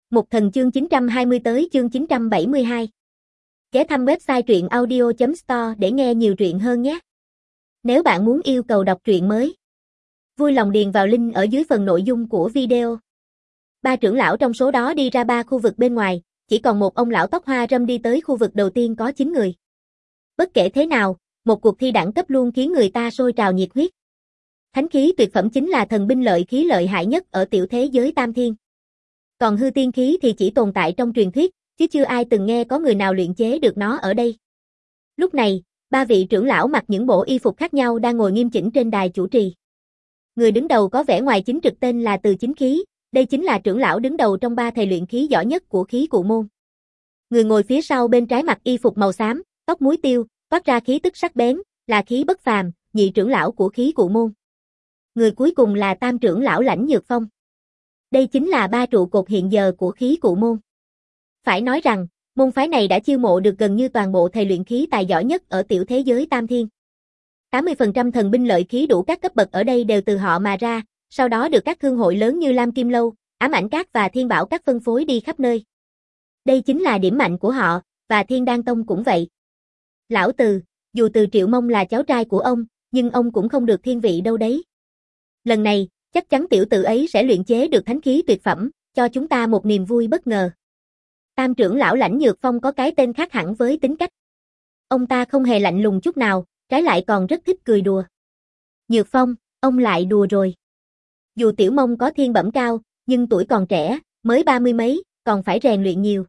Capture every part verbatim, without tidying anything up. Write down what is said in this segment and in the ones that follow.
Mục Thần chương chín trăm hai mươi tới chương chín trăm bảy mươi hai. Ghé thăm website truyện audio chấm store để nghe nhiều truyện hơn nhé. Nếu bạn muốn yêu cầu đọc truyện mới, vui lòng điền vào link ở dưới phần nội dung của video. Ba trưởng lão trong số đó đi ra ba khu vực bên ngoài, chỉ còn một ông lão tóc hoa râm đi tới khu vực đầu tiên có chín người. Bất kể thế nào, một cuộc thi đẳng cấp luôn khiến người ta sôi trào nhiệt huyết. Thánh khí tuyệt phẩm chính là thần binh lợi khí lợi hại nhất ở tiểu thế giới Tam Thiên. Còn hư tiên khí thì chỉ tồn tại trong truyền thuyết, chứ chưa ai từng nghe có người nào luyện chế được nó ở đây. Lúc này, ba vị trưởng lão mặc những bộ y phục khác nhau đang ngồi nghiêm chỉnh trên đài chủ trì. Người đứng đầu có vẻ ngoài chính trực tên là Từ Chính Khí, đây chính là trưởng lão đứng đầu trong ba thầy luyện khí giỏi nhất của khí cụ môn. Người ngồi phía sau bên trái mặc y phục màu xám, tóc muối tiêu, toát ra khí tức sắc bén, là khí bất phàm, nhị trưởng lão của khí cụ môn. Người cuối cùng là tam trưởng lão Lãnh Nhược Phong. Đây chính là ba trụ cột hiện giờ của khí cụ môn. Phải nói rằng, môn phái này đã chiêu mộ được gần như toàn bộ thầy luyện khí tài giỏi nhất ở tiểu thế giới Tam Thiên. tám mươi phần trăm thần binh lợi khí đủ các cấp bậc ở đây đều từ họ mà ra, sau đó được các thương hội lớn như Lam Kim Lâu, Ám Ảnh Các và Thiên Bảo Các phân phối đi khắp nơi. Đây chính là điểm mạnh của họ, và Thiên Đan Tông cũng vậy. Lão Từ, dù Từ Triệu Mông là cháu trai của ông, nhưng ông cũng không được thiên vị đâu đấy. Lần này, chắc chắn tiểu tử ấy sẽ luyện chế được thánh khí tuyệt phẩm, cho chúng ta một niềm vui bất ngờ. Tam trưởng lão Lãnh Nhược Phong có cái tên khác hẳn với tính cách. Ông ta không hề lạnh lùng chút nào, trái lại còn rất thích cười đùa. Nhược Phong, ông lại đùa rồi. Dù tiểu mông có thiên bẩm cao, nhưng tuổi còn trẻ, mới ba mươi mấy, còn phải rèn luyện nhiều.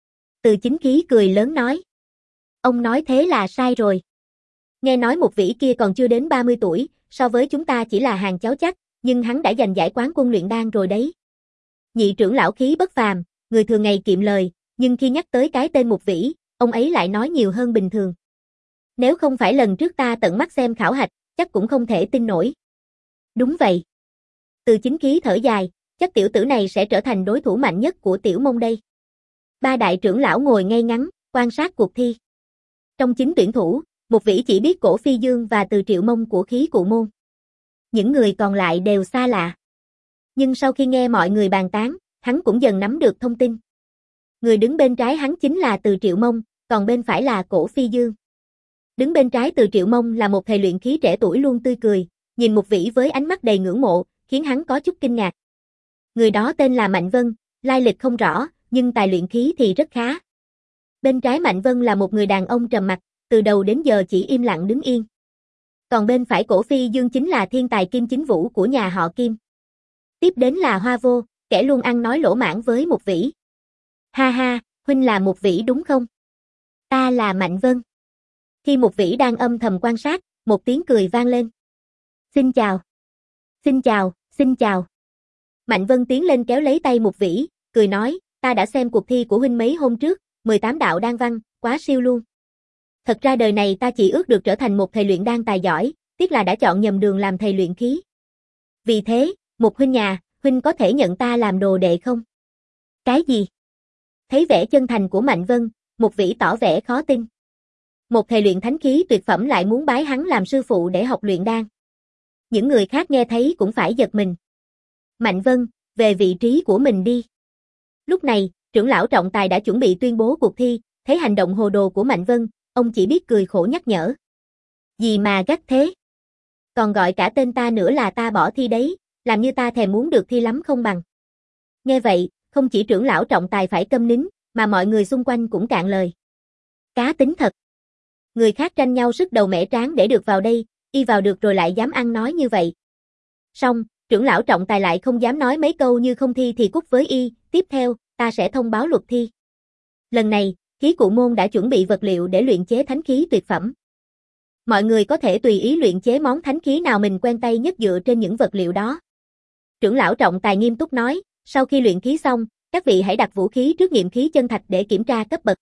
Từ Chính Khí cười lớn nói. Ông nói thế là sai rồi. Nghe nói một vĩ kia còn chưa đến ba mươi tuổi, so với chúng ta chỉ là hàng cháu chắc, nhưng hắn đã giành giải quán quân luyện đan rồi đấy. Nhị trưởng lão khí bất phàm, người thường ngày kiệm lời, nhưng khi nhắc tới cái tên Mục Vĩ, ông ấy lại nói nhiều hơn bình thường. Nếu không phải lần trước ta tận mắt xem khảo hạch, chắc cũng không thể tin nổi. Đúng vậy. Từ Chính Khí thở dài, chắc tiểu tử này sẽ trở thành đối thủ mạnh nhất của tiểu mông đây. Ba đại trưởng lão ngồi ngay ngắn, quan sát cuộc thi. Trong chín tuyển thủ, Mục Vĩ chỉ biết Cổ Phi Dương và Từ Triệu Mông của khí cụ môn. Những người còn lại đều xa lạ. Nhưng sau khi nghe mọi người bàn tán, hắn cũng dần nắm được thông tin. Người đứng bên trái hắn chính là Từ Triệu Mông, còn bên phải là Cổ Phi Dương. Đứng bên trái Từ Triệu Mông là một thầy luyện khí trẻ tuổi luôn tươi cười, nhìn Mục Vĩ với ánh mắt đầy ngưỡng mộ, khiến hắn có chút kinh ngạc. Người đó tên là Mạnh Vân, lai lịch không rõ, nhưng tài luyện khí thì rất khá. Bên trái Mạnh Vân là một người đàn ông trầm mặc, từ đầu đến giờ chỉ im lặng đứng yên. Còn bên phải Cổ Phi Dương chính là thiên tài Kim Chính Vũ của nhà họ Kim. Tiếp đến là Hoa Vô, kẻ luôn ăn nói lỗ mãng với Mục Vĩ. Ha ha, huynh là Mục Vĩ đúng không? Ta là Mạnh Vân. Khi Mục Vĩ đang âm thầm quan sát, một tiếng cười vang lên. Xin chào. Xin chào, xin chào. Mạnh Vân tiến lên kéo lấy tay Mục Vĩ, cười nói, ta đã xem cuộc thi của huynh mấy hôm trước, mười tám đạo đan văn, quá siêu luôn. Thật ra đời này ta chỉ ước được trở thành một thầy luyện đan tài giỏi, tiếc là đã chọn nhầm đường làm thầy luyện khí. Vì thế, Mục huynh nhà, huynh có thể nhận ta làm đồ đệ không? Cái gì? Thấy vẻ chân thành của Mạnh Vân, Mục Vĩ tỏ vẻ khó tin. Một thầy luyện thánh khí tuyệt phẩm lại muốn bái hắn làm sư phụ để học luyện đan. Những người khác nghe thấy cũng phải giật mình. Mạnh Vân, về vị trí của mình đi. Lúc này, trưởng lão trọng tài đã chuẩn bị tuyên bố cuộc thi, thấy hành động hồ đồ của Mạnh Vân, ông chỉ biết cười khổ nhắc nhở. Gì mà gắt thế? Còn gọi cả tên ta nữa là ta bỏ thi đấy, làm như ta thèm muốn được thi lắm không bằng. Nghe vậy, không chỉ trưởng lão trọng tài phải câm nín, mà mọi người xung quanh cũng cạn lời. Cá tính thật. Người khác tranh nhau sức đầu mẻ trán để được vào đây, y vào được rồi lại dám ăn nói như vậy. Xong, trưởng lão trọng tài lại không dám nói mấy câu như không thi thì cút với y, tiếp theo, ta sẽ thông báo luật thi. Lần này, khí cụ môn đã chuẩn bị vật liệu để luyện chế thánh khí tuyệt phẩm. Mọi người có thể tùy ý luyện chế món thánh khí nào mình quen tay nhất dựa trên những vật liệu đó. Trưởng lão trọng tài nghiêm túc nói, sau khi luyện khí xong, các vị hãy đặt vũ khí trước nghiệm khí chân thạch để kiểm tra cấp bậc.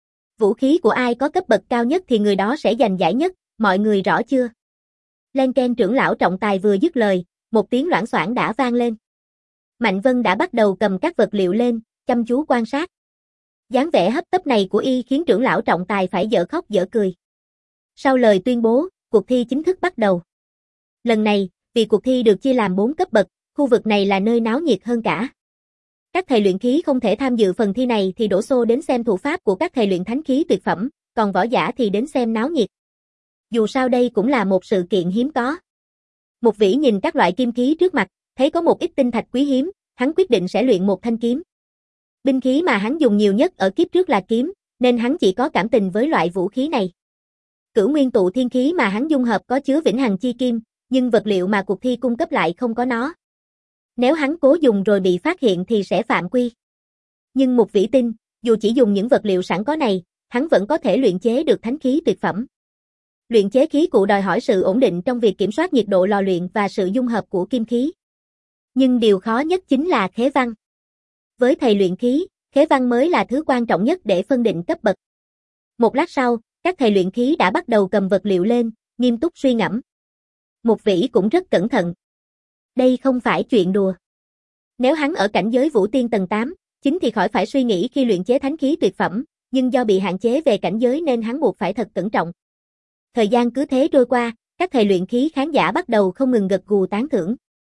Vũ khí của ai có cấp bậc cao nhất thì người đó sẽ giành giải nhất, mọi người rõ chưa? Len keng trưởng lão trọng tài vừa dứt lời, một tiếng loảng xoảng đã vang lên. Mạnh Vân đã bắt đầu cầm các vật liệu lên, chăm chú quan sát. Dáng vẻ hấp tấp này của y khiến trưởng lão trọng tài phải dở khóc dở cười. Sau lời tuyên bố, cuộc thi chính thức bắt đầu. Lần này, vì cuộc thi được chia làm bốn cấp bậc, khu vực này là nơi náo nhiệt hơn cả. Các thầy luyện khí không thể tham dự phần thi này thì đổ xô đến xem thủ pháp của các thầy luyện thánh khí tuyệt phẩm, còn võ giả thì đến xem náo nhiệt. Dù sao đây cũng là một sự kiện hiếm có. Mục Vĩ nhìn các loại kim khí trước mặt, thấy có một ít tinh thạch quý hiếm, hắn quyết định sẽ luyện một thanh kiếm. Binh khí mà hắn dùng nhiều nhất ở kiếp trước là kiếm, nên hắn chỉ có cảm tình với loại vũ khí này. Cửu nguyên tụ thiên khí mà hắn dung hợp có chứa vĩnh hằng chi kim, nhưng vật liệu mà cuộc thi cung cấp lại không có nó. Nếu hắn cố dùng rồi bị phát hiện thì sẽ phạm quy. Nhưng Mục Vĩ tin, dù chỉ dùng những vật liệu sẵn có này, hắn vẫn có thể luyện chế được thánh khí tuyệt phẩm. Luyện chế khí cụ đòi hỏi sự ổn định trong việc kiểm soát nhiệt độ lò luyện và sự dung hợp của kim khí. Nhưng điều khó nhất chính là khế văn. Với thầy luyện khí, khế văn mới là thứ quan trọng nhất để phân định cấp bậc. Một lát sau, các thầy luyện khí đã bắt đầu cầm vật liệu lên, nghiêm túc suy ngẫm. Mục Vĩ cũng rất cẩn thận. Đây không phải chuyện đùa. Nếu hắn ở cảnh giới vũ tiên tầng tám, chính thì khỏi phải suy nghĩ khi luyện chế thánh khí tuyệt phẩm, nhưng do bị hạn chế về cảnh giới nên hắn buộc phải thật cẩn trọng. Thời gian cứ thế trôi qua, các thầy luyện khí khán giả bắt đầu không ngừng gật gù tán thưởng.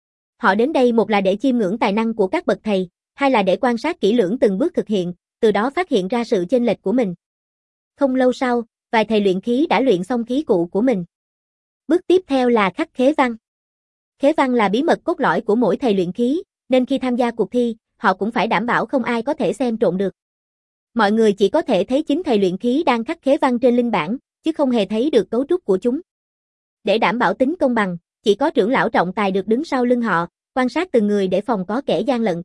Họ đến đây một là để chiêm ngưỡng tài năng của các bậc thầy, hai là để quan sát kỹ lưỡng từng bước thực hiện, từ đó phát hiện ra sự chênh lệch của mình. Không lâu sau, vài thầy luyện khí đã luyện xong khí cụ của mình. Bước tiếp theo là khắc khế văn. Khế văn là bí mật cốt lõi của mỗi thầy luyện khí, nên khi tham gia cuộc thi, họ cũng phải đảm bảo không ai có thể xem trộm được. Mọi người chỉ có thể thấy chính thầy luyện khí đang khắc khế văn trên linh bản, chứ không hề thấy được cấu trúc của chúng. Để đảm bảo tính công bằng, chỉ có trưởng lão trọng tài được đứng sau lưng họ, quan sát từng người để phòng có kẻ gian lận.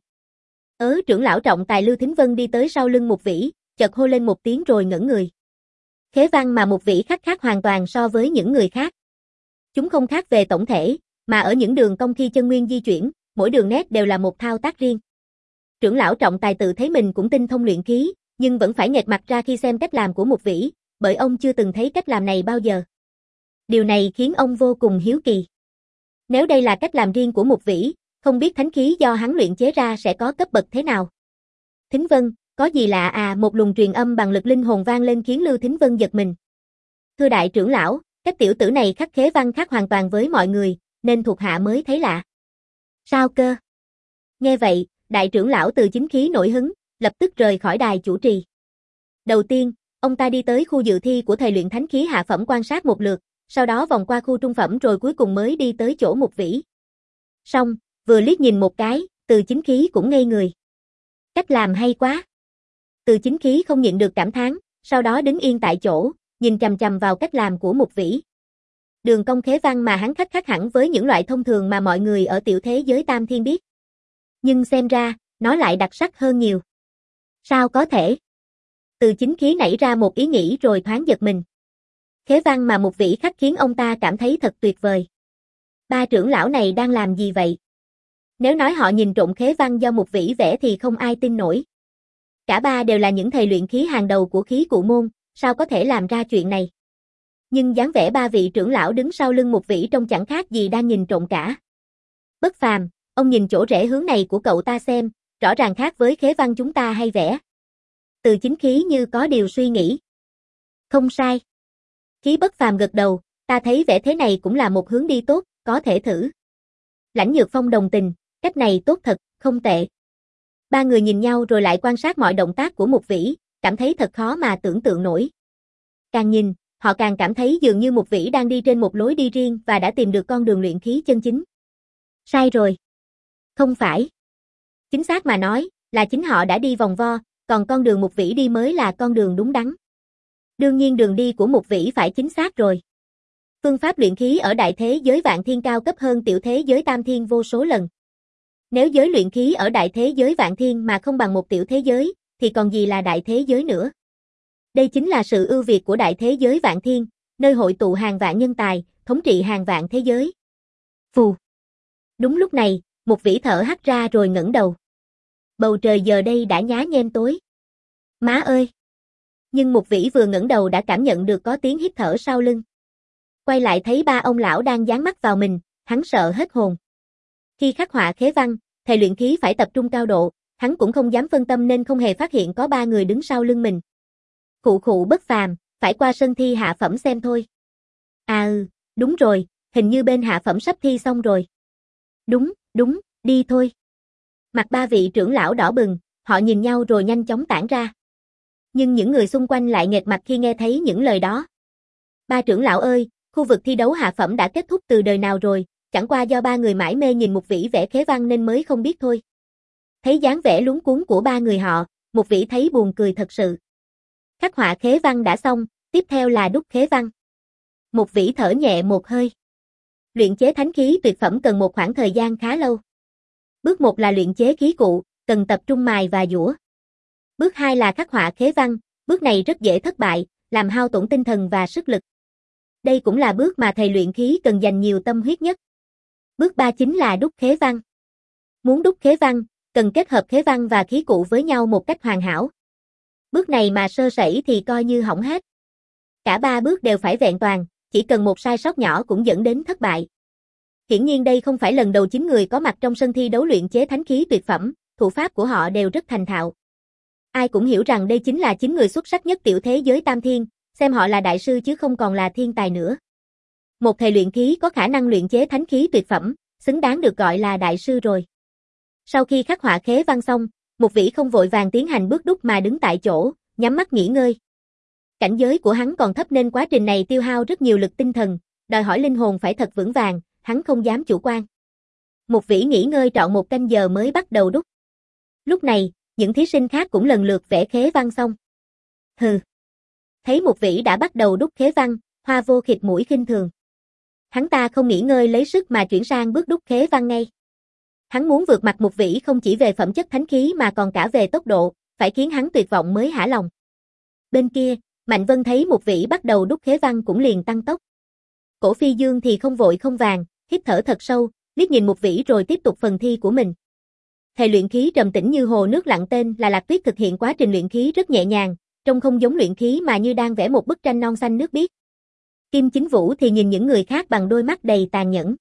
Ớ trưởng lão trọng tài Lưu Thính Vân đi tới sau lưng Mục Vĩ, chợt hô lên một tiếng rồi ngẩn người. Khế văn mà Mục Vĩ khắc khác hoàn toàn so với những người khác. Chúng không khác về tổng thể, mà ở những đường cong khi chân nguyên di chuyển, mỗi đường nét đều là một thao tác riêng. Trưởng lão trọng tài tự thấy mình cũng tinh thông luyện khí, nhưng vẫn phải nghệt mặt ra khi xem cách làm của Mục Vĩ, bởi ông chưa từng thấy cách làm này bao giờ. Điều này khiến ông vô cùng hiếu kỳ. Nếu đây là cách làm riêng của Mục Vĩ, không biết thánh khí do hắn luyện chế ra sẽ có cấp bậc thế nào. Thính Vân, có gì lạ à? Một luồng truyền âm bằng lực linh hồn vang lên khiến Lưu Thính Vân giật mình. Thưa đại trưởng lão, cách tiểu tử này khắc khế văn khác hoàn toàn với mọi người, nên thuộc hạ mới thấy lạ. Sao cơ? Nghe vậy, đại trưởng lão Từ Chính Khí nổi hứng, lập tức rời khỏi đài chủ trì. Đầu tiên, ông ta đi tới khu dự thi của thầy luyện thánh khí hạ phẩm quan sát một lượt, sau đó vòng qua khu trung phẩm rồi cuối cùng mới đi tới chỗ Mục Vĩ. Xong, vừa liếc nhìn một cái, Từ Chính Khí cũng ngây người. Cách làm hay quá. Từ Chính Khí không nhịn được cảm thán, sau đó đứng yên tại chỗ, nhìn chằm chằm vào cách làm của Mục Vĩ. Đường cong khế văn mà hắn khắc khác hẳn với những loại thông thường mà mọi người ở tiểu thế giới Tam Thiên biết. Nhưng xem ra, nó lại đặc sắc hơn nhiều. Sao có thể? Từ Chính Khí nảy ra một ý nghĩ rồi thoáng giật mình. Khế văn mà Mục Vĩ khắc khiến ông ta cảm thấy thật tuyệt vời. Ba trưởng lão này đang làm gì vậy? Nếu nói họ nhìn trộm khế văn do Mục Vĩ vẽ thì không ai tin nổi. Cả ba đều là những thầy luyện khí hàng đầu của khí cụ môn, sao có thể làm ra chuyện này? Nhưng dáng vẻ ba vị trưởng lão đứng sau lưng Mục Vĩ trông chẳng khác gì đang nhìn trộm cả. Bất phàm, ông nhìn chỗ rẽ hướng này của cậu ta xem, rõ ràng khác với khế văn chúng ta hay vẽ. Từ Chính Khí như có điều suy nghĩ. Không sai. Khí Bất Phàm gật đầu, ta thấy vẽ thế này cũng là một hướng đi tốt, có thể thử. Lãnh Nhược Phong đồng tình, cách này tốt thật, không tệ. Ba người nhìn nhau rồi lại quan sát mọi động tác của Mục Vĩ, cảm thấy thật khó mà tưởng tượng nổi. Càng nhìn, họ càng cảm thấy dường như Mục Vĩ đang đi trên một lối đi riêng và đã tìm được con đường luyện khí chân chính. Sai rồi. Không phải. Chính xác mà nói, là chính họ đã đi vòng vo, còn con đường Mục Vĩ đi mới là con đường đúng đắn. Đương nhiên đường đi của Mục Vĩ phải chính xác rồi. Phương pháp luyện khí ở đại thế giới Vạn Thiên cao cấp hơn tiểu thế giới Tam Thiên vô số lần. Nếu giới luyện khí ở đại thế giới Vạn Thiên mà không bằng một tiểu thế giới, thì còn gì là đại thế giới nữa. Đây chính là sự ưu việt của đại thế giới Vạn Thiên, nơi hội tụ hàng vạn nhân tài, thống trị hàng vạn thế giới. Phù. Đúng lúc này, Mục Vĩ thở hắt ra rồi ngẩng đầu. Bầu trời giờ đây đã nhá nhem tối. Má ơi! Nhưng Mục Vĩ vừa ngẩng đầu đã cảm nhận được có tiếng hít thở sau lưng. Quay lại thấy ba ông lão đang dán mắt vào mình, hắn sợ hết hồn. Khi khắc họa khế văn, thầy luyện khí phải tập trung cao độ, hắn cũng không dám phân tâm nên không hề phát hiện có ba người đứng sau lưng mình. Khụ khụ Bất Phàm, phải qua sân thi hạ phẩm xem thôi. À ừ, đúng rồi, hình như bên hạ phẩm sắp thi xong rồi. Đúng, đúng, đi thôi. Mặt ba vị trưởng lão đỏ bừng, họ nhìn nhau rồi nhanh chóng tản ra. Nhưng những người xung quanh lại nghệt mặt khi nghe thấy những lời đó. Ba trưởng lão ơi, khu vực thi đấu hạ phẩm đã kết thúc từ đời nào rồi, chẳng qua do ba người mải mê nhìn Mục Vĩ vẽ khế văn nên mới không biết thôi. Thấy dáng vẻ luống cuống của ba người họ, Mục Vĩ thấy buồn cười thật sự. Khắc họa khế văn đã xong, tiếp theo là đúc khế văn. Mục Vĩ thở nhẹ một hơi. Luyện chế thánh khí tuyệt phẩm cần một khoảng thời gian khá lâu. Bước một là luyện chế khí cụ, cần tập trung mài và giũa. Bước hai là khắc họa khế văn, bước này rất dễ thất bại, làm hao tổn tinh thần và sức lực. Đây cũng là bước mà thầy luyện khí cần dành nhiều tâm huyết nhất. Bước ba chính là đúc khế văn. Muốn đúc khế văn, cần kết hợp khế văn và khí cụ với nhau một cách hoàn hảo. Bước này mà sơ sẩy thì coi như hỏng hết. Cả ba bước đều phải vẹn toàn, chỉ cần một sai sót nhỏ cũng dẫn đến thất bại. Hiển nhiên đây không phải lần đầu chín người có mặt trong sân thi đấu luyện chế thánh khí tuyệt phẩm, thủ pháp của họ đều rất thành thạo. Ai cũng hiểu rằng đây chính là chín người xuất sắc nhất tiểu thế giới Tam Thiên, xem họ là đại sư chứ không còn là thiên tài nữa. Một thầy luyện khí có khả năng luyện chế thánh khí tuyệt phẩm, xứng đáng được gọi là đại sư rồi. Sau khi khắc họa khế văn xong, Mục Vĩ không vội vàng tiến hành bước đúc mà đứng tại chỗ, nhắm mắt nghỉ ngơi. Cảnh giới của hắn còn thấp nên quá trình này tiêu hao rất nhiều lực tinh thần, đòi hỏi linh hồn phải thật vững vàng, hắn không dám chủ quan. Mục Vĩ nghỉ ngơi trọn một canh giờ mới bắt đầu đúc. Lúc này, những thí sinh khác cũng lần lượt vẽ khế văn xong. Hừ. Thấy Mục Vĩ đã bắt đầu đúc khế văn, Hoa Vô khịt mũi khinh thường. Hắn ta không nghỉ ngơi lấy sức mà chuyển sang bước đúc khế văn ngay. Hắn muốn vượt mặt Mục Vĩ không chỉ về phẩm chất thánh khí mà còn cả về tốc độ, phải khiến hắn tuyệt vọng mới hả lòng. Bên kia, Mạnh Vân thấy Mục Vĩ bắt đầu đúc khế văn cũng liền tăng tốc. Cổ Phi Dương thì không vội không vàng, hít thở thật sâu, liếc nhìn Mục Vĩ rồi tiếp tục phần thi của mình. Thầy luyện khí trầm tĩnh như hồ nước lặng tên là Lạc Tuyết thực hiện quá trình luyện khí rất nhẹ nhàng, trông không giống luyện khí mà như đang vẽ một bức tranh non xanh nước biếc. Kim Chính Vũ thì nhìn những người khác bằng đôi mắt đầy tàn nhẫn.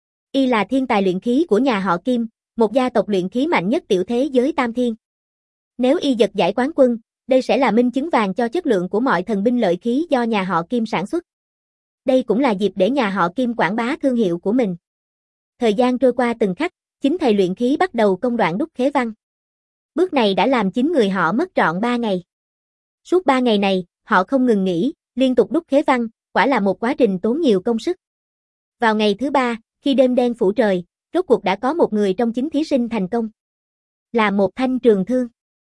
Y là thiên tài luyện khí của nhà họ Kim, một gia tộc luyện khí mạnh nhất tiểu thế giới Tam Thiên. Nếu y giật giải quán quân, đây sẽ là minh chứng vàng cho chất lượng của mọi thần binh lợi khí do nhà họ Kim sản xuất. Đây cũng là dịp để nhà họ Kim quảng bá thương hiệu của mình. Thời gian trôi qua từng khắc, chính thầy luyện khí bắt đầu công đoạn đúc khế văn. Bước này đã làm chín người họ mất trọn ba ngày. Suốt ba ngày này, họ không ngừng nghỉ, liên tục đúc khế văn, quả là một quá trình tốn nhiều công sức. Vào ngày thứ ba, khi đêm đen phủ trời, rốt cuộc đã có một người trong chín thí sinh thành công. Là một thanh trường thương.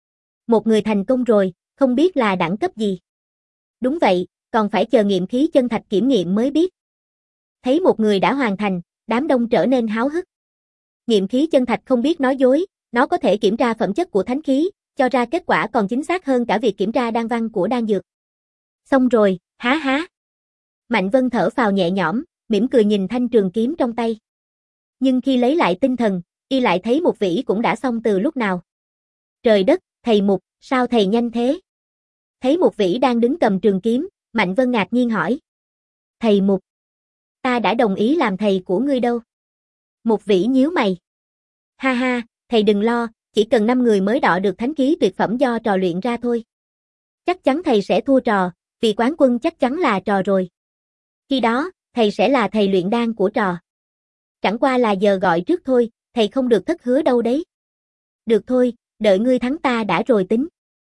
Một người thành công rồi, không biết là đẳng cấp gì. Đúng vậy, còn phải chờ nghiệm khí chân thạch kiểm nghiệm mới biết. Thấy một người đã hoàn thành, đám đông trở nên háo hức. Nghiệm khí chân thạch không biết nói dối, nó có thể kiểm tra phẩm chất của thánh khí, cho ra kết quả còn chính xác hơn cả việc kiểm tra đan văn của đan dược. Xong rồi, há há. Mạnh Vân thở phào nhẹ nhõm, mỉm cười nhìn thanh trường kiếm trong tay. Nhưng khi lấy lại tinh thần, y lại thấy Mục Vĩ cũng đã xong từ lúc nào. Trời đất, thầy Mục, sao thầy nhanh thế? Thấy Mục Vĩ đang đứng cầm trường kiếm, Mạnh Vân ngạc nhiên hỏi. Thầy Mục, ta đã đồng ý làm thầy của ngươi đâu. Mục Vĩ nhíu mày. Ha ha, thầy đừng lo, chỉ cần năm người mới đọ được thánh khí tuyệt phẩm do trò luyện ra thôi. Chắc chắn thầy sẽ thua trò, vì quán quân chắc chắn là trò rồi. Khi đó, thầy sẽ là thầy luyện đan của trò. Chẳng qua là giờ gọi trước thôi, thầy không được thất hứa đâu đấy. Được thôi, đợi ngươi thắng ta đã rồi tính.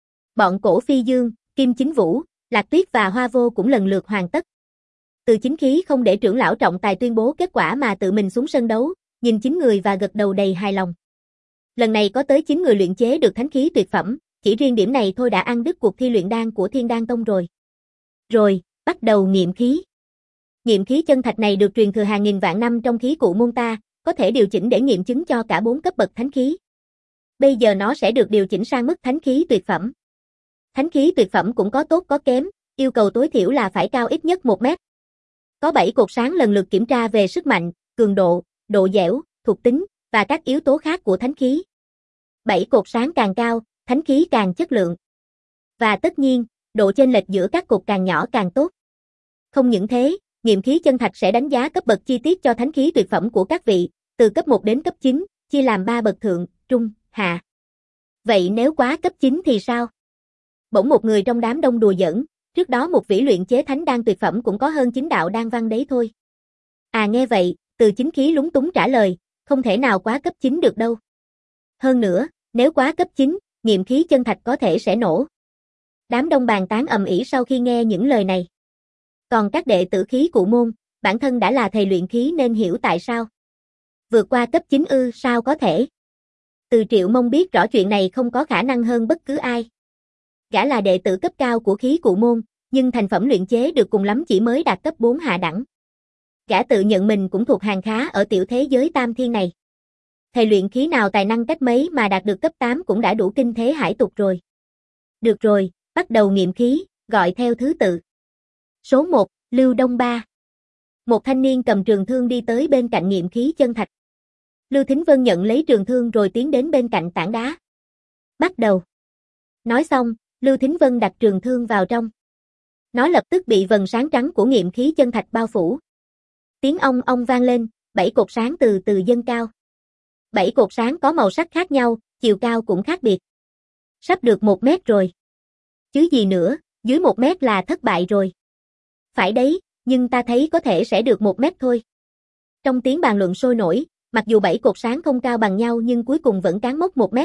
Bọn Cổ Phi Dương, Kim Chính Vũ, Lạc Tuyết và Hoa Vô cũng lần lượt hoàn tất. Từ Chính Khí không để trưởng lão trọng tài tuyên bố kết quả mà tự mình xuống sân đấu, nhìn chín người và gật đầu đầy hài lòng. Lần này có tới chín người luyện chế được thánh khí tuyệt phẩm, chỉ riêng điểm này thôi đã ăn đứt cuộc thi luyện đan của Thiên Đan Tông rồi. Rồi, bắt đầu nghiệm khí. Nghiệm khí chân thạch này được truyền thừa hàng nghìn vạn năm trong khí cụ môn ta, có thể điều chỉnh để nghiệm chứng cho cả bốn cấp bậc thánh khí. Bây giờ nó sẽ được điều chỉnh sang mức thánh khí tuyệt phẩm. Thánh khí tuyệt phẩm cũng có tốt có kém, yêu cầu tối thiểu là phải cao ít nhất một mét. Có bảy cột sáng lần lượt kiểm tra về sức mạnh, cường độ, độ dẻo, thuộc tính và các yếu tố khác của thánh khí. Bảy cột sáng càng cao, thánh khí càng chất lượng. Và tất nhiên, độ chênh lệch giữa các cột càng nhỏ càng tốt. Không những thế, nghiệm khí chân thạch sẽ đánh giá cấp bậc chi tiết cho thánh khí tuyệt phẩm của các vị, từ cấp một đến cấp chín, chia làm ba bậc thượng, trung, hạ. Vậy nếu quá cấp chín thì sao? Bỗng một người trong đám đông đùa giỡn, trước đó một vĩ luyện chế thánh đan tuyệt phẩm cũng có hơn chín đạo đan văn đấy thôi. À nghe vậy, Từ Chính Khí lúng túng trả lời, không thể nào quá cấp chín được đâu. Hơn nữa, nếu quá cấp chín, nghiệm khí chân thạch có thể sẽ nổ. Đám đông bàn tán ầm ĩ sau khi nghe những lời này. Còn các đệ tử khí cụ môn, bản thân đã là thầy luyện khí nên hiểu tại sao. Vượt qua cấp chín ư, sao có thể? Từ Triệu Mông biết rõ chuyện này không có khả năng hơn bất cứ ai. Gã là đệ tử cấp cao của khí cụ môn, nhưng thành phẩm luyện chế được cùng lắm chỉ mới đạt cấp bốn hạ đẳng. Gã tự nhận mình cũng thuộc hàng khá ở tiểu thế giới tam thiên này. Thầy luyện khí nào tài năng cách mấy mà đạt được cấp tám cũng đã đủ kinh thế hải tục rồi. Được rồi, bắt đầu nghiệm khí, gọi theo thứ tự. Số một, Lưu Đông Ba. Một thanh niên cầm trường thương đi tới bên cạnh nghiệm khí chân thạch. Lưu Thính Vân nhận lấy trường thương rồi tiến đến bên cạnh tảng đá. Bắt đầu. Nói xong, Lưu Thính Vân đặt trường thương vào trong. Nó lập tức bị vầng sáng trắng của nghiệm khí chân thạch bao phủ. Tiếng ong ong vang lên, bảy cột sáng từ từ dâng cao. Bảy cột sáng có màu sắc khác nhau, chiều cao cũng khác biệt. Sắp được một mét rồi. Chứ gì nữa, dưới một mét là thất bại rồi. Phải đấy, nhưng ta thấy có thể sẽ được một mét thôi. Trong tiếng bàn luận sôi nổi, mặc dù bảy cột sáng không cao bằng nhau nhưng cuối cùng vẫn cán mốc một mét.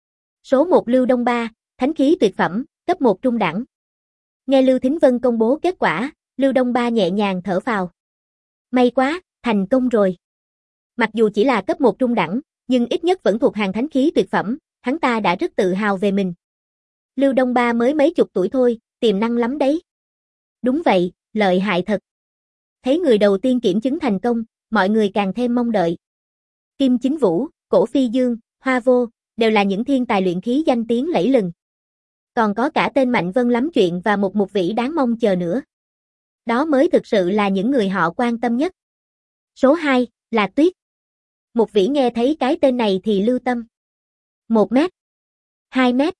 Số một Lưu Đông Ba, thánh khí tuyệt phẩm, cấp một trung đẳng. Nghe Lưu Thính Vân công bố kết quả, Lưu Đông Ba nhẹ nhàng thở phào. May quá, thành công rồi. Mặc dù chỉ là cấp một trung đẳng, nhưng ít nhất vẫn thuộc hàng thánh khí tuyệt phẩm, hắn ta đã rất tự hào về mình. Lưu Đông Ba mới mấy chục tuổi thôi, tiềm năng lắm đấy. Đúng vậy, lợi hại thật. Thấy người đầu tiên kiểm chứng thành công, mọi người càng thêm mong đợi. Kim Chính Vũ, Cổ Phi Dương, Hoa Vô, đều là những thiên tài luyện khí danh tiếng lẫy lừng. Còn có cả tên Mạnh Vân lắm chuyện và một mục vĩ đáng mong chờ nữa. Đó mới thực sự là những người họ quan tâm nhất. Số hai, là Tuyết. Mục vĩ nghe thấy cái tên này thì lưu tâm. Một mét, hai mét,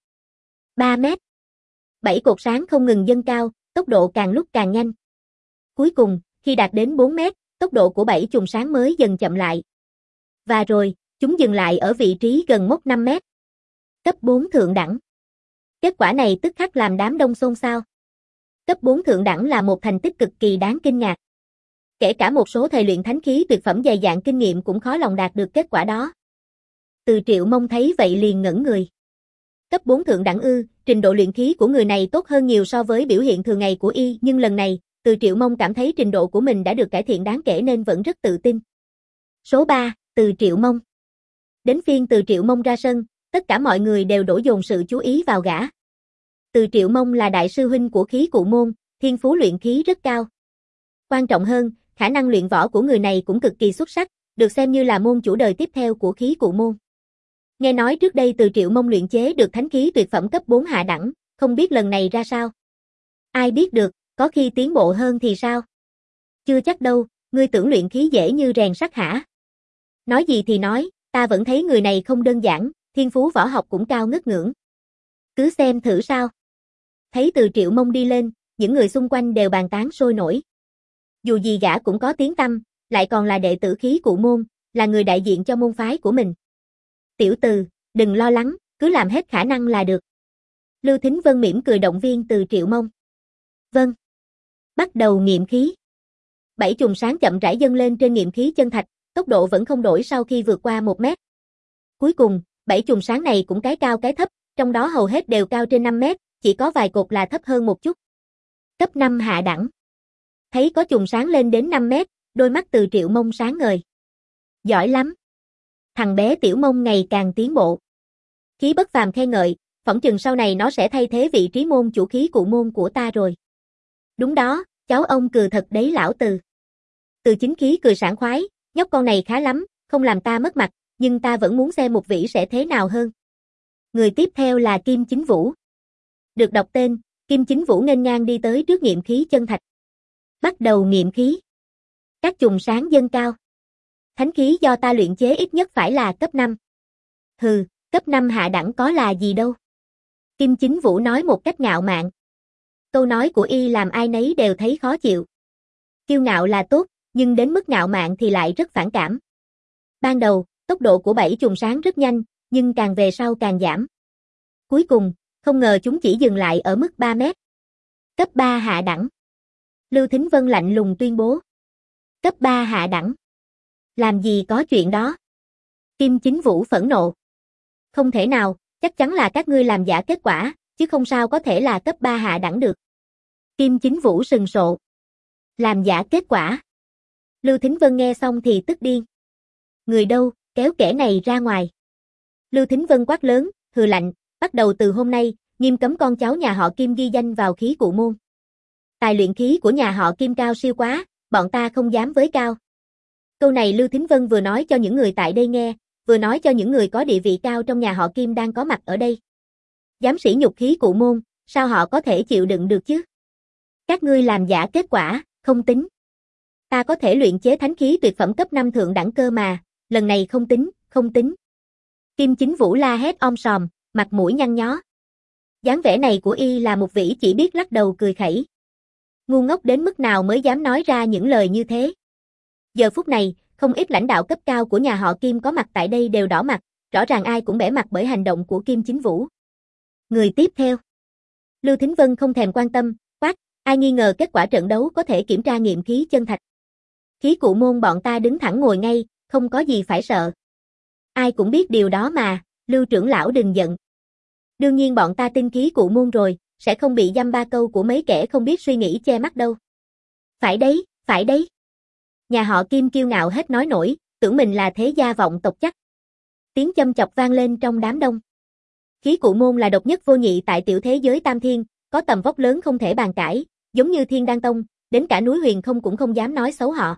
ba mét. Bảy cột sáng không ngừng dâng cao, tốc độ càng lúc càng nhanh. Cuối cùng, khi đạt đến bốn mét, tốc độ của bảy chùm sáng mới dần chậm lại. Và rồi, chúng dừng lại ở vị trí gần mốc năm mét. Cấp bốn thượng đẳng. Kết quả này tức khắc làm đám đông xôn xao. Cấp bốn thượng đẳng là một thành tích cực kỳ đáng kinh ngạc. Kể cả một số thầy luyện thánh khí tuyệt phẩm dày dạn kinh nghiệm cũng khó lòng đạt được kết quả đó. Từ Triệu Mông thấy vậy liền ngẩn người. Cấp bốn thượng đẳng ư, trình độ luyện khí của người này tốt hơn nhiều so với biểu hiện thường ngày của y, nhưng lần này, Từ Triệu Mông cảm thấy trình độ của mình đã được cải thiện đáng kể nên vẫn rất tự tin. Số ba, Từ Triệu Mông. Đến phiên Từ Triệu Mông ra sân, tất cả mọi người đều đổ dồn sự chú ý vào gã. Từ Triệu Mông là đại sư huynh của khí cụ môn, thiên phú luyện khí rất cao. Quan trọng hơn, khả năng luyện võ của người này cũng cực kỳ xuất sắc, được xem như là môn chủ đời tiếp theo của khí cụ môn. Nghe nói trước đây Từ Triệu Mông luyện chế được thánh khí tuyệt phẩm cấp bốn hạ đẳng, không biết lần này ra sao. Ai biết được, có khi tiến bộ hơn thì sao? Chưa chắc đâu, ngươi tưởng luyện khí dễ như rèn sắt hả? Nói gì thì nói, ta vẫn thấy người này không đơn giản, thiên phú võ học cũng cao ngất ngưỡng. Cứ xem thử sao. Thấy Từ Triệu Mông đi lên, những người xung quanh đều bàn tán sôi nổi. Dù gì gã cũng có tiếng tăm, lại còn là đệ tử khí cụ môn, là người đại diện cho môn phái của mình. Tiểu Từ, đừng lo lắng, cứ làm hết khả năng là được. Lưu Thính Vân mỉm cười động viên Từ Triệu Mông. Vâng. Bắt đầu nghiệm khí. Bảy chùm sáng chậm rãi dâng lên trên nghiệm khí chân thạch, tốc độ vẫn không đổi sau khi vượt qua một mét. Cuối cùng, bảy chùm sáng này cũng cái cao cái thấp, trong đó hầu hết đều cao trên năm mét, chỉ có vài cột là thấp hơn một chút. Cấp năm hạ đẳng. Thấy có chùm sáng lên đến năm mét, đôi mắt Từ Triệu Mông sáng ngời. Giỏi lắm. Thằng bé Tiểu Mông ngày càng tiến bộ. Khí Bất Phàm khen ngợi, phỏng chừng sau này nó sẽ thay thế vị trí môn chủ khí cụ môn của ta rồi. Đúng đó, cháu ông cừ thật đấy lão Từ. Từ Chính Khí cười sảng khoái, nhóc con này khá lắm, không làm ta mất mặt, nhưng ta vẫn muốn xem một vĩ sẽ thế nào hơn. Người tiếp theo là Kim Chính Vũ. Được đọc tên, Kim Chính Vũ nghênh ngang đi tới trước nghiệm khí chân thạch. Bắt đầu nghiệm khí. Các chùm sáng dâng cao. Thánh khí do ta luyện chế ít nhất phải là cấp năm. Hừ, cấp năm hạ đẳng có là gì đâu. Kim Chính Vũ nói một cách ngạo mạn. Câu nói của y làm ai nấy đều thấy khó chịu. Kiêu ngạo là tốt, nhưng đến mức ngạo mạn thì lại rất phản cảm. Ban đầu, tốc độ của bảy chùm sáng rất nhanh, nhưng càng về sau càng giảm. Cuối cùng, không ngờ chúng chỉ dừng lại ở mức ba mét. Cấp ba hạ đẳng. Lưu Thính Vân lạnh lùng tuyên bố. Cấp ba hạ đẳng. Làm gì có chuyện đó. Kim Chính Vũ phẫn nộ. Không thể nào, chắc chắn là các ngươi làm giả kết quả, chứ không sao có thể là cấp ba hạ đẳng được. Kim Chính Vũ sừng sộ. Làm giả kết quả. Lưu Thính Vân nghe xong thì tức điên. Người đâu, kéo kẻ này ra ngoài. Lưu Thính Vân quát lớn, hừ lạnh, bắt đầu từ hôm nay, nghiêm cấm con cháu nhà họ Kim ghi danh vào khí cụ môn. Tài luyện khí của nhà họ Kim cao siêu quá, bọn ta không dám với cao. Câu này Lưu Thính Vân vừa nói cho những người tại đây nghe, vừa nói cho những người có địa vị cao trong nhà họ Kim đang có mặt ở đây. Dám sỉ nhục khí cụ môn, sao họ có thể chịu đựng được chứ? Các ngươi làm giả kết quả, không tính. Ta có thể luyện chế thánh khí tuyệt phẩm cấp năm thượng đẳng cơ mà, lần này không tính, không tính. Kim Chính Vũ la hét om sòm, mặt mũi nhăn nhó. Dáng vẻ này của y là một vĩ chỉ biết lắc đầu cười khẩy. Ngu ngốc đến mức nào mới dám nói ra những lời như thế. Giờ phút này, không ít lãnh đạo cấp cao của nhà họ Kim có mặt tại đây đều đỏ mặt, rõ ràng ai cũng bẽ mặt bởi hành động của Kim Chính Vũ. Người tiếp theo. Lưu Thính Vân không thèm quan tâm, quát, ai nghi ngờ kết quả trận đấu có thể kiểm tra nghiệm khí chân thạch. Khí cụ môn bọn ta đứng thẳng ngồi ngay, không có gì phải sợ. Ai cũng biết điều đó mà, Lưu trưởng lão đừng giận. Đương nhiên bọn ta tin khí cụ môn rồi, sẽ không bị dăm ba câu của mấy kẻ không biết suy nghĩ che mắt đâu. Phải đấy, phải đấy. Nhà họ Kim kiêu ngạo hết nói nổi, tưởng mình là thế gia vọng tộc chắc. Tiếng châm chọc vang lên trong đám đông. Khí cụ môn là độc nhất vô nhị tại tiểu thế giới Tam Thiên, có tầm vóc lớn không thể bàn cãi, giống như Thiên Đan Tông, đến cả núi Huyền Không cũng không dám nói xấu họ.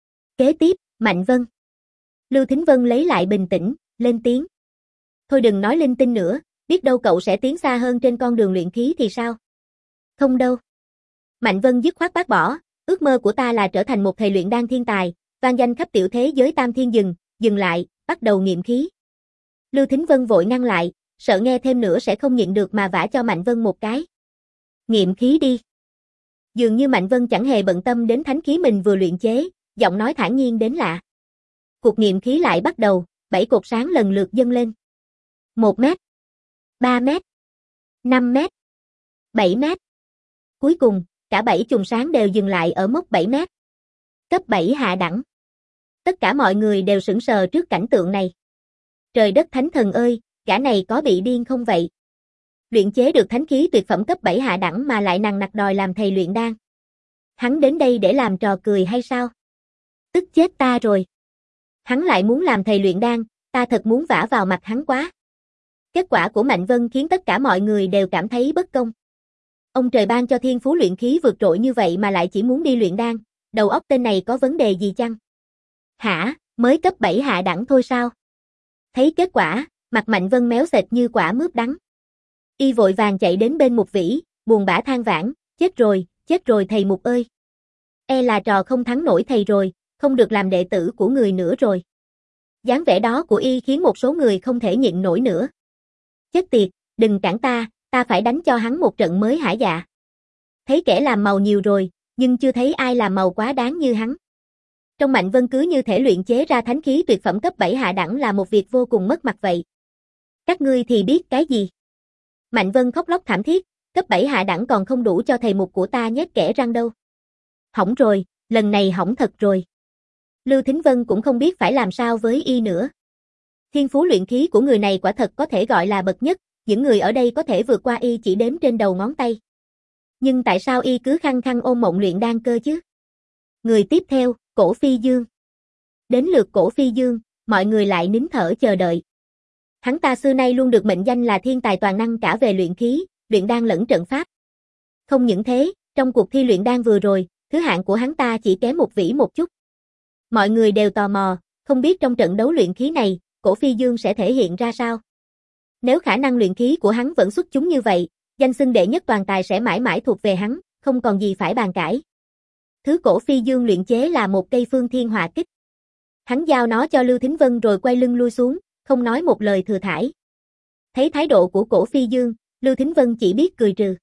Kế tiếp, Mạnh Vân. Lưu Thính Vân lấy lại bình tĩnh, lên tiếng. Thôi đừng nói linh tinh nữa, biết đâu cậu sẽ tiến xa hơn trên con đường luyện khí thì sao? Không đâu. Mạnh Vân dứt khoát bác bỏ, ước mơ của ta là trở thành một thầy luyện đan thiên tài, vang danh khắp tiểu thế giới Tam Thiên. Dừng, dừng lại, bắt đầu nghiệm khí. Lưu Thính Vân vội ngăn lại, sợ nghe thêm nữa sẽ không nhịn được mà vả cho Mạnh Vân một cái. Nghiệm khí đi. Dường như Mạnh Vân chẳng hề bận tâm đến thánh khí mình vừa luyện chế, giọng nói thản nhiên đến lạ. Cuộc nghiệm khí lại bắt đầu, bảy cột sáng lần lượt dâng lên. một mét, ba mét, năm mét, bảy mét. Cuối cùng, cả bảy chùm sáng đều dừng lại ở mốc bảy mét. Cấp bảy hạ đẳng. Tất cả mọi người đều sững sờ trước cảnh tượng này. Trời đất thánh thần ơi, gã này có bị điên không vậy? Luyện chế được thánh khí tuyệt phẩm cấp bảy hạ đẳng mà lại nằng nặc đòi làm thầy luyện đan. Hắn đến đây để làm trò cười hay sao? Tức chết ta rồi. Hắn lại muốn làm thầy luyện đan, ta thật muốn vả vào mặt hắn quá. Kết quả của Mạnh Vân khiến tất cả mọi người đều cảm thấy bất công. Ông trời ban cho thiên phú luyện khí vượt trội như vậy mà lại chỉ muốn đi luyện đan, đầu óc tên này có vấn đề gì chăng? Hả, mới cấp bảy hạ đẳng thôi sao? Thấy kết quả, mặt Mạnh Vân méo sệt như quả mướp đắng. Y vội vàng chạy đến bên Mục Vĩ, buồn bã than vãn, chết rồi, chết rồi thầy Mục ơi. E là trò không thắng nổi thầy rồi, không được làm đệ tử của người nữa rồi. Dáng vẻ đó của Y khiến một số người không thể nhịn nổi nữa. Chết tiệt, đừng cản ta, ta phải đánh cho hắn một trận mới hả dạ. Thấy kẻ làm màu nhiều rồi, nhưng chưa thấy ai làm màu quá đáng như hắn. Trong Mạnh Vân cứ như thể luyện chế ra thánh khí tuyệt phẩm cấp bảy hạ đẳng là một việc vô cùng mất mặt vậy. Các ngươi thì biết cái gì? Mạnh Vân khóc lóc thảm thiết, cấp bảy hạ đẳng còn không đủ cho thầy Mục của ta nhét kẽ răng đâu. Hỏng rồi, lần này hỏng thật rồi. Lưu Thính Vân cũng không biết phải làm sao với Y nữa. Thiên phú luyện khí của người này quả thật có thể gọi là bậc nhất, những người ở đây có thể vượt qua Y chỉ đếm trên đầu ngón tay. Nhưng tại sao Y cứ khăng khăng ôm mộng luyện đan cơ chứ? Người tiếp theo, Cổ Phi Dương. Đến lượt Cổ Phi Dương, mọi người lại nín thở chờ đợi. Hắn ta xưa nay luôn được mệnh danh là thiên tài toàn năng cả về luyện khí, luyện đan lẫn trận pháp. Không những thế, trong cuộc thi luyện đan vừa rồi, thứ hạng của hắn ta chỉ kém Mục Vĩ một chút. Mọi người đều tò mò, không biết trong trận đấu luyện khí này, Cổ Phi Dương sẽ thể hiện ra sao. Nếu khả năng luyện khí của hắn vẫn xuất chúng như vậy, danh xưng đệ nhất toàn tài sẽ mãi mãi thuộc về hắn, không còn gì phải bàn cãi. Thứ Cổ Phi Dương luyện chế là một cây phương thiên hỏa kích. Hắn giao nó cho Lưu Thính Vân rồi quay lưng lui xuống, không nói một lời thừa thãi. Thấy thái độ của Cổ Phi Dương, Lưu Thính Vân chỉ biết cười trừ.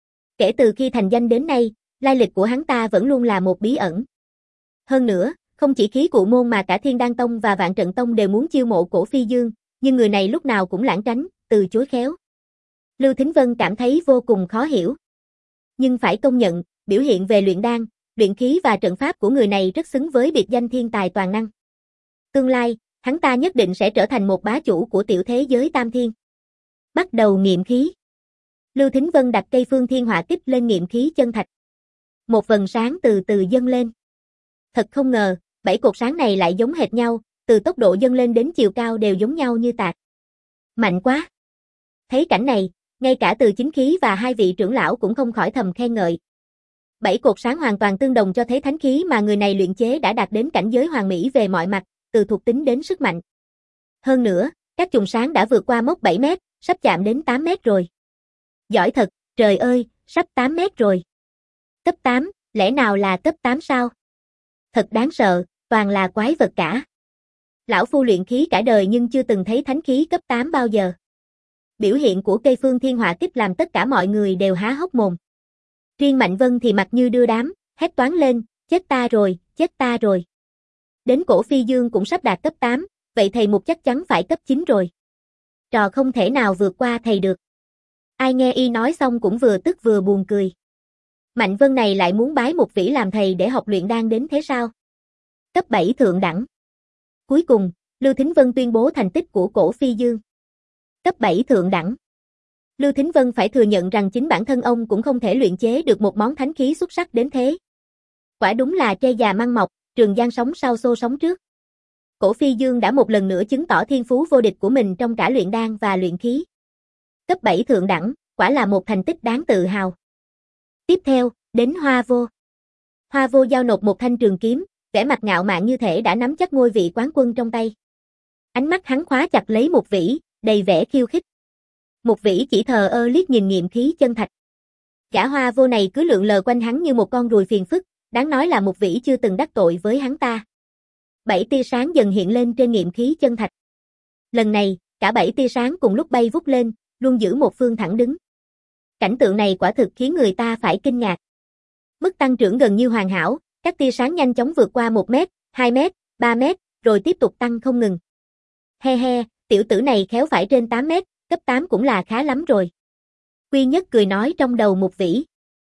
Kể từ khi thành danh đến nay, lai lịch của hắn ta vẫn luôn là một bí ẩn. Hơn nữa, không chỉ khí cụ môn mà cả Thiên Đan Tông và Vạn Trận Tông đều muốn chiêu mộ Cổ Phi Dương, nhưng người này lúc nào cũng lảng tránh, từ chối khéo. Lưu Thính Vân cảm thấy vô cùng khó hiểu. Nhưng phải công nhận, biểu hiện về luyện đan, luyện khí và trận pháp của người này rất xứng với biệt danh thiên tài toàn năng. Tương lai, hắn ta nhất định sẽ trở thành một bá chủ của tiểu thế giới Tam Thiên. Bắt đầu nghiệm khí. Lưu Thính Vân đặt cây Phương Thiên Hỏa Kích lên nghiệm khí chân thạch. Một vầng sáng từ từ dâng lên. Thật không ngờ, bảy cột sáng này lại giống hệt nhau, từ tốc độ dâng lên đến chiều cao đều giống nhau như tạc. Mạnh quá! Thấy cảnh này, ngay cả Từ Chính Khí và hai vị trưởng lão cũng không khỏi thầm khen ngợi. Bảy cột sáng hoàn toàn tương đồng cho thấy thánh khí mà người này luyện chế đã đạt đến cảnh giới hoàn mỹ về mọi mặt, từ thuộc tính đến sức mạnh. Hơn nữa, các chùm sáng đã vượt qua mốc bảy mét, sắp chạm đến tám mét rồi. Giỏi thật, trời ơi, sắp tám mét rồi. Cấp tám, lẽ nào là cấp tám sao? Thật đáng sợ, toàn là quái vật cả. Lão phu luyện khí cả đời nhưng chưa từng thấy thánh khí cấp tám bao giờ. Biểu hiện của cây Phương Thiên Hỏa Kích làm tất cả mọi người đều há hốc mồm. Riêng Mạnh Vân thì mặt như đưa đám, hét toáng lên, chết ta rồi, chết ta rồi. Đến Cổ Phi Dương cũng sắp đạt cấp tám, vậy thầy Mục chắc chắn phải cấp chín rồi. Trò không thể nào vượt qua thầy được. Ai nghe y nói xong cũng vừa tức vừa buồn cười. Mạnh Vân này lại muốn bái một vĩ làm thầy để học luyện đan đến thế sao? Cấp bảy thượng đẳng. Cuối cùng, Lưu Thính Vân tuyên bố thành tích của Cổ Phi Dương. Cấp bảy thượng đẳng. Lưu Thính Vân phải thừa nhận rằng chính bản thân ông cũng không thể luyện chế được một món thánh khí xuất sắc đến thế. Quả đúng là tre già măng mọc, Trường Giang sống sau xô sống trước. Cổ Phi Dương đã một lần nữa chứng tỏ thiên phú vô địch của mình trong cả luyện đan và luyện khí. Cấp bảy thượng đẳng, quả là một thành tích đáng tự hào. Tiếp theo, đến Hoa Vô. Hoa Vô giao nộp một thanh trường kiếm, vẻ mặt ngạo mạn như thể đã nắm chắc ngôi vị quán quân trong tay. Ánh mắt hắn khóa chặt lấy Mục Vĩ, đầy vẻ khiêu khích. Mục Vĩ chỉ thờ ơ liếc nhìn nghiệm khí chân thạch. Gã Hoa Vô này cứ lượn lờ quanh hắn như một con ruồi phiền phức, đáng nói là Mục Vĩ chưa từng đắc tội với hắn ta. Bảy tia sáng dần hiện lên trên nghiệm khí chân thạch. Lần này, cả bảy tia sáng cùng lúc bay vút lên, luôn giữ một phương thẳng đứng. Cảnh tượng này quả thực khiến người ta phải kinh ngạc. Mức tăng trưởng gần như hoàn hảo, các tia sáng nhanh chóng vượt qua một mét, hai mét, ba mét, rồi tiếp tục tăng không ngừng. He he, tiểu tử này khéo phải trên tám mét, cấp tám cũng là khá lắm rồi. Quy Nhất cười nói trong đầu Mục Vĩ.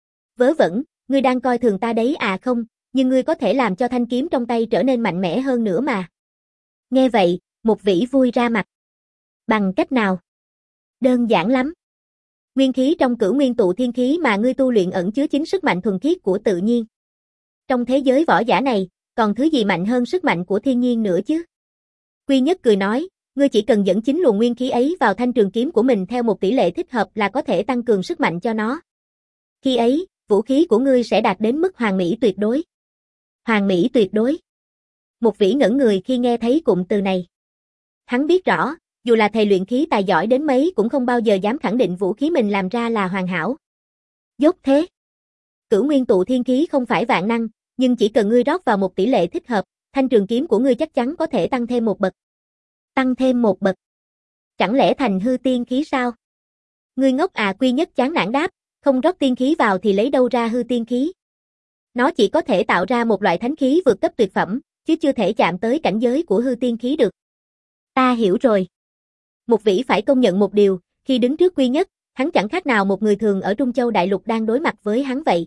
Vớ vẩn, ngươi đang coi thường ta đấy à không, nhưng ngươi có thể làm cho thanh kiếm trong tay trở nên mạnh mẽ hơn nữa mà. Nghe vậy, Mục Vĩ vui ra mặt. Bằng cách nào? Đơn giản lắm. Nguyên khí trong Cửu Nguyên Tụ Thiên Khí mà ngươi tu luyện ẩn chứa chính sức mạnh thuần khiết của tự nhiên. Trong thế giới võ giả này, còn thứ gì mạnh hơn sức mạnh của thiên nhiên nữa chứ? Quy Nhất cười nói, ngươi chỉ cần dẫn chính luồng nguyên khí ấy vào thanh trường kiếm của mình theo một tỷ lệ thích hợp là có thể tăng cường sức mạnh cho nó. Khi ấy, vũ khí của ngươi sẽ đạt đến mức hoàn mỹ tuyệt đối. Hoàn mỹ tuyệt đối. Mục Vĩ ngẩn người khi nghe thấy cụm từ này. Hắn biết rõ, dù là thầy luyện khí tài giỏi đến mấy cũng không bao giờ dám khẳng định vũ khí mình làm ra là hoàn hảo. Dốt thế. Cửu Nguyên Tụ Thiên Khí không phải vạn năng, nhưng chỉ cần ngươi rót vào một tỷ lệ thích hợp, thanh trường kiếm của ngươi chắc chắn có thể tăng thêm một bậc. Tăng thêm một bậc. Chẳng lẽ thành hư tiên khí sao? Ngươi ngốc à? Quy Nhất chán nản đáp, không rót tiên khí vào thì lấy đâu ra hư tiên khí. Nó chỉ có thể tạo ra một loại thánh khí vượt cấp tuyệt phẩm, chứ chưa thể chạm tới cảnh giới của hư tiên khí được. Ta hiểu rồi. Mục Vĩ phải công nhận một điều, khi đứng trước Quy Nhất, hắn chẳng khác nào một người thường ở Trung Châu Đại Lục đang đối mặt với hắn vậy.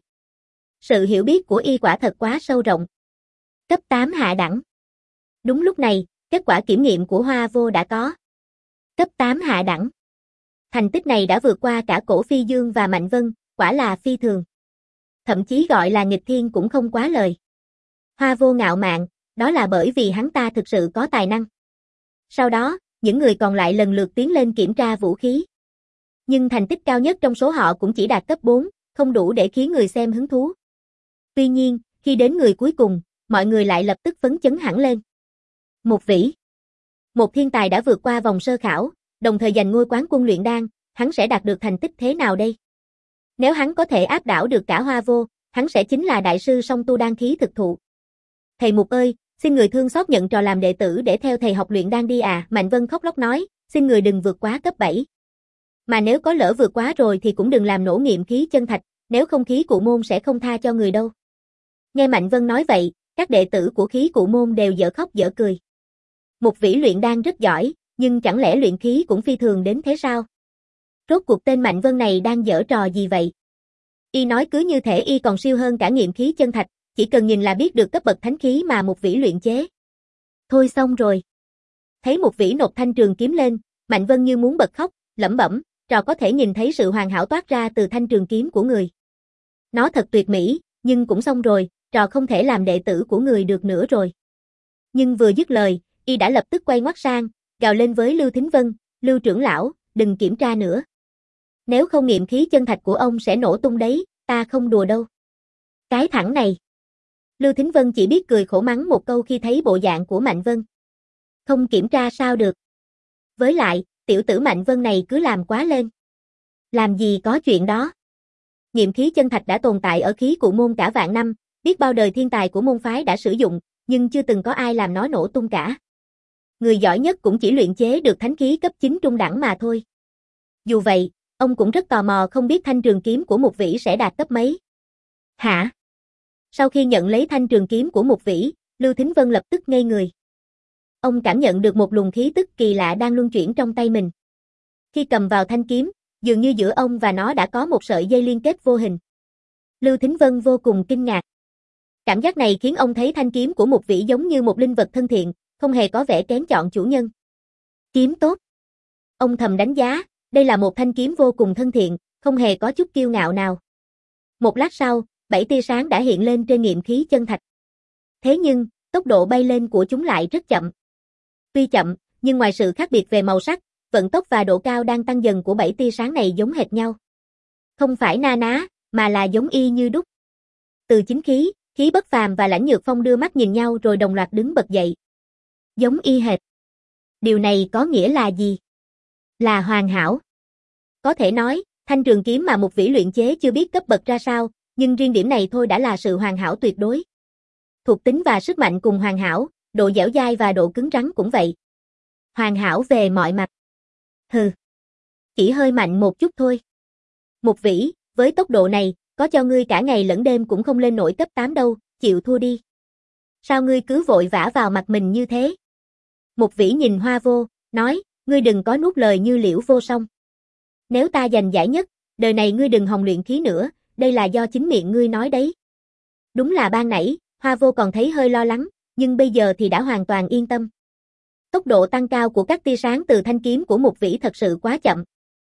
Sự hiểu biết của y quả thật quá sâu rộng. Cấp tám hạ đẳng. Đúng lúc này, kết quả kiểm nghiệm của Hoa Vô đã có. Cấp tám hạ đẳng. Thành tích này đã vượt qua cả Cổ Phi Dương và Mạnh Vân, quả là phi thường. Thậm chí gọi là nghịch thiên cũng không quá lời. Hoa Vô ngạo mạn, đó là bởi vì hắn ta thực sự có tài năng. Sau đó, những người còn lại lần lượt tiến lên kiểm tra vũ khí. Nhưng thành tích cao nhất trong số họ cũng chỉ đạt cấp bốn, không đủ để khiến người xem hứng thú. Tuy nhiên, khi đến người cuối cùng, mọi người lại lập tức phấn chấn hẳn lên. Mục Vĩ. Một thiên tài đã vượt qua vòng sơ khảo, đồng thời giành ngôi quán quân luyện đan, hắn sẽ đạt được thành tích thế nào đây? Nếu hắn có thể áp đảo được cả Hoa Vô, hắn sẽ chính là đại sư song tu đan khí thực thụ. Thầy Mục ơi, xin người thương xót nhận trò làm đệ tử để theo thầy học luyện đan đi à, Mạnh Vân khóc lóc nói, xin người đừng vượt quá cấp bảy. Mà nếu có lỡ vượt quá rồi thì cũng đừng làm nổ nghiệm khí chân thạch, nếu không khí cụ môn sẽ không tha cho người đâu. Nghe Mạnh Vân nói vậy, các đệ tử của khí cụ môn đều dở khóc dở cười. Mục Vĩ luyện đan rất giỏi, nhưng chẳng lẽ luyện khí cũng phi thường đến thế sao? Rốt cuộc tên Mạnh Vân này đang giở trò gì vậy? Y nói cứ như thể y còn siêu hơn cả nghiệm khí chân thạch, chỉ cần nhìn là biết được cấp bậc thánh khí mà Mục Vĩ luyện chế. Thôi xong rồi. Thấy một vĩ nộp thanh trường kiếm lên, Mạnh Vân như muốn bật khóc, lẩm bẩm, trò có thể nhìn thấy sự hoàn hảo toát ra từ thanh trường kiếm của người. Nó thật tuyệt mỹ, nhưng cũng xong rồi, trò không thể làm đệ tử của người được nữa rồi. Nhưng vừa dứt lời, y đã lập tức quay ngoắt sang, gào lên với Lưu Thính Vân, Lưu trưởng lão, đừng kiểm tra nữa. Nếu không nghiệm khí chân thạch của ông sẽ nổ tung đấy, ta không đùa đâu. Cái thẳng này. Lưu Thính Vân chỉ biết cười khổ mắng một câu khi thấy bộ dạng của Mạnh Vân. Không kiểm tra sao được. Với lại, tiểu tử Mạnh Vân này cứ làm quá lên. Làm gì có chuyện đó. Nghiệm khí chân thạch đã tồn tại ở khí cụ môn cả vạn năm, biết bao đời thiên tài của môn phái đã sử dụng, nhưng chưa từng có ai làm nó nổ tung cả. Người giỏi nhất cũng chỉ luyện chế được thánh khí cấp chín trung đẳng mà thôi. Dù vậy, ông cũng rất tò mò không biết thanh trường kiếm của Mục Vĩ sẽ đạt cấp mấy. Hả? Sau khi nhận lấy thanh trường kiếm của Mục Vĩ, Lưu Thính Vân lập tức ngây người. Ông cảm nhận được một luồng khí tức kỳ lạ đang luân chuyển trong tay mình. Khi cầm vào thanh kiếm, dường như giữa ông và nó đã có một sợi dây liên kết vô hình. Lưu Thính Vân vô cùng kinh ngạc. Cảm giác này khiến ông thấy thanh kiếm của Mục Vĩ giống như một linh vật thân thiện, không hề có vẻ kén chọn chủ nhân. Kiếm tốt. Ông thầm đánh giá, đây là một thanh kiếm vô cùng thân thiện, không hề có chút kiêu ngạo nào. Một lát sau, bảy tia sáng đã hiện lên trên nghiệm khí chân thạch. Thế nhưng, tốc độ bay lên của chúng lại rất chậm. Tuy chậm, nhưng ngoài sự khác biệt về màu sắc, vận tốc và độ cao đang tăng dần của bảy tia sáng này giống hệt nhau. Không phải na ná, mà là giống y như đúc. Từ chính khí, Khí Bất Phàm và Lãnh Nhược Phong đưa mắt nhìn nhau rồi đồng loạt đứng bật dậy. Giống y hệt. Điều này có nghĩa là gì? Là hoàn hảo. Có thể nói, thanh trường kiếm mà Mục Vĩ luyện chế chưa biết cấp bậc ra sao, nhưng riêng điểm này thôi đã là sự hoàn hảo tuyệt đối. Thuộc tính và sức mạnh cùng hoàn hảo, độ dẻo dai và độ cứng rắn cũng vậy. Hoàn hảo về mọi mặt. Hừ. Chỉ hơi mạnh một chút thôi. Mục Vĩ, với tốc độ này, có cho ngươi cả ngày lẫn đêm cũng không lên nổi cấp tám đâu, chịu thua đi. Sao ngươi cứ vội vã vào mặt mình như thế? Mục Vĩ nhìn Hoa Vô, nói, ngươi đừng có nuốt lời như Liễu Vô Song. Nếu ta giành giải nhất, đời này ngươi đừng hòng luyện khí nữa, đây là do chính miệng ngươi nói đấy. Đúng là ban nãy, Hoa Vô còn thấy hơi lo lắng, nhưng bây giờ thì đã hoàn toàn yên tâm. Tốc độ tăng cao của các tia sáng từ thanh kiếm của Mục Vĩ thật sự quá chậm.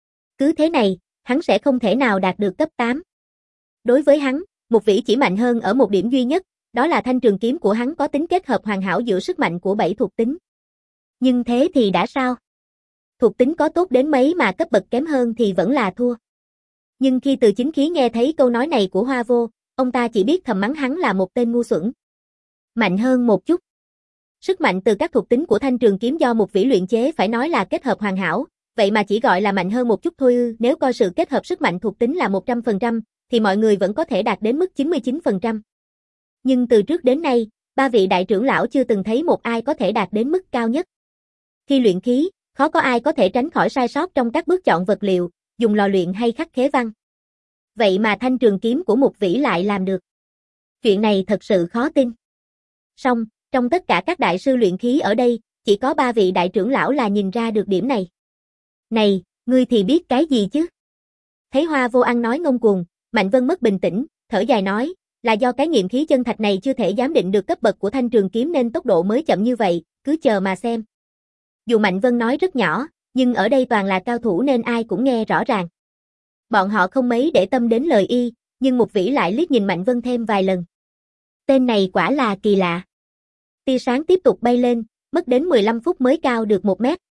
Cứ thế này, hắn sẽ không thể nào đạt được cấp tám. Đối với hắn, Mục Vĩ chỉ mạnh hơn ở một điểm duy nhất, đó là thanh trường kiếm của hắn có tính kết hợp hoàn hảo giữa sức mạnh của bảy thuộc tính. Nhưng thế thì đã sao? Thuộc tính có tốt đến mấy mà cấp bậc kém hơn thì vẫn là thua. Nhưng khi Từ Chính Khí nghe thấy câu nói này của Hoa Vô, ông ta chỉ biết thầm mắng hắn là một tên ngu xuẩn. Mạnh hơn một chút. Sức mạnh từ các thuộc tính của thanh trường kiếm do Mục Vĩ luyện chế phải nói là kết hợp hoàn hảo, vậy mà chỉ gọi là mạnh hơn một chút thôi ư, nếu coi sự kết hợp sức mạnh thuộc tính là một trăm phần trăm, thì mọi người vẫn có thể đạt đến mức chín mươi chín phần trăm. Nhưng từ trước đến nay, ba vị đại trưởng lão chưa từng thấy một ai có thể đạt đến mức cao nhất. Khi luyện khí, khó có ai có thể tránh khỏi sai sót trong các bước chọn vật liệu, dùng lò luyện hay khắc khế văn. Vậy mà thanh trường kiếm của Mục Vĩ lại làm được. Chuyện này thật sự khó tin. Song, trong tất cả các đại sư luyện khí ở đây, chỉ có ba vị đại trưởng lão là nhìn ra được điểm này. Này, ngươi thì biết cái gì chứ? Thấy Hoa Vô ăn nói ngông cuồng, Mạnh Vân mất bình tĩnh, thở dài nói, là do cái nghiệm khí chân thạch này chưa thể giám định được cấp bậc của thanh trường kiếm nên tốc độ mới chậm như vậy, cứ chờ mà xem. Dù Mạnh Vân nói rất nhỏ, nhưng ở đây toàn là cao thủ nên ai cũng nghe rõ ràng. Bọn họ không mấy để tâm đến lời y, nhưng Mục Vĩ lại liếc nhìn Mạnh Vân thêm vài lần. Tên này quả là kỳ lạ. Tia sáng tiếp tục bay lên, mất đến mười lăm phút mới cao được một mét.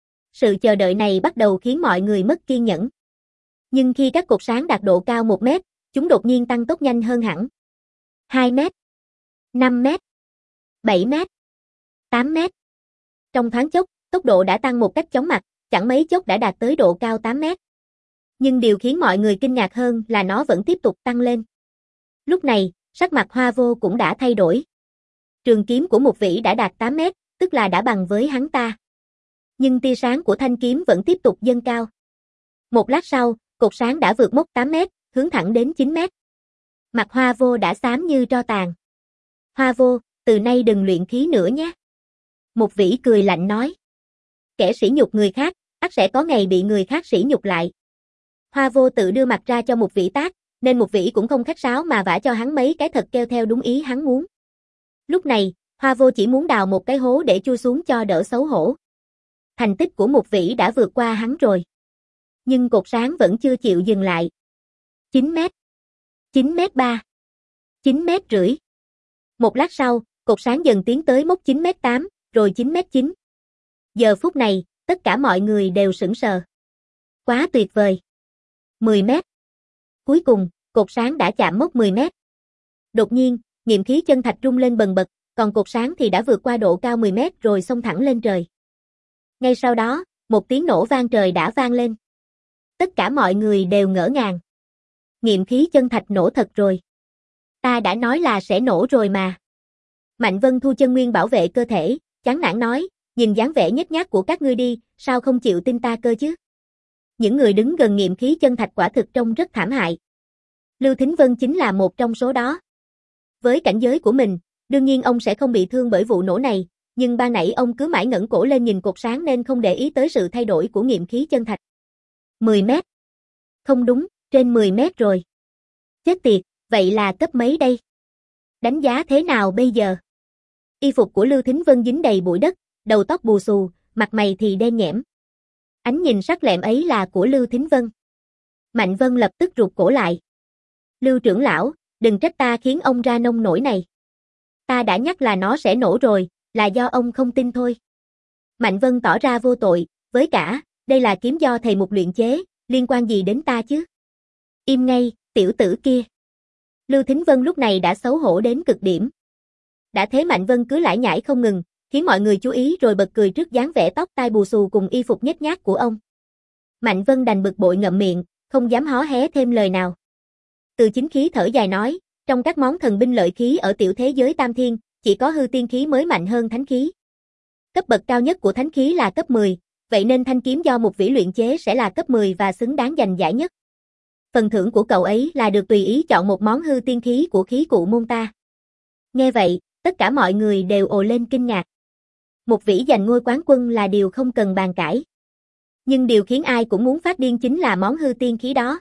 Sự chờ đợi này bắt đầu khiến mọi người mất kiên nhẫn. Nhưng khi các cột sáng đạt độ cao một mét, chúng đột nhiên tăng tốc nhanh hơn hẳn. hai mét, năm mét, bảy mét, tám mét. Trong thoáng chốc, tốc độ đã tăng một cách chóng mặt, chẳng mấy chốc đã đạt tới độ cao tám mét. Nhưng điều khiến mọi người kinh ngạc hơn là nó vẫn tiếp tục tăng lên. Lúc này, sắc mặt Hoa Vô cũng đã thay đổi. Trường kiếm của Mục Vĩ đã đạt tám mét, tức là đã bằng với hắn ta. Nhưng tia sáng của thanh kiếm vẫn tiếp tục dâng cao. Một lát sau, cột sáng đã vượt mốc tám mét, hướng thẳng đến chín mét. Mặt Hoa Vô đã xám như tro tàn. Hoa Vô, từ nay đừng luyện khí nữa nhé. Mục Vĩ cười lạnh nói. Kẻ sỉ nhục người khác, ắt sẽ có ngày bị người khác sỉ nhục lại. Hoa Vô tự đưa mặt ra cho Mục Vĩ tát, nên Mục Vĩ cũng không khách sáo mà vả cho hắn mấy cái thật keo theo đúng ý hắn muốn. Lúc này, Hoa Vô chỉ muốn đào một cái hố để chui xuống cho đỡ xấu hổ. Thành tích của Mục Vĩ đã vượt qua hắn rồi. Nhưng cột sáng vẫn chưa chịu dừng lại. chín mét. chín mét ba. chín mét rưỡi. Một lát sau, cột sáng dần tiến tới mốc chín mét tám, rồi chín mét chín. Giờ phút này, tất cả mọi người đều sững sờ. Quá tuyệt vời. mười mét. Cuối cùng, cột sáng đã chạm mốc mười mét. Đột nhiên, nghiệm khí chân thạch rung lên bần bật, còn cột sáng thì đã vượt qua độ cao mười mét rồi xông thẳng lên trời. Ngay sau đó, một tiếng nổ vang trời đã vang lên. Tất cả mọi người đều ngỡ ngàng. Nghiệm khí chân thạch nổ thật rồi. Ta đã nói là sẽ nổ rồi mà. Mạnh Vân thu chân nguyên bảo vệ cơ thể, chán nản nói, nhìn dáng vẻ nhếch nhác của các ngươi đi, sao không chịu tin ta cơ chứ? Những người đứng gần nghiệm khí chân thạch quả thực trông rất thảm hại. Lưu Thính Vân chính là một trong số đó. Với cảnh giới của mình, đương nhiên ông sẽ không bị thương bởi vụ nổ này, nhưng ban nãy ông cứ mãi ngẩng cổ lên nhìn cột sáng nên không để ý tới sự thay đổi của nghiệm khí chân thạch. mười mét. Không đúng, trên mười mét rồi. Chết tiệt, vậy là cấp mấy đây? Đánh giá thế nào bây giờ? Y phục của Lưu Thính Vân dính đầy bụi đất, đầu tóc bù xù, mặt mày thì đen nhẽm. Ánh nhìn sắc lẹm ấy là của Lưu Thính Vân. Mạnh Vân lập tức rụt cổ lại. Lưu trưởng lão, đừng trách ta khiến ông ra nông nổi này. Ta đã nhắc là nó sẽ nổ rồi, là do ông không tin thôi. Mạnh Vân tỏ ra vô tội, với cả, đây là kiếm do thầy Mục luyện chế, liên quan gì đến ta chứ? Im ngay, tiểu tử kia. Lưu Thính Vân lúc này đã xấu hổ đến cực điểm. Đã thế Mạnh Vân cứ lải nhải không ngừng, khiến mọi người chú ý rồi bật cười trước dáng vẻ tóc tai bù xù cùng y phục nhếch nhác của ông. Mạnh Vân đành bực bội ngậm miệng, không dám hó hé thêm lời nào. Từ Chính Khí thở dài nói, trong các món thần binh lợi khí ở tiểu thế giới Tam Thiên, chỉ có hư tiên khí mới mạnh hơn thánh khí. Cấp bậc cao nhất của thánh khí là cấp mười, vậy nên thanh kiếm do Mục Vĩ luyện chế sẽ là cấp mười và xứng đáng giành giải nhất. Phần thưởng của cậu ấy là được tùy ý chọn một món hư tiên khí của khí cụ môn ta. Nghe vậy, tất cả mọi người đều ồ lên kinh ngạc. Mục Vĩ giành ngôi quán quân là điều không cần bàn cãi. Nhưng điều khiến ai cũng muốn phát điên chính là món hư tiên khí đó.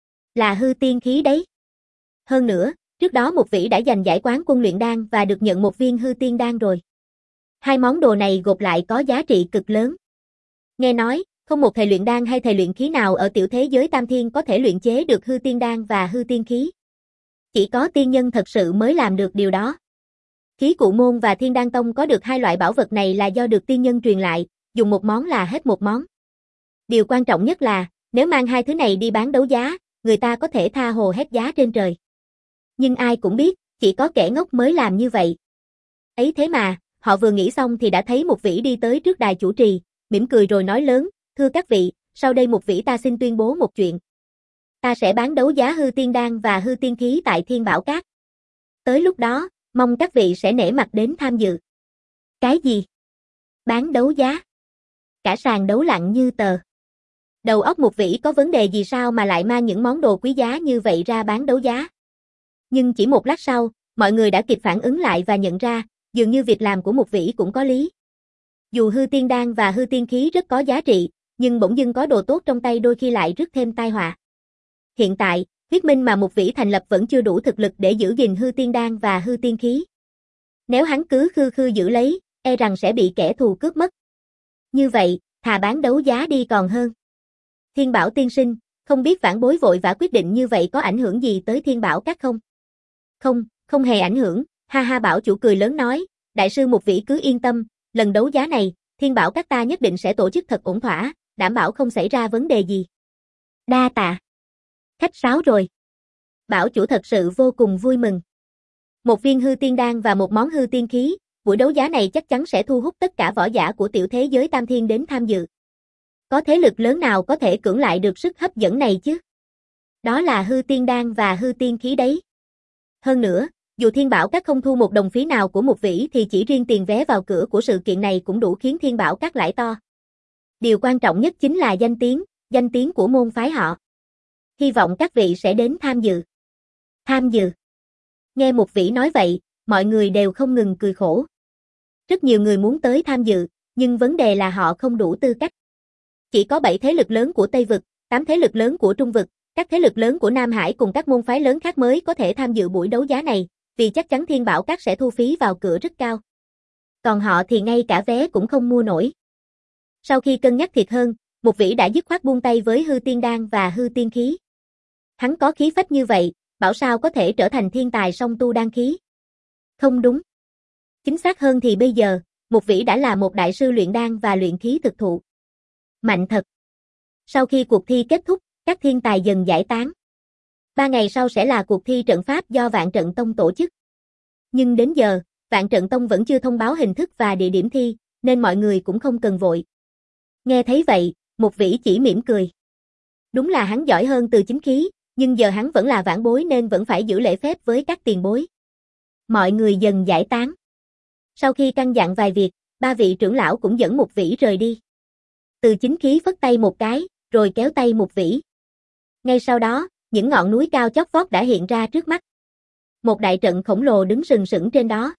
Là hư tiên khí đấy. Hơn nữa, trước đó Mục Vĩ đã giành giải quán quân luyện đan và được nhận một viên hư tiên đan rồi. Hai món đồ này gộp lại có giá trị cực lớn. Nghe nói, không một thầy luyện đan hay thầy luyện khí nào ở tiểu thế giới Tam Thiên có thể luyện chế được hư tiên đan và hư tiên khí. Chỉ có tiên nhân thật sự mới làm được điều đó. Khí cụ môn và Thiên Đan Tông có được hai loại bảo vật này là do được tiên nhân truyền lại, dùng một món là hết một món. Điều quan trọng nhất là, nếu mang hai thứ này đi bán đấu giá, người ta có thể tha hồ hét giá trên trời. Nhưng ai cũng biết, chỉ có kẻ ngốc mới làm như vậy. Ấy thế mà, họ vừa nghĩ xong thì đã thấy Mục Vĩ đi tới trước đài chủ trì, mỉm cười rồi nói lớn, thưa các vị, sau đây Mục Vĩ ta xin tuyên bố một chuyện. Ta sẽ bán đấu giá hư tiên đan và hư tiên khí tại Thiên Bảo Các. Tới lúc đó, mong các vị sẽ nể mặt đến tham dự. Cái gì? Bán đấu giá? Cả sàn đấu lặng như tờ. Đầu óc Mục Vĩ có vấn đề gì sao mà lại mang những món đồ quý giá như vậy ra bán đấu giá? Nhưng chỉ một lát sau, mọi người đã kịp phản ứng lại và nhận ra, dường như việc làm của Mục Vĩ cũng có lý. Dù hư tiên đan và hư tiên khí rất có giá trị, nhưng bỗng dưng có đồ tốt trong tay đôi khi lại rước thêm tai họa. Hiện tại, huyết minh mà Mục Vĩ thành lập vẫn chưa đủ thực lực để giữ gìn hư tiên đan và hư tiên khí. Nếu hắn cứ khư khư giữ lấy, e rằng sẽ bị kẻ thù cướp mất. Như vậy, thà bán đấu giá đi còn hơn. Thiên Bảo tiên sinh, không biết vãn bối vội vã quyết định như vậy có ảnh hưởng gì tới Thiên Bảo Các không? Không, không hề ảnh hưởng, ha ha Bảo chủ cười lớn nói, đại sư Mục Vĩ cứ yên tâm, lần đấu giá này, Thiên Bảo Các ta nhất định sẽ tổ chức thật ổn thỏa, đảm bảo không xảy ra vấn đề gì. Đa tạ. Khách sáo rồi. Bảo chủ thật sự vô cùng vui mừng. Một viên hư tiên đan và một món hư tiên khí, buổi đấu giá này chắc chắn sẽ thu hút tất cả võ giả của tiểu thế giới Tam Thiên đến tham dự. Có thế lực lớn nào có thể cưỡng lại được sức hấp dẫn này chứ? Đó là hư tiên đan và hư tiên khí đấy. Hơn nữa, dù Thiên Bảo Các không thu một đồng phí nào của Mục Vĩ thì chỉ riêng tiền vé vào cửa của sự kiện này cũng đủ khiến Thiên Bảo Các lãi to. Điều quan trọng nhất chính là danh tiếng, danh tiếng của môn phái họ. Hy vọng các vị sẽ đến tham dự. Tham dự. Nghe Mục Vĩ nói vậy, mọi người đều không ngừng cười khổ. Rất nhiều người muốn tới tham dự, nhưng vấn đề là họ không đủ tư cách. Chỉ có bảy thế lực lớn của Tây Vực, tám thế lực lớn của Trung Vực, các thế lực lớn của Nam Hải cùng các môn phái lớn khác mới có thể tham dự buổi đấu giá này, vì chắc chắn Thiên Bảo Các sẽ thu phí vào cửa rất cao. Còn họ thì ngay cả vé cũng không mua nổi. Sau khi cân nhắc thiệt hơn, Mục Vĩ đã dứt khoát buông tay với hư tiên đan và hư tiên khí. Hắn có khí phách như vậy, bảo sao có thể trở thành thiên tài song tu đan khí. Không đúng. Chính xác hơn thì bây giờ, Mục Vĩ đã là một đại sư luyện đan và luyện khí thực thụ. Mạnh thật. Sau khi cuộc thi kết thúc, các thiên tài dần giải tán. Ba ngày sau sẽ là cuộc thi trận pháp do Vạn Trận Tông tổ chức. Nhưng đến giờ, Vạn Trận Tông vẫn chưa thông báo hình thức và địa điểm thi, nên mọi người cũng không cần vội. Nghe thấy vậy, Mục Vĩ chỉ mỉm cười. Đúng là hắn giỏi hơn Từ Chính Khí, nhưng giờ hắn vẫn là vãn bối nên vẫn phải giữ lễ phép với các tiền bối. Mọi người dần giải tán. Sau khi căn dặn vài việc, ba vị trưởng lão cũng dẫn Mục Vĩ rời đi. Từ Chính Khí phất tay một cái, rồi kéo tay Mục Vĩ. Ngay sau đó, những ngọn núi cao chót vót đã hiện ra trước mắt. Một đại trận khổng lồ đứng sừng sững trên đó.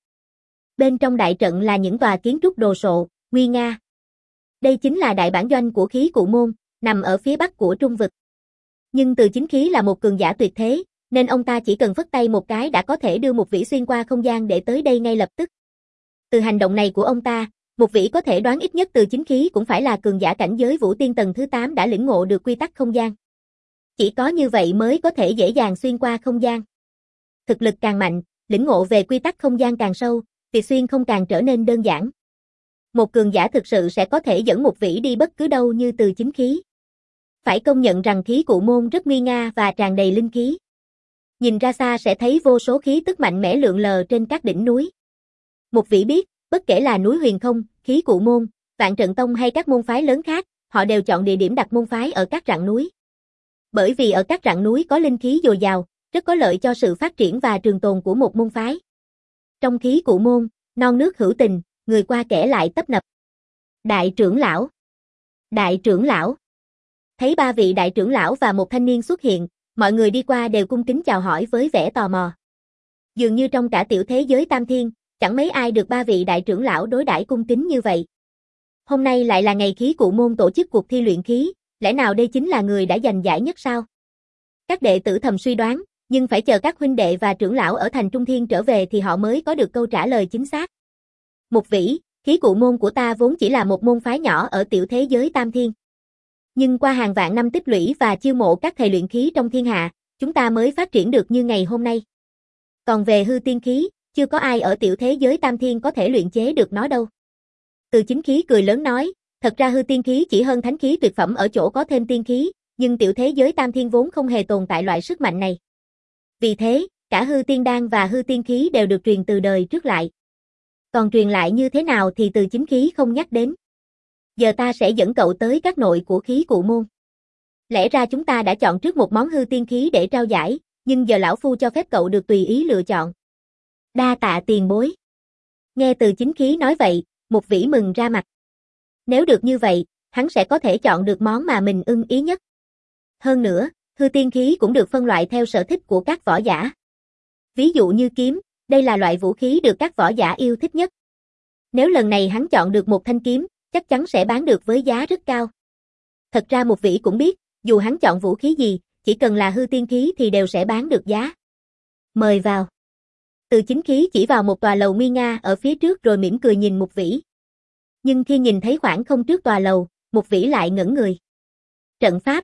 Bên trong đại trận là những tòa kiến trúc đồ sộ, nguy nga. Đây chính là đại bản doanh của khí cụ môn, nằm ở phía bắc của Trung Vực. Nhưng Từ Chính Khí là một cường giả tuyệt thế, nên ông ta chỉ cần phất tay một cái đã có thể đưa Mục Vĩ xuyên qua không gian để tới đây ngay lập tức. Từ hành động này của ông ta, Mục Vĩ có thể đoán ít nhất Từ Chính Khí cũng phải là cường giả cảnh giới Vũ Tiên tầng thứ tám đã lĩnh ngộ được quy tắc không gian. Chỉ có như vậy mới có thể dễ dàng xuyên qua không gian. Thực lực càng mạnh, lĩnh ngộ về quy tắc không gian càng sâu, việc xuyên không càng trở nên đơn giản. Một cường giả thực sự sẽ có thể dẫn Mục Vĩ đi bất cứ đâu như Từ Chính Khí. Phải công nhận rằng khí cụ môn rất nguy nga và tràn đầy linh khí. Nhìn ra xa sẽ thấy vô số khí tức mạnh mẽ lượn lờ trên các đỉnh núi. Mục Vĩ biết, bất kể là núi Huyền Không, khí cụ môn, Vạn Trận Tông hay các môn phái lớn khác, họ đều chọn địa điểm đặt môn phái ở các rặng núi. Bởi vì ở các rặng núi có linh khí dồi dào, rất có lợi cho sự phát triển và trường tồn của một môn phái. Trong khí cụ môn, non nước hữu tình, người qua kẻ lại tấp nập. Đại trưởng lão. Đại trưởng lão. Thấy ba vị đại trưởng lão và một thanh niên xuất hiện, mọi người đi qua đều cung kính chào hỏi với vẻ tò mò. Dường như trong cả tiểu thế giới Tam Thiên, chẳng mấy ai được ba vị đại trưởng lão đối đãi cung kính như vậy. Hôm nay lại là ngày khí cụ môn tổ chức cuộc thi luyện khí, lẽ nào đây chính là người đã giành giải nhất sao? Các đệ tử thầm suy đoán, nhưng phải chờ các huynh đệ và trưởng lão ở thành Trung Thiên trở về thì họ mới có được câu trả lời chính xác. Mục Vĩ, khí cụ môn của ta vốn chỉ là một môn phái nhỏ ở tiểu thế giới Tam Thiên. Nhưng qua hàng vạn năm tích lũy và chiêu mộ các thầy luyện khí trong thiên hạ, chúng ta mới phát triển được như ngày hôm nay. Còn về hư tiên khí, chưa có ai ở tiểu thế giới Tam Thiên có thể luyện chế được nó đâu. Từ Chính Khí cười lớn nói, thật ra hư tiên khí chỉ hơn thánh khí tuyệt phẩm ở chỗ có thêm tiên khí, nhưng tiểu thế giới Tam Thiên vốn không hề tồn tại loại sức mạnh này. Vì thế, cả hư tiên đan và hư tiên khí đều được truyền từ đời trước lại. Còn truyền lại như thế nào thì Từ Chính Khí không nhắc đến. Giờ ta sẽ dẫn cậu tới các nội của khí cụ môn. Lẽ ra chúng ta đã chọn trước một món hư tiên khí để trao giải, nhưng giờ lão phu cho phép cậu được tùy ý lựa chọn. Đa tạ tiền bối. Nghe Từ Chính Khí nói vậy, Mục Vĩ mừng ra mặt. Nếu được như vậy, hắn sẽ có thể chọn được món mà mình ưng ý nhất. Hơn nữa, hư tiên khí cũng được phân loại theo sở thích của các võ giả. Ví dụ như kiếm, đây là loại vũ khí được các võ giả yêu thích nhất. Nếu lần này hắn chọn được một thanh kiếm, chắc chắn sẽ bán được với giá rất cao. Thật ra Mục Vĩ cũng biết, dù hắn chọn vũ khí gì, chỉ cần là hư tiên khí thì đều sẽ bán được giá. Mời vào. Từ Chính Khí chỉ vào một tòa lầu nguy nga ở phía trước rồi mỉm cười nhìn Mục Vĩ. Nhưng khi nhìn thấy khoảng không trước tòa lầu, Mục Vĩ lại ngẩn người. Trận pháp.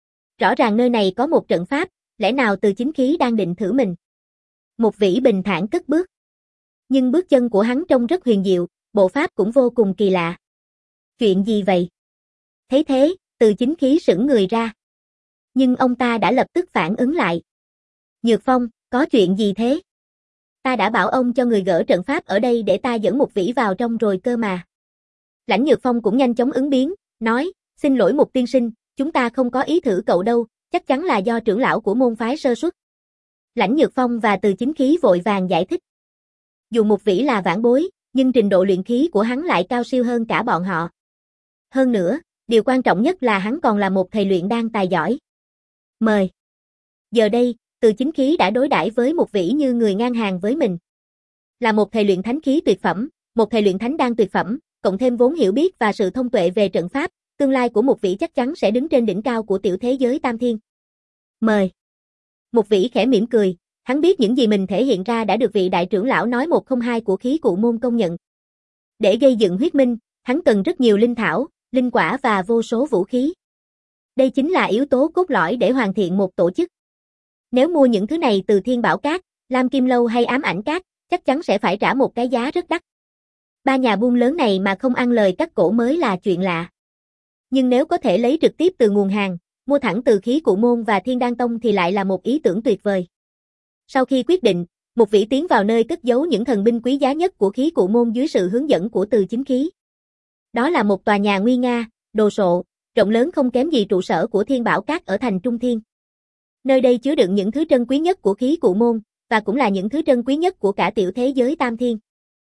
Rõ ràng nơi này có một trận pháp, lẽ nào Từ Chính Khí đang định thử mình? Mục Vĩ bình thản cất bước. Nhưng bước chân của hắn trông rất huyền diệu, bộ pháp cũng vô cùng kỳ lạ. Chuyện gì vậy? Thấy thế, Từ Chính Khí sững người ra. Nhưng ông ta đã lập tức phản ứng lại. Nhược Phong, có chuyện gì thế? Ta đã bảo ông cho người gỡ trận pháp ở đây để ta dẫn Mục Vĩ vào trong rồi cơ mà. Lãnh Nhược Phong cũng nhanh chóng ứng biến, nói, xin lỗi Mục tiên sinh, chúng ta không có ý thử cậu đâu, chắc chắn là do trưởng lão của môn phái sơ suất. Lãnh Nhược Phong và Từ Chính Khí vội vàng giải thích. Dù Mục Vĩ là vãn bối, nhưng trình độ luyện khí của hắn lại cao siêu hơn cả bọn họ. Hơn nữa, điều quan trọng nhất là hắn còn là một thầy luyện đan tài giỏi. Mời. Giờ đây, Từ Chính Khí đã đối đãi với Mục Vĩ như người ngang hàng với mình. Là một thầy luyện thánh khí tuyệt phẩm, một thầy luyện thánh đan tuyệt phẩm, cộng thêm vốn hiểu biết và sự thông tuệ về trận pháp, tương lai của Mục Vĩ chắc chắn sẽ đứng trên đỉnh cao của tiểu thế giới Tam Thiên. Mời. Mục Vĩ khẽ mỉm cười, hắn biết những gì mình thể hiện ra đã được vị đại trưởng lão nói một không hai của khí cụ môn công nhận. Để gây dựng huyết minh, hắn cần rất nhiều linh thảo, linh quả và vô số vũ khí. Đây chính là yếu tố cốt lõi để hoàn thiện một tổ chức. Nếu mua những thứ này từ Thiên Bảo Các, Lam Kim Lâu hay Ám Ảnh Các, chắc chắn sẽ phải trả một cái giá rất đắt. Ba nhà buôn lớn này mà không ăn lời cắt cổ mới là chuyện lạ. Nhưng nếu có thể lấy trực tiếp từ nguồn hàng, mua thẳng từ Khí Cụ Môn và Thiên Đan Tông thì lại là một ý tưởng tuyệt vời. Sau khi quyết định, Mục Vĩ tiến vào nơi cất giấu những thần binh quý giá nhất của Khí Cụ Môn dưới sự hướng dẫn của Từ Chính Khí. Đó là một tòa nhà nguy nga, đồ sộ, rộng lớn không kém gì trụ sở của Thiên Bảo Các ở thành Trung Thiên. Nơi đây chứa đựng những thứ trân quý nhất của Khí Cụ Môn, và cũng là những thứ trân quý nhất của cả tiểu thế giới Tam Thiên.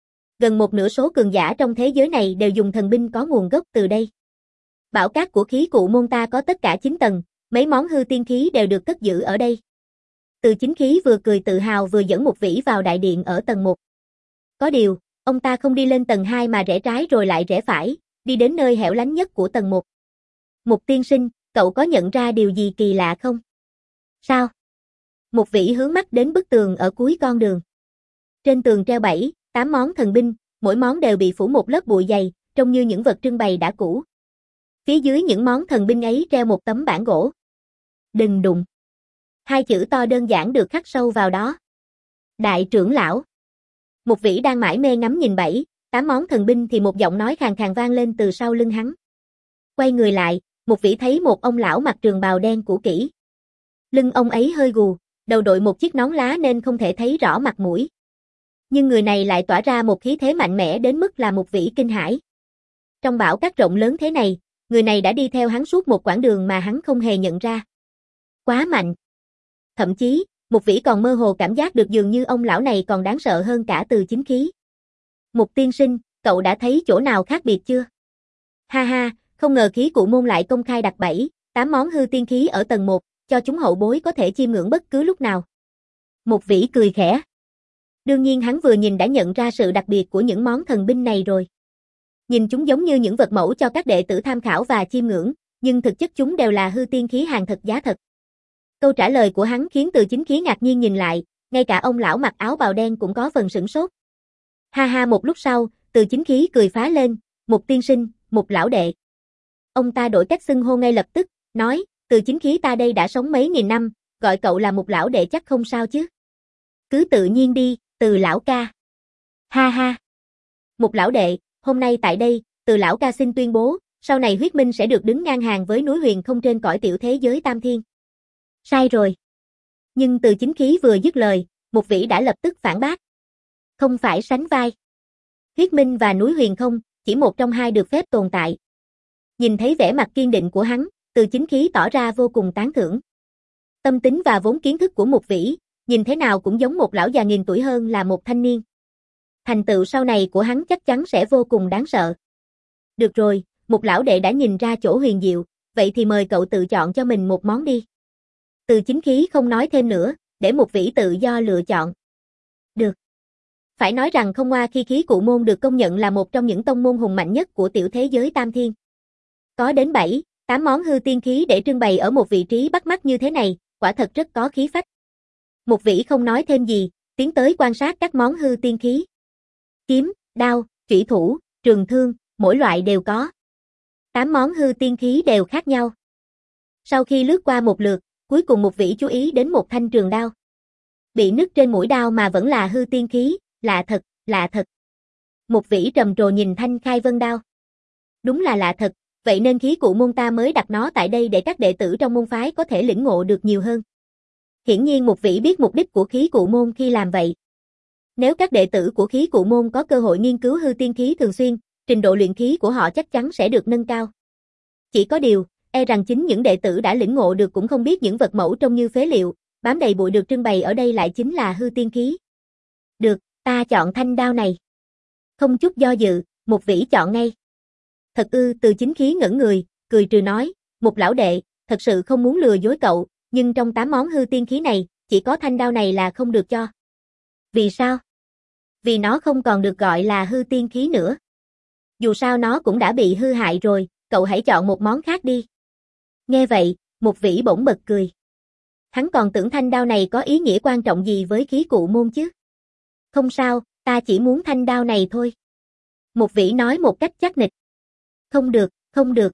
Gần một nửa số cường giả trong thế giới này đều dùng thần binh có nguồn gốc từ đây. Bảo Các của Khí Cụ Môn ta có tất cả chín tầng, mấy món hư tiên khí đều được cất giữ ở đây. Từ Chính Khí vừa cười tự hào vừa dẫn Mục Vĩ vào đại điện ở tầng một. Có điều, ông ta không đi lên tầng hai mà rẽ trái rồi lại rẽ phải, đi đến nơi hẻo lánh nhất của tầng một. Mục tiên sinh, cậu có nhận ra điều gì kỳ lạ không? Sao? Mục Vĩ hướng mắt đến bức tường ở cuối con đường. Trên tường treo bảy, tám món thần binh, mỗi món đều bị phủ một lớp bụi dày, trông như những vật trưng bày đã cũ. Phía dưới những món thần binh ấy treo một tấm bảng gỗ. Đừng đụng. Hai chữ to đơn giản được khắc sâu vào đó. Đại trưởng lão. Mục Vĩ đang mải mê ngắm nhìn bảy, tám món thần binh thì một giọng nói khàn khàn vang lên từ sau lưng hắn. Quay người lại, Mục Vĩ thấy một ông lão mặc trường bào đen cũ kỹ. Lưng ông ấy hơi gù, đầu đội một chiếc nón lá nên không thể thấy rõ mặt mũi. Nhưng người này lại tỏa ra một khí thế mạnh mẽ đến mức làm Mục Vĩ kinh hãi. Trong Bảo Các rộng lớn thế này, người này đã đi theo hắn suốt một quãng đường mà hắn không hề nhận ra. Quá mạnh. Thậm chí, Mục Vĩ còn mơ hồ cảm giác được dường như ông lão này còn đáng sợ hơn cả Từ Chính Khí. Mục tiên sinh, cậu đã thấy chỗ nào khác biệt chưa? Ha ha, không ngờ Khí Cụ Môn lại công khai đặt bảy, tám món hư tiên khí ở tầng một, cho chúng hậu bối có thể chiêm ngưỡng bất cứ lúc nào. Mục Vĩ cười khẽ. Đương nhiên hắn vừa nhìn đã nhận ra sự đặc biệt của những món thần binh này rồi. Nhìn chúng giống như những vật mẫu cho các đệ tử tham khảo và chiêm ngưỡng, nhưng thực chất chúng đều là hư tiên khí hàng thật giá thật. Câu trả lời của hắn khiến Từ Chính Khí ngạc nhiên nhìn lại, ngay cả ông lão mặc áo bào đen cũng có phần sửng sốt. Ha ha, một lúc sau, Từ Chính Khí cười phá lên, Mục tiên sinh, Mục lão đệ. Ông ta đổi cách xưng hô ngay lập tức, nói, Từ Chính Khí ta đây đã sống mấy nghìn năm, gọi cậu là Mục lão đệ chắc không sao chứ. Cứ tự nhiên đi, Từ lão ca. Ha ha. Mục lão đệ, hôm nay tại đây, Từ lão ca xin tuyên bố, sau này huyết minh sẽ được đứng ngang hàng với núi huyền không trên cõi tiểu thế giới Tam Thiên. Sai rồi. Nhưng Từ Chính Khí vừa dứt lời, Mục Vĩ đã lập tức phản bác. Không phải sánh vai. Huyết minh và núi huyền không, chỉ một trong hai được phép tồn tại. Nhìn thấy vẻ mặt kiên định của hắn, Từ Chính Khí tỏ ra vô cùng tán thưởng. Tâm tính và vốn kiến thức của Mục Vĩ, nhìn thế nào cũng giống một lão già nghìn tuổi hơn là một thanh niên. Thành tựu sau này của hắn chắc chắn sẽ vô cùng đáng sợ. Được rồi, Mục lão đệ đã nhìn ra chỗ huyền diệu, vậy thì mời cậu tự chọn cho mình một món đi. Từ Chính Khí không nói thêm nữa, để Mục Vĩ tự do lựa chọn. Được. Phải nói rằng không ngoa khi Khí Cụ Môn được công nhận là một trong những tông môn hùng mạnh nhất của tiểu thế giới Tam Thiên. Có đến bảy, tám món hư tiên khí để trưng bày ở một vị trí bắt mắt như thế này, quả thật rất có khí phách. Mục Vĩ không nói thêm gì, tiến tới quan sát các món hư tiên khí. Kiếm, đao, chủy thủ, trường thương, mỗi loại đều có. Tám món hư tiên khí đều khác nhau. Sau khi lướt qua một lượt, cuối cùng Mục Vĩ chú ý đến một thanh trường đao. Bị nứt trên mũi đao mà vẫn là hư tiên khí, lạ thật, lạ thật. Mục Vĩ trầm trồ nhìn thanh khai vân đao. Đúng là lạ thật, vậy nên Khí Cụ Môn ta mới đặt nó tại đây để các đệ tử trong môn phái có thể lĩnh ngộ được nhiều hơn. Hiển nhiên Mục Vĩ biết mục đích của Khí Cụ Môn khi làm vậy. Nếu các đệ tử của Khí Cụ Môn có cơ hội nghiên cứu hư tiên khí thường xuyên, trình độ luyện khí của họ chắc chắn sẽ được nâng cao. Chỉ có điều, e rằng chính những đệ tử đã lĩnh ngộ được cũng không biết những vật mẫu trông như phế liệu, bám đầy bụi được trưng bày ở đây lại chính là hư tiên khí. Được, ta chọn thanh đao này. Không chút do dự, Mục Vĩ chọn ngay. Thật ư? Từ Chính Khí ngẩn người, cười trừ nói, Mục lão đệ, thật sự không muốn lừa dối cậu, nhưng trong tám món hư tiên khí này, chỉ có thanh đao này là không được cho. Vì sao? Vì nó không còn được gọi là hư tiên khí nữa. Dù sao nó cũng đã bị hư hại rồi, cậu hãy chọn một món khác đi. Nghe vậy, Mục Vĩ bỗng bật cười. Hắn còn tưởng thanh đao này có ý nghĩa quan trọng gì với Khí Cụ Môn chứ. Không sao, ta chỉ muốn thanh đao này thôi. Mục Vĩ nói một cách chắc nịch. Không được, Không được.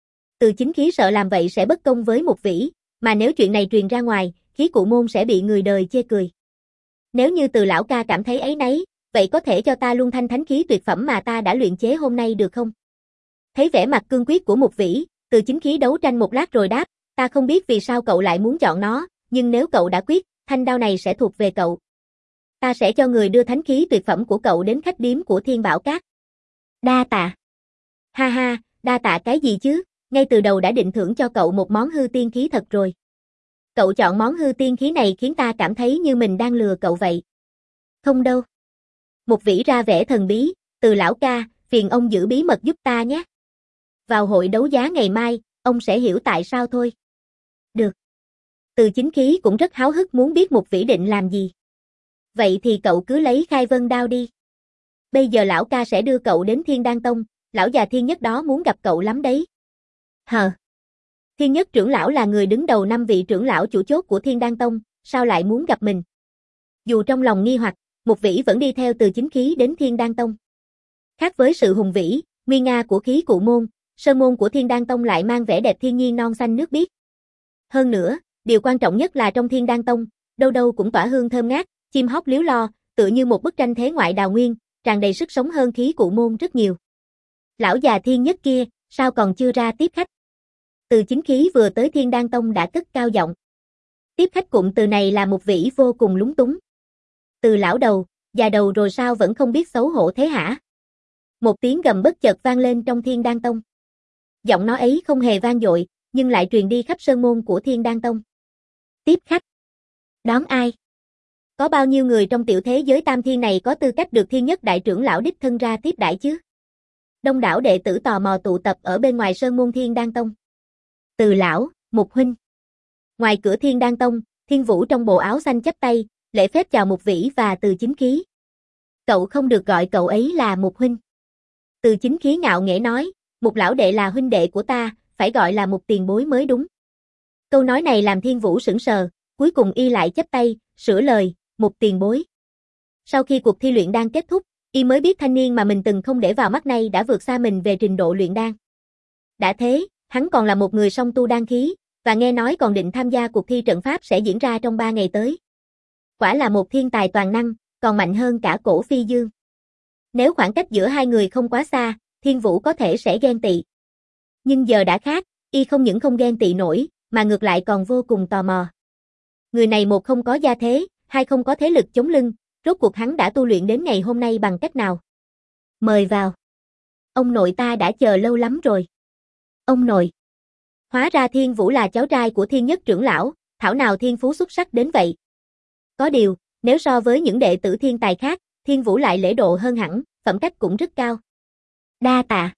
Từ Chính Khí sợ làm vậy sẽ bất công với Mục Vĩ, mà nếu chuyện này truyền ra ngoài, khí cụ môn sẽ bị người đời chê cười. Nếu như Từ lão ca cảm thấy áy náy, vậy có thể cho ta luôn thanh thánh khí tuyệt phẩm mà ta đã luyện chế hôm nay được không? Thấy vẻ mặt cương quyết của Mục Vĩ, Từ Chính Khí đấu tranh một lát rồi đáp, ta không biết vì sao cậu lại muốn chọn nó, nhưng nếu cậu đã quyết, thanh đao này sẽ thuộc về cậu. Ta sẽ cho người đưa thánh khí tuyệt phẩm của cậu đến khách điếm của Thiên Bảo Các. Đa tạ. Ha ha, đa tạ cái gì chứ, ngay từ đầu đã định thưởng cho cậu một món hư tiên khí thật rồi. Cậu chọn món hư tiên khí này khiến ta cảm thấy như mình đang lừa cậu vậy. Không đâu. Mục Vĩ ra vẻ thần bí, Từ lão ca, phiền ông giữ bí mật giúp ta nhé. Vào hội đấu giá ngày mai, ông sẽ hiểu tại sao thôi. Được. Từ Chính Khí cũng rất háo hức muốn biết Mục Vĩ định làm gì. Vậy thì cậu cứ lấy khai vân đao đi. Bây giờ lão ca sẽ đưa cậu đến Thiên Đan Tông, lão già Thiên Nhất đó muốn gặp cậu lắm đấy. Hờ. Thiên Nhất trưởng lão là người đứng đầu năm vị trưởng lão chủ chốt của Thiên Đan Tông, sao lại muốn gặp mình? Dù trong lòng nghi hoặc, Mục Vĩ vẫn đi theo Từ Chính Khí đến Thiên Đan Tông. Khác với sự hùng vĩ, nguy nga của khí cụ môn, sơn môn của Thiên Đan Tông lại mang vẻ đẹp thiên nhiên non xanh nước biếc. Hơn nữa, điều quan trọng nhất là trong Thiên Đan Tông, đâu đâu cũng tỏa hương thơm ngát, chim hót líu lo, tựa như một bức tranh thế ngoại đào nguyên, tràn đầy sức sống hơn khí cụ môn rất nhiều. Lão già Thiên Nhất kia, sao còn chưa ra tiếp khách? Từ Chính Khí vừa tới Thiên Đan Tông đã cất cao giọng. Tiếp khách cụm từ này là Mục Vĩ vô cùng lúng túng. Từ lão đầu, già đầu rồi sao vẫn không biết xấu hổ thế hả? Một tiếng gầm bất chợt vang lên trong Thiên Đan Tông. Giọng nói ấy không hề vang dội, nhưng lại truyền đi khắp sơn môn của Thiên Đan Tông. Tiếp khách. Đón ai? Có bao nhiêu người trong tiểu thế giới tam thiên này có tư cách được Thiên Nhất đại trưởng lão đích thân ra tiếp đãi chứ? Đông đảo đệ tử tò mò tụ tập ở bên ngoài sơn môn Thiên Đan Tông. Từ lão, Mục huynh. Ngoài cửa Thiên Đan Tông, Thiên Vũ trong bộ áo xanh chắp tay, lễ phép chào Mục Vĩ và Từ Chính Khí. Cậu không được gọi cậu ấy là Mục huynh. Từ Chính Khí ngạo nghễ nói, Mục lão đệ là huynh đệ của ta, phải gọi là Mục tiền bối mới đúng. Câu nói này làm Thiên Vũ sững sờ, cuối cùng y lại chắp tay, sửa lời, Mục tiền bối. Sau khi cuộc thi luyện đan kết thúc, y mới biết thanh niên mà mình từng không để vào mắt này đã vượt xa mình về trình độ luyện đan. Đã thế, hắn còn là một người song tu đan khí, và nghe nói còn định tham gia cuộc thi trận pháp sẽ diễn ra trong ba ngày tới. Quả là một thiên tài toàn năng, còn mạnh hơn cả Cổ Phi Dương. Nếu khoảng cách giữa hai người không quá xa, Thiên Vũ có thể sẽ ghen tị. Nhưng giờ đã khác, y không những không ghen tị nổi, mà ngược lại còn vô cùng tò mò. Người này một không có gia thế, hai không có thế lực chống lưng, rốt cuộc hắn đã tu luyện đến ngày hôm nay bằng cách nào? Mời vào. Ông nội ta đã chờ lâu lắm rồi. Ông nội. Hóa ra Thiên Vũ là cháu trai của Thiên Nhất trưởng lão, thảo nào thiên phú xuất sắc đến vậy. Có điều, nếu so với những đệ tử thiên tài khác, Thiên Vũ lại lễ độ hơn hẳn, phẩm cách cũng rất cao. Đa tạ.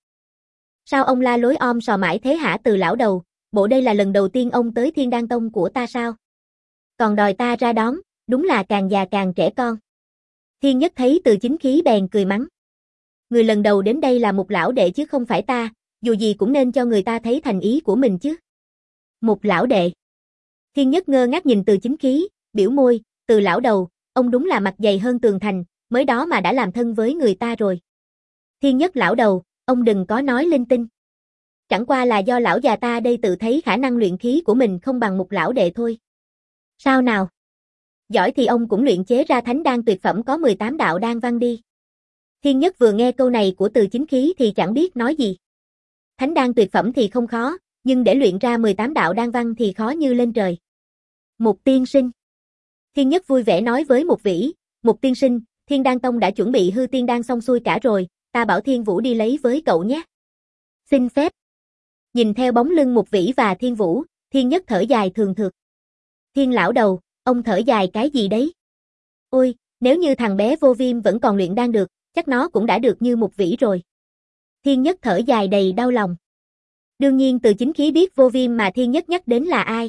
Sao ông la lối om sò mãi thế hả Từ lão đầu, bộ đây là lần đầu tiên ông tới Thiên Đan Tông của ta sao? Còn đòi ta ra đón, đúng là càng già càng trẻ con. Thiên Nhất thấy Từ Chính Khí bèn cười mắng. Người lần đầu đến đây là Mục lão đệ chứ không phải ta, dù gì cũng nên cho người ta thấy thành ý của mình chứ. Mục lão đệ. Thiên Nhất ngơ ngác nhìn Từ Chính Khí, biểu môi, Từ lão đầu, ông đúng là mặt dày hơn tường thành, mới đó mà đã làm thân với người ta rồi. Thiên Nhất lão đầu, ông đừng có nói linh tinh. Chẳng qua là do lão già ta đây tự thấy khả năng luyện khí của mình không bằng Mục lão đệ thôi. Sao nào? Giỏi thì ông cũng luyện chế ra thánh đan tuyệt phẩm có mười tám đạo đan văn đi. Thiên Nhất vừa nghe câu này của Từ Chính Khí thì chẳng biết nói gì. Thánh đan tuyệt phẩm thì không khó, nhưng để luyện ra mười tám đạo đan văn thì khó như lên trời. Mục tiên sinh. Thiên Nhất vui vẻ nói với Mục Vĩ, Mục tiên sinh, Thiên Đan Tông đã chuẩn bị hư tiên đan xong xuôi cả rồi, ta bảo Thiên Vũ đi lấy với cậu nhé. Xin phép. Nhìn theo bóng lưng Mục Vĩ và Thiên Vũ, Thiên Nhất thở dài thường thượt. Thiên lão đầu, ông thở dài cái gì đấy? Ôi, nếu như thằng bé Vô Viêm vẫn còn luyện đan được, chắc nó cũng đã được như Mục Vĩ rồi. Thiên Nhất thở dài đầy đau lòng. Đương nhiên Từ Chính Khí biết Vô Viêm mà Thiên Nhất nhắc đến là ai.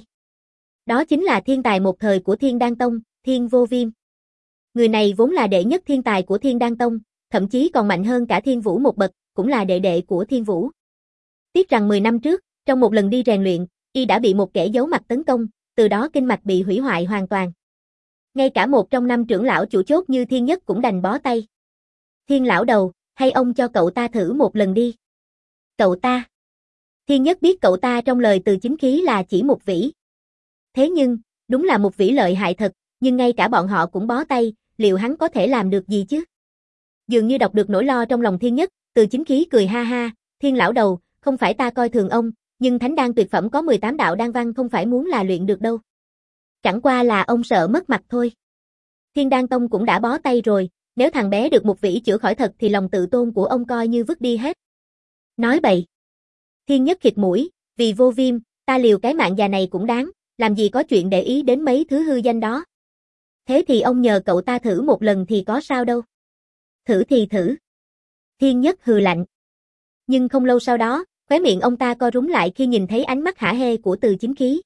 Đó chính là thiên tài một thời của Thiên Đan Tông, Thiên Vô Viêm. Người này vốn là đệ nhất thiên tài của Thiên Đan Tông, thậm chí còn mạnh hơn cả Thiên Vũ một bậc, cũng là đệ đệ của Thiên Vũ. Tiếc rằng mười năm trước, trong một lần đi rèn luyện, y đã bị một kẻ giấu mặt tấn công, từ đó kinh mạch bị hủy hoại hoàn toàn. Ngay cả một trong năm trưởng lão chủ chốt như Thiên Nhất cũng đành bó tay. Thiên lão đầu, hay ông cho cậu ta thử một lần đi. Cậu ta. Thiên Nhất biết cậu ta trong lời từ chính khí là chỉ Mục Vĩ. Thế nhưng, đúng là Mục Vĩ lợi hại thật, nhưng ngay cả bọn họ cũng bó tay, liệu hắn có thể làm được gì chứ? Dường như đọc được nỗi lo trong lòng Thiên Nhất, từ chính khí cười ha ha, Thiên lão đầu, không phải ta coi thường ông, nhưng thánh đan tuyệt phẩm có mười tám đạo đan văn không phải muốn là luyện được đâu. Chẳng qua là ông sợ mất mặt thôi. Thiên Đan Tông cũng đã bó tay rồi, nếu thằng bé được Mục Vĩ chữa khỏi thật thì lòng tự tôn của ông coi như vứt đi hết. Nói bậy. Thiên Nhất khịt mũi, vì Vô Viêm, ta liều cái mạng già này cũng đáng, làm gì có chuyện để ý đến mấy thứ hư danh đó. Thế thì ông nhờ cậu ta thử một lần thì có sao đâu. Thử thì thử. Thiên Nhất hừ lạnh. Nhưng không lâu sau đó, khóe miệng ông ta co rúm lại khi nhìn thấy ánh mắt hả hê của Từ Chính Khí.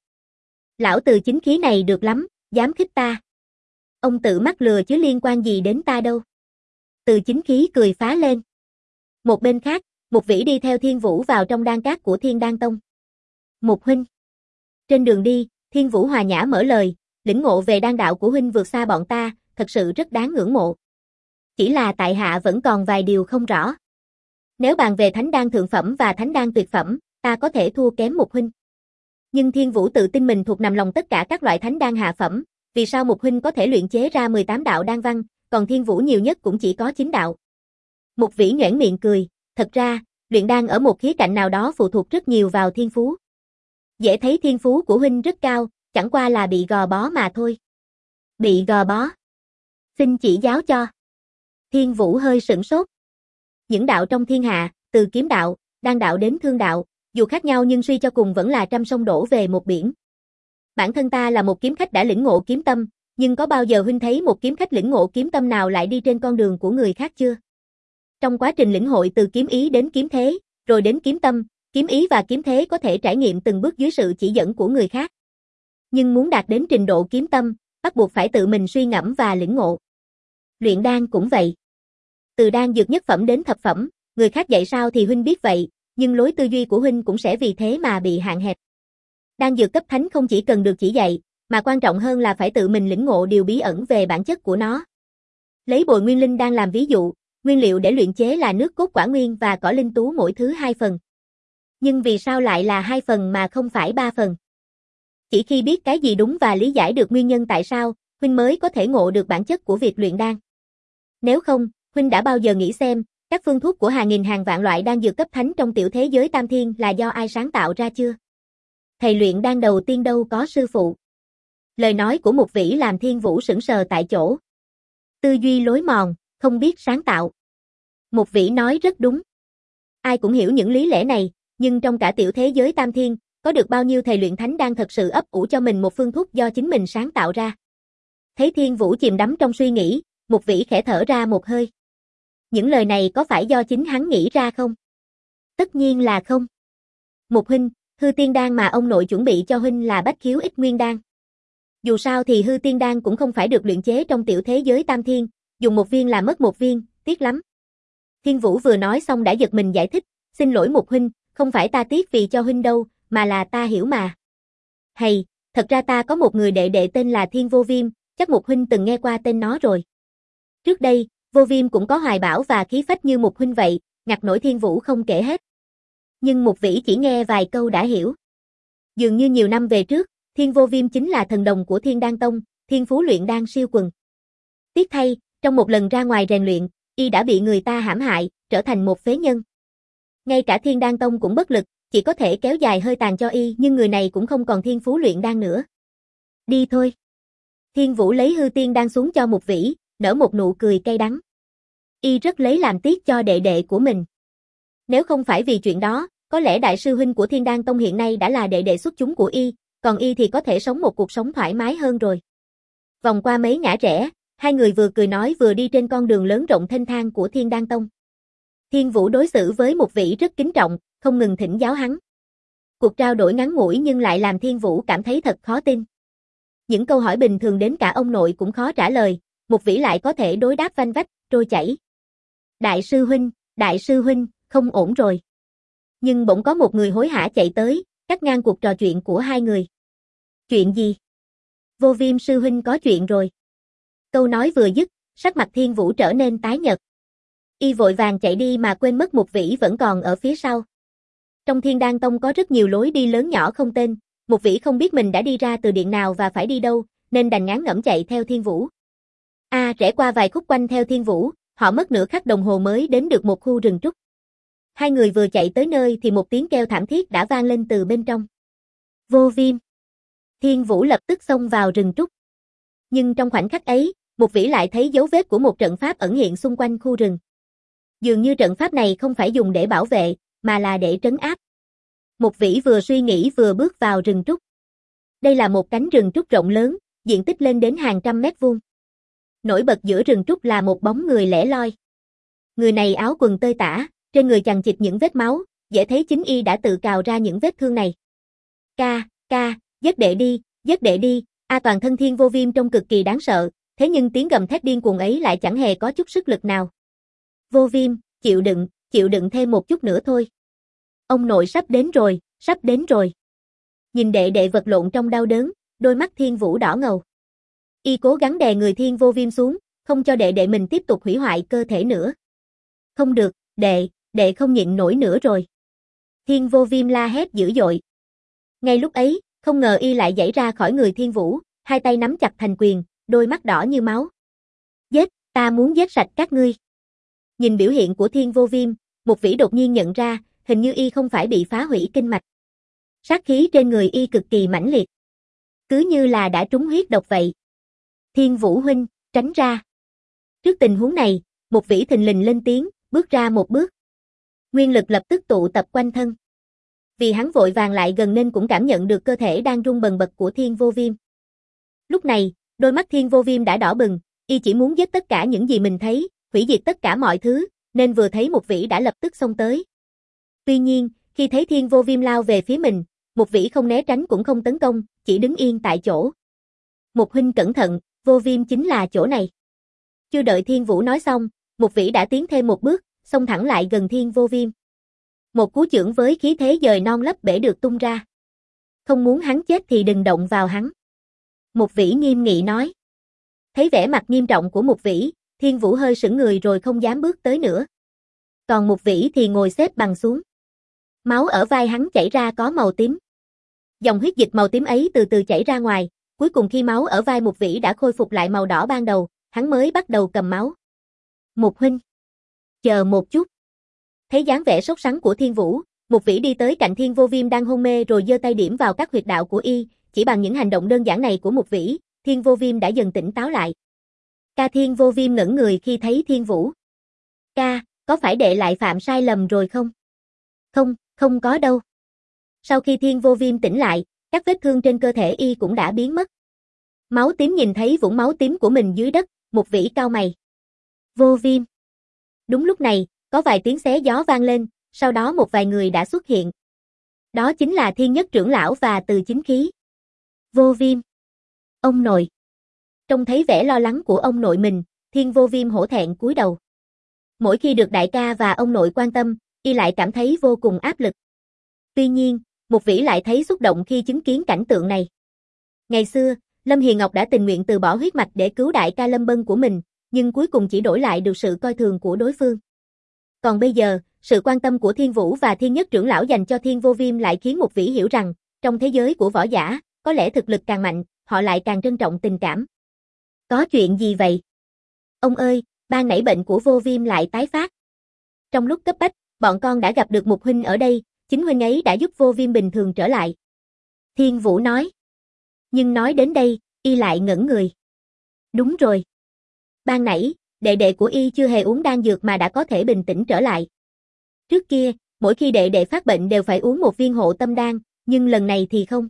Lão Từ Chính Khí này được lắm, dám khích ta. Ông tự mắc lừa chứ liên quan gì đến ta đâu. Từ Chính Khí cười phá lên. Một bên khác, Mục Vĩ đi theo Thiên Vũ vào trong đan cát của Thiên Đan Tông. Mục huynh. Trên đường đi, Thiên Vũ hòa nhã mở lời, lĩnh ngộ về đan đạo của huynh vượt xa bọn ta, thật sự rất đáng ngưỡng mộ. Chỉ là tại hạ vẫn còn vài điều không rõ. Nếu bàn về thánh đan thượng phẩm và thánh đan tuyệt phẩm, ta có thể thua kém Mục huynh. Nhưng Thiên Vũ tự tin mình thuộc nằm lòng tất cả các loại thánh đan hạ phẩm, vì sao Mục huynh có thể luyện chế ra mười tám đạo đan văn, còn Thiên Vũ nhiều nhất cũng chỉ có chín đạo. Mục Vĩ nhoẻn miệng cười, thật ra, luyện đan ở một khía cạnh nào đó phụ thuộc rất nhiều vào thiên phú. Dễ thấy thiên phú của huynh rất cao, chẳng qua là bị gò bó mà thôi. Bị gò bó? Xin chỉ giáo cho. Thiên Vũ hơi sửng sốt. Những đạo trong thiên hạ, từ kiếm đạo, đan đạo đến thương đạo, dù khác nhau nhưng suy cho cùng vẫn là trăm sông đổ về một biển. Bản thân ta là một kiếm khách đã lĩnh ngộ kiếm tâm, nhưng có bao giờ huynh thấy một kiếm khách lĩnh ngộ kiếm tâm nào lại đi trên con đường của người khác chưa? Trong quá trình lĩnh hội từ kiếm ý đến kiếm thế, rồi đến kiếm tâm, kiếm ý và kiếm thế có thể trải nghiệm từng bước dưới sự chỉ dẫn của người khác. Nhưng muốn đạt đến trình độ kiếm tâm, bắt buộc phải tự mình suy ngẫm và lĩnh ngộ. Luyện đan cũng vậy. Từ đan dược nhất phẩm đến thập phẩm, người khác dạy sao thì huynh biết vậy, nhưng lối tư duy của huynh cũng sẽ vì thế mà bị hạn hẹp. Đan dược cấp thánh không chỉ cần được chỉ dạy, mà quan trọng hơn là phải tự mình lĩnh ngộ điều bí ẩn về bản chất của nó. Lấy bồi nguyên linh đan làm ví dụ, nguyên liệu để luyện chế là nước cốt quả nguyên và cỏ linh tú mỗi thứ hai phần. Nhưng vì sao lại là hai phần mà không phải ba phần? Chỉ khi biết cái gì đúng và lý giải được nguyên nhân tại sao, huynh mới có thể ngộ được bản chất của việc luyện đan. Nếu không, huynh đã bao giờ nghĩ xem, các phương thuốc của hàng nghìn hàng vạn loại đan dược cấp thánh trong tiểu thế giới tam thiên là do ai sáng tạo ra chưa? Thầy luyện đan đầu tiên đâu có sư phụ. Lời nói của Mục Vĩ làm Thiên Vũ sững sờ tại chỗ. Tư duy lối mòn, không biết sáng tạo. Mục Vĩ nói rất đúng. Ai cũng hiểu những lý lẽ này, nhưng trong cả tiểu thế giới tam thiên, có được bao nhiêu thầy luyện thánh đan thật sự ấp ủ cho mình một phương thuốc do chính mình sáng tạo ra. Thấy Thiên Vũ chìm đắm trong suy nghĩ, Mục Vĩ khẽ thở ra một hơi. Những lời này có phải do chính hắn nghĩ ra không? Tất nhiên là không. Mục huynh, hư tiên đan mà ông nội chuẩn bị cho huynh là bách khiếu ích nguyên đan. Dù sao thì hư tiên đan cũng không phải được luyện chế trong tiểu thế giới tam thiên, dùng một viên là mất một viên, tiếc lắm. Thiên Vũ vừa nói xong đã giật mình giải thích, xin lỗi Mục huynh, không phải ta tiếc vì cho huynh đâu, mà là ta hiểu mà. Hay, thật ra ta có một người đệ đệ tên là Thiên Vô Viêm, chắc Mục huynh từng nghe qua tên nó rồi. Trước đây, Vô Viêm cũng có hoài bão và khí phách như Mục huynh vậy, ngặt nổi Thiên Vũ không kể hết. Nhưng Mục Vĩ chỉ nghe vài câu đã hiểu. Dường như nhiều năm về trước, Thiên Vô Viêm chính là thần đồng của Thiên Đan Tông, thiên phú luyện đan siêu quần. Tiếc thay, trong một lần ra ngoài rèn luyện, y đã bị người ta hãm hại, trở thành một phế nhân. Ngay cả Thiên Đan Tông cũng bất lực, chỉ có thể kéo dài hơi tàn cho y, nhưng người này cũng không còn thiên phú luyện đan nữa. Đi thôi. Thiên Vũ lấy hư tiên đan xuống cho Mục Vĩ, nở một nụ cười cay đắng. Y rất lấy làm tiếc cho đệ đệ của mình. Nếu không phải vì chuyện đó, có lẽ đại sư huynh của Thiên Đan Tông hiện nay đã là đệ đệ xuất chúng của y, còn y thì có thể sống một cuộc sống thoải mái hơn rồi. Vòng qua mấy ngã rẽ, hai người vừa cười nói vừa đi trên con đường lớn rộng thênh thang của Thiên Đan Tông. Thiên Vũ đối xử với Mục Vĩ rất kính trọng, không ngừng thỉnh giáo hắn. Cuộc trao đổi ngắn ngủi nhưng lại làm Thiên Vũ cảm thấy thật khó tin. Những câu hỏi bình thường đến cả ông nội cũng khó trả lời, Mục Vĩ lại có thể đối đáp vanh vách, trôi chảy. Đại sư huynh, đại sư huynh, không ổn rồi. Nhưng bỗng có một người hối hả chạy tới, cắt ngang cuộc trò chuyện của hai người. Chuyện gì? Vô Viêm sư huynh có chuyện rồi. Câu nói vừa dứt, sắc mặt Thiên Vũ trở nên tái nhợt. Y vội vàng chạy đi mà quên mất Mục Vĩ vẫn còn ở phía sau. Trong Thiên Đan Tông có rất nhiều lối đi lớn nhỏ không tên, Mục Vĩ không biết mình đã đi ra từ điện nào và phải đi đâu, nên đành ngán ngẩm chạy theo Thiên Vũ. A, à, rẽ qua vài khúc quanh theo Thiên Vũ, họ mất nửa khắc đồng hồ mới đến được một khu rừng trúc. Hai người vừa chạy tới nơi thì một tiếng kêu thảm thiết đã vang lên từ bên trong. Vô Viêm. Thiên Vũ lập tức xông vào rừng trúc. Nhưng trong khoảnh khắc ấy, Mục Vĩ lại thấy dấu vết của một trận pháp ẩn hiện xung quanh khu rừng. Dường như trận pháp này không phải dùng để bảo vệ, mà là để trấn áp. Mục Vĩ vừa suy nghĩ vừa bước vào rừng trúc. Đây là một cánh rừng trúc rộng lớn, diện tích lên đến hàng trăm mét vuông. Nổi bật giữa rừng trúc là một bóng người lẻ loi. Người này áo quần tơi tả, trên người chằng chịt những vết máu, dễ thấy chính y đã tự cào ra những vết thương này. Ca, ca, giết đệ đi, giết đệ đi, a toàn thân Thiên Vô Viêm trông cực kỳ đáng sợ, thế nhưng tiếng gầm thét điên cuồng ấy lại chẳng hề có chút sức lực nào. Vô Viêm, chịu đựng, chịu đựng thêm một chút nữa thôi. Ông nội sắp đến rồi, sắp đến rồi. Nhìn đệ đệ vật lộn trong đau đớn, đôi mắt Thiên Vũ đỏ ngầu. Y cố gắng đè người Thiên Vô Viêm xuống, không cho đệ đệ mình tiếp tục hủy hoại cơ thể nữa. Không được, đệ, đệ không nhịn nổi nữa rồi. Thiên Vô Viêm la hét dữ dội. Ngay lúc ấy, không ngờ y lại giãy ra khỏi người Thiên Vũ, hai tay nắm chặt thành quyền, đôi mắt đỏ như máu. Giết, ta muốn giết sạch các ngươi. Nhìn biểu hiện của Thiên Vô Viêm, Mục Vĩ đột nhiên nhận ra, hình như y không phải bị phá hủy kinh mạch. Sát khí trên người y cực kỳ mãnh liệt. Cứ như là đã trúng huyết độc vậy. Thiên Vũ huynh, tránh ra. Trước tình huống này, Mục Vĩ thình lình lên tiếng, bước ra một bước. Nguyên lực lập tức tụ tập quanh thân. Vì hắn vội vàng lại gần nên cũng cảm nhận được cơ thể đang rung bần bật của Thiên Vô Viêm. Lúc này, đôi mắt Thiên Vô Viêm đã đỏ bừng, y chỉ muốn giết tất cả những gì mình thấy, hủy diệt tất cả mọi thứ, nên vừa thấy Mục Vĩ đã lập tức xông tới. Tuy nhiên, khi thấy Thiên Vô Viêm lao về phía mình, Mục Vĩ không né tránh cũng không tấn công, chỉ đứng yên tại chỗ. Mục huynh cẩn thận, Vô Viêm chính là chỗ này. Chưa đợi Thiên Vũ nói xong, Mục Vĩ đã tiến thêm một bước, xông thẳng lại gần Thiên Vô Viêm. Một cú chưởng với khí thế dời non lấp bể được tung ra. Không muốn hắn chết thì đừng động vào hắn. Mục Vĩ nghiêm nghị nói. Thấy vẻ mặt nghiêm trọng của Mục Vĩ, Thiên Vũ hơi sững người rồi không dám bước tới nữa. Còn Mục Vĩ thì ngồi xếp bằng xuống. Máu ở vai hắn chảy ra có màu tím. Dòng huyết dịch màu tím ấy từ từ chảy ra ngoài, cuối cùng khi máu ở vai Mục Vĩ đã khôi phục lại màu đỏ ban đầu, hắn mới bắt đầu cầm máu. Mục huynh, chờ một chút. Thấy dáng vẻ sốt sắng của Thiên Vũ, Mục Vĩ đi tới cạnh Thiên Vô Viêm đang hôn mê rồi giơ tay điểm vào các huyệt đạo của y, chỉ bằng những hành động đơn giản này của Mục Vĩ, Thiên Vô Viêm đã dần tỉnh táo lại. Ca Thiên Vô Viêm ngẩn người khi thấy Thiên Vũ. Ca, có phải đệ lại phạm sai lầm rồi không? Không, không có đâu. Sau khi Thiên Vô Viêm tỉnh lại, các vết thương trên cơ thể y cũng đã biến mất. Máu tím nhìn thấy vũng máu tím của mình dưới đất, Mục Vĩ cau mày. Vô Viêm. Đúng lúc này, có vài tiếng xé gió vang lên, sau đó một vài người đã xuất hiện. Đó chính là Thiên Nhất trưởng lão và Từ Chính Khí. Vô Viêm. Ông nội. Trông thấy vẻ lo lắng của ông nội mình, Thiên Vô Viêm hổ thẹn cúi đầu. Mỗi khi được đại ca và ông nội quan tâm, y lại cảm thấy vô cùng áp lực. Tuy nhiên, Mục Vĩ lại thấy xúc động khi chứng kiến cảnh tượng này. Ngày xưa, Lâm Hiền Ngọc đã tình nguyện từ bỏ huyết mạch để cứu đại ca Lâm Bân của mình, nhưng cuối cùng chỉ đổi lại được sự coi thường của đối phương. Còn bây giờ, sự quan tâm của Thiên Vũ và Thiên Nhất trưởng lão dành cho Thiên Vô Viêm lại khiến Mục Vĩ hiểu rằng, trong thế giới của võ giả, có lẽ thực lực càng mạnh, họ lại càng trân trọng tình cảm. Có chuyện gì vậy? Ông ơi, ban nãy bệnh của Vô Viêm lại tái phát. Trong lúc cấp bách, bọn con đã gặp được Mục huynh ở đây, chính huynh ấy đã giúp Vô Viêm bình thường trở lại. Thiên Vũ nói. Nhưng nói đến đây, y lại ngẩn người. Đúng rồi. Ban nãy, đệ đệ của y chưa hề uống đan dược mà đã có thể bình tĩnh trở lại. Trước kia, mỗi khi đệ đệ phát bệnh đều phải uống một viên hộ tâm đan, nhưng lần này thì không.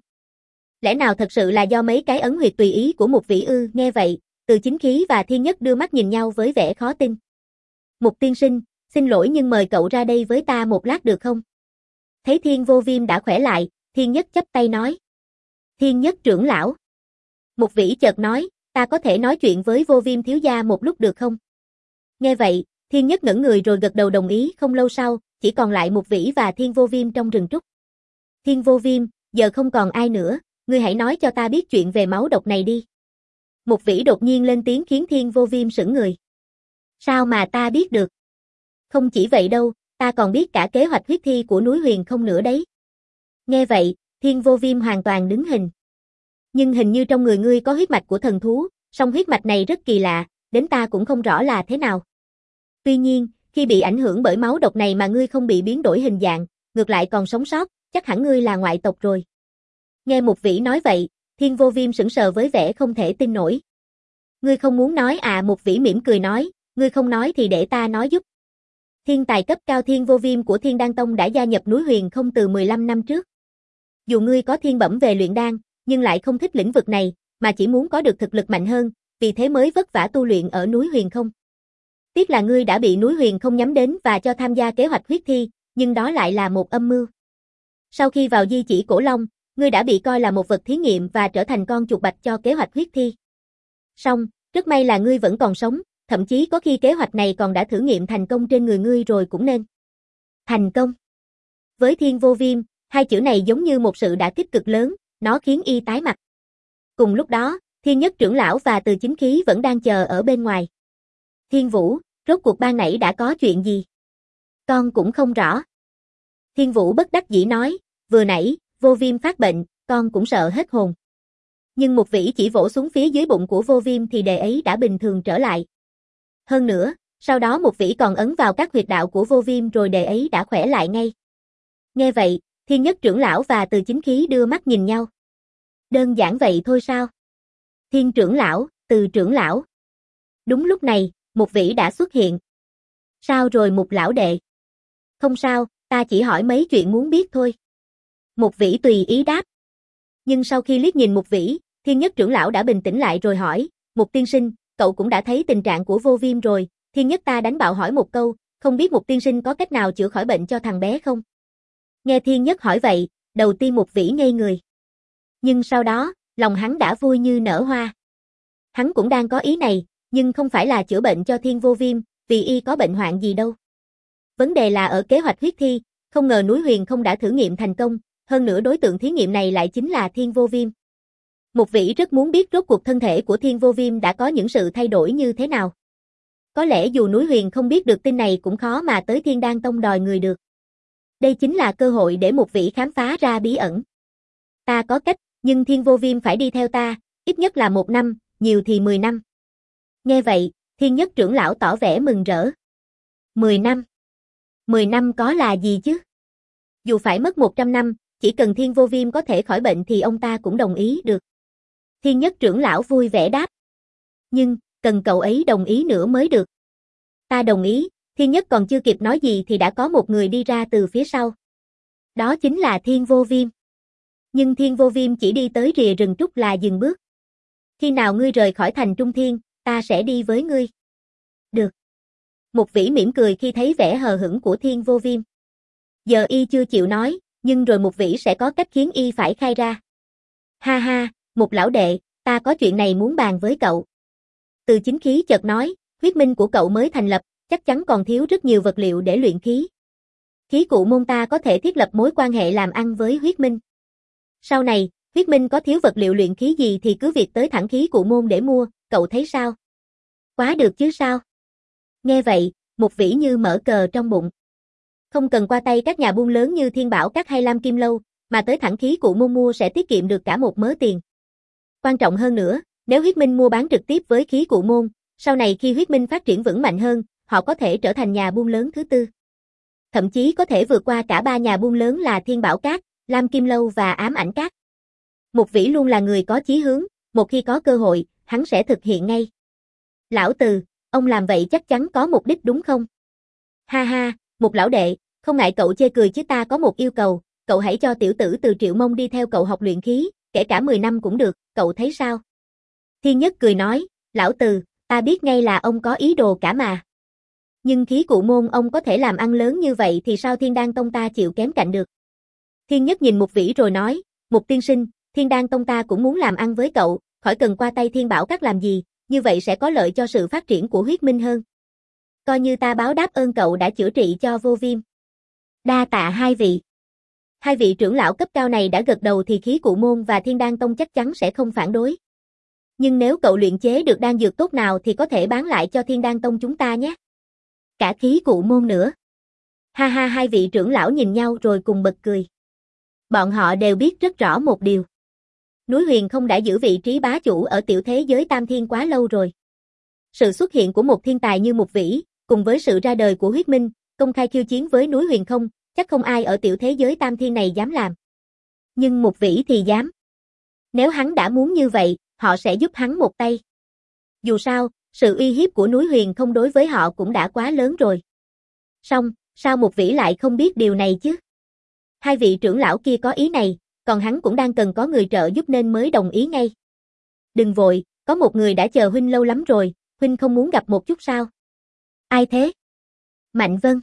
Lẽ nào thật sự là do mấy cái ấn huyệt tùy ý của Mục Vĩ ư? Nghe vậy, Từ Chính Khí và Thiên Nhất đưa mắt nhìn nhau với vẻ khó tin. Mục tiên sinh, xin lỗi nhưng mời cậu ra đây với ta một lát được không? Thấy Thiên Vô Viêm đã khỏe lại, Thiên Nhất chắp tay nói. Thiên Nhất trưởng lão. Mục Vĩ chợt nói, ta có thể nói chuyện với Vô Viêm thiếu gia một lúc được không? Nghe vậy, Thiên Nhất ngẩn người rồi gật đầu đồng ý. Không lâu sau, chỉ còn lại Mục Vĩ và Thiên Vô Viêm trong rừng trúc. Thiên Vô Viêm, giờ không còn ai nữa, ngươi hãy nói cho ta biết chuyện về máu độc này đi. Mục Vĩ đột nhiên lên tiếng khiến Thiên Vô Viêm sững người. Sao mà ta biết được? Không chỉ vậy đâu, ta còn biết cả kế hoạch huyết thi của núi Huyền Không nữa đấy. Nghe vậy, Thiên Vô Viêm hoàn toàn đứng hình. Nhưng hình như trong người ngươi có huyết mạch của thần thú, song huyết mạch này rất kỳ lạ, đến ta cũng không rõ là thế nào. Tuy nhiên, khi bị ảnh hưởng bởi máu độc này mà ngươi không bị biến đổi hình dạng, ngược lại còn sống sót, chắc hẳn ngươi là ngoại tộc rồi. Nghe Mục Vĩ nói vậy, Thiên Vô Viêm sững sờ với vẻ không thể tin nổi. Ngươi không muốn nói à? Mục Vĩ mỉm cười nói, ngươi không nói thì để ta nói giúp. Thiên tài cấp cao Thiên Vô Viêm của Thiên Đan Tông đã gia nhập núi Huyền Không từ mười lăm năm trước. Dù ngươi có thiên bẩm về luyện đan, nhưng lại không thích lĩnh vực này, mà chỉ muốn có được thực lực mạnh hơn, vì thế mới vất vả tu luyện ở núi Huyền Không. Tiếc là ngươi đã bị núi Huyền Không nhắm đến và cho tham gia kế hoạch huyết thi, nhưng đó lại là một âm mưu. Sau khi vào di chỉ Cổ Long, ngươi đã bị coi là một vật thí nghiệm và trở thành con chuột bạch cho kế hoạch huyết thi. Song, rất may là ngươi vẫn còn sống, thậm chí có khi kế hoạch này còn đã thử nghiệm thành công trên người ngươi rồi cũng nên. Thành công. Với Thiên Vô Viêm, hai chữ này giống như một sự đả kích cực lớn, nó khiến y tái mặt. Cùng lúc đó, Thiên Nhất trưởng lão và Từ Chính Khí vẫn đang chờ ở bên ngoài. Thiên Vũ, rốt cuộc ban nãy đã có chuyện gì? Con cũng không rõ. Thiên Vũ bất đắc dĩ nói, vừa nãy, Vô Viêm phát bệnh, con cũng sợ hết hồn. Nhưng Mục Vĩ chỉ vỗ xuống phía dưới bụng của Vô Viêm thì đề ấy đã bình thường trở lại. Hơn nữa, sau đó Mục Vĩ còn ấn vào các huyệt đạo của Vô Viêm rồi đề ấy đã khỏe lại ngay. Nghe vậy, Thiên Nhất trưởng lão và Từ Chính Khí đưa mắt nhìn nhau. Đơn giản vậy thôi sao? Thiên trưởng lão, Từ trưởng lão. Đúng lúc này, Mục Vĩ đã xuất hiện. Sao rồi Mục lão đệ? Không sao, ta chỉ hỏi mấy chuyện muốn biết thôi. Mục Vĩ tùy ý đáp. Nhưng sau khi liếc nhìn Mục Vĩ, Thiên Nhất trưởng lão đã bình tĩnh lại rồi hỏi, Mục tiên sinh, cậu cũng đã thấy tình trạng của Vô Viêm rồi, Thiên Nhất ta đánh bạo hỏi một câu, không biết Mục tiên sinh có cách nào chữa khỏi bệnh cho thằng bé không? Nghe Thiên Nhất hỏi vậy, đầu tiên Mục Vĩ ngây người. Nhưng sau đó, lòng hắn đã vui như nở hoa. Hắn cũng đang có ý này, nhưng không phải là chữa bệnh cho Thiên Vô Viêm, vì y có bệnh hoạn gì đâu. Vấn đề là ở kế hoạch huyết thi, không ngờ núi Huyền Không đã thử nghiệm thành công, hơn nữa đối tượng thí nghiệm này lại chính là Thiên Vô Viêm. Mục Vĩ rất muốn biết rốt cuộc thân thể của Thiên Vô Viêm đã có những sự thay đổi như thế nào. Có lẽ dù núi Huyền không biết được tin này cũng khó mà tới Thiên Đan Tông đòi người được. Đây chính là cơ hội để Mục Vĩ khám phá ra bí ẩn. Ta có cách, nhưng Thiên Vô Viêm phải đi theo ta, ít nhất là một năm, nhiều thì mười năm. Nghe vậy, Thiên Nhất trưởng lão tỏ vẻ mừng rỡ. Mười năm? Mười năm có là gì chứ? Dù phải mất một trăm năm, chỉ cần Thiên Vô Viêm có thể khỏi bệnh thì ông ta cũng đồng ý được. Thiên Nhất trưởng lão vui vẻ đáp. Nhưng, cần cậu ấy đồng ý nữa mới được. Ta đồng ý, Thiên Nhất còn chưa kịp nói gì thì đã có một người đi ra từ phía sau. Đó chính là Thiên Vô Viêm. Nhưng Thiên Vô Viêm chỉ đi tới rìa rừng trúc là dừng bước. Khi nào ngươi rời khỏi thành Trung Thiên, ta sẽ đi với ngươi. Được. Mục Vĩ mỉm cười khi thấy vẻ hờ hững của Thiên Vô Viêm. Giờ y chưa chịu nói, nhưng rồi Mục Vĩ sẽ có cách khiến y phải khai ra. Ha ha, Mục lão đệ, ta có chuyện này muốn bàn với cậu. Từ Chính Khí chợt nói, huyết minh của cậu mới thành lập, chắc chắn còn thiếu rất nhiều vật liệu để luyện khí. Khí cụ môn ta có thể thiết lập mối quan hệ làm ăn với huyết minh. Sau này, huyết minh có thiếu vật liệu luyện khí gì thì cứ việc tới thẳng khí cụ môn để mua, cậu thấy sao? Quá được chứ sao? Nghe vậy, Mục Vĩ như mở cờ trong bụng. Không cần qua tay các nhà buôn lớn như Thiên Bảo Các hay Lam Kim Lâu, mà tới thẳng khí cụ môn mua sẽ tiết kiệm được cả một mớ tiền. Quan trọng hơn nữa, nếu huyết minh mua bán trực tiếp với khí cụ môn, sau này khi huyết minh phát triển vững mạnh hơn, họ có thể trở thành nhà buôn lớn thứ tư. Thậm chí có thể vượt qua cả ba nhà buôn lớn là Thiên Bảo Các, Lam Kim Lâu và Ám Ảnh Các. Mục Vĩ luôn là người có chí hướng, một khi có cơ hội, hắn sẽ thực hiện ngay. Lão Từ, ông làm vậy chắc chắn có mục đích đúng không? Ha ha, Mục lão đệ, không ngại cậu chê cười chứ ta có một yêu cầu, cậu hãy cho tiểu tử Từ Triệu Mông đi theo cậu học luyện khí, kể cả mười năm cũng được, cậu thấy sao? Thiên Nhất cười nói, lão Từ, ta biết ngay là ông có ý đồ cả mà. Nhưng khí cụ môn ông có thể làm ăn lớn như vậy thì sao Thiên Đan Tông ta chịu kém cạnh được? Thiên Nhất nhìn Mục Vĩ rồi nói, Mục tiên sinh, Thiên Đan Tông ta cũng muốn làm ăn với cậu, khỏi cần qua tay Thiên Bảo Các làm gì, như vậy sẽ có lợi cho sự phát triển của huyết minh hơn. Coi như ta báo đáp ơn cậu đã chữa trị cho Vô Viêm. Đa tạ hai vị. Hai vị trưởng lão cấp cao này đã gật đầu thì khí cụ môn và Thiên Đan Tông chắc chắn sẽ không phản đối. Nhưng nếu cậu luyện chế được đan dược tốt nào thì có thể bán lại cho Thiên Đan Tông chúng ta nhé. Cả khí cụ môn nữa. Ha ha, hai vị trưởng lão nhìn nhau rồi cùng bật cười. Bọn họ đều biết rất rõ một điều. Núi Huyền không đã giữ vị trí bá chủ ở tiểu thế giới Tam Thiên quá lâu rồi. Sự xuất hiện của một thiên tài như Mục Vĩ, cùng với sự ra đời của Huyết Minh, công khai khiêu chiến với núi Huyền không, chắc không ai ở tiểu thế giới Tam Thiên này dám làm. Nhưng Mục Vĩ thì dám. Nếu hắn đã muốn như vậy, họ sẽ giúp hắn một tay. Dù sao, sự uy hiếp của núi Huyền không đối với họ cũng đã quá lớn rồi. Song, sao Mục Vĩ lại không biết điều này chứ? Hai vị trưởng lão kia có ý này, còn hắn cũng đang cần có người trợ giúp nên mới đồng ý ngay. Đừng vội, có một người đã chờ huynh lâu lắm rồi, huynh không muốn gặp một chút sao? Ai thế? Mạnh Vân.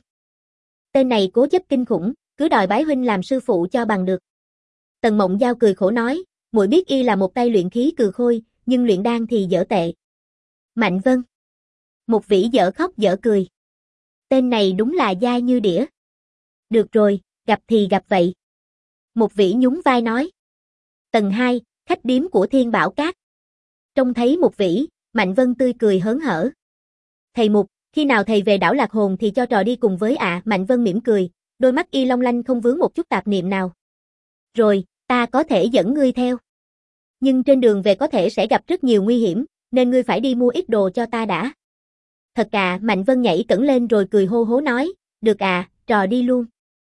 Tên này cố chấp kinh khủng, cứ đòi bái huynh làm sư phụ cho bằng được. Tần Mộng Giao cười khổ nói, muội biết y là một tay luyện khí cừ khôi, nhưng luyện đan thì dở tệ. Mạnh Vân. Mục Vĩ dở khóc dở cười. Tên này đúng là dai như đĩa. Được rồi, gặp thì gặp vậy. Mục Vĩ nhún vai nói. Tầng hai, khách điếm của Thiên Bảo Các. Trông thấy Mục Vĩ, Mạnh Vân tươi cười hớn hở. Thầy Mục, khi nào thầy về đảo Lạc Hồn thì cho trò đi cùng với ạ. À. Mạnh Vân mỉm cười, đôi mắt y long lanh không vướng một chút tạp niệm nào. Rồi, ta có thể dẫn ngươi theo. Nhưng trên đường về có thể sẽ gặp rất nhiều nguy hiểm, nên ngươi phải đi mua ít đồ cho ta đã. Thật à, Mạnh Vân nhảy cẫng lên rồi cười hô hố nói, được à, trò đi luôn.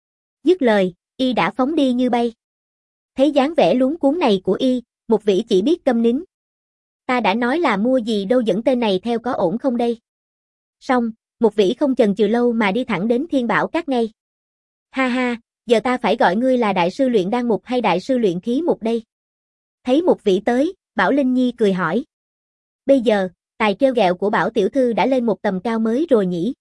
Dứt lời, y đã phóng đi như bay. Thấy dáng vẻ luống cuống này của y, Mục Vĩ chỉ biết câm nín. Ta đã nói là mua gì đâu, dẫn tên này theo có ổn không đây? Xong, Mục Vĩ không chần chừ lâu mà đi thẳng đến Thiên Bảo Các ngay. Ha ha, giờ ta phải gọi ngươi là đại sư luyện đan Mục hay đại sư luyện khí Mục đây? Thấy Mục Vĩ tới, Bảo Linh Nhi cười hỏi. Bây giờ, tài trêu ghẹo của Bảo tiểu thư đã lên một tầm cao mới rồi nhỉ?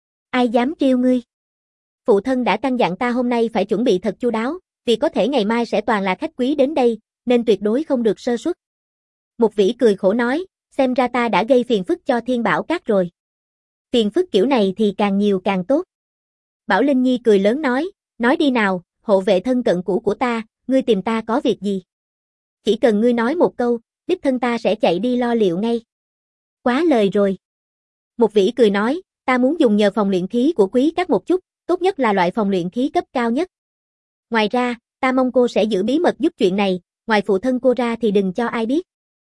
Ai dám trêu ngươi? Phụ thân đã căn dặn ta hôm nay phải chuẩn bị thật chu đáo, vì có thể ngày mai sẽ toàn là khách quý đến đây, nên tuyệt đối không được sơ suất. Mục Vĩ cười khổ nói, xem ra ta đã gây phiền phức cho Thiên Bảo Các rồi. Phiền phức kiểu này thì càng nhiều càng tốt. Bảo Linh Nhi cười lớn nói, nói đi nào, hộ vệ thân cận cũ của ta, ngươi tìm ta có việc gì? Chỉ cần ngươi nói một câu, đích thân ta sẽ chạy đi lo liệu ngay. Quá lời rồi. Mục Vĩ cười nói, ta muốn dùng nhờ phòng luyện khí của quý các một chút, tốt nhất là loại phòng luyện khí cấp cao nhất. Ngoài ra, ta mong cô sẽ giữ bí mật giúp chuyện này, ngoài phụ thân cô ra thì đừng cho ai biết.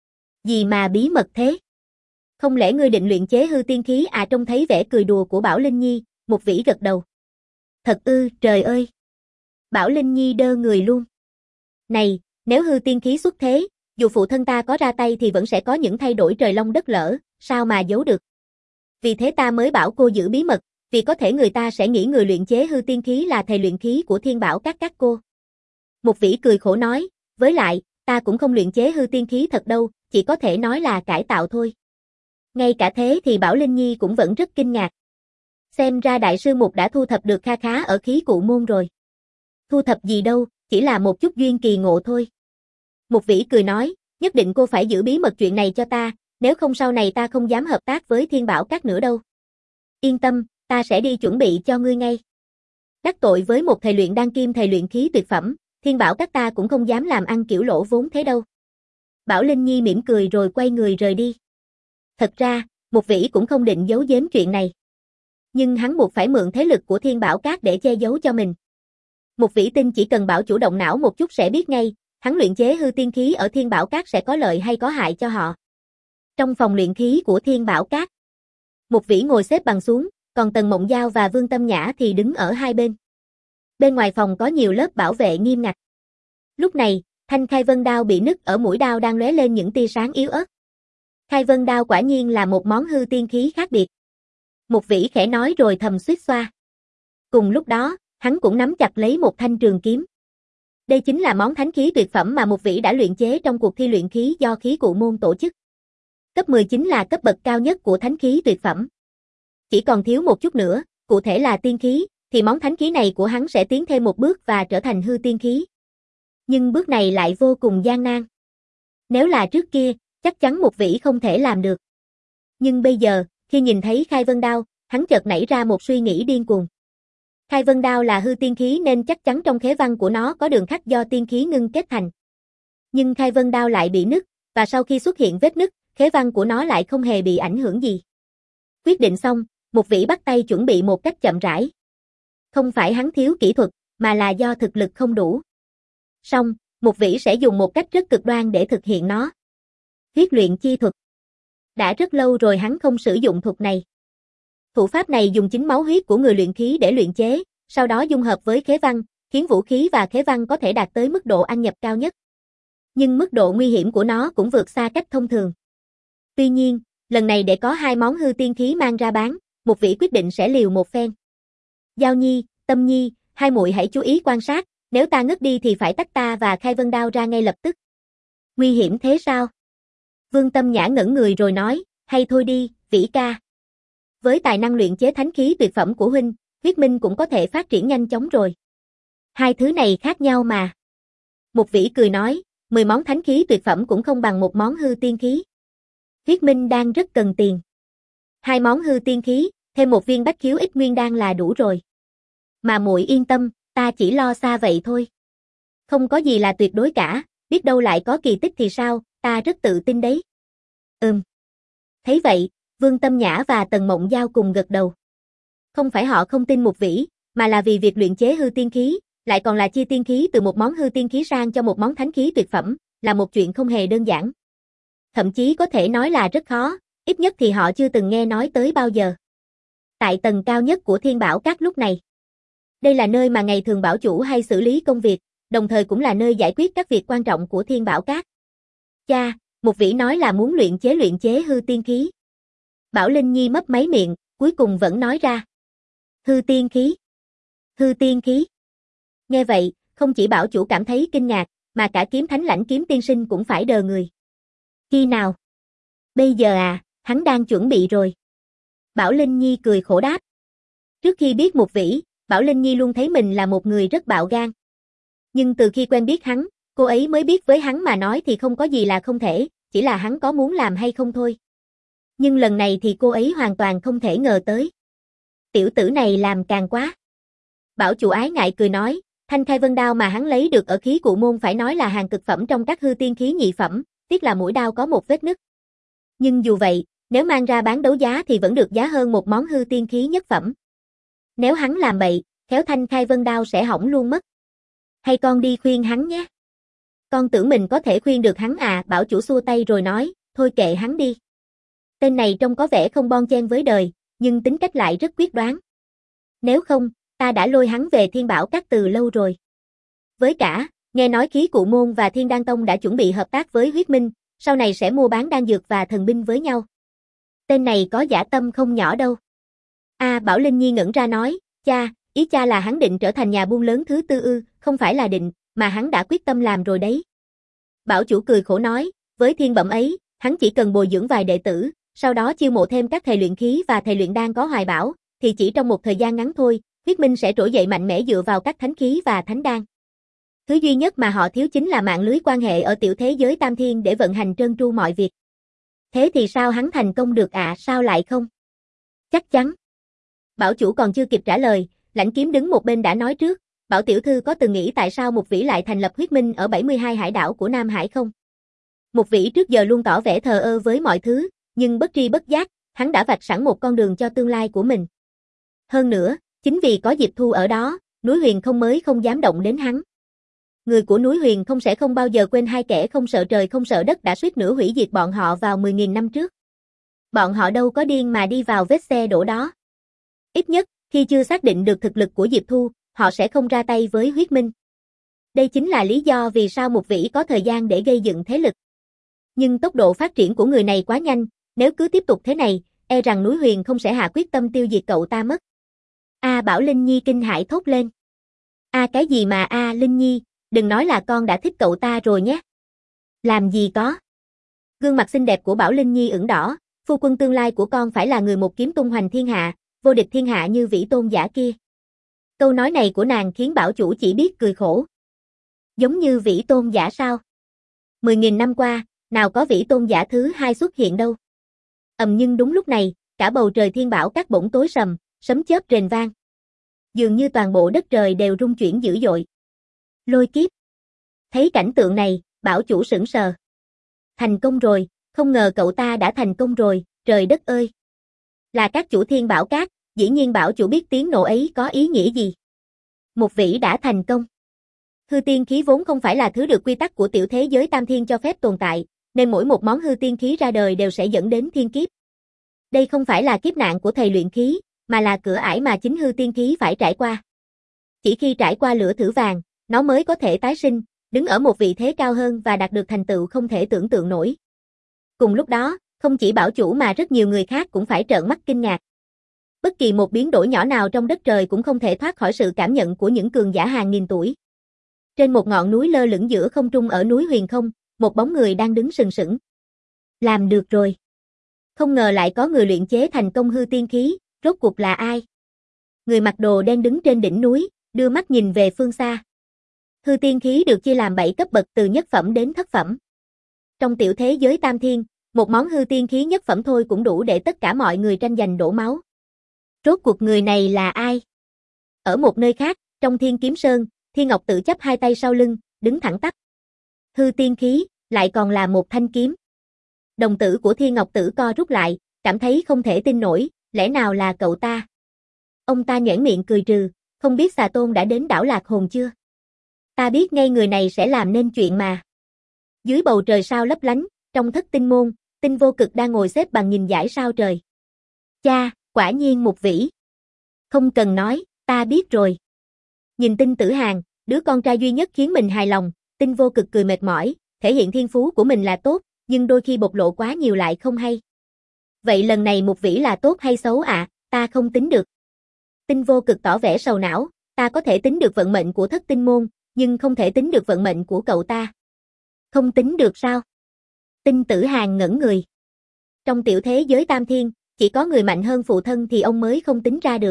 Gì mà bí mật thế? Không lẽ ngươi định luyện chế hư tiên khí à? Trông thấy vẻ cười đùa của Bảo Linh Nhi, Mục Vĩ gật đầu. Thật ư, trời ơi. Bảo Linh Nhi đơ người luôn. Này, nếu hư tiên khí xuất thế, dù phụ thân ta có ra tay thì vẫn sẽ có những thay đổi trời long đất lở, sao mà giấu được. Vì thế ta mới bảo cô giữ bí mật, vì có thể người ta sẽ nghĩ người luyện chế hư tiên khí là thầy luyện khí của Thiên Bảo Các các cô. Mục Vĩ cười khổ nói, với lại, ta cũng không luyện chế hư tiên khí thật đâu, chỉ có thể nói là cải tạo thôi. Ngay cả thế thì Bảo Linh Nhi cũng vẫn rất kinh ngạc. Xem ra đại sư Mục đã thu thập được kha khá ở khí cụ môn rồi. Thu thập gì đâu, chỉ là một chút duyên kỳ ngộ thôi. Mục Vĩ cười nói, nhất định cô phải giữ bí mật chuyện này cho ta, nếu không sau này ta không dám hợp tác với Thiên Bảo Các nữa đâu. Yên tâm, ta sẽ đi chuẩn bị cho ngươi ngay. Đắc tội với một thầy luyện đan kim thầy luyện khí tuyệt phẩm, Thiên Bảo Các ta cũng không dám làm ăn kiểu lỗ vốn thế đâu. Bảo Linh Nhi mỉm cười rồi quay người rời đi. Thật ra, Mục Vĩ cũng không định giấu giếm chuyện này. Nhưng hắn buộc phải mượn thế lực của Thiên Bảo Các để che giấu cho mình. Mục Vĩ tin chỉ cần Bảo chủ động não một chút sẽ biết ngay, hắn luyện chế hư tiên khí ở Thiên Bảo Các sẽ có lợi hay có hại cho họ. Trong phòng luyện khí của Thiên Bảo Các, Mục Vĩ ngồi xếp bằng xuống, còn Tần Mộng Giao và Vương Tâm Nhã thì đứng ở hai bên. Bên ngoài phòng có nhiều lớp bảo vệ nghiêm ngặt. Lúc này, thanh Khai Vân đao bị nứt ở mũi đao đang lóe lên những tia sáng yếu ớt. Khai Vân đao quả nhiên là một món hư tiên khí khác biệt. Mục Vĩ khẽ nói rồi thầm suýt xoa. Cùng lúc đó, hắn cũng nắm chặt lấy một thanh trường kiếm. Đây chính là món thánh khí tuyệt phẩm mà Mục Vĩ đã luyện chế trong cuộc thi luyện khí do khí cụ môn tổ chức. Cấp mười chín là cấp bậc cao nhất của thánh khí tuyệt phẩm. Chỉ còn thiếu một chút nữa, cụ thể là tiên khí, thì món thánh khí này của hắn sẽ tiến thêm một bước và trở thành hư tiên khí. Nhưng bước này lại vô cùng gian nan. Nếu là trước kia, chắc chắn Mục Vĩ không thể làm được. Nhưng bây giờ, khi nhìn thấy Khai Vân đao, hắn chợt nảy ra một suy nghĩ điên cuồng. Khai Vân đao là hư tiên khí nên chắc chắn trong khế văn của nó có đường khắc do tiên khí ngưng kết thành. Nhưng Khai Vân đao lại bị nứt, và sau khi xuất hiện vết nứt, khế văn của nó lại không hề bị ảnh hưởng gì. Quyết định xong, Mục Vĩ bắt tay chuẩn bị một cách chậm rãi. Không phải hắn thiếu kỹ thuật, mà là do thực lực không đủ. Song, Mục Vĩ sẽ dùng một cách rất cực đoan để thực hiện nó. Huyết luyện chi thuật. Đã rất lâu rồi hắn không sử dụng thuật này. Thủ pháp này dùng chính máu huyết của người luyện khí để luyện chế, sau đó dung hợp với khế văn, khiến vũ khí và khế văn có thể đạt tới mức độ ăn nhập cao nhất. Nhưng mức độ nguy hiểm của nó cũng vượt xa cách thông thường. Tuy nhiên, lần này để có hai món hư tiên khí mang ra bán, Mục Vĩ quyết định sẽ liều một phen. Giao Nhi, Tâm Nhi, hai muội hãy chú ý quan sát, nếu ta ngất đi thì phải tách ta và Khai Vân Đao ra ngay lập tức. Nguy hiểm thế sao? Vương Tâm Nhã ngẩn người rồi nói, hay thôi đi, Vĩ ca. Với tài năng luyện chế thánh khí tuyệt phẩm của huynh, huyết minh cũng có thể phát triển nhanh chóng rồi. Hai thứ này khác nhau mà. Mục Vĩ cười nói, mười món thánh khí tuyệt phẩm cũng không bằng một món hư tiên khí. Huyết minh đang rất cần tiền. Hai món hư tiên khí, thêm một viên bách khiếu ích nguyên đan là đủ rồi. Mà muội yên tâm, ta chỉ lo xa vậy thôi. Không có gì là tuyệt đối cả, biết đâu lại có kỳ tích thì sao, ta rất tự tin đấy. Ừm. Thấy vậy, Vương Tâm Nhã và Tần Mộng Giao cùng gật đầu. Không phải họ không tin Mục Vĩ, mà là vì việc luyện chế hư tiên khí, lại còn là chia tiên khí từ một món hư tiên khí sang cho một món thánh khí tuyệt phẩm, là một chuyện không hề đơn giản. Thậm chí có thể nói là rất khó, ít nhất thì họ chưa từng nghe nói tới bao giờ. Tại tầng cao nhất của Thiên Bảo Các lúc này. Đây là nơi mà ngày thường bảo chủ hay xử lý công việc, đồng thời cũng là nơi giải quyết các việc quan trọng của Thiên Bảo Các. Cha, Mục Vĩ nói là muốn luyện chế luyện chế hư tiên khí. Bảo Linh Nhi mấp máy miệng, cuối cùng vẫn nói ra. Hư tiên khí. Hư tiên khí. Nghe vậy, không chỉ bảo chủ cảm thấy kinh ngạc, mà cả Kiếm Thánh Lãnh Kiếm tiên sinh cũng phải đờ người. Khi nào? Bây giờ à, hắn đang chuẩn bị rồi. Bảo Linh Nhi cười khổ đáp. Trước khi biết Mục Vĩ, Bảo Linh Nhi luôn thấy mình là một người rất bạo gan. Nhưng từ khi quen biết hắn, cô ấy mới biết với hắn mà nói thì không có gì là không thể, chỉ là hắn có muốn làm hay không thôi. Nhưng lần này thì cô ấy hoàn toàn không thể ngờ tới. Tiểu tử này làm càng quá. Bảo chủ ái ngại cười nói, thanh khai vân đao mà hắn lấy được ở khí cụ môn phải nói là hàng cực phẩm trong các hư tiên khí nhị phẩm, tiếc là mũi đao có một vết nứt. Nhưng dù vậy, nếu mang ra bán đấu giá thì vẫn được giá hơn một món hư tiên khí nhất phẩm. Nếu hắn làm bậy, khéo thanh khai vân đao sẽ hỏng luôn mất. Hay con đi khuyên hắn nhé. Con tưởng mình có thể khuyên được hắn à, bảo chủ xua tay rồi nói, thôi kệ hắn đi. Tên này trông có vẻ không bon chen với đời, nhưng tính cách lại rất quyết đoán. Nếu không, ta đã lôi hắn về Thiên Bảo Các từ lâu rồi. Với cả, nghe nói khí cụ môn và Thiên Đan Tông đã chuẩn bị hợp tác với huyết minh, sau này sẽ mua bán đan dược và thần binh với nhau. Tên này có dã tâm không nhỏ đâu. À, Bảo Linh Nhi ngẩn ra nói, cha, ý cha là hắn định trở thành nhà buôn lớn thứ tư ư, không phải là định, mà hắn đã quyết tâm làm rồi đấy. Bảo chủ cười khổ nói, với thiên bẩm ấy, hắn chỉ cần bồi dưỡng vài đệ tử, sau đó chiêu mộ thêm các thầy luyện khí và thầy luyện đan có hoài bão, thì chỉ trong một thời gian ngắn thôi, huyết minh sẽ trỗi dậy mạnh mẽ dựa vào các thánh khí và thánh đan. Thứ duy nhất mà họ thiếu chính là mạng lưới quan hệ ở tiểu thế giới tam thiên để vận hành trơn tru mọi việc. Thế thì sao hắn thành công được ạ, à, sao lại không? Chắc chắn. Bảo chủ còn chưa kịp trả lời, Lãnh Kiếm đứng một bên đã nói trước, Bảo tiểu thư có từng nghĩ tại sao Mục Vĩ lại thành lập huyết minh ở bảy mươi hai hải đảo của Nam Hải không? Mục Vĩ trước giờ luôn tỏ vẻ thờ ơ với mọi thứ, nhưng bất tri bất giác, hắn đã vạch sẵn một con đường cho tương lai của mình. Hơn nữa, chính vì có Diệp Thu ở đó, núi Huyền không mới không dám động đến hắn. Người của núi Huyền không sẽ không bao giờ quên hai kẻ không sợ trời không sợ đất đã suýt nữa hủy diệt bọn họ vào mười nghìn năm trước. Bọn họ đâu có điên mà đi vào vết xe đổ đó. Ít nhất, khi chưa xác định được thực lực của Diệp Thu, họ sẽ không ra tay với huyết minh. Đây chính là lý do vì sao Mục Vĩ có thời gian để gây dựng thế lực. Nhưng tốc độ phát triển của người này quá nhanh, nếu cứ tiếp tục thế này, e rằng núi Huyền không sẽ hạ quyết tâm tiêu diệt cậu ta mất. A, Bảo Linh Nhi kinh hãi thốt lên. A, cái gì mà A, Linh Nhi, đừng nói là con đã thích cậu ta rồi nhé. Làm gì có. Gương mặt xinh đẹp của Bảo Linh Nhi ửng đỏ, phu quân tương lai của con phải là người một kiếm tung hoành thiên hạ, vô địch thiên hạ như Vĩ Tôn giả kia. Câu nói này của nàng khiến bảo chủ chỉ biết cười khổ. Giống như Vĩ Tôn giả sao? Mười nghìn năm qua, nào có Vĩ Tôn giả thứ hai xuất hiện đâu. Ầm nhưng đúng lúc này, cả bầu trời Thiên Bảo Các bỗng tối sầm, sấm chớp rền vang. Dường như toàn bộ đất trời đều rung chuyển dữ dội. Lôi kiếp. Thấy cảnh tượng này, bảo chủ sững sờ. Thành công rồi, không ngờ cậu ta đã thành công rồi, trời đất ơi. Là các chủ Thiên Bảo Các, dĩ nhiên bảo chủ biết tiếng nổ ấy có ý nghĩa gì. Một vĩ đã thành công. Hư tiên khí vốn không phải là thứ được quy tắc của tiểu thế giới tam thiên cho phép tồn tại, nên mỗi một món hư tiên khí ra đời đều sẽ dẫn đến thiên kiếp. Đây không phải là kiếp nạn của thầy luyện khí, mà là cửa ải mà chính hư tiên khí phải trải qua. Chỉ khi trải qua lửa thử vàng, nó mới có thể tái sinh, đứng ở một vị thế cao hơn và đạt được thành tựu không thể tưởng tượng nổi. Cùng lúc đó, không chỉ bảo chủ mà rất nhiều người khác cũng phải trợn mắt kinh ngạc. Bất kỳ một biến đổi nhỏ nào trong đất trời cũng không thể thoát khỏi sự cảm nhận của những cường giả hàng nghìn tuổi. Trên một ngọn núi lơ lửng giữa không trung ở núi Huyền Không, một bóng người đang đứng sừng sững. Làm được rồi. Không ngờ lại có người luyện chế thành công hư tiên khí, rốt cuộc là ai? Người mặc đồ đen đứng trên đỉnh núi, đưa mắt nhìn về phương xa. Hư tiên khí được chia làm bảy cấp bậc từ nhất phẩm đến thất phẩm. Trong tiểu thế giới tam thiên, một món hư tiên khí nhất phẩm thôi cũng đủ để tất cả mọi người tranh giành đổ máu. Rốt cuộc người này là ai? Ở một nơi khác, trong Thiên Kiếm Sơn, Thiên Ngọc Tử chắp hai tay sau lưng, đứng thẳng tắp. Hư tiên khí, lại còn là một thanh kiếm. Đồng tử của Thiên Ngọc Tử co rút lại, cảm thấy không thể tin nổi, lẽ nào là cậu ta? Ông ta nhoẻn miệng cười trừ, không biết Xà Tôn đã đến đảo Lạc Hồn chưa? Ta biết ngay người này sẽ làm nên chuyện mà. Dưới bầu trời sao lấp lánh, trong thất tinh môn, Tinh Vô Cực đang ngồi xếp bằng nhìn dải sao trời. Cha, quả nhiên một vĩ. Không cần nói, ta biết rồi. Nhìn Tinh Tử Hàn, đứa con trai duy nhất khiến mình hài lòng, Tinh Vô Cực cười mệt mỏi, thể hiện thiên phú của mình là tốt, nhưng đôi khi bộc lộ quá nhiều lại không hay. Vậy lần này một vĩ là tốt hay xấu ạ? À? Ta không tính được. Tinh Vô Cực tỏ vẻ sầu não, ta có thể tính được vận mệnh của thất tinh môn, nhưng không thể tính được vận mệnh của cậu ta. Không tính được sao? Tinh Tử Hàn ngẩn người. Trong tiểu thế giới tam thiên, chỉ có người mạnh hơn phụ thân thì ông mới không tính ra được.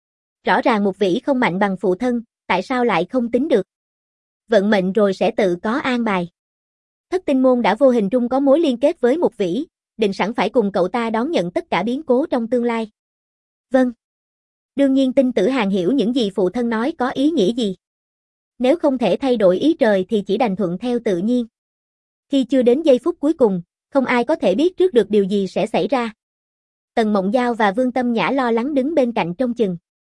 Rõ ràng một vĩ không mạnh bằng phụ thân, tại sao lại không tính được? Vận mệnh rồi sẽ tự có an bài. Thất tinh môn đã vô hình trung có mối liên kết với một vĩ, định sẵn phải cùng cậu ta đón nhận tất cả biến cố trong tương lai. Vâng. Đương nhiên Tinh Tử Hàn hiểu những gì phụ thân nói có ý nghĩa gì. Nếu không thể thay đổi ý trời thì chỉ đành thuận theo tự nhiên. Khi chưa đến giây phút cuối cùng, không ai có thể biết trước được điều gì sẽ xảy ra. Tần Mộng Giao và Vương Tâm Nhã lo lắng đứng bên cạnh trông chừng.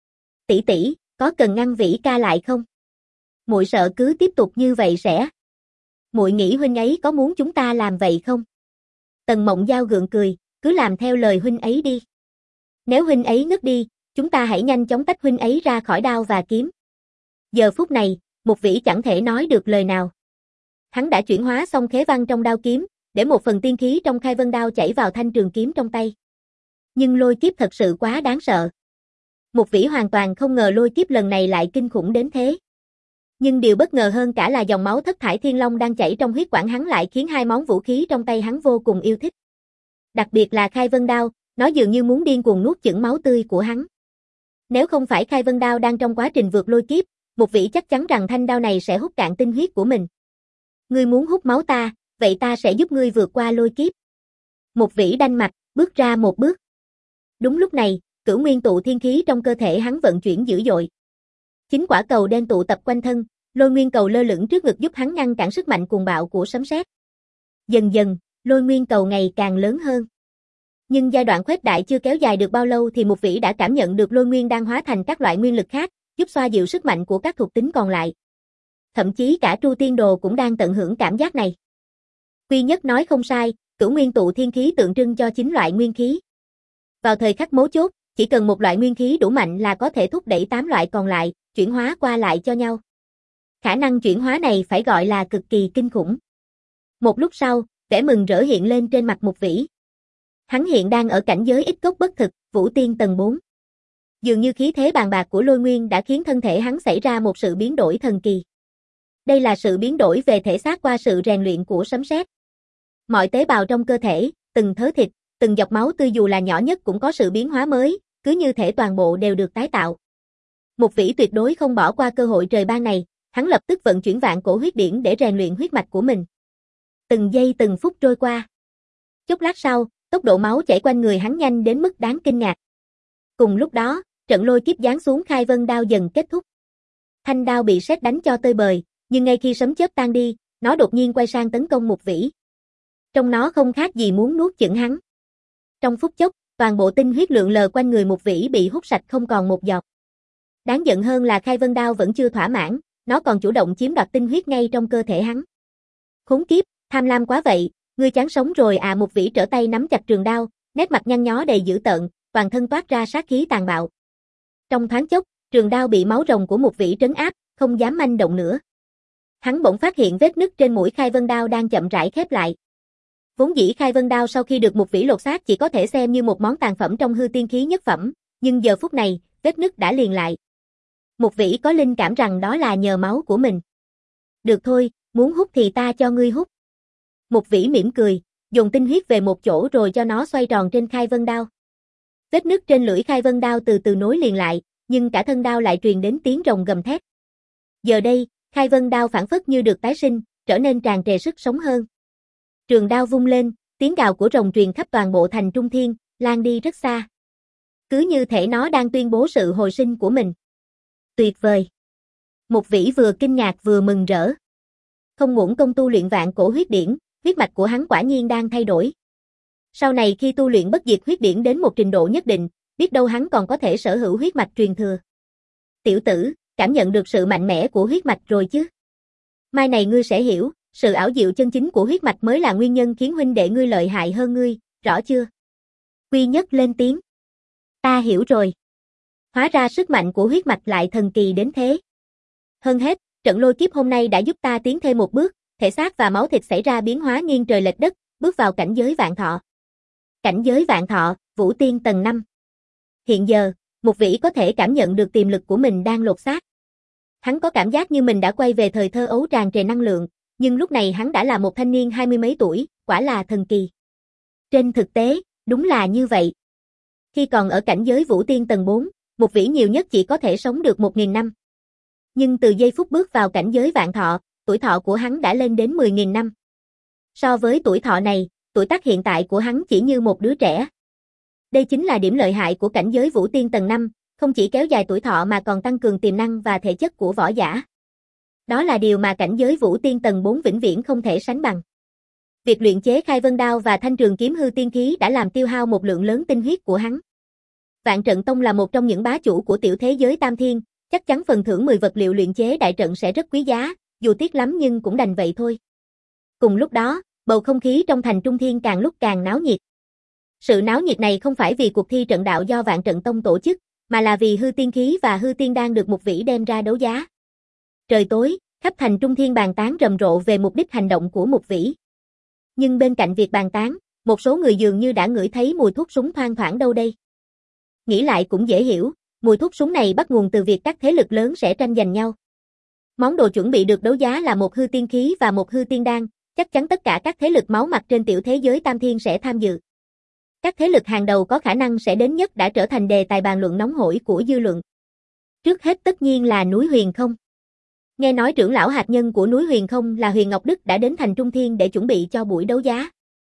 Tỷ tỷ, có cần ngăn Vĩ ca lại không? Muội sợ cứ tiếp tục như vậy sẽ. Muội nghĩ huynh ấy có muốn chúng ta làm vậy không? Tần Mộng Giao gượng cười, cứ làm theo lời huynh ấy đi. Nếu huynh ấy ngất đi, chúng ta hãy nhanh chóng tách huynh ấy ra khỏi đao và kiếm. Giờ phút này, một vĩ chẳng thể nói được lời nào. Hắn đã chuyển hóa xong khế văn trong đao kiếm, để một phần tiên khí trong khai vân đao chảy vào thanh trường kiếm trong tay. Nhưng lôi kiếp thật sự quá đáng sợ. Một vĩ hoàn toàn không ngờ lôi kiếp lần này lại kinh khủng đến thế. Nhưng điều bất ngờ hơn cả là dòng máu thất thải thiên long đang chảy trong huyết quản hắn lại khiến hai món vũ khí trong tay hắn vô cùng yêu thích. Đặc biệt là khai vân đao, nó dường như muốn điên cuồng nuốt chửng máu tươi của hắn. Nếu không phải khai vân đao đang trong quá trình vượt lôi kiếp, một vĩ chắc chắn rằng thanh đao này sẽ hút cạn tinh huyết của mình. Ngươi muốn hút máu ta, vậy ta sẽ giúp ngươi vượt qua lôi kiếp. Một vĩ đanh mặt, bước ra một bước. Đúng lúc này, cửu nguyên tụ thiên khí trong cơ thể hắn vận chuyển dữ dội. Chính quả cầu đen tụ tập quanh thân, lôi nguyên cầu lơ lửng trước ngực giúp hắn ngăn cản sức mạnh cuồng bạo của sấm sét. Dần dần, lôi nguyên cầu ngày càng lớn hơn. Nhưng giai đoạn khuếch đại chưa kéo dài được bao lâu thì một vĩ đã cảm nhận được lôi nguyên đang hóa thành các loại nguyên lực khác, giúp xoa dịu sức mạnh của các thuộc tính còn lại. Thậm chí cả Tru Tiên Đồ cũng đang tận hưởng cảm giác này. Quy Nhất nói không sai, cửu nguyên tụ thiên khí tượng trưng cho chín loại nguyên khí. Vào thời khắc mấu chốt, chỉ cần một loại nguyên khí đủ mạnh là có thể thúc đẩy tám loại còn lại, chuyển hóa qua lại cho nhau. Khả năng chuyển hóa này phải gọi là cực kỳ kinh khủng. Một lúc sau, vẻ mừng rỡ hiện lên trên mặt một vĩ. Hắn hiện đang ở cảnh giới ít cốc bất thực, Vũ Tiên tầng bốn. Dường như khí thế bàn bạc của lôi nguyên đã khiến thân thể hắn xảy ra một sự biến đổi thần kỳ. Đây là sự biến đổi về thể xác qua sự rèn luyện của sấm sét. Mọi tế bào trong cơ thể, từng thớ thịt, từng giọt máu tươi dù là nhỏ nhất cũng có sự biến hóa mới, cứ như thể toàn bộ đều được tái tạo. Một vĩ tuyệt đối không bỏ qua cơ hội trời ban này, hắn lập tức vận chuyển vạn cổ huyết điển để rèn luyện huyết mạch của mình. Từng giây từng phút trôi qua. Chốc lát sau, tốc độ máu chảy quanh người hắn nhanh đến mức đáng kinh ngạc. Cùng lúc đó, trận lôi kiếp giáng xuống khai vân đao dần kết thúc. Thanh đao bị sét đánh cho tơi bời, nhưng ngay khi sấm chớp tan đi, nó đột nhiên quay sang tấn công một vĩ. Trong nó không khác gì muốn nuốt chửng hắn. Trong phút chốc, toàn bộ tinh huyết lượng lờ quanh người một vĩ bị hút sạch không còn một giọt. Đáng giận hơn là Khai Vân Đao vẫn chưa thỏa mãn, nó còn chủ động chiếm đoạt tinh huyết ngay trong cơ thể hắn. Khốn kiếp, tham lam quá vậy, ngươi chán sống rồi à. Một Vĩ trở tay nắm chặt trường đao, nét mặt nhăn nhó đầy dữ tợn, toàn thân toát ra sát khí tàn bạo. Trong thoáng chốc, trường đao bị máu rồng của Một Vĩ trấn áp, không dám manh động nữa. Hắn bỗng phát hiện vết nứt trên mũi Khai Vân Đao đang chậm rãi khép lại. Vốn dĩ Khai Vân Đao sau khi được Một Vĩ lột xác chỉ có thể xem như một món tàn phẩm trong hư tiên khí nhất phẩm, nhưng giờ phút này, vết nứt đã liền lại. Một Vĩ có linh cảm rằng đó là nhờ máu của mình. Được thôi, muốn hút thì ta cho ngươi hút. Một Vĩ mỉm cười, dùng tinh huyết về một chỗ rồi cho nó xoay tròn trên Khai Vân Đao. Vết nứt trên lưỡi Khai Vân Đao từ từ nối liền lại, nhưng cả thân đao lại truyền đến tiếng rồng gầm thét. Giờ đây, Khai Vân Đao phảng phất như được tái sinh, trở nên tràn trề sức sống hơn. Trường đao vung lên, tiếng gào của rồng truyền khắp toàn bộ thành Trung Thiên, lan đi rất xa. Cứ như thể nó đang tuyên bố sự hồi sinh của mình. Tuyệt vời! Một Vĩ vừa kinh ngạc vừa mừng rỡ. Không uổng công tu luyện vạn cổ huyết điển, huyết mạch của hắn quả nhiên đang thay đổi. Sau này khi tu luyện bất diệt huyết điển đến một trình độ nhất định, biết đâu hắn còn có thể sở hữu huyết mạch truyền thừa. Tiểu tử, cảm nhận được sự mạnh mẽ của huyết mạch rồi chứ? Mai này ngươi sẽ hiểu, sự ảo diệu chân chính của huyết mạch mới là nguyên nhân khiến huynh đệ ngươi lợi hại hơn ngươi, rõ chưa? Quy Nhất lên tiếng. Ta hiểu rồi. Hóa ra sức mạnh của huyết mạch lại thần kỳ đến thế. Hơn hết, trận lôi kiếp hôm nay đã giúp ta tiến thêm một bước, thể xác và máu thịt xảy ra biến hóa nghiêng trời lệch đất, bước vào cảnh giới vạn thọ. Cảnh giới vạn thọ, Vũ Tiên tầng năm. Hiện giờ, Một Vĩ có thể cảm nhận được tiềm lực của mình đang lột xác. Hắn có cảm giác như mình đã quay về thời thơ ấu tràn trề năng lượng, nhưng lúc này hắn đã là một thanh niên hai mươi mấy tuổi, quả là thần kỳ. Trên thực tế, đúng là như vậy. Khi còn ở cảnh giới Vũ Tiên tầng bốn, Một Vĩ nhiều nhất chỉ có thể sống được một nghìn năm. Nhưng từ giây phút bước vào cảnh giới vạn thọ, tuổi thọ của hắn đã lên đến mười nghìn năm. So với tuổi thọ này, tuổi tác hiện tại của hắn chỉ như một đứa trẻ. Đây chính là điểm lợi hại của cảnh giới Vũ Tiên tầng năm, không chỉ kéo dài tuổi thọ mà còn tăng cường tiềm năng và thể chất của võ giả. Đó là điều mà cảnh giới Vũ Tiên tầng bốn vĩnh viễn không thể sánh bằng. Việc luyện chế Khai Vân Đao và thanh trường kiếm hư tiên khí đã làm tiêu hao một lượng lớn tinh huyết của hắn. Vạn Trận Tông là một trong những bá chủ của tiểu thế giới Tam Thiên, chắc chắn phần thưởng mười vật liệu luyện chế đại trận sẽ rất quý giá, dù tiếc lắm nhưng cũng đành vậy thôi. Cùng lúc đó, bầu không khí trong thành Trung Thiên càng lúc càng náo nhiệt. Sự náo nhiệt này không phải vì cuộc thi trận đạo do Vạn Trận Tông tổ chức, mà là vì hư tiên khí và hư tiên đan được Một Vĩ đem ra đấu giá. Trời tối, khắp thành Trung Thiên bàn tán rầm rộ về mục đích hành động của Một Vĩ. Nhưng bên cạnh việc bàn tán, một số người dường như đã ngửi thấy mùi thuốc súng thoang thoảng đâu đây. Nghĩ lại cũng dễ hiểu, mùi thuốc súng này bắt nguồn từ việc các thế lực lớn sẽ tranh giành nhau. Món đồ chuẩn bị được đấu giá là một hư tiên khí và một hư tiên đan, chắc chắn tất cả các thế lực máu mặt trên tiểu thế giới Tam Thiên sẽ tham dự. Các thế lực hàng đầu có khả năng sẽ đến nhất đã trở thành đề tài bàn luận nóng hổi của dư luận. Trước hết tất nhiên là núi Huyền Không. Nghe nói trưởng lão hạt nhân của núi Huyền Không là Huyền Ngọc Đức đã đến thành Trung Thiên để chuẩn bị cho buổi đấu giá.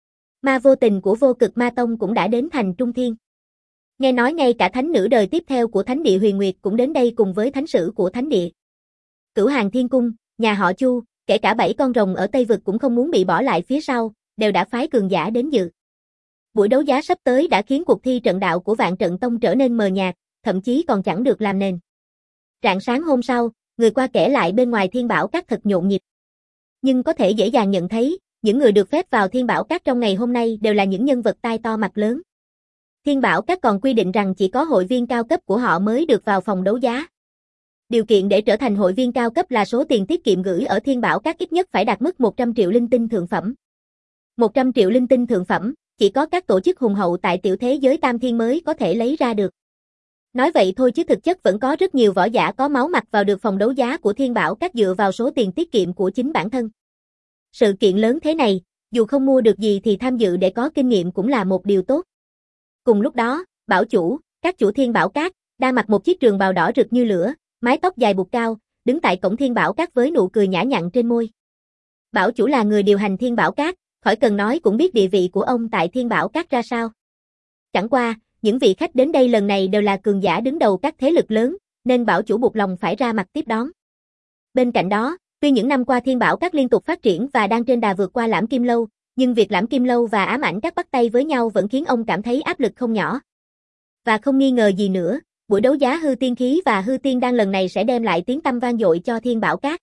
Ma Vô Tình của Vô Cực Ma Tông cũng đã đến thành Trung Thiên. Nghe nói ngay cả thánh nữ đời tiếp theo của Thánh địa Huyền Nguyệt cũng đến đây cùng với thánh sử của Thánh địa. Cửu Hàng Thiên Cung, nhà họ Chu, kể cả bảy con rồng ở Tây Vực cũng không muốn bị bỏ lại phía sau, đều đã phái cường giả đến dự. Buổi đấu giá sắp tới đã khiến cuộc thi trận đạo của Vạn Trận Tông trở nên mờ nhạt, thậm chí còn chẳng được làm nền. Rạng sáng hôm sau, người qua kể lại bên ngoài Thiên Bảo Các thật nhộn nhịp. Nhưng có thể dễ dàng nhận thấy, những người được phép vào Thiên Bảo Các trong ngày hôm nay đều là những nhân vật tai to mặt lớn. Thiên Bảo Các còn quy định rằng chỉ có hội viên cao cấp của họ mới được vào phòng đấu giá. Điều kiện để trở thành hội viên cao cấp là số tiền tiết kiệm gửi ở Thiên Bảo Các ít nhất phải đạt mức một trăm triệu linh tinh thượng phẩm. một trăm triệu linh tinh thượng phẩm, chỉ có các tổ chức hùng hậu tại tiểu thế giới Tam Thiên mới có thể lấy ra được. Nói vậy thôi chứ thực chất vẫn có rất nhiều võ giả có máu mặt vào được phòng đấu giá của Thiên Bảo Các dựa vào số tiền tiết kiệm của chính bản thân. Sự kiện lớn thế này, dù không mua được gì thì tham dự để có kinh nghiệm cũng là một điều tốt. Cùng lúc đó, bảo chủ, các chủ Thiên Bảo Các, đang mặc một chiếc trường bào đỏ rực như lửa, mái tóc dài buộc cao, đứng tại cổng Thiên Bảo Các với nụ cười nhã nhặn trên môi. Bảo chủ là người điều hành Thiên Bảo Các, khỏi cần nói cũng biết địa vị của ông tại Thiên Bảo Các ra sao. Chẳng qua, những vị khách đến đây lần này đều là cường giả đứng đầu các thế lực lớn, nên bảo chủ buộc lòng phải ra mặt tiếp đón. Bên cạnh đó, tuy những năm qua Thiên Bảo Các liên tục phát triển và đang trên đà vượt qua Lãm Kim Lâu, nhưng việc Lãm Kim Lâu và Ám Ảnh Các bắt tay với nhau vẫn khiến ông cảm thấy áp lực không nhỏ. Và không nghi ngờ gì nữa, Buổi đấu giá hư tiên khí và hư tiên đan lần này sẽ đem lại tiếng tăm vang dội cho Thiên Bảo Các.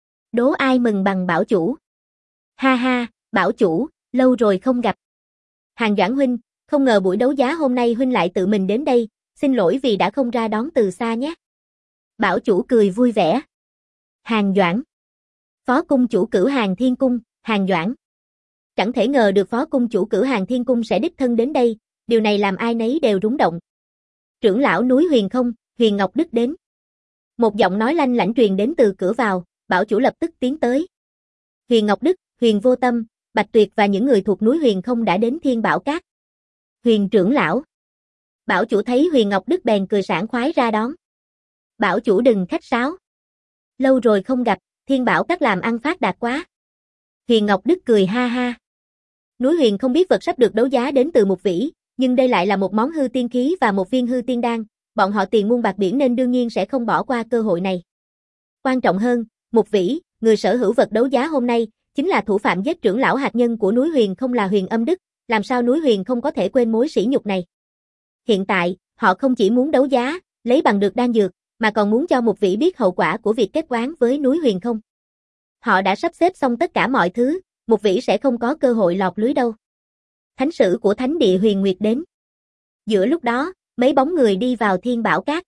Đố ai mừng bằng bảo chủ. Ha ha, bảo chủ, lâu rồi không gặp. Hàn Doãn huynh, không ngờ buổi đấu giá hôm nay huynh lại tự mình đến đây, xin lỗi vì đã không ra đón từ xa nhé. Bảo chủ cười vui vẻ. Hàn Doãn. Phó cung chủ cửu Hàn Thiên Cung, Hàn Doãn. Chẳng thể ngờ được phó cung chủ cửu Hàn Thiên Cung sẽ đích thân đến đây, điều này làm ai nấy đều rúng động. Trưởng lão núi Huyền Không, Huyền Ngọc Đức đến. Một giọng nói lanh lảnh truyền đến từ cửa vào, bảo chủ lập tức tiến tới. Huyền Ngọc Đức, Huyền Vô Tâm, Bạch Tuyệt và những người thuộc núi Huyền Không đã đến Thiên Bảo Các. Huyền trưởng lão. Bảo chủ thấy Huyền Ngọc Đức bèn cười sảng khoái ra đón. Bảo chủ đừng khách sáo. Lâu rồi không gặp, Thiên Bảo Các làm ăn phát đạt quá. Huyền Ngọc Đức cười ha ha. Núi Huyền không biết vật sắp được đấu giá đến từ Mục Vĩ, nhưng đây lại là một món hư tiên khí và một viên hư tiên đan, bọn họ tiền muôn bạc biển nên đương nhiên sẽ không bỏ qua cơ hội này. Quan trọng hơn, Mục Vĩ, người sở hữu vật đấu giá hôm nay, chính là thủ phạm giết trưởng lão hạt nhân của núi Huyền không là Huyền Âm Đức, làm sao núi Huyền không có thể quên mối sỉ nhục này. Hiện tại, họ không chỉ muốn đấu giá, lấy bằng được đan dược, mà còn muốn cho Mục Vĩ biết hậu quả của việc kết oán với núi Huyền không. Họ đã sắp xếp xong tất cả mọi thứ, Mục Vĩ sẽ không có cơ hội lọt lưới đâu. Thánh sử của Thánh địa Huyền Nguyệt đến. Giữa lúc đó, mấy bóng người đi vào Thiên Bảo Các.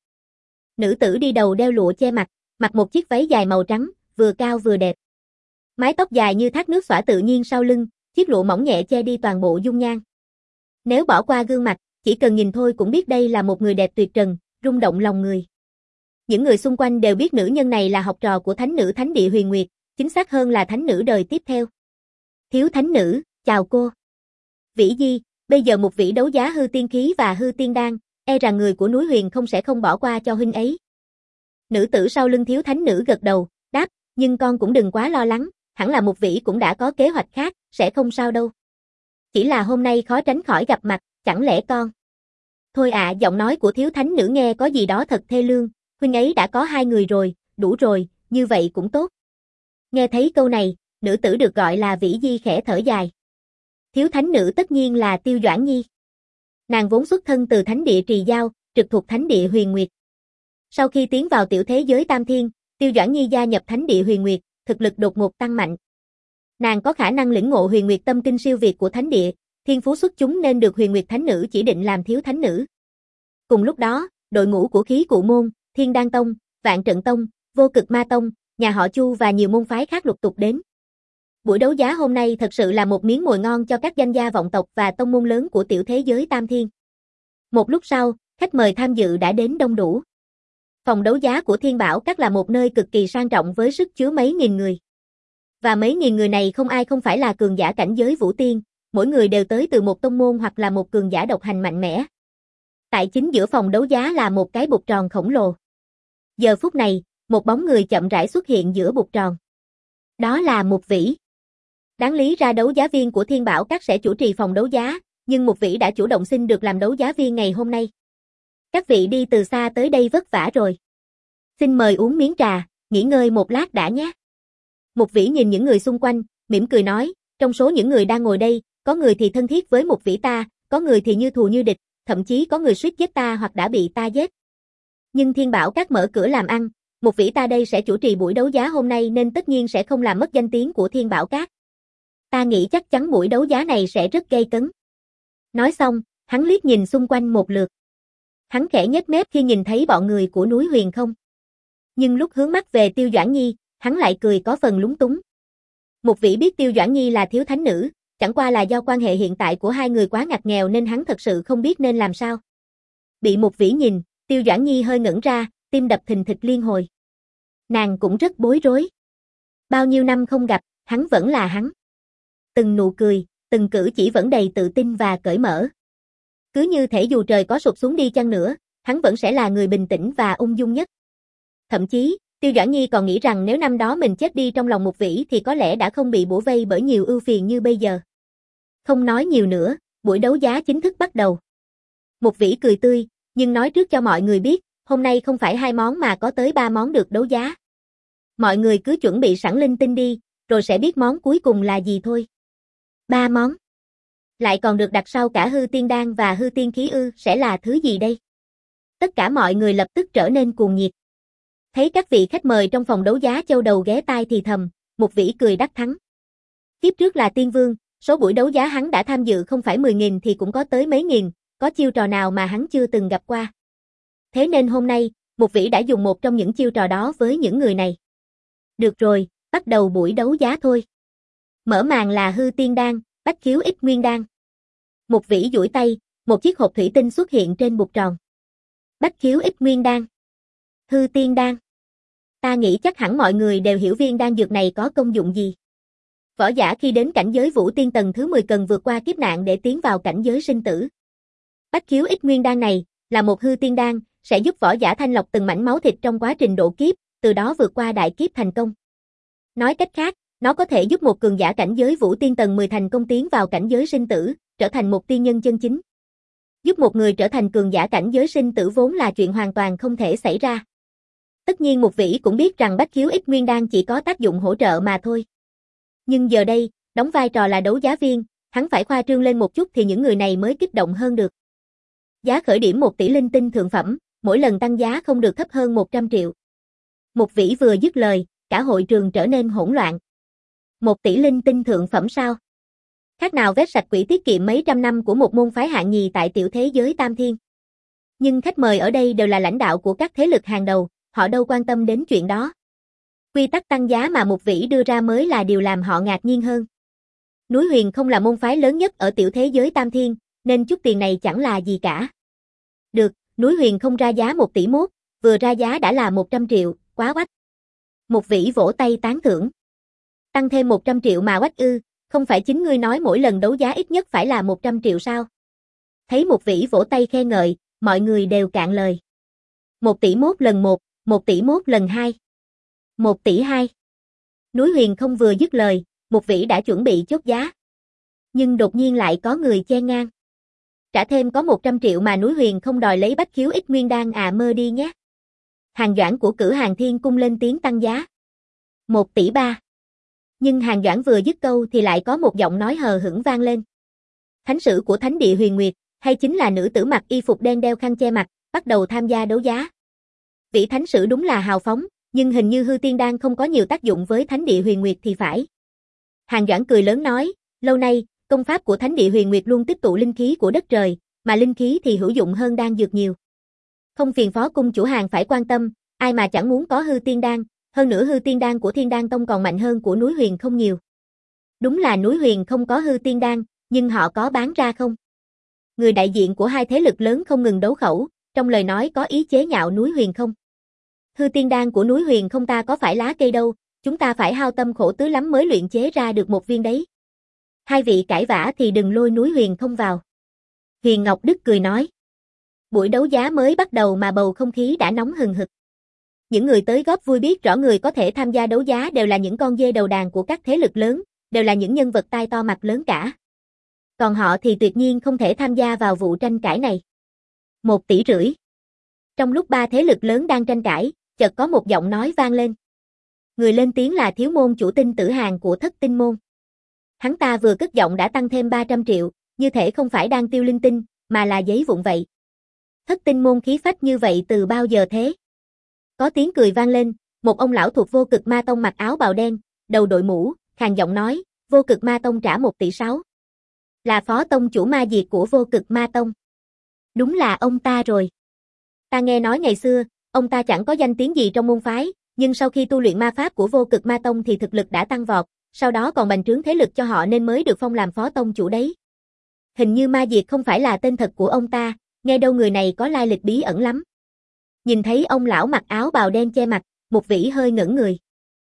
Nữ tử đi đầu đeo lụa che mặt, mặc một chiếc váy dài màu trắng, vừa cao vừa đẹp. Mái tóc dài như thác nước xõa tự nhiên sau lưng, chiếc lụa mỏng nhẹ che đi toàn bộ dung nhan. Nếu bỏ qua gương mặt, chỉ cần nhìn thôi cũng biết đây là một người đẹp tuyệt trần, rung động lòng người. Những người xung quanh đều biết nữ nhân này là học trò của thánh nữ Thánh địa Huyền Nguyệt, chính xác hơn là thánh nữ đời tiếp theo. Thiếu thánh nữ, chào cô. Vĩ Di, bây giờ Mục Vĩ đấu giá hư tiên khí và hư tiên đan, e rằng người của núi Huyền không sẽ không bỏ qua cho huynh ấy. Nữ tử sau lưng thiếu thánh nữ gật đầu, đáp, nhưng con cũng đừng quá lo lắng, hẳn là Mục Vĩ cũng đã có kế hoạch khác, sẽ không sao đâu. Chỉ là hôm nay khó tránh khỏi gặp mặt, chẳng lẽ con. Thôi ạ, à, giọng nói của thiếu thánh nữ nghe có gì đó thật thê lương, huynh ấy đã có hai người rồi, đủ rồi, như vậy cũng tốt. Nghe thấy câu này, nữ tử được gọi là Vĩ Di khẽ thở dài. Thiếu thánh nữ tất nhiên là Tiêu Doãn Nhi. Nàng vốn xuất thân từ thánh địa Trì Giao, trực thuộc thánh địa Huyền Nguyệt. Sau khi tiến vào tiểu thế giới Tam Thiên, Tiêu Doãn Nhi gia nhập thánh địa Huyền Nguyệt, thực lực đột ngột tăng mạnh. Nàng có khả năng lĩnh ngộ Huyền Nguyệt tâm kinh siêu việt của thánh địa, thiên phú xuất chúng nên được Huyền Nguyệt thánh nữ chỉ định làm thiếu thánh nữ. Cùng lúc đó, đội ngũ của Khí Cụ môn, Thiên Đan Tông, Vạn Trận Tông, Vô Cực Ma Tông, nhà họ Chu và nhiều môn phái khác lục tục đến. Buổi đấu giá hôm nay thật sự là một miếng mồi ngon cho các danh gia vọng tộc và tông môn lớn của tiểu thế giới Tam Thiên. Một lúc sau, khách mời tham dự đã đến đông đủ. Phòng đấu giá của Thiên Bảo Các là một nơi cực kỳ sang trọng với sức chứa mấy nghìn người. Và mấy nghìn người này không ai không phải là cường giả cảnh giới vũ tiên, mỗi người đều tới từ một tông môn hoặc là một cường giả độc hành mạnh mẽ. Tại chính giữa phòng đấu giá là một cái bục tròn khổng lồ. Giờ phút này, một bóng người chậm rãi xuất hiện giữa bục tròn. Đó là Mục Vĩ. Đáng lý ra đấu giá viên của Thiên Bảo Các sẽ chủ trì phòng đấu giá, nhưng Mục Vĩ đã chủ động xin được làm đấu giá viên ngày hôm nay. Các vị đi từ xa tới đây vất vả rồi. Xin mời uống miếng trà, nghỉ ngơi một lát đã nhé. Mục Vĩ nhìn những người xung quanh, mỉm cười nói, trong số những người đang ngồi đây, có người thì thân thiết với Mục Vĩ ta, có người thì như thù như địch, thậm chí có người suýt giết ta hoặc đã bị ta giết. Nhưng Thiên Bảo Các mở cửa làm ăn, Mục Vĩ ta đây sẽ chủ trì buổi đấu giá hôm nay nên tất nhiên sẽ không làm mất danh tiếng của Thiên Bảo Các. Ta nghĩ chắc chắn buổi đấu giá này sẽ rất gay cấn. Nói xong, hắn liếc nhìn xung quanh một lượt. Hắn khẽ nhếch mép khi nhìn thấy bọn người của núi Huyền không. Nhưng lúc hướng mắt về Tiêu Doãn Nhi, hắn lại cười có phần lúng túng. Mục Vĩ biết Tiêu Doãn Nhi là thiếu thánh nữ, chẳng qua là do quan hệ hiện tại của hai người quá ngặt nghèo nên hắn thật sự không biết nên làm sao. Bị Mục Vĩ nhìn, Tiêu Doãn Nhi hơi ngẩn ra, tim đập thình thịch liên hồi. Nàng cũng rất bối rối. Bao nhiêu năm không gặp, hắn vẫn là hắn. Từng nụ cười, từng cử chỉ vẫn đầy tự tin và cởi mở. Cứ như thể dù trời có sụp xuống đi chăng nữa, hắn vẫn sẽ là người bình tĩnh và ung dung nhất. Thậm chí, Tiêu Doãn Nhi còn nghĩ rằng nếu năm đó mình chết đi trong lòng Mục Vĩ thì có lẽ đã không bị bủa vây bởi nhiều ưu phiền như bây giờ. Không nói nhiều nữa, buổi đấu giá chính thức bắt đầu. Mục Vĩ cười tươi, nhưng nói trước cho mọi người biết, hôm nay không phải hai món mà có tới ba món được đấu giá. Mọi người cứ chuẩn bị sẵn linh tinh đi, rồi sẽ biết món cuối cùng là gì thôi. Ba món. Lại còn được đặt sau cả hư tiên đan và hư tiên khí ư, sẽ là thứ gì đây? Tất cả mọi người lập tức trở nên cuồng nhiệt. Thấy các vị khách mời trong phòng đấu giá châu đầu ghé tai thì thầm, một vĩ cười đắc thắng. Kiếp trước là tiên vương, số buổi đấu giá hắn đã tham dự không phải mười nghìn thì cũng có tới mấy nghìn, có chiêu trò nào mà hắn chưa từng gặp qua. Thế nên hôm nay, một vĩ đã dùng một trong những chiêu trò đó với những người này. Được rồi, bắt đầu buổi đấu giá thôi. Mở màn là hư tiên đan, bách khiếu ích nguyên đan. Một vĩ duỗi tay, một chiếc hộp thủy tinh xuất hiện trên bục tròn. Bách khiếu ích nguyên đan. Hư tiên đan. Ta nghĩ chắc hẳn mọi người đều hiểu viên đan dược này có công dụng gì. Võ giả khi đến cảnh giới vũ tiên tầng thứ mười cần vượt qua kiếp nạn để tiến vào cảnh giới sinh tử. Bách khiếu ích nguyên đan này là một hư tiên đan, sẽ giúp võ giả thanh lọc từng mảnh máu thịt trong quá trình độ kiếp, từ đó vượt qua đại kiếp thành công. Nói cách khác, nó có thể giúp một cường giả cảnh giới vũ tiên tầng mười thành công tiến vào cảnh giới sinh tử, trở thành một tiên nhân chân chính. Giúp một người trở thành cường giả cảnh giới sinh tử vốn là chuyện hoàn toàn không thể xảy ra. Tất nhiên một vĩ cũng biết rằng bách khiếu ích nguyên đan chỉ có tác dụng hỗ trợ mà thôi. Nhưng giờ đây, đóng vai trò là đấu giá viên, hắn phải khoa trương lên một chút thì những người này mới kích động hơn được. Giá khởi điểm một tỷ linh tinh thượng phẩm, mỗi lần tăng giá không được thấp hơn một trăm triệu. Một vĩ vừa dứt lời, cả hội trường trở nên hỗn loạn. Một tỷ linh tinh thượng phẩm sao? Khác nào vét sạch quỹ tiết kiệm mấy trăm năm của một môn phái hạng nhì tại tiểu thế giới Tam Thiên. Nhưng khách mời ở đây đều là lãnh đạo của các thế lực hàng đầu, họ đâu quan tâm đến chuyện đó. Quy tắc tăng giá mà một vĩ đưa ra mới là điều làm họ ngạc nhiên hơn. Núi Huyền không là môn phái lớn nhất ở tiểu thế giới Tam Thiên, nên chút tiền này chẳng là gì cả. Được, Núi Huyền không ra giá một tỷ mốt, vừa ra giá đã là một trăm triệu, quá oách. Một vĩ vỗ tay tán thưởng. Tăng thêm một trăm triệu mà oách ư, không phải chính ngươi nói mỗi lần đấu giá ít nhất phải là một trăm triệu sao? Thấy một vĩ vỗ tay khen ngợi, mọi người đều cạn lời. Một tỷ mốt lần một, một tỷ mốt lần hai. Một tỷ hai. Núi Huyền không vừa dứt lời, một vĩ đã chuẩn bị chốt giá. Nhưng đột nhiên lại có người chen ngang. Trả thêm có một trăm triệu mà Núi Huyền không đòi lấy bách khiếu ích nguyên đan à, mơ đi nhé. Hàng Doãn của Cử Hàng Thiên Cung lên tiếng tăng giá. Một tỷ ba. Nhưng Hàng Doãn vừa dứt câu thì lại có một giọng nói hờ hững vang lên. Thánh sử của Thánh địa Huyền Nguyệt, hay chính là nữ tử mặc y phục đen đeo khăn che mặt, bắt đầu tham gia đấu giá. Vị thánh sử đúng là hào phóng, nhưng hình như hư tiên đan không có nhiều tác dụng với Thánh địa Huyền Nguyệt thì phải. Hàng Doãn cười lớn nói, lâu nay, công pháp của Thánh địa Huyền Nguyệt luôn tích tụ linh khí của đất trời, mà linh khí thì hữu dụng hơn đan dược nhiều. Không phiền phó cung chủ Hàng phải quan tâm, ai mà chẳng muốn có hư tiên đan, hơn nữa hư tiên đan của Thiên Đan Tông còn mạnh hơn của Núi Huyền không nhiều. Đúng là Núi Huyền không có hư tiên đan, nhưng họ có bán ra không? Người đại diện của hai thế lực lớn không ngừng đấu khẩu, trong lời nói có ý chế nhạo Núi Huyền không. Hư tiên đan của Núi Huyền không ta có phải lá cây đâu, chúng ta phải hao tâm khổ tứ lắm mới luyện chế ra được một viên đấy. Hai vị cãi vã thì đừng lôi Núi Huyền không vào. Huyền Ngọc Đức cười nói. Buổi đấu giá mới bắt đầu mà bầu không khí đã nóng hừng hực. Những người tới góp vui biết rõ người có thể tham gia đấu giá đều là những con dê đầu đàn của các thế lực lớn, đều là những nhân vật tai to mặt lớn cả. Còn họ thì tuyệt nhiên không thể tham gia vào vụ tranh cãi này. Một tỷ rưỡi. Trong lúc ba thế lực lớn đang tranh cãi, chợt có một giọng nói vang lên. Người lên tiếng là thiếu môn chủ Tinh Tử Hàng của Thất Tinh Môn. Hắn ta vừa cất giọng đã tăng thêm ba trăm triệu, như thể không phải đang tiêu linh tinh, mà là giấy vụn vậy. Thất Tinh Môn khí phách như vậy từ bao giờ thế? Có tiếng cười vang lên, một ông lão thuộc Vô Cực Ma Tông mặc áo bào đen, đầu đội mũ, khàn giọng nói, Vô Cực Ma Tông trả một tỷ sáu. Là phó tông chủ ma diệt của Vô Cực Ma Tông. Đúng là ông ta rồi. Ta nghe nói ngày xưa, ông ta chẳng có danh tiếng gì trong môn phái, nhưng sau khi tu luyện ma pháp của Vô Cực Ma Tông thì thực lực đã tăng vọt, sau đó còn bành trướng thế lực cho họ nên mới được phong làm phó tông chủ đấy. Hình như ma diệt không phải là tên thật của ông ta, nghe đâu người này có lai lịch bí ẩn lắm. Nhìn thấy ông lão mặc áo bào đen che mặt, một vĩ hơi ngẩn người.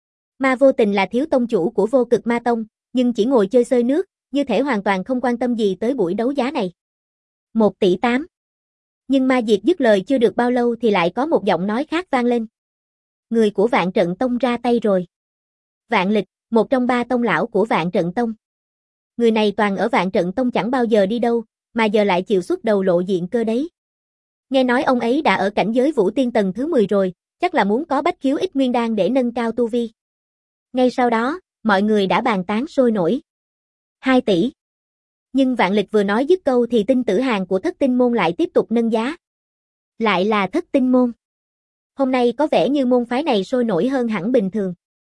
Ma Vô Tình là thiếu tông chủ của Vô Cực Ma Tông, nhưng chỉ ngồi chơi xơi nước, như thể hoàn toàn không quan tâm gì tới buổi đấu giá này. Một tỷ tám. Nhưng Ma Diệt dứt lời chưa được bao lâu thì lại có một giọng nói khác vang lên. Người của Vạn Trận Tông ra tay rồi. Vạn Lịch, một trong ba tông lão của Vạn Trận Tông. Người này toàn ở Vạn Trận Tông chẳng bao giờ đi đâu, mà giờ lại chịu xuất đầu lộ diện cơ đấy. Nghe nói ông ấy đã ở cảnh giới Vũ Tiên tầng thứ mười rồi, chắc là muốn có bách khiếu ích nguyên đan để nâng cao tu vi. Ngay sau đó, mọi người đã bàn tán sôi nổi. Hai tỷ. Nhưng Vạn Lịch vừa nói dứt câu thì Tinh Tử Hàng của Thất Tinh Môn lại tiếp tục nâng giá. Lại là Thất Tinh môn. Hôm nay có vẻ như môn phái này sôi nổi hơn hẳn bình thường.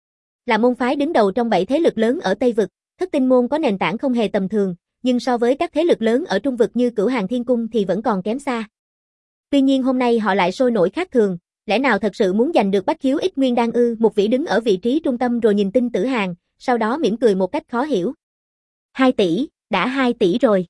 Là môn phái đứng đầu trong bảy thế lực lớn ở Tây Vực, Thất Tinh môn có nền tảng không hề tầm thường, nhưng so với các thế lực lớn ở Trung Vực như Cửu Hàng Thiên Cung thì vẫn còn kém xa. Tuy nhiên hôm nay họ lại sôi nổi khác thường, lẽ nào thật sự muốn giành được bách khiếu ích nguyên đan ư? Một vĩ đứng ở vị trí trung tâm rồi nhìn Tinh Tử Hàng, sau đó mỉm cười một cách khó hiểu. Hai tỷ, đã hai tỷ rồi.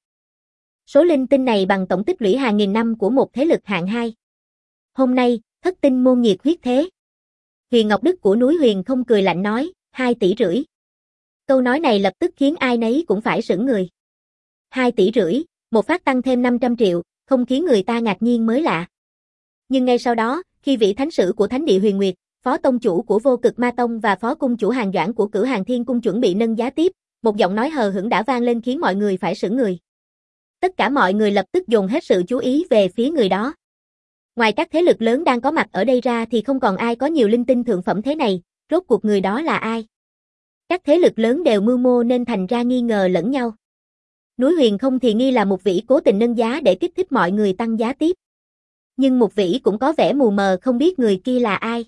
Số linh tinh này bằng tổng tích lũy hàng nghìn năm của một thế lực hạng hai. Hôm nay, Thất Tinh môn nhiệt huyết thế. Huyền Ngọc Đức của núi Huyền không cười lạnh nói, hai tỷ rưỡi. Câu nói này lập tức khiến ai nấy cũng phải sững người. Hai tỷ rưỡi, một phát tăng thêm năm trăm triệu, không khiến người ta ngạc nhiên mới lạ. Nhưng ngay sau đó, khi vị thánh sử của Thánh địa Huyền Nguyệt, phó tông chủ của Vô Cực Ma Tông và phó cung chủ Hàng Doãn của Cửu Hàng Thiên Cung chuẩn bị nâng giá tiếp, một giọng nói hờ hững đã vang lên khiến mọi người phải sững người. Tất cả mọi người lập tức dồn hết sự chú ý về phía người đó. Ngoài các thế lực lớn đang có mặt ở đây ra thì không còn ai có nhiều linh tinh thượng phẩm thế này, rốt cuộc người đó là ai? Các thế lực lớn đều mưu mô nên thành ra nghi ngờ lẫn nhau. Núi Huyền không thì nghi là Mục Vĩ cố tình nâng giá để kích thích mọi người tăng giá tiếp. Nhưng Mục Vĩ cũng có vẻ mù mờ không biết người kia là ai.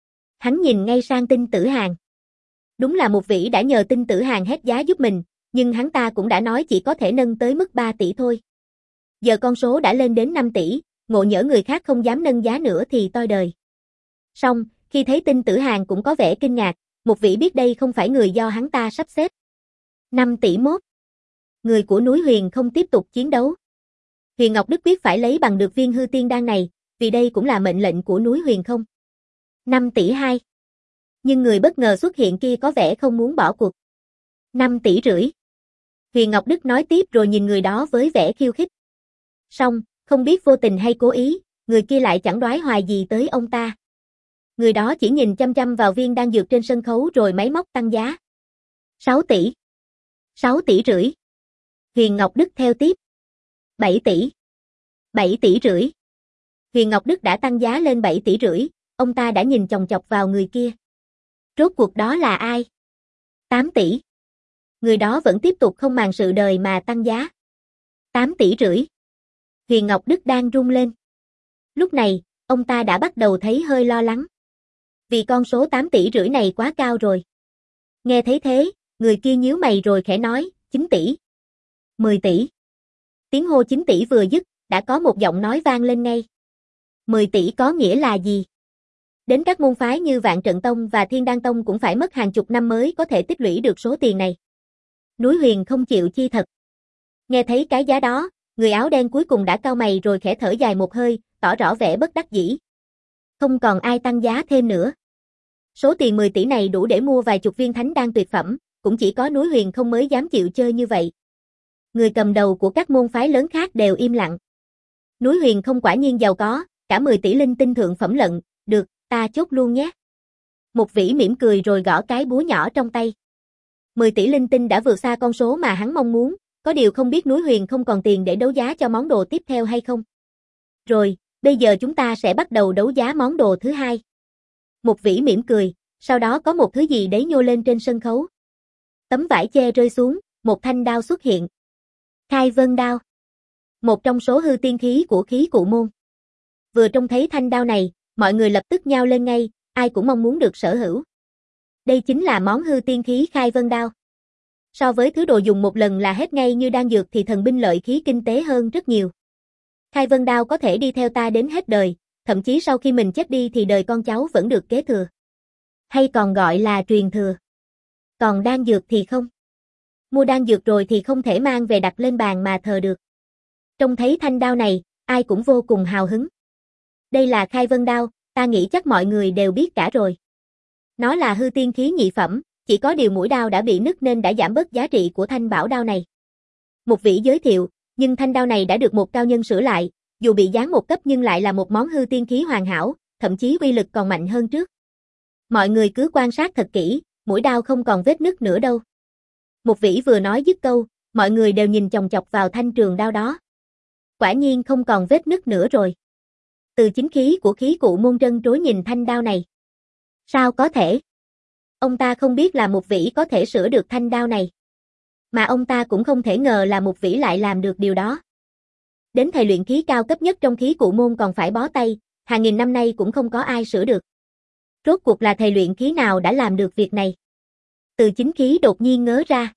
Hắn nhìn ngay sang Tinh Tử Hàng. Đúng là Mục Vĩ đã nhờ Tinh Tử Hàng hét giá giúp mình, nhưng hắn ta cũng đã nói chỉ có thể nâng tới mức ba tỷ thôi. Giờ con số đã lên đến năm tỷ, ngộ nhỡ người khác không dám nâng giá nữa thì toi đời. Song, khi thấy Tinh Tử Hàng cũng có vẻ kinh ngạc, Mục Vĩ biết đây không phải người do hắn ta sắp xếp. năm tỷ mốt. Người của núi Huyền không tiếp tục chiến đấu. Huyền Ngọc Đức biết phải lấy bằng được viên hư tiên đan này, vì đây cũng là mệnh lệnh của núi Huyền không. năm tỷ hai. Nhưng người bất ngờ xuất hiện kia có vẻ không muốn bỏ cuộc. năm tỷ rưỡi. Huyền Ngọc Đức nói tiếp rồi nhìn người đó với vẻ khiêu khích. Song, không biết vô tình hay cố ý, người kia lại chẳng đoái hoài gì tới ông ta. Người đó chỉ nhìn chăm chăm vào viên đan dược trên sân khấu rồi máy móc tăng giá. sáu tỷ. sáu tỷ rưỡi. Huyền Ngọc Đức theo tiếp. bảy tỷ. bảy tỷ rưỡi. Huyền Ngọc Đức đã tăng giá lên bảy tỷ rưỡi, ông ta đã nhìn chòng chọc vào người kia. Rốt cuộc đó là ai? tám tỷ. Người đó vẫn tiếp tục không màng sự đời mà tăng giá. tám tỷ rưỡi. Huyền Ngọc Đức đang rung lên. Lúc này, ông ta đã bắt đầu thấy hơi lo lắng. Vì con số tám tỷ rưỡi này quá cao rồi. Nghe thấy thế, người kia nhíu mày rồi khẽ nói, chín tỷ. mười tỷ. Tiếng hô chín tỷ vừa dứt, đã có một giọng nói vang lên ngay. mười tỷ có nghĩa là gì? Đến các môn phái như Vạn Trận Tông và Thiên Đan Tông cũng phải mất hàng chục năm mới có thể tích lũy được số tiền này. Núi Huyền không chịu chi thật. Nghe thấy cái giá đó, người áo đen cuối cùng đã cau mày rồi khẽ thở dài một hơi, tỏ rõ vẻ bất đắc dĩ. Không còn ai tăng giá thêm nữa. Số tiền mười tỷ này đủ để mua vài chục viên thánh đan tuyệt phẩm, cũng chỉ có núi Huyền không mới dám chịu chơi như vậy. Người cầm đầu của các môn phái lớn khác đều im lặng. Núi Huyền không quả nhiên giàu có, cả mười tỷ linh tinh thượng phẩm lận, được, ta chốt luôn nhé. Một vĩ mỉm cười rồi gõ cái búa nhỏ trong tay. mười tỷ linh tinh đã vượt xa con số mà hắn mong muốn, có điều không biết núi Huyền không còn tiền để đấu giá cho món đồ tiếp theo hay không. Rồi, bây giờ chúng ta sẽ bắt đầu đấu giá món đồ thứ hai. Một vĩ mỉm cười, sau đó có một thứ gì đấy nhô lên trên sân khấu. Tấm vải che rơi xuống, một thanh đao xuất hiện. Khai Vân đao. Một trong số hư tiên khí của khí cụ môn. Vừa trông thấy thanh đao này, mọi người lập tức nhao lên ngay, ai cũng mong muốn được sở hữu. Đây chính là món hư tiên khí Khai Vân đao. So với thứ đồ dùng một lần là hết ngay như đan dược thì thần binh lợi khí kinh tế hơn rất nhiều. Khai Vân đao có thể đi theo ta đến hết đời, thậm chí sau khi mình chết đi thì đời con cháu vẫn được kế thừa. Hay còn gọi là truyền thừa. Còn đan dược thì không. Mua đan dược rồi thì không thể mang về đặt lên bàn mà thờ được. Trông thấy thanh đao này, ai cũng vô cùng hào hứng. Đây là Khai Vân đao, ta nghĩ chắc mọi người đều biết cả rồi. Nó là hư tiên khí nhị phẩm, chỉ có điều mũi đao đã bị nứt nên đã giảm bớt giá trị của thanh bảo đao này. Một vị giới thiệu, nhưng thanh đao này đã được một cao nhân sửa lại, dù bị giáng một cấp nhưng lại là một món hư tiên khí hoàn hảo, thậm chí uy lực còn mạnh hơn trước. Mọi người cứ quan sát thật kỹ, mũi đao không còn vết nứt nữa đâu. Một vị vừa nói dứt câu, mọi người đều nhìn chòng chọc vào thanh trường đao đó. Quả nhiên không còn vết nứt nữa rồi. Từ chính khí của khí cụ môn trân trối nhìn thanh đao này. Sao có thể? Ông ta không biết là một vĩ có thể sửa được thanh đao này. Mà ông ta cũng không thể ngờ là một vĩ lại làm được điều đó. Đến thầy luyện khí cao cấp nhất trong khí cụ môn còn phải bó tay, hàng nghìn năm nay cũng không có ai sửa được. Rốt cuộc là thầy luyện khí nào đã làm được việc này? Từ Chính Khí đột nhiên ngớ ra.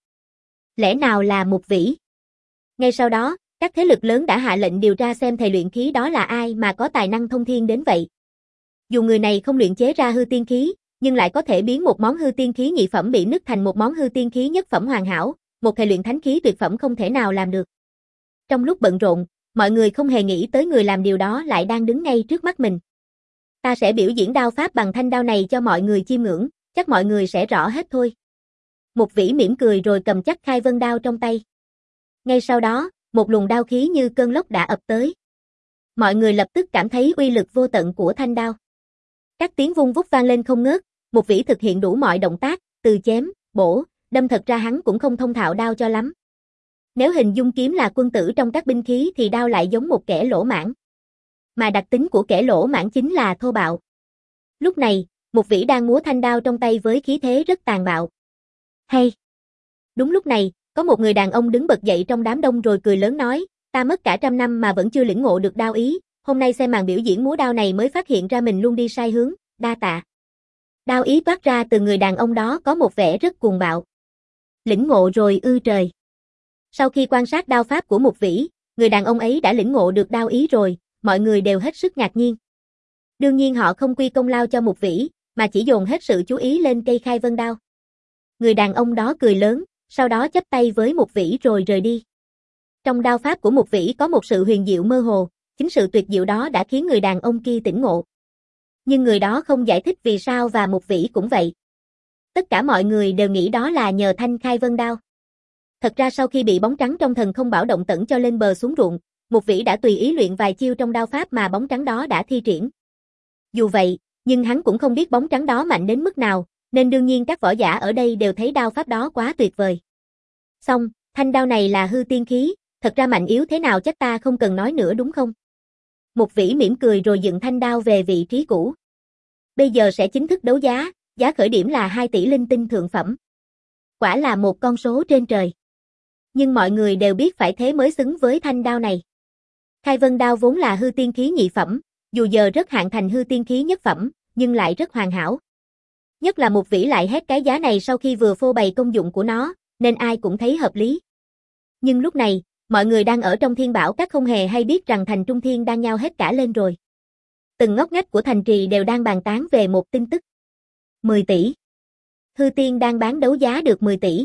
Lẽ nào là Mục Vĩ? Ngay sau đó, các thế lực lớn đã hạ lệnh điều tra xem thầy luyện khí đó là ai mà có tài năng thông thiên đến vậy. Dù người này không luyện chế ra hư tiên khí, nhưng lại có thể biến một món hư tiên khí nhị phẩm bị nứt thành một món hư tiên khí nhất phẩm hoàn hảo, một thầy luyện thánh khí tuyệt phẩm không thể nào làm được. Trong lúc bận rộn, mọi người không hề nghĩ tới người làm điều đó lại đang đứng ngay trước mắt mình. Ta sẽ biểu diễn đao pháp bằng thanh đao này cho mọi người chiêm ngưỡng, chắc mọi người sẽ rõ hết thôi. Mục Vĩ mỉm cười rồi cầm chắc khai vân đao trong tay. Ngay sau đó, một luồng đao khí như cơn lốc đã ập tới. Mọi người lập tức cảm thấy uy lực vô tận của thanh đao. Các tiếng vung vút vang lên không ngớt, Mục Vĩ thực hiện đủ mọi động tác, từ chém, bổ, đâm, thật ra hắn cũng không thông thạo đao cho lắm. Nếu hình dung kiếm là quân tử trong các binh khí thì đao lại giống một kẻ lỗ mãng. Mà đặc tính của kẻ lỗ mãng chính là thô bạo. Lúc này, Mục Vĩ đang múa thanh đao trong tay với khí thế rất tàn bạo. Hay! Đúng lúc này, có một người đàn ông đứng bật dậy trong đám đông rồi cười lớn nói, ta mất cả trăm năm mà vẫn chưa lĩnh ngộ được đao ý, hôm nay xem màn biểu diễn múa đao này mới phát hiện ra mình luôn đi sai hướng, đa tạ. Đao ý toát ra từ người đàn ông đó có một vẻ rất cuồng bạo. Lĩnh ngộ rồi ư trời. Sau khi quan sát đao pháp của Mục Vĩ, người đàn ông ấy đã lĩnh ngộ được đao ý rồi, mọi người đều hết sức ngạc nhiên. Đương nhiên họ không quy công lao cho Mục Vĩ, mà chỉ dồn hết sự chú ý lên cây khai vân đao. Người đàn ông đó cười lớn, sau đó chắp tay với Mục Vĩ rồi rời đi. Trong đao pháp của Mục Vĩ có một sự huyền diệu mơ hồ, chính sự tuyệt diệu đó đã khiến người đàn ông kia tỉnh ngộ. Nhưng người đó không giải thích vì sao và Mục Vĩ cũng vậy. Tất cả mọi người đều nghĩ đó là nhờ thanh khai vân đao. Thật ra sau khi bị bóng trắng trong thần không bảo động tẩn cho lên bờ xuống ruộng, Mục Vĩ đã tùy ý luyện vài chiêu trong đao pháp mà bóng trắng đó đã thi triển. Dù vậy, nhưng hắn cũng không biết bóng trắng đó mạnh đến mức nào, nên đương nhiên các võ giả ở đây đều thấy đao pháp đó quá tuyệt vời. Xong, thanh đao này là hư tiên khí, thật ra mạnh yếu thế nào chắc ta không cần nói nữa đúng không? Mục Vĩ mỉm cười rồi dựng thanh đao về vị trí cũ. Bây giờ sẽ chính thức đấu giá, giá khởi điểm là hai tỷ linh tinh thượng phẩm. Quả là một con số trên trời. Nhưng mọi người đều biết phải thế mới xứng với thanh đao này. Khai vân đao vốn là hư tiên khí nhị phẩm, dù giờ rất hạn thành hư tiên khí nhất phẩm, nhưng lại rất hoàn hảo. Nhất là Mục Vĩ lại hét cái giá này sau khi vừa phô bày công dụng của nó, nên ai cũng thấy hợp lý. Nhưng lúc này, mọi người đang ở trong Thiên Bảo Các không hề hay biết rằng thành Trung Thiên đang nhao hết cả lên rồi. Từng ngóc ngách của thành trì đều đang bàn tán về một tin tức. mười tỷ. Hư tiên đang bán đấu giá được mười tỷ.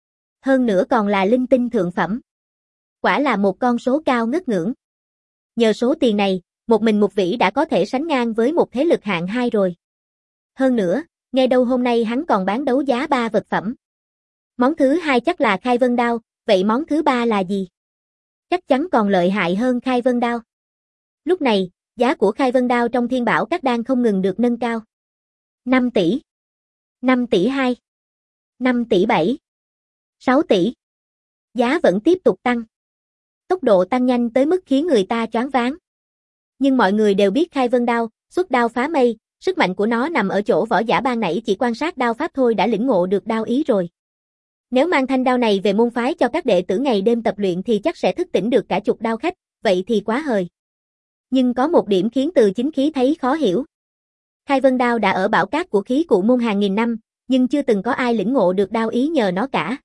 Hơn nữa còn là linh tinh thượng phẩm. Quả là một con số cao ngất ngưỡng. Nhờ số tiền này, một mình Mục Vĩ đã có thể sánh ngang với một thế lực hạng hai rồi. Hơn nữa, nghe đâu hôm nay hắn còn bán đấu giá ba vật phẩm. Món thứ hai chắc là khai vân đao, vậy món thứ ba là gì? Chắc chắn còn lợi hại hơn khai vân đao. Lúc này, giá của khai vân đao trong Thiên Bảo Các đang không ngừng được nâng cao. năm tỷ. năm tỷ hai. năm tỷ bảy. sáu tỷ. Giá vẫn tiếp tục tăng. Tốc độ tăng nhanh tới mức khiến người ta choáng váng. Nhưng mọi người đều biết khai vân đao, xuất đao phá mây, sức mạnh của nó nằm ở chỗ võ giả ban nãy chỉ quan sát đao pháp thôi đã lĩnh ngộ được đao ý rồi. Nếu mang thanh đao này về môn phái cho các đệ tử ngày đêm tập luyện thì chắc sẽ thức tỉnh được cả chục đao khách, vậy thì quá hời. Nhưng có một điểm khiến Từ Chính Khí thấy khó hiểu. Khai vân đao đã ở bảo cát của khí cụ môn hàng nghìn năm, nhưng chưa từng có ai lĩnh ngộ được đao ý nhờ nó cả.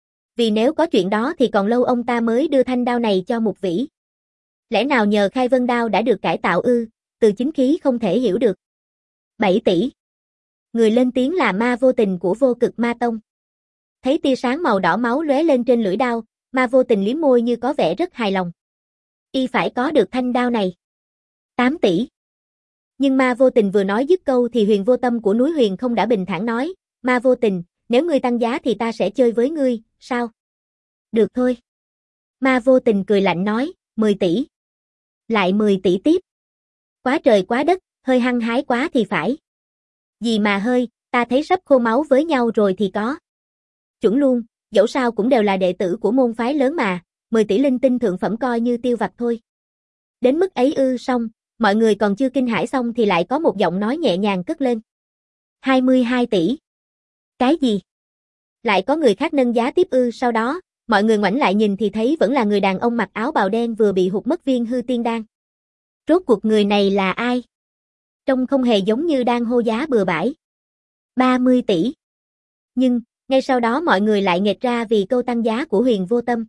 Vì nếu có chuyện đó thì còn lâu ông ta mới đưa thanh đao này cho Mục Vĩ. Lẽ nào nhờ khai vân đao đã được cải tạo ư? Từ Chính Khí không thể hiểu được. bảy tỷ. Người lên tiếng là Ma Vô Tình của Vô Cực Ma Tông. Thấy tia sáng màu đỏ máu lóe lên trên lưỡi đao, Ma Vô Tình liếm môi như có vẻ rất hài lòng. Y phải có được thanh đao này. tám tỷ. Nhưng Ma Vô Tình vừa nói dứt câu thì Huyền Vô Tâm của núi Huyền không đã bình thản nói, Ma Vô Tình, nếu ngươi tăng giá thì ta sẽ chơi với ngươi, sao? Được thôi. Ma Vô Tình cười lạnh nói, mười tỷ. Lại mười tỷ tiếp. Quá trời quá đất, hơi hăng hái quá thì phải. Gì mà hơi, ta thấy sắp khô máu với nhau rồi thì có. Chuẩn luôn, dẫu sao cũng đều là đệ tử của môn phái lớn mà, mười tỷ linh tinh thượng phẩm coi như tiêu vặt thôi. Đến mức ấy ư? Xong, mọi người còn chưa kinh hãi xong thì lại có một giọng nói nhẹ nhàng cất lên. hai mươi hai tỷ. Cái gì? Lại có người khác nâng giá tiếp ư? Sau đó, Mọi người ngoảnh lại nhìn thì thấy vẫn là người đàn ông mặc áo bào đen vừa bị hụt mất viên hư tiên đan. Rốt cuộc người này là ai? Trông không hề giống như đang hô giá bừa bãi. ba mươi tỷ. Nhưng, ngay sau đó mọi người lại nghẹt ra vì câu tăng giá của Huyền Vô Tâm.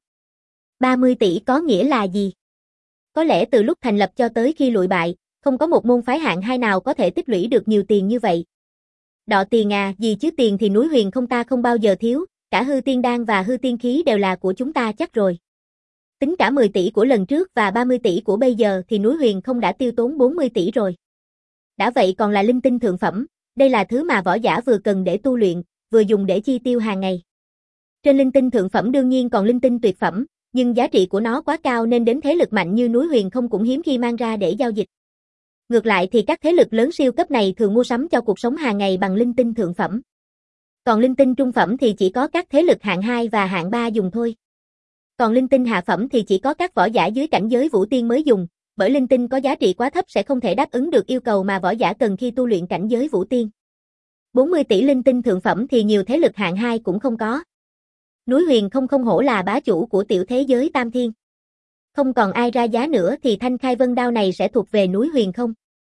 ba mươi tỷ có nghĩa là gì? Có lẽ từ lúc thành lập cho tới khi lụi bại, không có một môn phái hạng hai nào có thể tích lũy được nhiều tiền như vậy. Đọ tiền à, gì chứ tiền thì núi Huyền không ta không bao giờ thiếu, cả hư tiên đan và hư tiên khí đều là của chúng ta chắc rồi. Tính cả mười tỷ của lần trước và ba mươi tỷ của bây giờ thì núi Huyền không đã tiêu tốn bốn mươi tỷ rồi. Đã vậy còn là linh tinh thượng phẩm, đây là thứ mà võ giả vừa cần để tu luyện, vừa dùng để chi tiêu hàng ngày. Trên linh tinh thượng phẩm đương nhiên còn linh tinh tuyệt phẩm, nhưng giá trị của nó quá cao nên đến thế lực mạnh như núi Huyền không cũng hiếm khi mang ra để giao dịch. Ngược lại thì các thế lực lớn siêu cấp này thường mua sắm cho cuộc sống hàng ngày bằng linh tinh thượng phẩm. Còn linh tinh trung phẩm thì chỉ có các thế lực hạng hai và hạng ba dùng thôi. Còn linh tinh hạ phẩm thì chỉ có các võ giả dưới cảnh giới vũ tiên mới dùng, bởi linh tinh có giá trị quá thấp sẽ không thể đáp ứng được yêu cầu mà võ giả cần khi tu luyện cảnh giới vũ tiên. bốn mươi tỷ linh tinh thượng phẩm thì nhiều thế lực hạng hai cũng không có. Núi Huyền không không hổ là bá chủ của tiểu thế giới Tam Thiên. Không còn ai ra giá nữa thì thanh khai vân đao này sẽ thuộc về núi Huyền không.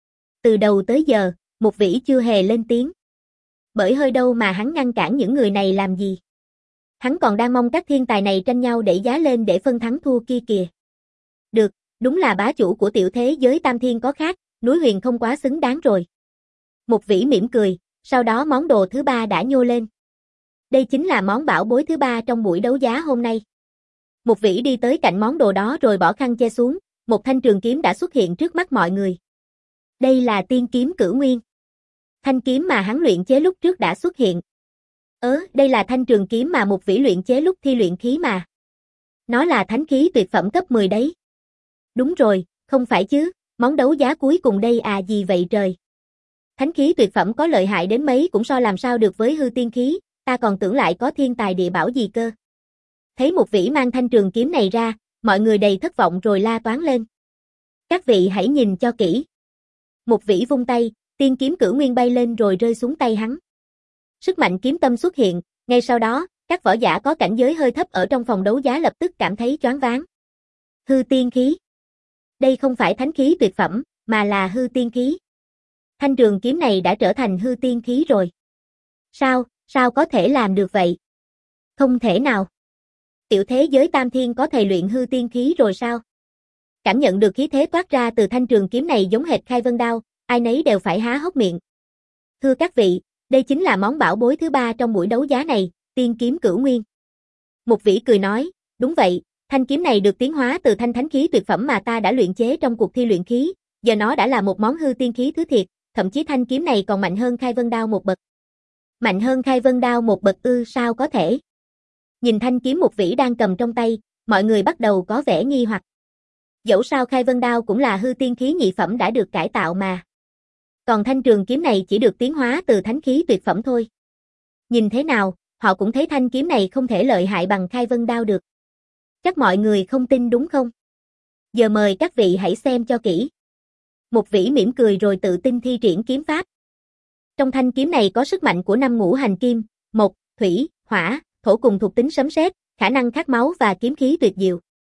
Từ đầu tới giờ, Mục Vĩ chưa hề lên tiếng. Bởi hơi đâu mà hắn ngăn cản những người này làm gì. Hắn còn đang mong các thiên tài này tranh nhau đẩy giá lên để phân thắng thua kia kìa. Được, đúng là bá chủ của tiểu thế giới Tam Thiên có khác, núi Huyền không quá xứng đáng rồi. Mục Vĩ mỉm cười, sau đó món đồ thứ ba đã nhô lên. Đây chính là món bảo bối thứ ba trong buổi đấu giá hôm nay. Mục Vĩ đi tới cạnh món đồ đó rồi bỏ khăn che xuống, một thanh trường kiếm đã xuất hiện trước mắt mọi người. Đây là tiên kiếm Cửu Nguyên. Thanh kiếm mà hắn luyện chế lúc trước đã xuất hiện. Ớ, đây là thanh trường kiếm mà Mục Vĩ luyện chế lúc thi luyện khí mà. Nó là thánh khí tuyệt phẩm cấp mười đấy. Đúng rồi, không phải chứ, món đấu giá cuối cùng đây à gì vậy trời. Thánh khí tuyệt phẩm có lợi hại đến mấy cũng so làm sao được với hư tiên khí, ta còn tưởng lại có thiên tài địa bảo gì cơ. Thấy Mục Vĩ mang thanh trường kiếm này ra, mọi người đầy thất vọng rồi la toán lên. Các vị hãy nhìn cho kỹ. Mục Vĩ vung tay, tiên kiếm Cửu Nguyên bay lên rồi rơi xuống tay hắn. Sức mạnh kiếm tâm xuất hiện, ngay sau đó, các võ giả có cảnh giới hơi thấp ở trong phòng đấu giá lập tức cảm thấy choáng váng. Hư tiên khí. Đây không phải thánh khí tuyệt phẩm, mà là hư tiên khí. Thanh trường kiếm này đã trở thành hư tiên khí rồi. Sao, sao có thể làm được vậy? Không thể nào. Tiểu thế giới Tam Thiên có thầy luyện hư tiên khí rồi sao? Cảm nhận được khí thế toát ra từ thanh trường kiếm này giống hệt khai vân đao, ai nấy đều phải há hốc miệng. Thưa các vị, đây chính là món bảo bối thứ ba trong buổi đấu giá này, tiên kiếm Cửu Nguyên. Mục Vĩ cười nói, đúng vậy, thanh kiếm này được tiến hóa từ thanh thánh khí tuyệt phẩm mà ta đã luyện chế trong cuộc thi luyện khí, giờ nó đã là một món hư tiên khí thứ thiệt, thậm chí thanh kiếm này còn mạnh hơn khai vân đao một bậc. Mạnh hơn khai vân đao một bậc ư? Sao có thể? Nhìn thanh kiếm Mục Vĩ đang cầm trong tay, mọi người bắt đầu có vẻ nghi hoặc. Dẫu sao khai vân đao cũng là hư tiên khí nhị phẩm đã được cải tạo mà. Còn thanh trường kiếm này chỉ được tiến hóa từ thánh khí tuyệt phẩm thôi. Nhìn thế nào, họ cũng thấy thanh kiếm này không thể lợi hại bằng khai vân đao được. Chắc mọi người không tin đúng không? Giờ mời các vị hãy xem cho kỹ. Mục Vĩ mỉm cười rồi tự tin thi triển kiếm pháp. Trong thanh kiếm này có sức mạnh của năm ngũ hành kim, mộc, thủy, hỏa, thổ cùng thuộc tính sấm sét, khả năng khát máu và kiếm khí tuyệt diệu.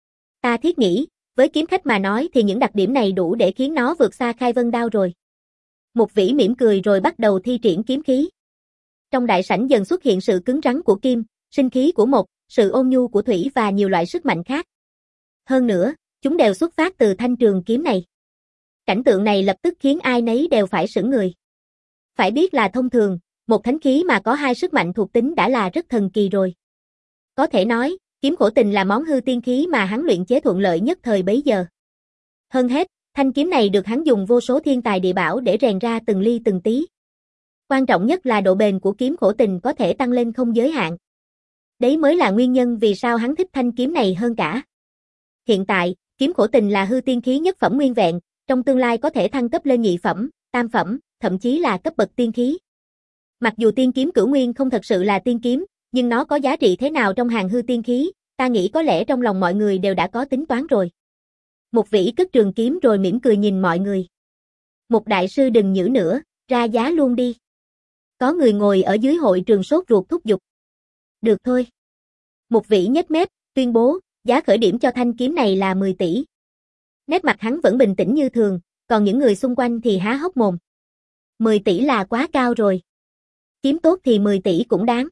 Ta thiết nghĩ, với kiếm khách mà nói thì những đặc điểm này đủ để khiến nó vượt xa khai vân đao rồi. Mục Vĩ mỉm cười rồi bắt đầu thi triển kiếm khí. Trong đại sảnh dần xuất hiện sự cứng rắn của kim, sinh khí của mộc, sự ôn nhu của thủy và nhiều loại sức mạnh khác. Hơn nữa, chúng đều xuất phát từ thanh trường kiếm này. Cảnh tượng này lập tức khiến ai nấy đều phải sững người. Phải biết là thông thường, một thánh khí mà có hai sức mạnh thuộc tính đã là rất thần kỳ rồi. Có thể nói, kiếm khổ tình là món hư tiên khí mà hắn luyện chế thuận lợi nhất thời bấy giờ. Hơn hết, thanh kiếm này được hắn dùng vô số thiên tài địa bảo để rèn ra từng ly từng tí. Quan trọng nhất là độ bền của kiếm khổ tình có thể tăng lên không giới hạn. Đấy mới là nguyên nhân vì sao hắn thích thanh kiếm này hơn cả. Hiện tại, kiếm khổ tình là hư tiên khí nhất phẩm nguyên vẹn, trong tương lai có thể thăng cấp lên nhị phẩm, tam phẩm, thậm chí là cấp bậc tiên khí. Mặc dù tiên kiếm Cửu Nguyên không thật sự là tiên kiếm, nhưng nó có giá trị thế nào trong hàng hư tiên khí, ta nghĩ có lẽ trong lòng mọi người đều đã có tính toán rồi. Mục Vĩ cất trường kiếm rồi mỉm cười nhìn mọi người. Mục đại sư đừng nhử nữa, ra giá luôn đi. Có người ngồi ở dưới hội trường sốt ruột thúc giục. Được thôi. Mục Vĩ nhếch mép, tuyên bố, giá khởi điểm cho thanh kiếm này là mười tỷ. Nét mặt hắn vẫn bình tĩnh như thường, còn những người xung quanh thì há hốc mồm. mười tỷ là quá cao rồi. Kiếm tốt thì mười tỷ cũng đáng.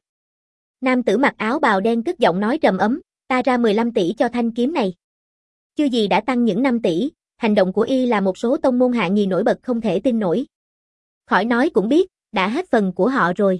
Nam tử mặc áo bào đen cất giọng nói trầm ấm, ta ra mười lăm tỷ cho thanh kiếm này. Chưa gì đã tăng những năm tỷ, hành động của y là một số tông môn hạng nhì nổi bật không thể tin nổi. Khỏi nói cũng biết, đã hết phần của họ rồi.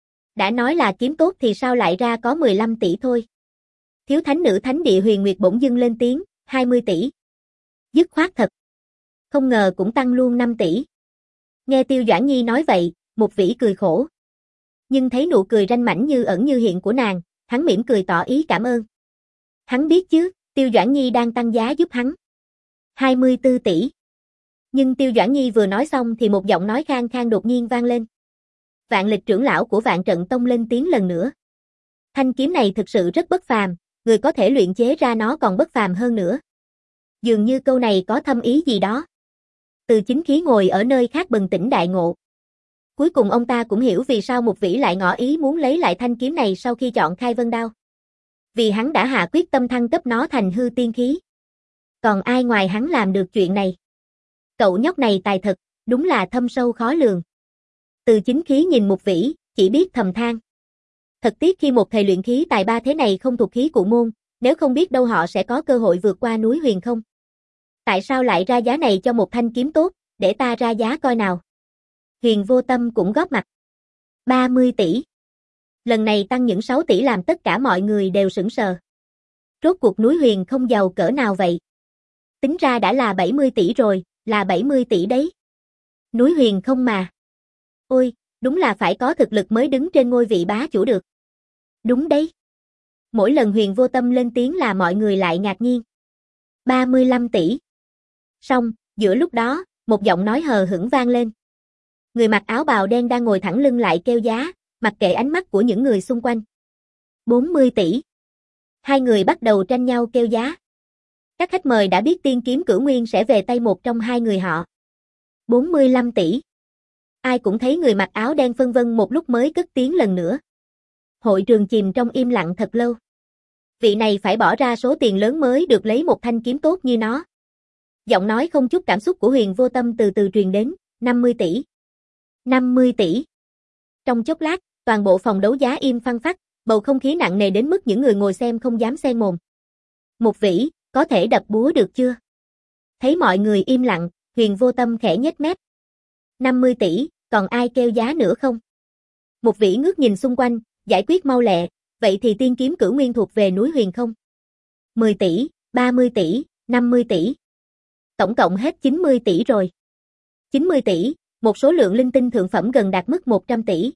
Đã nói là kiếm tốt thì sao lại ra có mười lăm tỷ thôi. Thiếu thánh nữ thánh địa Huyền Nguyệt bỗng dưng lên tiếng, hai mươi tỷ. Dứt khoát thật. Không ngờ cũng tăng luôn năm tỷ. Nghe Tiêu Doãn Nhi nói vậy, Mục Vĩ cười khổ. Nhưng thấy nụ cười ranh mãnh như ẩn như hiện của nàng, hắn mỉm cười tỏ ý cảm ơn. Hắn biết chứ, Tiêu Doãn Nhi đang tăng giá giúp hắn. hai mươi tư tỷ. Nhưng Tiêu Doãn Nhi vừa nói xong thì một giọng nói khang khang đột nhiên vang lên. Vạn Lịch trưởng lão của Vạn Trận Tông lên tiếng lần nữa. Thanh kiếm này thực sự rất bất phàm, người có thể luyện chế ra nó còn bất phàm hơn nữa. Dường như câu này có thâm ý gì đó. Từ Chính Khí ngồi ở nơi khác bừng tỉnh đại ngộ. Cuối cùng ông ta cũng hiểu vì sao Mục Vĩ lại ngỏ ý muốn lấy lại thanh kiếm này sau khi chọn Khai Vân Đao. Vì hắn đã hạ quyết tâm thăng cấp nó thành hư tiên khí. Còn ai ngoài hắn làm được chuyện này? Cậu nhóc này tài thật, đúng là thâm sâu khó lường. Từ Chính Khí nhìn Mục Vĩ, chỉ biết thầm than. Thật tiếc khi một thầy luyện khí tài ba thế này không thuộc khí cụ môn, nếu không biết đâu họ sẽ có cơ hội vượt qua núi Huyền không. Tại sao lại ra giá này cho một thanh kiếm tốt, để ta ra giá coi nào. Huyền Vô Tâm cũng góp mặt. ba mươi tỷ. Lần này tăng những sáu tỷ làm tất cả mọi người đều sững sờ. Rốt cuộc núi Huyền không giàu cỡ nào vậy? Tính ra đã là bảy mươi tỷ rồi, là bảy mươi tỷ đấy. Núi Huyền không mà. Ôi, đúng là phải có thực lực mới đứng trên ngôi vị bá chủ được. Đúng đấy. Mỗi lần Huyền Vô Tâm lên tiếng là mọi người lại ngạc nhiên. ba mươi lăm tỷ. Xong, giữa lúc đó, một giọng nói hờ hững vang lên. Người mặc áo bào đen đang ngồi thẳng lưng lại kêu giá, mặc kệ ánh mắt của những người xung quanh. bốn mươi tỷ. Hai người bắt đầu tranh nhau kêu giá. Các khách mời đã biết tiên kiếm Cửu Nguyên sẽ về tay một trong hai người họ. bốn mươi lăm tỷ. Ai cũng thấy người mặc áo đen phân vân một lúc mới cất tiếng lần nữa. Hội trường chìm trong im lặng thật lâu. Vị này phải bỏ ra số tiền lớn mới được lấy một thanh kiếm tốt như nó. Giọng nói không chút cảm xúc của Huyền Vô Tâm từ từ truyền đến, năm mươi tỷ. năm mươi tỷ. Trong chốc lát, toàn bộ phòng đấu giá im phăng phắc, bầu không khí nặng nề đến mức những người ngồi xem không dám xen mồm. Mục Vĩ, có thể đập búa được chưa? Thấy mọi người im lặng, Huyền Vô Tâm khẽ nhếch mép. năm mươi tỷ, còn ai kêu giá nữa không? Mục Vĩ ngước nhìn xung quanh, giải quyết mau lẹ, vậy thì tiên kiếm Cửu Nguyên thuộc về núi Huyền không? mười tỷ, ba mươi tỷ, năm mươi tỷ. Tổng cộng hết chín mươi tỷ rồi. chín mươi tỷ, một số lượng linh tinh thượng phẩm gần đạt mức một trăm tỷ.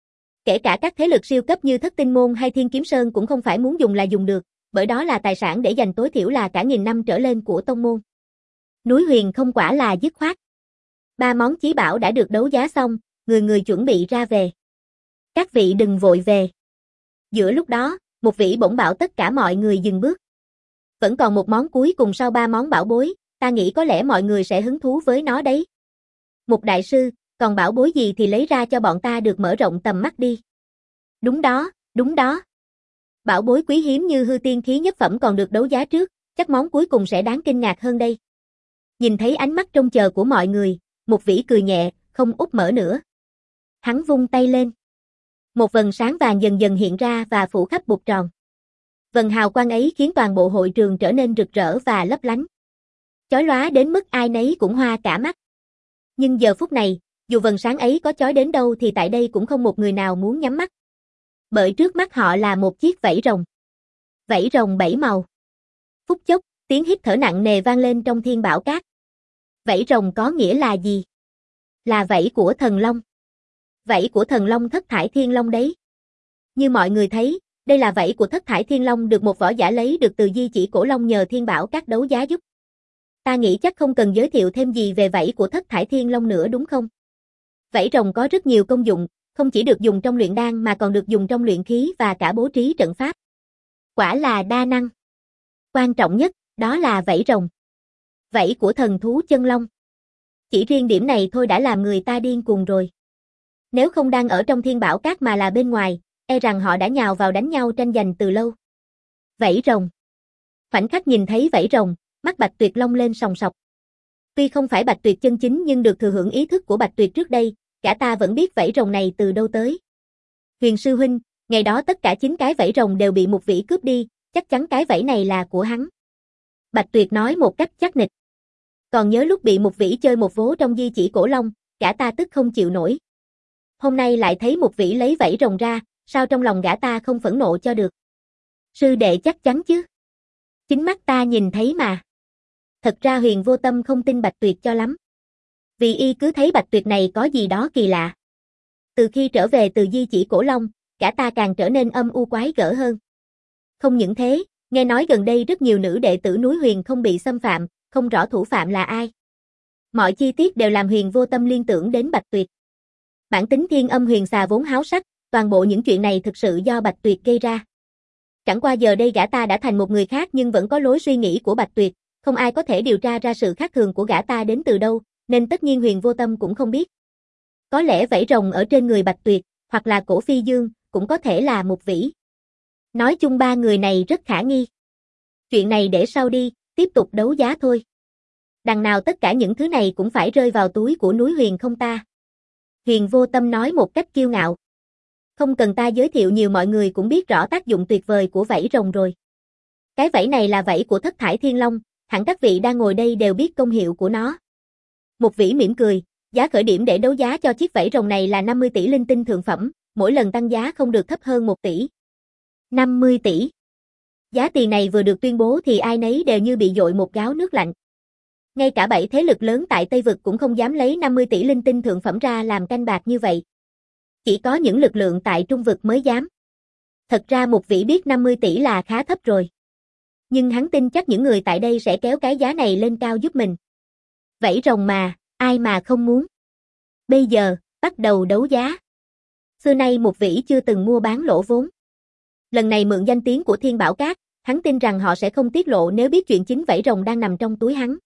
Kể cả các thế lực siêu cấp như Thất Tinh Môn hay Thiên Kiếm Sơn cũng không phải muốn dùng là dùng được, bởi đó là tài sản để dành tối thiểu là cả nghìn năm trở lên của tông môn. Núi Huyền không quả là dứt khoát. Ba món chí bảo đã được đấu giá xong, người người chuẩn bị ra về. Các vị đừng vội về. Giữa lúc đó, Mục Vĩ bỗng bảo tất cả mọi người dừng bước. Vẫn còn một món cuối cùng sau ba món bảo bối, ta nghĩ có lẽ mọi người sẽ hứng thú với nó đấy. Mục đại sư, còn bảo bối gì thì lấy ra cho bọn ta được mở rộng tầm mắt đi. Đúng đó, đúng đó. Bảo bối quý hiếm như hư tiên khí nhất phẩm còn được đấu giá trước, chắc món cuối cùng sẽ đáng kinh ngạc hơn đây. Nhìn thấy ánh mắt trông chờ của mọi người, Mục Vĩ cười nhẹ, không úp mở nữa. Hắn vung tay lên. Một vầng sáng vàng dần dần hiện ra và phủ khắp bụt tròn. Vầng hào quang ấy khiến toàn bộ hội trường trở nên rực rỡ và lấp lánh. Chói lóa đến mức ai nấy cũng hoa cả mắt. Nhưng giờ phút này, dù vầng sáng ấy có chói đến đâu thì tại đây cũng không một người nào muốn nhắm mắt. Bởi trước mắt họ là một chiếc vảy rồng. Vảy rồng bảy màu. Phút chốc, tiếng hít thở nặng nề vang lên trong thiên bảo cát. Vảy rồng có nghĩa là gì? Là vảy của thần long. Vảy của thần long Thất Thải Thiên Long đấy. Như mọi người thấy, đây là vảy của Thất Thải Thiên Long được một võ giả lấy được từ di chỉ cổ long nhờ thiên bảo các đấu giá giúp. Ta nghĩ chắc không cần giới thiệu thêm gì về vảy của Thất Thải Thiên Long nữa đúng không? Vảy rồng có rất nhiều công dụng, không chỉ được dùng trong luyện đan mà còn được dùng trong luyện khí và cả bố trí trận pháp. Quả là đa năng. Quan trọng nhất, đó là vảy rồng. Vảy của thần thú chân long. Chỉ riêng điểm này thôi đã làm người ta điên cuồng rồi. Nếu không đang ở trong thiên bảo cát mà là bên ngoài, e rằng họ đã nhào vào đánh nhau tranh giành từ lâu. Vảy rồng. Khoảnh khắc nhìn thấy vảy rồng, mắt Bạch Tuyệt long lên sòng sọc. Tuy không phải Bạch Tuyệt chân chính nhưng được thừa hưởng ý thức của Bạch Tuyệt trước đây, cả ta vẫn biết vảy rồng này từ đâu tới. Huyền sư huynh, ngày đó tất cả chín cái vảy rồng đều bị Mục Vĩ cướp đi, chắc chắn cái vảy này là của hắn. Bạch Tuyệt nói một cách chắc nịch. Còn nhớ lúc bị Mục Vĩ chơi một vố trong di chỉ cổ long, gã ta tức không chịu nổi. Hôm nay lại thấy Mục Vĩ lấy vảy rồng ra, sao trong lòng gã ta không phẫn nộ cho được. Sư đệ chắc chắn chứ? Chính mắt ta nhìn thấy mà. Thật ra Huyền Vô Tâm không tin Bạch Tuyệt cho lắm. Vì y cứ thấy Bạch Tuyệt này có gì đó kỳ lạ. Từ khi trở về từ di chỉ cổ long, gã ta càng trở nên âm u quái gở hơn. Không những thế, nghe nói gần đây rất nhiều nữ đệ tử núi Huyền không bị xâm phạm, không rõ thủ phạm là ai. Mọi chi tiết đều làm Huyền Vô Tâm liên tưởng đến Bạch Tuyệt. Bản tính Thiên Âm Huyền Xà vốn háo sắc, toàn bộ những chuyện này thực sự do Bạch Tuyệt gây ra. Chẳng qua giờ đây gã ta đã thành một người khác nhưng vẫn có lối suy nghĩ của Bạch Tuyệt, không ai có thể điều tra ra sự khác thường của gã ta đến từ đâu, nên tất nhiên Huyền Vô Tâm cũng không biết. Có lẽ vảy rồng ở trên người Bạch Tuyệt, hoặc là Cổ Phi Dương, cũng có thể là Mục Vĩ. Nói chung ba người này rất khả nghi. Chuyện này để sau đi, tiếp tục đấu giá thôi. Đằng nào tất cả những thứ này cũng phải rơi vào túi của núi Huyền không ta. Huyền Vô Tâm nói một cách kiêu ngạo. Không cần ta giới thiệu nhiều, mọi người cũng biết rõ tác dụng tuyệt vời của vảy rồng rồi. Cái vảy này là vảy của Thất Thải Thiên Long, hẳn các vị đang ngồi đây đều biết công hiệu của nó. Mục Vĩ mỉm cười, giá khởi điểm để đấu giá cho chiếc vảy rồng này là năm mươi tỷ linh tinh thượng phẩm, mỗi lần tăng giá không được thấp hơn một tỷ. năm mươi tỷ. Giá tiền này vừa được tuyên bố thì ai nấy đều như bị dội một gáo nước lạnh. Ngay cả bảy thế lực lớn tại Tây Vực cũng không dám lấy năm mươi tỷ linh tinh thượng phẩm ra làm canh bạc như vậy. Chỉ có những lực lượng tại Trung Vực mới dám. Thật ra Mục Vĩ biết năm mươi tỷ là khá thấp rồi. Nhưng hắn tin chắc những người tại đây sẽ kéo cái giá này lên cao giúp mình. Vảy rồng mà, ai mà không muốn. Bây giờ, bắt đầu đấu giá. Xưa nay Mục Vĩ chưa từng mua bán lỗ vốn. Lần này mượn danh tiếng của Thiên Bảo Các, hắn tin rằng họ sẽ không tiết lộ nếu biết chuyện chính vảy rồng đang nằm trong túi hắn.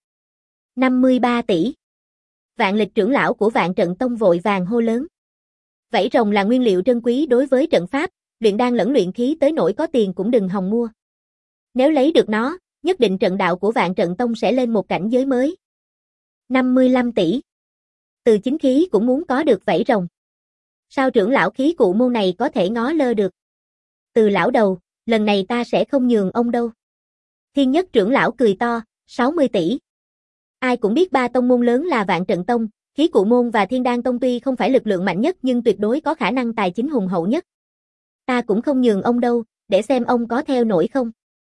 năm mươi ba tỷ. Vạn Lịch trưởng lão của Vạn Trận Tông vội vàng hô lớn. Vảy rồng là nguyên liệu trân quý đối với trận pháp, luyện đan lẫn luyện khí tới nỗi có tiền cũng đừng hòng mua. Nếu lấy được nó, nhất định trận đạo của Vạn Trận Tông sẽ lên một cảnh giới mới. năm mươi lăm tỷ. Từ chính khí cũng muốn có được vảy rồng. Sao trưởng lão khí cụ môn này có thể ngó lơ được? Từ lão đầu, lần này ta sẽ không nhường ông đâu. Thiên Nhất trưởng lão cười to, sáu mươi tỷ. Ai cũng biết ba tông môn lớn là Vạn Trận Tông, Khí Cụ Môn và Thiên Đan Tông tuy không phải lực lượng mạnh nhất nhưng tuyệt đối có khả năng tài chính hùng hậu nhất. Ta cũng không nhường ông đâu, để xem ông có theo nổi không.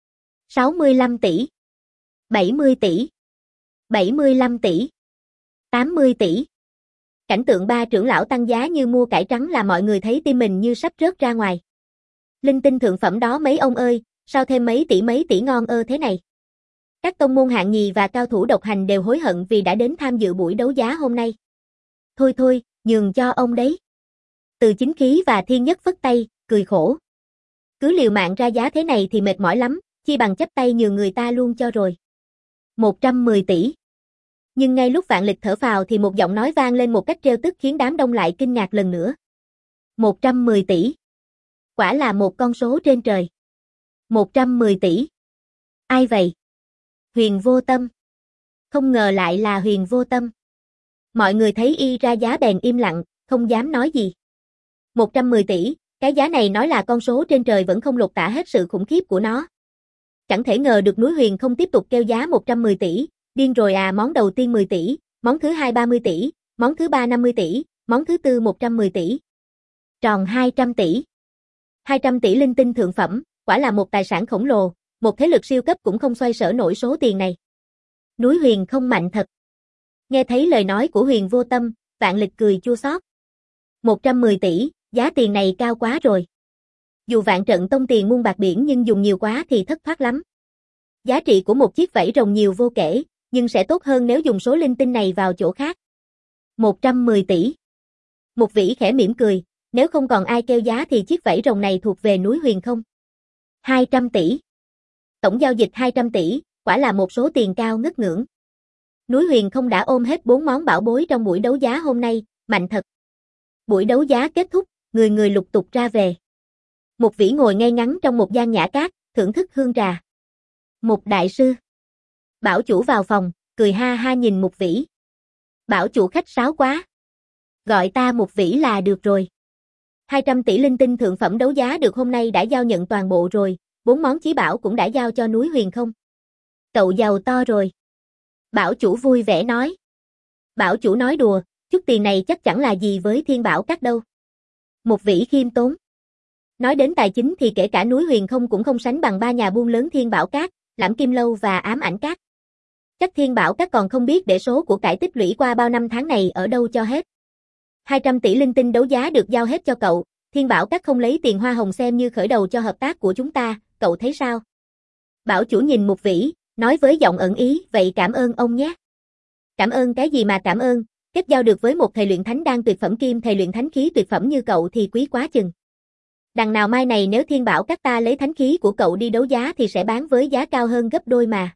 sáu mươi lăm tỷ. bảy mươi tỷ. bảy mươi lăm tỷ. tám mươi tỷ. Cảnh tượng ba trưởng lão tăng giá như mua cải trắng là mọi người thấy tim mình như sắp rớt ra ngoài. Linh tinh thượng phẩm đó mấy ông ơi, sao thêm mấy tỷ mấy tỷ ngon ơ thế này. Các tông môn hạng nhì và cao thủ độc hành đều hối hận vì đã đến tham dự buổi đấu giá hôm nay. Thôi thôi, nhường cho ông đấy. Từ Chính Khí và Thiên Nhất phất tay, cười khổ. Cứ liều mạng ra giá thế này thì mệt mỏi lắm, chi bằng chấp tay nhường người ta luôn cho rồi. một trăm mười tỷ. Nhưng ngay lúc Vạn Lịch thở phào thì một giọng nói vang lên một cách trêu tức khiến đám đông lại kinh ngạc lần nữa. một trăm mười tỷ. Quả là một con số trên trời. một trăm mười tỷ. Ai vậy? Huyền Vô Tâm. Không ngờ lại là Huyền Vô Tâm. Mọi người thấy y ra giá bèn im lặng, không dám nói gì. một trăm mười tỷ, cái giá này nói là con số trên trời vẫn không lột tả hết sự khủng khiếp của nó. Chẳng thể ngờ được núi Huyền không tiếp tục kêu giá một trăm mười tỷ, điên rồi à, món đầu tiên mười tỷ, món thứ hai ba mươi tỷ, món thứ ba năm mươi tỷ, món thứ tư một trăm mười tỷ. Tròn hai trăm tỷ. hai trăm tỷ linh tinh thượng phẩm, quả là một tài sản khổng lồ, một thế lực siêu cấp cũng không xoay sở nổi số tiền này. Núi Huyền không mạnh thật. Nghe thấy lời nói của Huyền Vô Tâm, Vạn Lịch cười chua xót. một trăm mười tỷ, giá tiền này cao quá rồi. Dù Vạn Trận Tông tiền muôn bạc biển nhưng dùng nhiều quá thì thất thoát lắm. Giá trị của một chiếc vảy rồng nhiều vô kể, nhưng sẽ tốt hơn nếu dùng số linh tinh này vào chỗ khác. một trăm mười tỷ. Mục Vĩ khẽ mỉm cười, nếu không còn ai kêu giá thì chiếc vảy rồng này thuộc về núi Huyền không. hai trăm tỷ. Tổng giao dịch hai trăm tỷ, quả là một số tiền cao ngất ngưỡng. Núi Huyền không đã ôm hết bốn món bảo bối trong buổi đấu giá hôm nay, mạnh thật. Buổi đấu giá kết thúc, người người lục tục ra về. Mục Vĩ ngồi ngay ngắn trong một gian nhã cát, thưởng thức hương trà. Mục đại sư. Bảo chủ vào phòng, cười ha ha nhìn Mục Vĩ. Bảo chủ khách sáo quá. Gọi ta Mục Vĩ là được rồi. hai trăm tỷ linh tinh thượng phẩm đấu giá được hôm nay đã giao nhận toàn bộ rồi, bốn món chí bảo cũng đã giao cho núi Huyền Không. Cậu giàu to rồi. Bảo chủ vui vẻ nói. Bảo chủ nói đùa, chút tiền này chắc chẳng là gì với Thiên Bảo Các đâu. Mục Vĩ khiêm tốn. Nói đến tài chính thì kể cả núi Huyền Không cũng không sánh bằng ba nhà buôn lớn Thiên Bảo Các, Lãm Kim Lâu và Ám Ảnh Các. Chắc Thiên Bảo Các còn không biết để số của cải tích lũy qua bao năm tháng này ở đâu cho hết. hai trăm tỷ linh tinh đấu giá được giao hết cho cậu, Thiên Bảo Các không lấy tiền hoa hồng xem như khởi đầu cho hợp tác của chúng ta, cậu thấy sao? Bảo chủ nhìn Mục Vĩ, nói với giọng ẩn ý, vậy cảm ơn ông nhé. Cảm ơn cái gì mà cảm ơn, kết giao được với một thầy luyện thánh đan tuyệt phẩm kim thầy luyện thánh khí tuyệt phẩm như cậu thì quý quá chừng. Đằng nào mai này nếu Thiên Bảo Các ta lấy thánh khí của cậu đi đấu giá thì sẽ bán với giá cao hơn gấp đôi mà.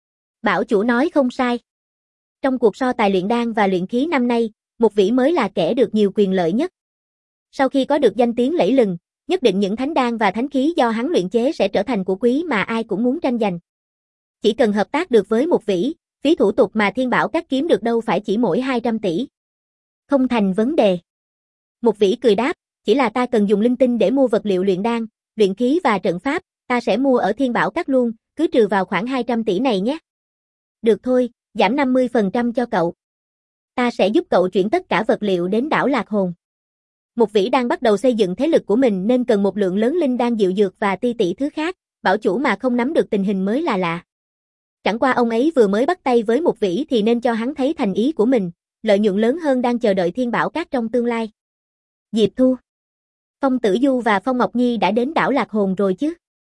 Bảo chủ nói không sai. Trong cuộc so tài luyện đan và luyện khí năm nay, Mục Vĩ mới là kẻ được nhiều quyền lợi nhất. Sau khi có được danh tiếng lẫy lừng, nhất định những thánh đan và thánh khí do hắn luyện chế sẽ trở thành của quý mà ai cũng muốn tranh giành. Chỉ cần hợp tác được với Mục Vĩ, phí thủ tục mà Thiên Bảo Các kiếm được đâu phải chỉ mỗi hai trăm tỷ. Không thành vấn đề. Mục Vĩ cười đáp, chỉ là ta cần dùng linh tinh để mua vật liệu luyện đan, luyện khí và trận pháp, ta sẽ mua ở Thiên Bảo Các luôn, cứ trừ vào khoảng hai trăm tỷ này nhé. Được thôi, giảm năm mươi phần trăm cho cậu. Ta sẽ giúp cậu chuyển tất cả vật liệu đến đảo Lạc Hồn. Mục Vĩ đang bắt đầu xây dựng thế lực của mình nên cần một lượng lớn linh đan diệu dược và ti tỷ thứ khác, bảo chủ mà không nắm được tình hình mới là lạ. Chẳng qua ông ấy vừa mới bắt tay với Mục Vĩ thì nên cho hắn thấy thành ý của mình, lợi nhuận lớn hơn đang chờ đợi Thiên Bảo Các trong tương lai. Diệp Thu, Phong Tử Du và Phong Ngọc Nhi đã đến đảo Lạc Hồn rồi chứ?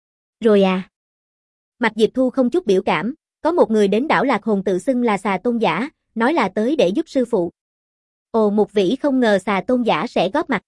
Rồi à. Mặt Diệp Thu không chút biểu cảm, có một người đến đảo Lạc Hồn tự xưng là Xà Tôn Giả, nói là tới để giúp sư phụ. Ồ, Mục Vĩ không ngờ Xà Tôn Giả sẽ góp mặt.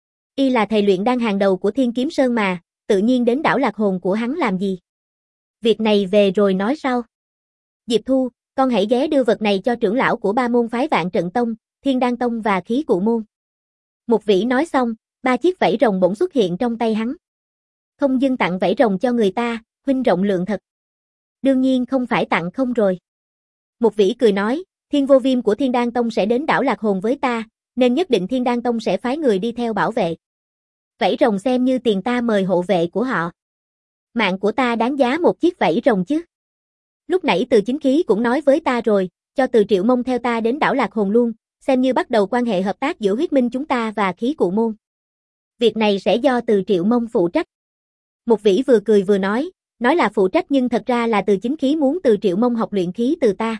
Y là thầy luyện đan hàng đầu của Thiên Kiếm Sơn mà, tự nhiên đến đảo Lạc Hồn của hắn làm gì? Việc này về rồi nói sau. Diệp Thu, con hãy ghé đưa vật này cho trưởng lão của ba môn phái Vạn Trận Tông, Thiên Đan Tông và Khí Cụ Môn. Mục Vĩ nói xong, ba chiếc vảy rồng bỗng xuất hiện trong tay hắn. Không dưng tặng vảy rồng cho người ta, huynh rộng lượng thật. Đương nhiên không phải tặng không rồi. Mục Vĩ cười nói, Thiên Vô Viêm của Thiên Đan Tông sẽ đến đảo Lạc Hồn với ta, nên nhất định Thiên Đan Tông sẽ phái người đi theo bảo vệ. Vảy rồng xem như tiền ta mời hộ vệ của họ. Mạng của ta đáng giá một chiếc vảy rồng chứ. Lúc nãy Từ Chính Khí cũng nói với ta rồi, cho Từ Triệu Mông theo ta đến đảo Lạc Hồn luôn, xem như bắt đầu quan hệ hợp tác giữa huyết minh chúng ta và Khí Cụ Môn. Việc này sẽ do Từ Triệu Mông phụ trách. Mục Vĩ vừa cười vừa nói, nói là phụ trách nhưng thật ra là Từ Chính Khí muốn Từ Triệu Mông học luyện khí từ ta.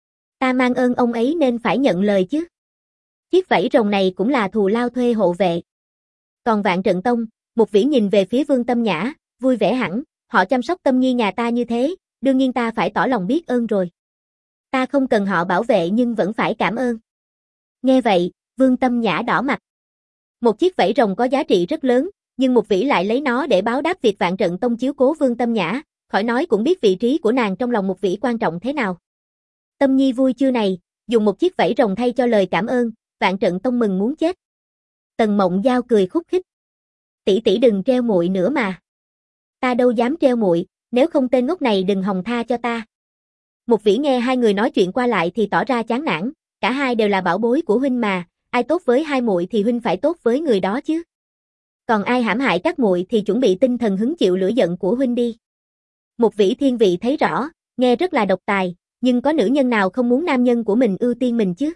Ta mang ơn ông ấy nên phải nhận lời chứ. Chiếc vảy rồng này cũng là thù lao thuê hộ vệ. Còn Vạn Trận Tông, Mục Vĩ nhìn về phía Vương Tâm Nhã, vui vẻ hẳn, họ chăm sóc Tâm Nhi nhà ta như thế, đương nhiên ta phải tỏ lòng biết ơn rồi. Ta không cần họ bảo vệ nhưng vẫn phải cảm ơn. Nghe vậy, Vương Tâm Nhã đỏ mặt. Một chiếc vảy rồng có giá trị rất lớn, nhưng Mục Vĩ lại lấy nó để báo đáp việc Vạn Trận Tông chiếu cố Vương Tâm Nhã, khỏi nói cũng biết vị trí của nàng trong lòng Mục Vĩ quan trọng thế nào. Tâm Nhi vui chưa này, dùng một chiếc vảy rồng thay cho lời cảm ơn, Vạn Trận Tông mừng muốn chết. Tần Mộng Giao cười khúc khích. Tỷ tỷ đừng treo muội nữa mà. Ta đâu dám treo muội, nếu không tên ngốc này đừng hòng tha cho ta. Mục Vĩ nghe hai người nói chuyện qua lại thì tỏ ra chán nản, cả hai đều là bảo bối của huynh mà, ai tốt với hai muội thì huynh phải tốt với người đó chứ. Còn ai hãm hại các muội thì chuẩn bị tinh thần hứng chịu lửa giận của huynh đi. Mục Vĩ thiên vị thấy rõ, nghe rất là độc tài, nhưng có nữ nhân nào không muốn nam nhân của mình ưu tiên mình chứ?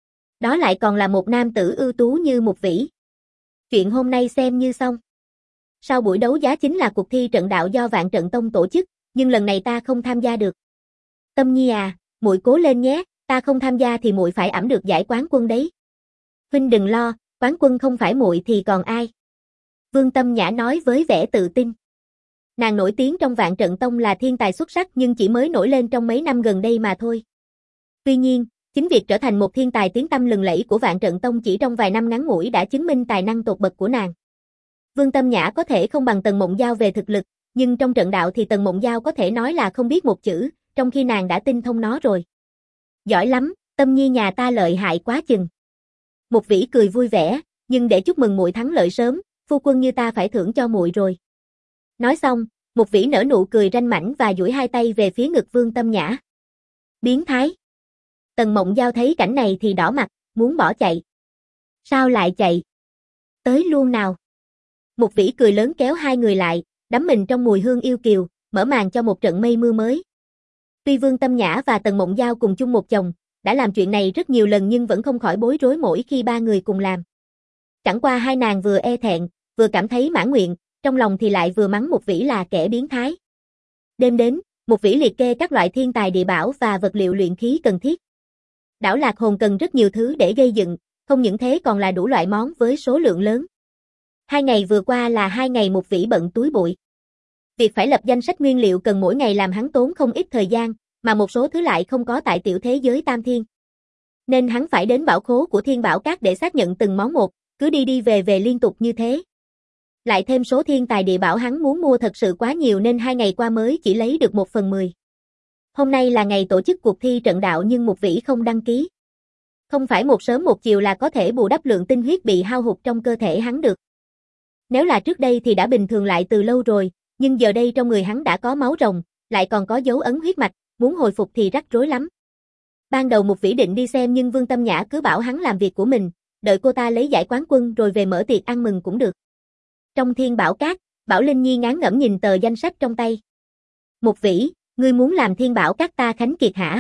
Đó lại còn là một nam tử ưu tú như Mục Vĩ. Chuyện hôm nay xem như xong. Sau buổi đấu giá chính là cuộc thi trận đạo do Vạn Trận Tông tổ chức, nhưng lần này ta không tham gia được. Tâm Nhi à, muội cố lên nhé, ta không tham gia thì muội phải ẵm được giải quán quân đấy. Huynh đừng lo, quán quân không phải muội thì còn ai? Vương Tâm Nhã nói với vẻ tự tin. Nàng nổi tiếng trong Vạn Trận Tông là thiên tài xuất sắc nhưng chỉ mới nổi lên trong mấy năm gần đây mà thôi. Tuy nhiên, chính việc trở thành một thiên tài tiếng tăm lừng lẫy của Vạn Trận Tông chỉ trong vài năm ngắn ngủi đã chứng minh tài năng tột bậc của nàng. Vương Tâm Nhã có thể không bằng Tần Mộng Giao về thực lực, nhưng trong trận đạo thì Tần Mộng Giao có thể nói là không biết một chữ, trong khi nàng đã tinh thông nó rồi. Giỏi lắm, Tâm Nhi nhà ta lợi hại quá chừng. Mục Vĩ cười vui vẻ, nhưng để chúc mừng muội thắng lợi sớm, phu quân như ta phải thưởng cho muội rồi. Nói xong, Một vĩ nở nụ cười ranh mãnh và duỗi hai tay về phía ngực Vương Tâm Nhã. Biến thái. Tần Mộng Giao thấy cảnh này thì đỏ mặt, muốn bỏ chạy. Sao lại chạy? Tới luôn nào. Một vĩ cười lớn kéo hai người lại, đắm mình trong mùi hương yêu kiều, mở màn cho một trận mây mưa mới. Tuy Vương Tâm Nhã và Tần Mộng Giao cùng chung một chồng, đã làm chuyện này rất nhiều lần nhưng vẫn không khỏi bối rối mỗi khi ba người cùng làm. Chẳng qua hai nàng vừa e thẹn, vừa cảm thấy mãn nguyện, trong lòng thì lại vừa mắng một vĩ là kẻ biến thái. Đêm đến, một vĩ liệt kê các loại thiên tài địa bảo và vật liệu luyện khí cần thiết. Đảo Lạc Hồn cần rất nhiều thứ để gây dựng, không những thế còn là đủ loại món với số lượng lớn. Hai ngày vừa qua là hai ngày một vĩ bận túi bụi. Việc phải lập danh sách nguyên liệu cần mỗi ngày làm hắn tốn không ít thời gian, mà một số thứ lại không có tại tiểu thế giới Tam Thiên. Nên hắn phải đến bảo khố của Thiên Bảo Các để xác nhận từng món một, cứ đi đi về về liên tục như thế. Lại thêm số thiên tài địa bảo hắn muốn mua thật sự quá nhiều nên hai ngày qua mới chỉ lấy được một phần mười. Hôm nay là ngày tổ chức cuộc thi trận đạo nhưng một vĩ không đăng ký. Không phải một sớm một chiều là có thể bù đắp lượng tinh huyết bị hao hụt trong cơ thể hắn được. Nếu là trước đây thì đã bình thường lại từ lâu rồi, nhưng giờ đây trong người hắn đã có máu rồng, lại còn có dấu ấn huyết mạch, muốn hồi phục thì rắc rối lắm. Ban đầu một vĩ định đi xem nhưng Vương Tâm Nhã cứ bảo hắn làm việc của mình, đợi cô ta lấy giải quán quân rồi về mở tiệc ăn mừng cũng được. Trong Thiên Bảo Các, Bảo Linh Nhi ngán ngẩm nhìn tờ danh sách trong tay. Một vĩ, ngươi muốn làm Thiên Bảo Các ta khánh kiệt hả?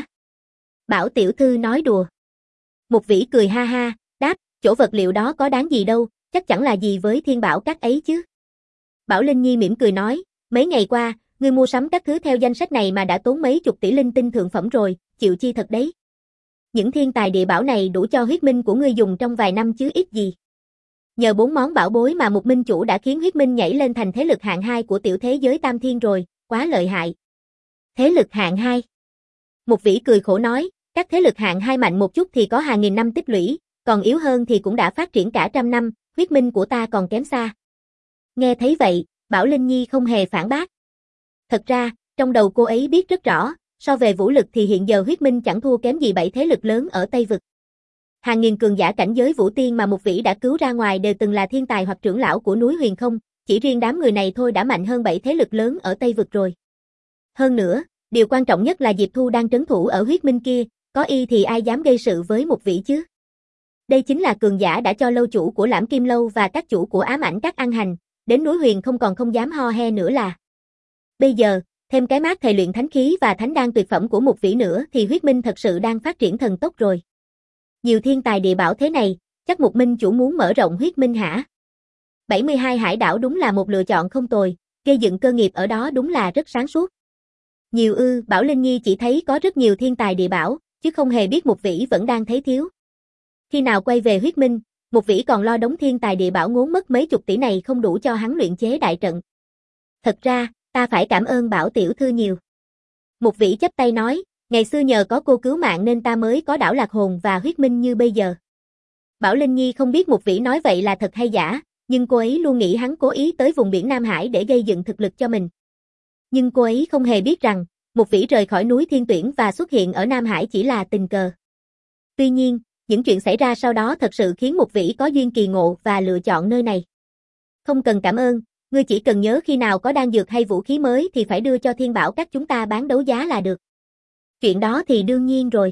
Bảo tiểu thư nói đùa. Một vĩ cười ha ha, đáp, chỗ vật liệu đó có đáng gì đâu, chắc chẳng là gì với Thiên Bảo Các ấy chứ. Bảo Linh Nhi mỉm cười nói, mấy ngày qua, ngươi mua sắm các thứ theo danh sách này mà đã tốn mấy chục tỷ linh tinh thượng phẩm rồi, chịu chi thật đấy. Những thiên tài địa bảo này đủ cho huyết minh của ngươi dùng trong vài năm chứ ít gì. Nhờ bốn món bảo bối mà một minh chủ đã khiến huyết minh nhảy lên thành thế lực hạng hai của tiểu thế giới Tam Thiên rồi, quá lợi hại. Thế lực hạng hai. Một vĩ cười khổ nói, các thế lực hạng hai mạnh một chút thì có hàng nghìn năm tích lũy, còn yếu hơn thì cũng đã phát triển cả trăm năm, huyết minh của ta còn kém xa. Nghe thấy vậy, Bảo Linh Nhi không hề phản bác. Thật ra, trong đầu cô ấy biết rất rõ, so về vũ lực thì hiện giờ huyết minh chẳng thua kém gì bảy thế lực lớn ở Tây Vực. Hàng nghìn cường giả cảnh giới vũ tiên mà một vĩ đã cứu ra ngoài đều từng là thiên tài hoặc trưởng lão của núi Huyền Không, chỉ riêng đám người này thôi đã mạnh hơn bảy thế lực lớn ở Tây Vực rồi. Hơn nữa, điều quan trọng nhất là Diệp Thu đang trấn thủ ở huyết minh kia, có y thì ai dám gây sự với một vĩ chứ. Đây chính là cường giả đã cho lâu chủ của Lãm Kim Lâu và các chủ của Ám Ảnh Các ăn hành, đến núi Huyền Không còn không dám ho he nữa là. Bây giờ, thêm cái mác thầy luyện thánh khí và thánh đan tuyệt phẩm của một vĩ nữa thì huyết minh thật sự đang phát triển thần tốc rồi. Nhiều thiên tài địa bảo thế này, chắc một minh chủ muốn mở rộng huyết minh hả? bảy mươi hai hải đảo đúng là một lựa chọn không tồi, gây dựng cơ nghiệp ở đó đúng là rất sáng suốt. Nhiều ư, Bảo Linh Nhi chỉ thấy có rất nhiều thiên tài địa bảo, chứ không hề biết một vĩ vẫn đang thấy thiếu. Khi nào quay về huyết minh, một vĩ còn lo đống thiên tài địa bảo ngốn mất mấy chục tỷ này không đủ cho hắn luyện chế đại trận. Thật ra, ta phải cảm ơn Bảo tiểu thư nhiều. Một vĩ chắp tay nói, ngày xưa nhờ có cô cứu mạng nên ta mới có đảo Lạc Hồn và huyết minh như bây giờ. Bảo Linh Nhi không biết một vĩ nói vậy là thật hay giả, nhưng cô ấy luôn nghĩ hắn cố ý tới vùng biển Nam Hải để gây dựng thực lực cho mình. Nhưng cô ấy không hề biết rằng, một vĩ rời khỏi núi Thiên Tuyển và xuất hiện ở Nam Hải chỉ là tình cờ. Tuy nhiên, những chuyện xảy ra sau đó thật sự khiến một vĩ có duyên kỳ ngộ và lựa chọn nơi này. Không cần cảm ơn, ngươi chỉ cần nhớ khi nào có đan dược hay vũ khí mới thì phải đưa cho Thiên Bảo Các chúng ta bán đấu giá là được. Chuyện đó thì đương nhiên rồi.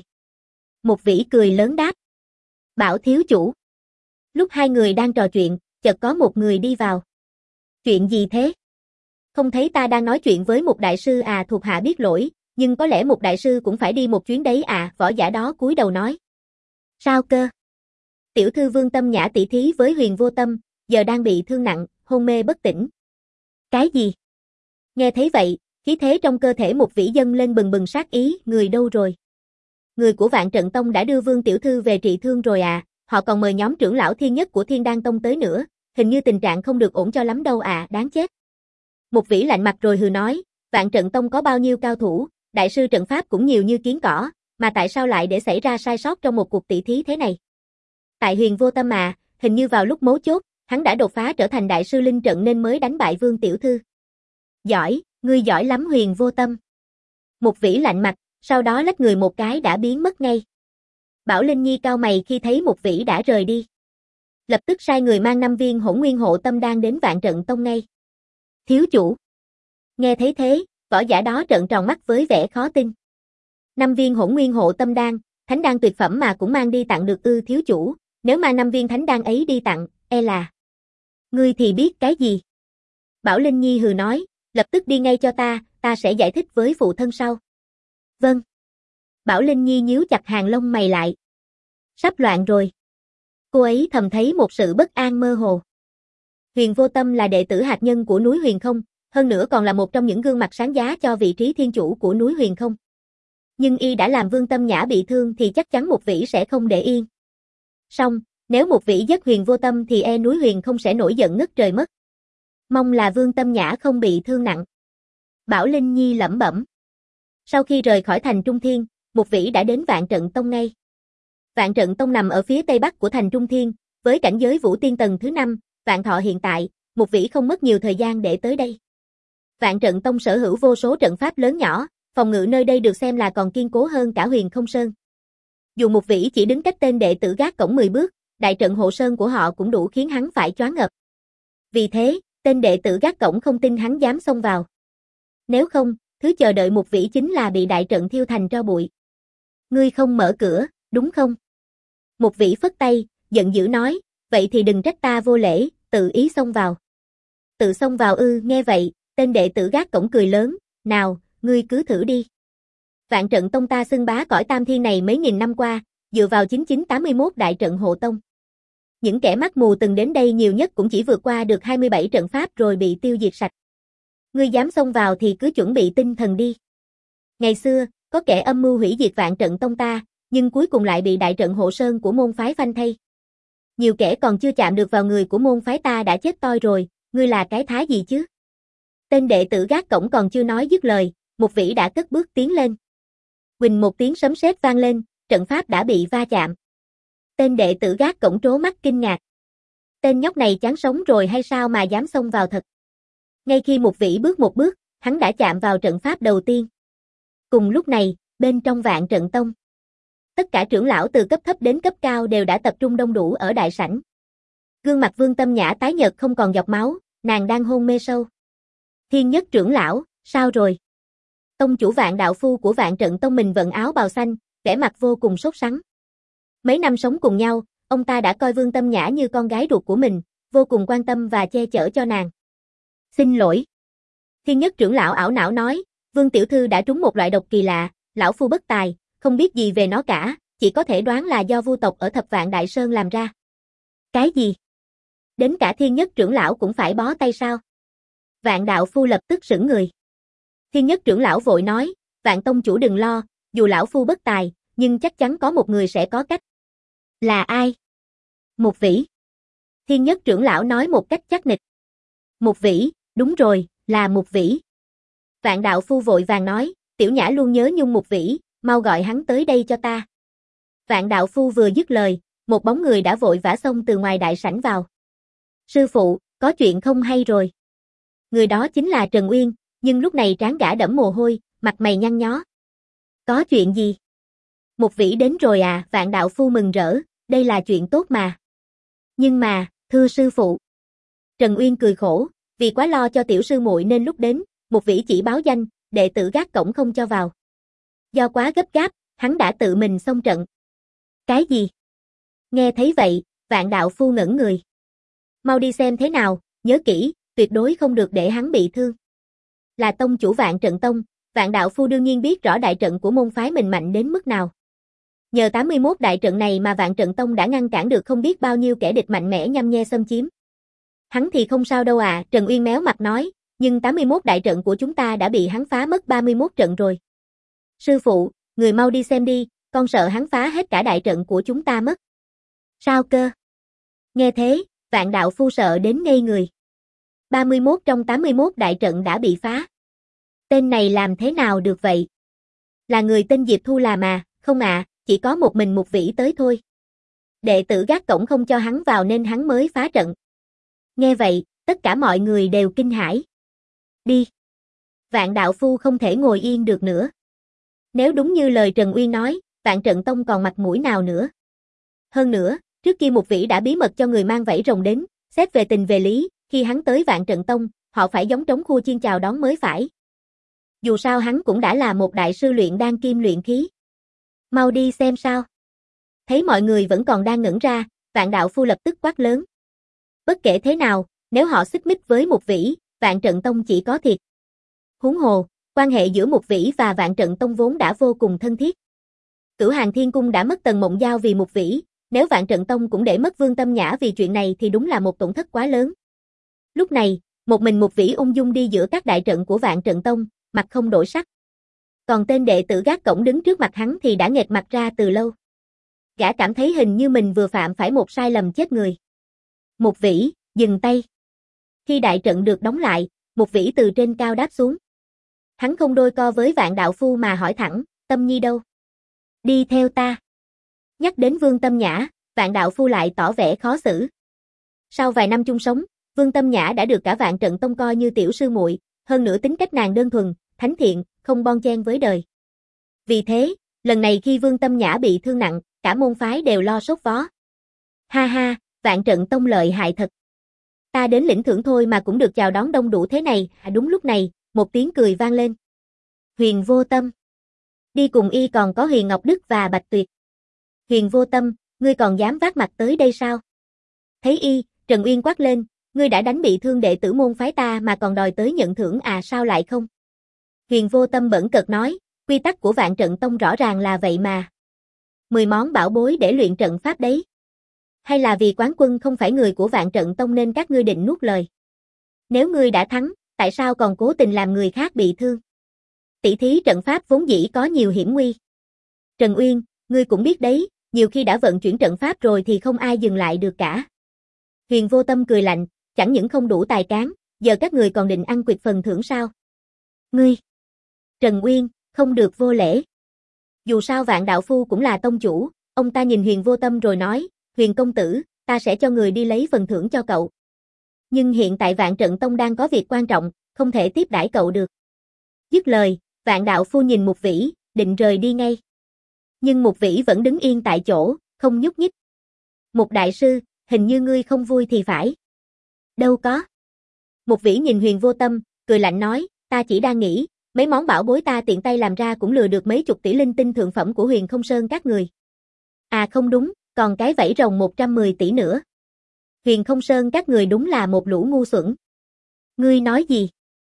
Một vĩ cười lớn đáp. Bảo thiếu chủ. Lúc hai người đang trò chuyện, chợt có một người đi vào. Chuyện gì thế? Không thấy ta đang nói chuyện với một đại sư à? Thuộc hạ biết lỗi, nhưng có lẽ một đại sư cũng phải đi một chuyến đấy à? Võ giả đó cúi đầu nói. Sao cơ? Tiểu thư Vương Tâm Nhã tỷ thí với Huyền Vô Tâm, giờ đang bị thương nặng, hôn mê bất tỉnh. Cái gì? Nghe thấy vậy, khí thế trong cơ thể một vĩ dâng lên bừng bừng sát ý, người đâu rồi? Người của Vạn Trận Tông đã đưa Vương tiểu thư về trị thương rồi à, họ còn mời nhóm trưởng lão thiên nhất của Thiên Đan Tông tới nữa, hình như tình trạng không được ổn cho lắm đâu à, đáng chết. Một vĩ lạnh mặt rồi hừ nói, Vạn Trận Tông có bao nhiêu cao thủ, đại sư trận pháp cũng nhiều như kiến cỏ, mà tại sao lại để xảy ra sai sót trong một cuộc tỷ thí thế này? Tại Huyền Vô Tâm mà, hình như vào lúc mấu chốt, hắn đã đột phá trở thành đại sư linh trận nên mới đánh bại Vương tiểu thư. Giỏi, ngươi giỏi lắm Huyền Vô Tâm. Một vĩ lạnh mặt, sau đó lách người một cái đã biến mất ngay. Bảo Linh Nhi cau mày khi thấy một vĩ đã rời đi. Lập tức sai người mang năm viên Hỗn Nguyên Hộ Tâm Đan đến Vạn Trận Tông ngay. Thiếu chủ. Nghe thấy thế, võ giả đó trợn tròn mắt với vẻ khó tin. Năm viên hỗn nguyên hộ tâm đan, thánh đan tuyệt phẩm mà cũng mang đi tặng được ư thiếu chủ, nếu mà năm viên thánh đan ấy đi tặng, e là. Ngươi thì biết cái gì? Bảo Linh Nhi hừ nói, lập tức đi ngay cho ta, ta sẽ giải thích với phụ thân sau. Vâng. Bảo Linh Nhi nhíu chặt hàng lông mày lại. Sắp loạn rồi. Cô ấy thầm thấy một sự bất an mơ hồ. Huyền Vô Tâm là đệ tử hạt nhân của núi Huyền Không, hơn nữa còn là một trong những gương mặt sáng giá cho vị trí thiên chủ của núi Huyền Không. Nhưng y đã làm Vương Tâm Nhã bị thương thì chắc chắn Mục Vĩ sẽ không để yên. Song, nếu Mục Vĩ giết Huyền Vô Tâm thì e núi Huyền Không sẽ nổi giận ngất trời mất. Mong là Vương Tâm Nhã không bị thương nặng. Bảo Linh Nhi lẩm bẩm. Sau khi rời khỏi thành Trung Thiên, Mục Vĩ đã đến Vạn Trận Tông ngay. Vạn Trận Tông nằm ở phía tây bắc của thành Trung Thiên, với cảnh giới Vũ Tiên tầng thứ năm, Vạn Thọ hiện tại, Mục Vĩ không mất nhiều thời gian để tới đây. Vạn Trận Tông sở hữu vô số trận pháp lớn nhỏ, phòng ngự nơi đây được xem là còn kiên cố hơn cả Huyền Không Sơn. Dù Mục Vĩ chỉ đứng cách tên đệ tử gác cổng mười bước, đại trận hộ sơn của họ cũng đủ khiến hắn phải choáng ngợp. Vì thế, tên đệ tử gác cổng không tin hắn dám xông vào. Nếu không, thứ chờ đợi Mục Vĩ chính là bị đại trận thiêu thành tro bụi. Ngươi không mở cửa, đúng không? Mục Vĩ phất tay, giận dữ nói, vậy thì đừng trách ta vô lễ, tự ý xông vào. Tự xông vào ư, nghe vậy, tên đệ tử gác cổng cười lớn, nào, ngươi cứ thử đi. Vạn Trận Tông ta xưng bá cõi Tam Thiên này mấy nghìn năm qua, dựa vào chín chín tám mươi mốt đại trận hộ tông. Những kẻ mắt mù từng đến đây nhiều nhất cũng chỉ vượt qua được hai mươi bảy trận pháp rồi bị tiêu diệt sạch. Ngươi dám xông vào thì cứ chuẩn bị tinh thần đi. Ngày xưa, có kẻ âm mưu hủy diệt Vạn Trận Tông ta, nhưng cuối cùng lại bị đại trận hộ sơn của môn phái phanh thay. Nhiều kẻ còn chưa chạm được vào người của môn phái ta đã chết toi rồi, ngươi là cái thá gì chứ? Tên đệ tử gác cổng còn chưa nói dứt lời, Mục Vĩ đã cất bước tiến lên. Huỳnh một tiếng sấm sét vang lên, trận pháp đã bị va chạm. Tên đệ tử gác cổng trố mắt kinh ngạc. Tên nhóc này chán sống rồi hay sao mà dám xông vào thật? Ngay khi Mục Vĩ bước một bước, hắn đã chạm vào trận pháp đầu tiên. Cùng lúc này, bên trong Vạn Trận Tông, tất cả trưởng lão từ cấp thấp đến cấp cao đều đã tập trung đông đủ ở đại sảnh. Gương mặt Vương Tâm Nhã tái nhợt không còn giọt máu, nàng đang hôn mê sâu. Thiên Nhất trưởng lão, sao rồi? Tông chủ Vạn đạo phu của Vạn Trận Tông mình vận áo bào xanh, vẻ mặt vô cùng sốt sắng. Mấy năm sống cùng nhau, ông ta đã coi Vương Tâm Nhã như con gái ruột của mình, vô cùng quan tâm và che chở cho nàng. Xin lỗi. Thiên Nhất trưởng lão ảo não nói, Vương tiểu thư đã trúng một loại độc kỳ lạ, lão phu bất tài, không biết gì về nó cả, chỉ có thể đoán là do vu tộc ở Thập Vạn Đại Sơn làm ra. Cái gì? Đến cả Thiên Nhất trưởng lão cũng phải bó tay sao? Vạn đạo phu lập tức sững người. Thiên Nhất trưởng lão vội nói, Vạn tông chủ đừng lo, dù lão phu bất tài, nhưng chắc chắn có một người sẽ có cách. Là ai? Mục Vĩ. Thiên Nhất trưởng lão nói một cách chắc nịch. Mục Vĩ, đúng rồi, là Mục Vĩ. Vạn đạo phu vội vàng nói, tiểu nhã luôn nhớ nhung Mục Vĩ, mau gọi hắn tới đây cho ta. Vạn đạo phu vừa dứt lời, một bóng người đã vội vã xông từ ngoài đại sảnh vào. Sư phụ, có chuyện không hay rồi. Người đó chính là Trần Uyên, nhưng lúc này trán gã đẫm mồ hôi, mặt mày nhăn nhó. Có chuyện gì? Mục Vĩ đến rồi à? Vạn đạo phu mừng rỡ, đây là chuyện tốt mà. Nhưng mà, thưa sư phụ. Trần Uyên cười khổ, vì quá lo cho tiểu sư muội nên lúc đến, Mục Vĩ chỉ báo danh, đệ tử gác cổng không cho vào. Do quá gấp gáp, hắn đã tự mình xông trận. Cái gì? Nghe thấy vậy, Vạn đạo phu ngẩn người. Mau đi xem thế nào, nhớ kỹ, tuyệt đối không được để hắn bị thương. Là tông chủ Vạn Trận Tông, Vạn đạo phu đương nhiên biết rõ đại trận của môn phái mình mạnh đến mức nào. Nhờ tám mươi mốt đại trận này mà Vạn Trận Tông đã ngăn cản được không biết bao nhiêu kẻ địch mạnh mẽ nhăm nhe xâm chiếm. Hắn thì không sao đâu à, Trần Uyên méo mặt nói, nhưng tám mươi mốt đại trận của chúng ta đã bị hắn phá mất ba mươi mốt trận rồi. Sư phụ, người mau đi xem đi, con sợ hắn phá hết cả đại trận của chúng ta mất. Sao cơ? Nghe thế, Vạn đạo phu sợ đến ngây người. ba mươi mốt trong tám mươi mốt đại trận đã bị phá. Tên này làm thế nào được vậy? Là người tên Diệp Thu làm à? Không ạ, à, chỉ có một mình Mục Vĩ tới thôi. Đệ tử gác cổng không cho hắn vào nên hắn mới phá trận. Nghe vậy, tất cả mọi người đều kinh hãi. Đi. Vạn đạo phu không thể ngồi yên được nữa. Nếu đúng như lời Trần Uyên nói, Vạn Trận Tông còn mặt mũi nào nữa. Hơn nữa, trước kia Mục Vĩ đã bí mật cho người mang vảy rồng đến, xét về tình về lý, khi hắn tới Vạn Trận Tông, họ phải giống trống khua chiên chào đón mới phải. Dù sao hắn cũng đã là một đại sư luyện đan kim luyện khí. Mau đi xem sao. Thấy mọi người vẫn còn đang ngẩn ra, Vạn đạo phu lập tức quát lớn. Bất kể thế nào, nếu họ xích mích với Mục Vĩ, Vạn Trận Tông chỉ có thiệt. Huống hồ, quan hệ giữa Mục Vĩ và Vạn Trận Tông vốn đã vô cùng thân thiết. Cửu Hàng Thiên Cung đã mất Tần Mộng Giao vì Mục Vĩ, nếu Vạn Trận Tông cũng để mất Vương Tâm Nhã vì chuyện này thì đúng là một tổn thất quá lớn. Lúc này, một mình Mục Vĩ ung dung đi giữa các đại trận của Vạn Trận Tông, mặt không đổi sắc. Còn tên đệ tử gác cổng đứng trước mặt hắn thì đã nghệt mặt ra từ lâu. Gã cảm thấy hình như mình vừa phạm phải một sai lầm chết người. Mục Vĩ, dừng tay. Khi đại trận được đóng lại, Mục Vĩ từ trên cao đáp xuống. Hắn không đôi co với Vạn đạo phu mà hỏi thẳng, Tâm Nhi đâu? Đi theo ta. Nhắc đến Vương Tâm Nhã, Vạn đạo phu lại tỏ vẻ khó xử. Sau vài năm chung sống, Vương Tâm Nhã đã được cả Vạn Trận Tông coi như tiểu sư muội, hơn nữa tính cách nàng đơn thuần, thánh thiện, không bon chen với đời. Vì thế, lần này khi Vương Tâm Nhã bị thương nặng, cả môn phái đều lo sốt vó. Ha ha, Vạn Trận Tông lợi hại thật. Ta đến lĩnh thưởng thôi mà cũng được chào đón đông đủ thế này. À, đúng lúc này, một tiếng cười vang lên. Huyền Vô Tâm. Đi cùng y còn có Huyền Ngọc Đức và Bạch Tuyệt. Huyền Vô Tâm, ngươi còn dám vác mặt tới đây sao? Thấy y, Trần Uyên quát lên, ngươi đã đánh bị thương đệ tử môn phái ta mà còn đòi tới nhận thưởng à, sao lại không? Huyền Vô Tâm bẩn cợt nói, quy tắc của Vạn Trận Tông rõ ràng là vậy mà. Mười món bảo bối để luyện trận pháp đấy. Hay là vì quán quân không phải người của Vạn Trận Tông nên các ngươi định nuốt lời? Nếu ngươi đã thắng, tại sao còn cố tình làm người khác bị thương? Tỷ thí trận pháp vốn dĩ có nhiều hiểm nguy. Trần Uyên, ngươi cũng biết đấy, nhiều khi đã vận chuyển trận pháp rồi thì không ai dừng lại được cả. Huyền Vô Tâm cười lạnh, chẳng những không đủ tài cán, giờ các người còn định ăn quỵt phần thưởng sao? Ngươi! Trần Uyên, không được vô lễ. Dù sao Vạn đạo phu cũng là tông chủ, ông ta nhìn Huyền Vô Tâm rồi nói, Huyền công tử, ta sẽ cho người đi lấy phần thưởng cho cậu. Nhưng hiện tại Vạn Trận Tông đang có việc quan trọng, không thể tiếp đãi cậu được. Dứt lời, Vạn đạo phu nhìn Mục Vĩ, định rời đi ngay. Nhưng Mục Vĩ vẫn đứng yên tại chỗ, không nhúc nhích. Mục đại sư, hình như ngươi không vui thì phải. Đâu có. Mục Vĩ nhìn Huyền Vô Tâm, cười lạnh nói, ta chỉ đang nghĩ, mấy món bảo bối ta tiện tay làm ra cũng lừa được mấy chục tỷ linh tinh thượng phẩm của Huyền Không Sơn các người. À không đúng, còn cái vảy rồng một trăm mười tỷ nữa. Huyền Không Sơn các người đúng là một lũ ngu xuẩn. Ngươi nói gì?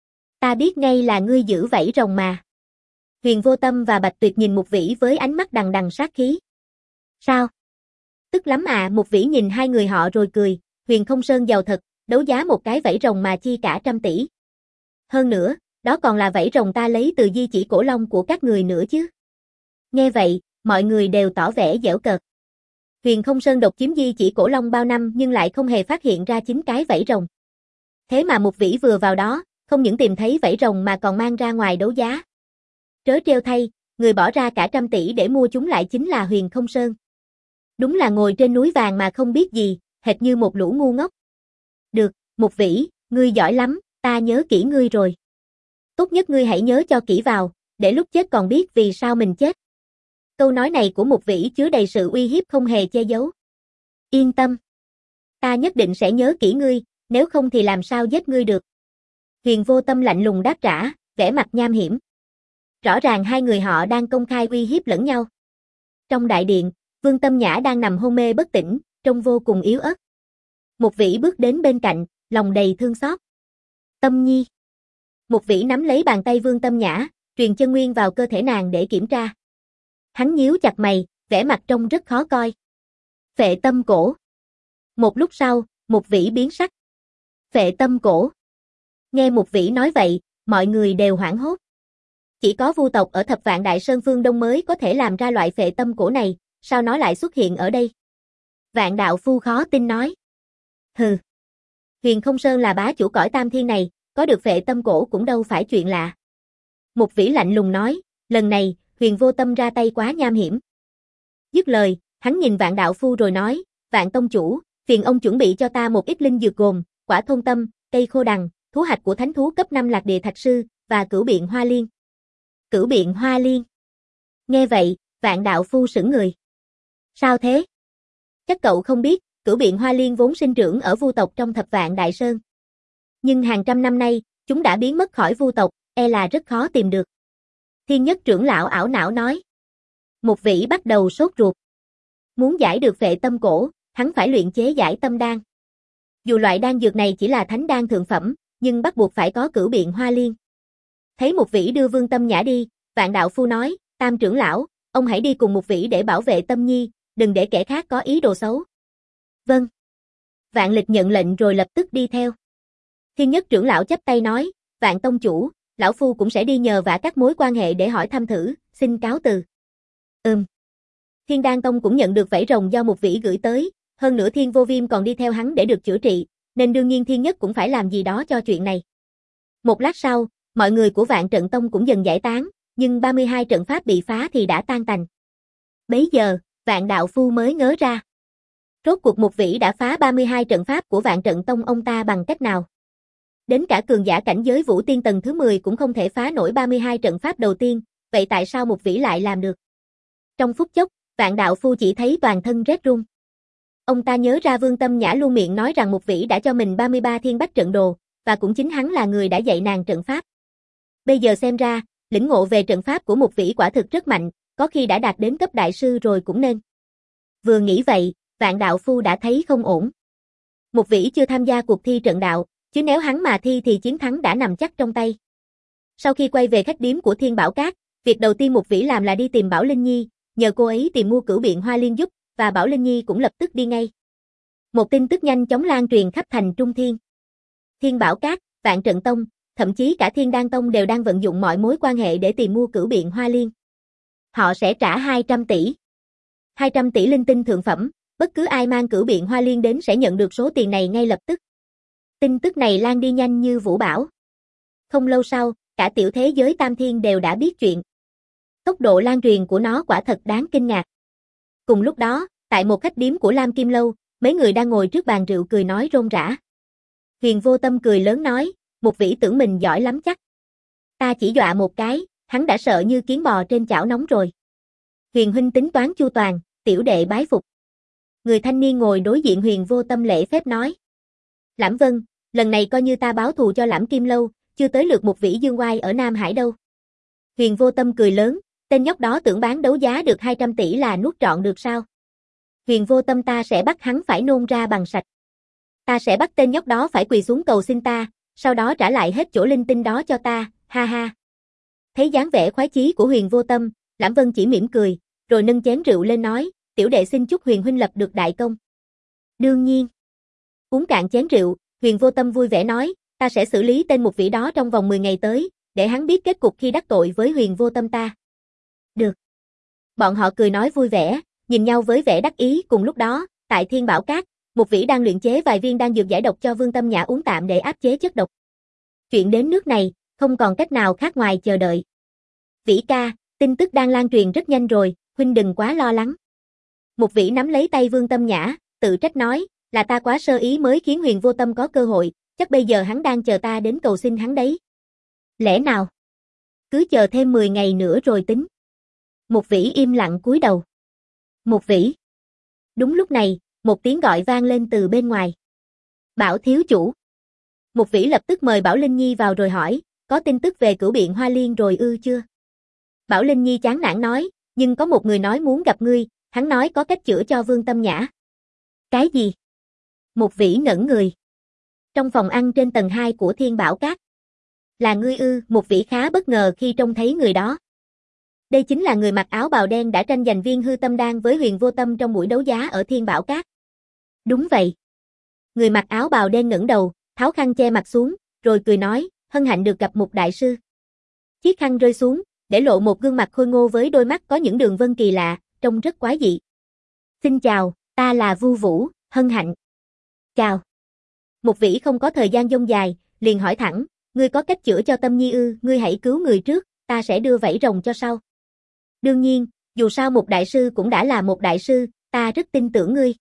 Ta biết ngay là ngươi giữ vảy rồng mà. Huyền Vô Tâm và Bạch Tuyệt nhìn Mục Vĩ với ánh mắt đằng đằng sát khí. Sao? Tức lắm à, Mục Vĩ nhìn hai người họ rồi cười, Huyền Không Sơn giàu thật, đấu giá một cái vảy rồng mà chi cả trăm tỷ. Hơn nữa, đó còn là vảy rồng ta lấy từ di chỉ cổ long của các người nữa chứ. Nghe vậy, mọi người đều tỏ vẻ giễu cợt. Huyền Không Sơn độc chiếm di chỉ cổ long bao năm nhưng lại không hề phát hiện ra chính cái vảy rồng. Thế mà Mục Vĩ vừa vào đó, không những tìm thấy vảy rồng mà còn mang ra ngoài đấu giá. Trớ trêu thay, người bỏ ra cả trăm tỷ để mua chúng lại chính là Huyền Không Sơn. Đúng là ngồi trên núi vàng mà không biết gì, hệt như một lũ ngu ngốc. Được, Mục Vĩ, ngươi giỏi lắm, ta nhớ kỹ ngươi rồi. Tốt nhất ngươi hãy nhớ cho kỹ vào, để lúc chết còn biết vì sao mình chết. Câu nói này của Mục Vĩ chứa đầy sự uy hiếp không hề che giấu. Yên tâm. Ta nhất định sẽ nhớ kỹ ngươi, nếu không thì làm sao giết ngươi được. Huyền Vô Tâm lạnh lùng đáp trả, vẻ mặt nham hiểm. Rõ ràng hai người họ đang công khai uy hiếp lẫn nhau. Trong đại điện, Vương Tâm Nhã đang nằm hôn mê bất tỉnh, trông vô cùng yếu ớt. Mục Vĩ bước đến bên cạnh, lòng đầy thương xót. Tâm Nhi. Mục Vĩ nắm lấy bàn tay Vương Tâm Nhã, truyền chân nguyên vào cơ thể nàng để kiểm tra. Hắn nhíu chặt mày, vẻ mặt trông rất khó coi. Phệ tâm cổ. Một lúc sau, Mục Vĩ biến sắc. Phệ tâm cổ. Nghe Mục Vĩ nói vậy, mọi người đều hoảng hốt. Chỉ có vu tộc ở Thập Vạn Đại Sơn phương Đông mới có thể làm ra loại phệ tâm cổ này, sao nó lại xuất hiện ở đây? Vạn đạo phu khó tin nói. Hừ. Huyền Không Sơn là bá chủ cõi tam thiên này, có được phệ tâm cổ cũng đâu phải chuyện lạ. Mục Vĩ lạnh lùng nói, lần này, Huyền Vô Tâm ra tay quá nham hiểm. Dứt lời, hắn nhìn Vạn đạo phu rồi nói, Vạn tông chủ, phiền ông chuẩn bị cho ta một ít linh dược gồm, quả thôn tâm, cây khô đằng, thú hạch của thánh thú cấp năm lạc địa thạch sư, và cửu biện hoa liên. Cửu biện hoa liên. Nghe vậy, Vạn đạo phu sững người. Sao thế? Chắc cậu không biết, cửu biện hoa liên vốn sinh trưởng ở vu tộc trong Thập Vạn Đại Sơn. Nhưng hàng trăm năm nay, chúng đã biến mất khỏi vu tộc, e là rất khó tìm được. Thiên Nhất trưởng lão ảo não nói. Một Vĩ bắt đầu sốt ruột. Muốn giải được phệ tâm cổ, hắn phải luyện chế giải tâm đan. Dù loại đan dược này chỉ là thánh đan thượng phẩm, nhưng bắt buộc phải có cửu biện hoa liên. Thấy Một Vĩ đưa Vương Tâm Nhã đi, Vạn Đạo Phu nói, Tam trưởng lão, ông hãy đi cùng Một Vĩ để bảo vệ Tâm Nhi, đừng để kẻ khác có ý đồ xấu. Vâng. Vạn Lịch nhận lệnh rồi lập tức đi theo. Thiên Nhất trưởng lão chắp tay nói, Vạn tông chủ, lão phu cũng sẽ đi nhờ vả các mối quan hệ để hỏi thăm thử, xin cáo từ. Ừm. Thiên Đan Tông cũng nhận được vảy rồng do Một Vĩ gửi tới, hơn nữa Thiên Vô Viêm còn đi theo hắn để được chữa trị, nên đương nhiên Thiên Nhất cũng phải làm gì đó cho chuyện này. Một lát sau, mọi người của Vạn Trận Tông cũng dần giải tán, nhưng ba mươi hai trận pháp bị phá thì đã tan tành. Bấy giờ, Vạn Đạo Phu mới ngớ ra. Rốt cuộc Một Vĩ đã phá ba mươi hai trận pháp của Vạn Trận Tông ông ta bằng cách nào? Đến cả cường giả cảnh giới Vũ Tiên tầng thứ mười cũng không thể phá nổi ba mươi hai trận pháp đầu tiên, vậy tại sao Một Vĩ lại làm được? Trong phút chốc, Vạn Đạo Phu chỉ thấy toàn thân rét run. Ông ta nhớ ra Vương Tâm Nhã luôn miệng nói rằng Một Vĩ đã cho mình ba mươi ba thiên bách trận đồ, và cũng chính hắn là người đã dạy nàng trận pháp. Bây giờ xem ra, lĩnh ngộ về trận pháp của Một Vĩ quả thực rất mạnh, có khi đã đạt đến cấp đại sư rồi cũng nên. Vừa nghĩ vậy, Vạn Đạo Phu đã thấy không ổn. Một Vĩ chưa tham gia cuộc thi trận đạo, chứ nếu hắn mà thi thì chiến thắng đã nằm chắc trong tay. Sau khi quay về khách điếm của Thiên Bảo Các, việc đầu tiên Một Vĩ làm là đi tìm Bảo Linh Nhi, nhờ cô ấy tìm mua cửu biện hoa liên giúp, và Bảo Linh Nhi cũng lập tức đi ngay. Một tin tức nhanh chóng lan truyền khắp thành Trung Thiên. Thiên Bảo Các, Vạn Trận Tông, thậm chí cả Thiên Đan Tông đều đang vận dụng mọi mối quan hệ để tìm mua cửu biện hoa liên. Họ sẽ trả hai trăm tỷ. hai trăm tỷ linh tinh thượng phẩm, bất cứ ai mang cửu biện hoa liên đến sẽ nhận được số tiền này ngay lập tức. Tin tức này lan đi nhanh như vũ bão. Không lâu sau, cả tiểu thế giới Tam Thiên đều đã biết chuyện. Tốc độ lan truyền của nó quả thật đáng kinh ngạc. Cùng lúc đó, tại một khách điếm của Lam Kim Lâu, mấy người đang ngồi trước bàn rượu cười nói rôm rã. Huyền Vô Tâm cười lớn nói, Một Vĩ tưởng mình giỏi lắm chắc. Ta chỉ dọa một cái, hắn đã sợ như kiến bò trên chảo nóng rồi. Huyền huynh tính toán chu toàn, tiểu đệ bái phục. Người thanh niên ngồi đối diện Huyền Vô Tâm lễ phép nói. Lãm Vân, lần này coi như ta báo thù cho Lãm Kim Lâu, chưa tới lượt Một Vĩ dương oai ở Nam Hải đâu. Huyền Vô Tâm cười lớn, tên nhóc đó tưởng bán đấu giá được hai trăm tỷ là nuốt trọn được sao? Huyền Vô Tâm ta sẽ bắt hắn phải nôn ra bằng sạch. Ta sẽ bắt tên nhóc đó phải quỳ xuống cầu xin ta, sau đó trả lại hết chỗ linh tinh đó cho ta, ha ha. Thấy dáng vẻ khoái chí của Huyền Vô Tâm, Lãm Vân chỉ mỉm cười, rồi nâng chén rượu lên nói, tiểu đệ xin chúc Huyền huynh lập được đại công. Đương nhiên. Uống cạn chén rượu, Huyền Vô Tâm vui vẻ nói, ta sẽ xử lý tên Một Vĩ đó trong vòng mười ngày tới, để hắn biết kết cục khi đắc tội với Huyền Vô Tâm ta. Được. Bọn họ cười nói vui vẻ, nhìn nhau với vẻ đắc ý. Cùng lúc đó, tại Thiên Bảo Các, Một Vĩ đang luyện chế vài viên đan dược giải độc cho Vương Tâm Nhã uống tạm để áp chế chất độc. Chuyện đến nước này, không còn cách nào khác ngoài chờ đợi. Vĩ ca, tin tức đang lan truyền rất nhanh rồi, huynh đừng quá lo lắng. Một Vĩ nắm lấy tay Vương Tâm Nhã, tự trách nói, là ta quá sơ ý mới khiến Huyền Vô Tâm có cơ hội, chắc bây giờ hắn đang chờ ta đến cầu xin hắn đấy. Lẽ nào? Cứ chờ thêm mười ngày nữa rồi tính. Một Vĩ im lặng cúi đầu. Một Vĩ. Đúng lúc này, một tiếng gọi vang lên từ bên ngoài. Bảo thiếu chủ. Một Vĩ lập tức mời Bảo Linh Nhi vào rồi hỏi, có tin tức về cửu biện hoa liên rồi ư chưa? Bảo Linh Nhi chán nản nói, nhưng có một người nói muốn gặp ngươi, hắn nói có cách chữa cho Vương Tâm Nhã. Cái gì? Một Vĩ ngẩn người. Trong phòng ăn trên tầng hai của Thiên Bảo Các. Là ngươi ư? Một Vĩ khá bất ngờ khi trông thấy người đó. Đây chính là người mặc áo bào đen đã tranh giành viên hư tâm đan với Huyền Vô Tâm trong buổi đấu giá ở Thiên Bảo Các. Đúng vậy. Người mặc áo bào đen ngẩng đầu, tháo khăn che mặt xuống, rồi cười nói, hân hạnh được gặp một đại sư. Chiếc khăn rơi xuống, để lộ một gương mặt khôi ngô với đôi mắt có những đường vân kỳ lạ, trông rất quái dị. Xin chào, ta là Vu Vũ, hân hạnh. Chào. Một Vĩ không có thời gian dông dài, liền hỏi thẳng, ngươi có cách chữa cho Tâm Nhi ư? Ngươi hãy cứu người trước, ta sẽ đưa vảy rồng cho sau. Đương nhiên, dù sao một đại sư cũng đã là một đại sư, ta rất tin tưởng ngươi.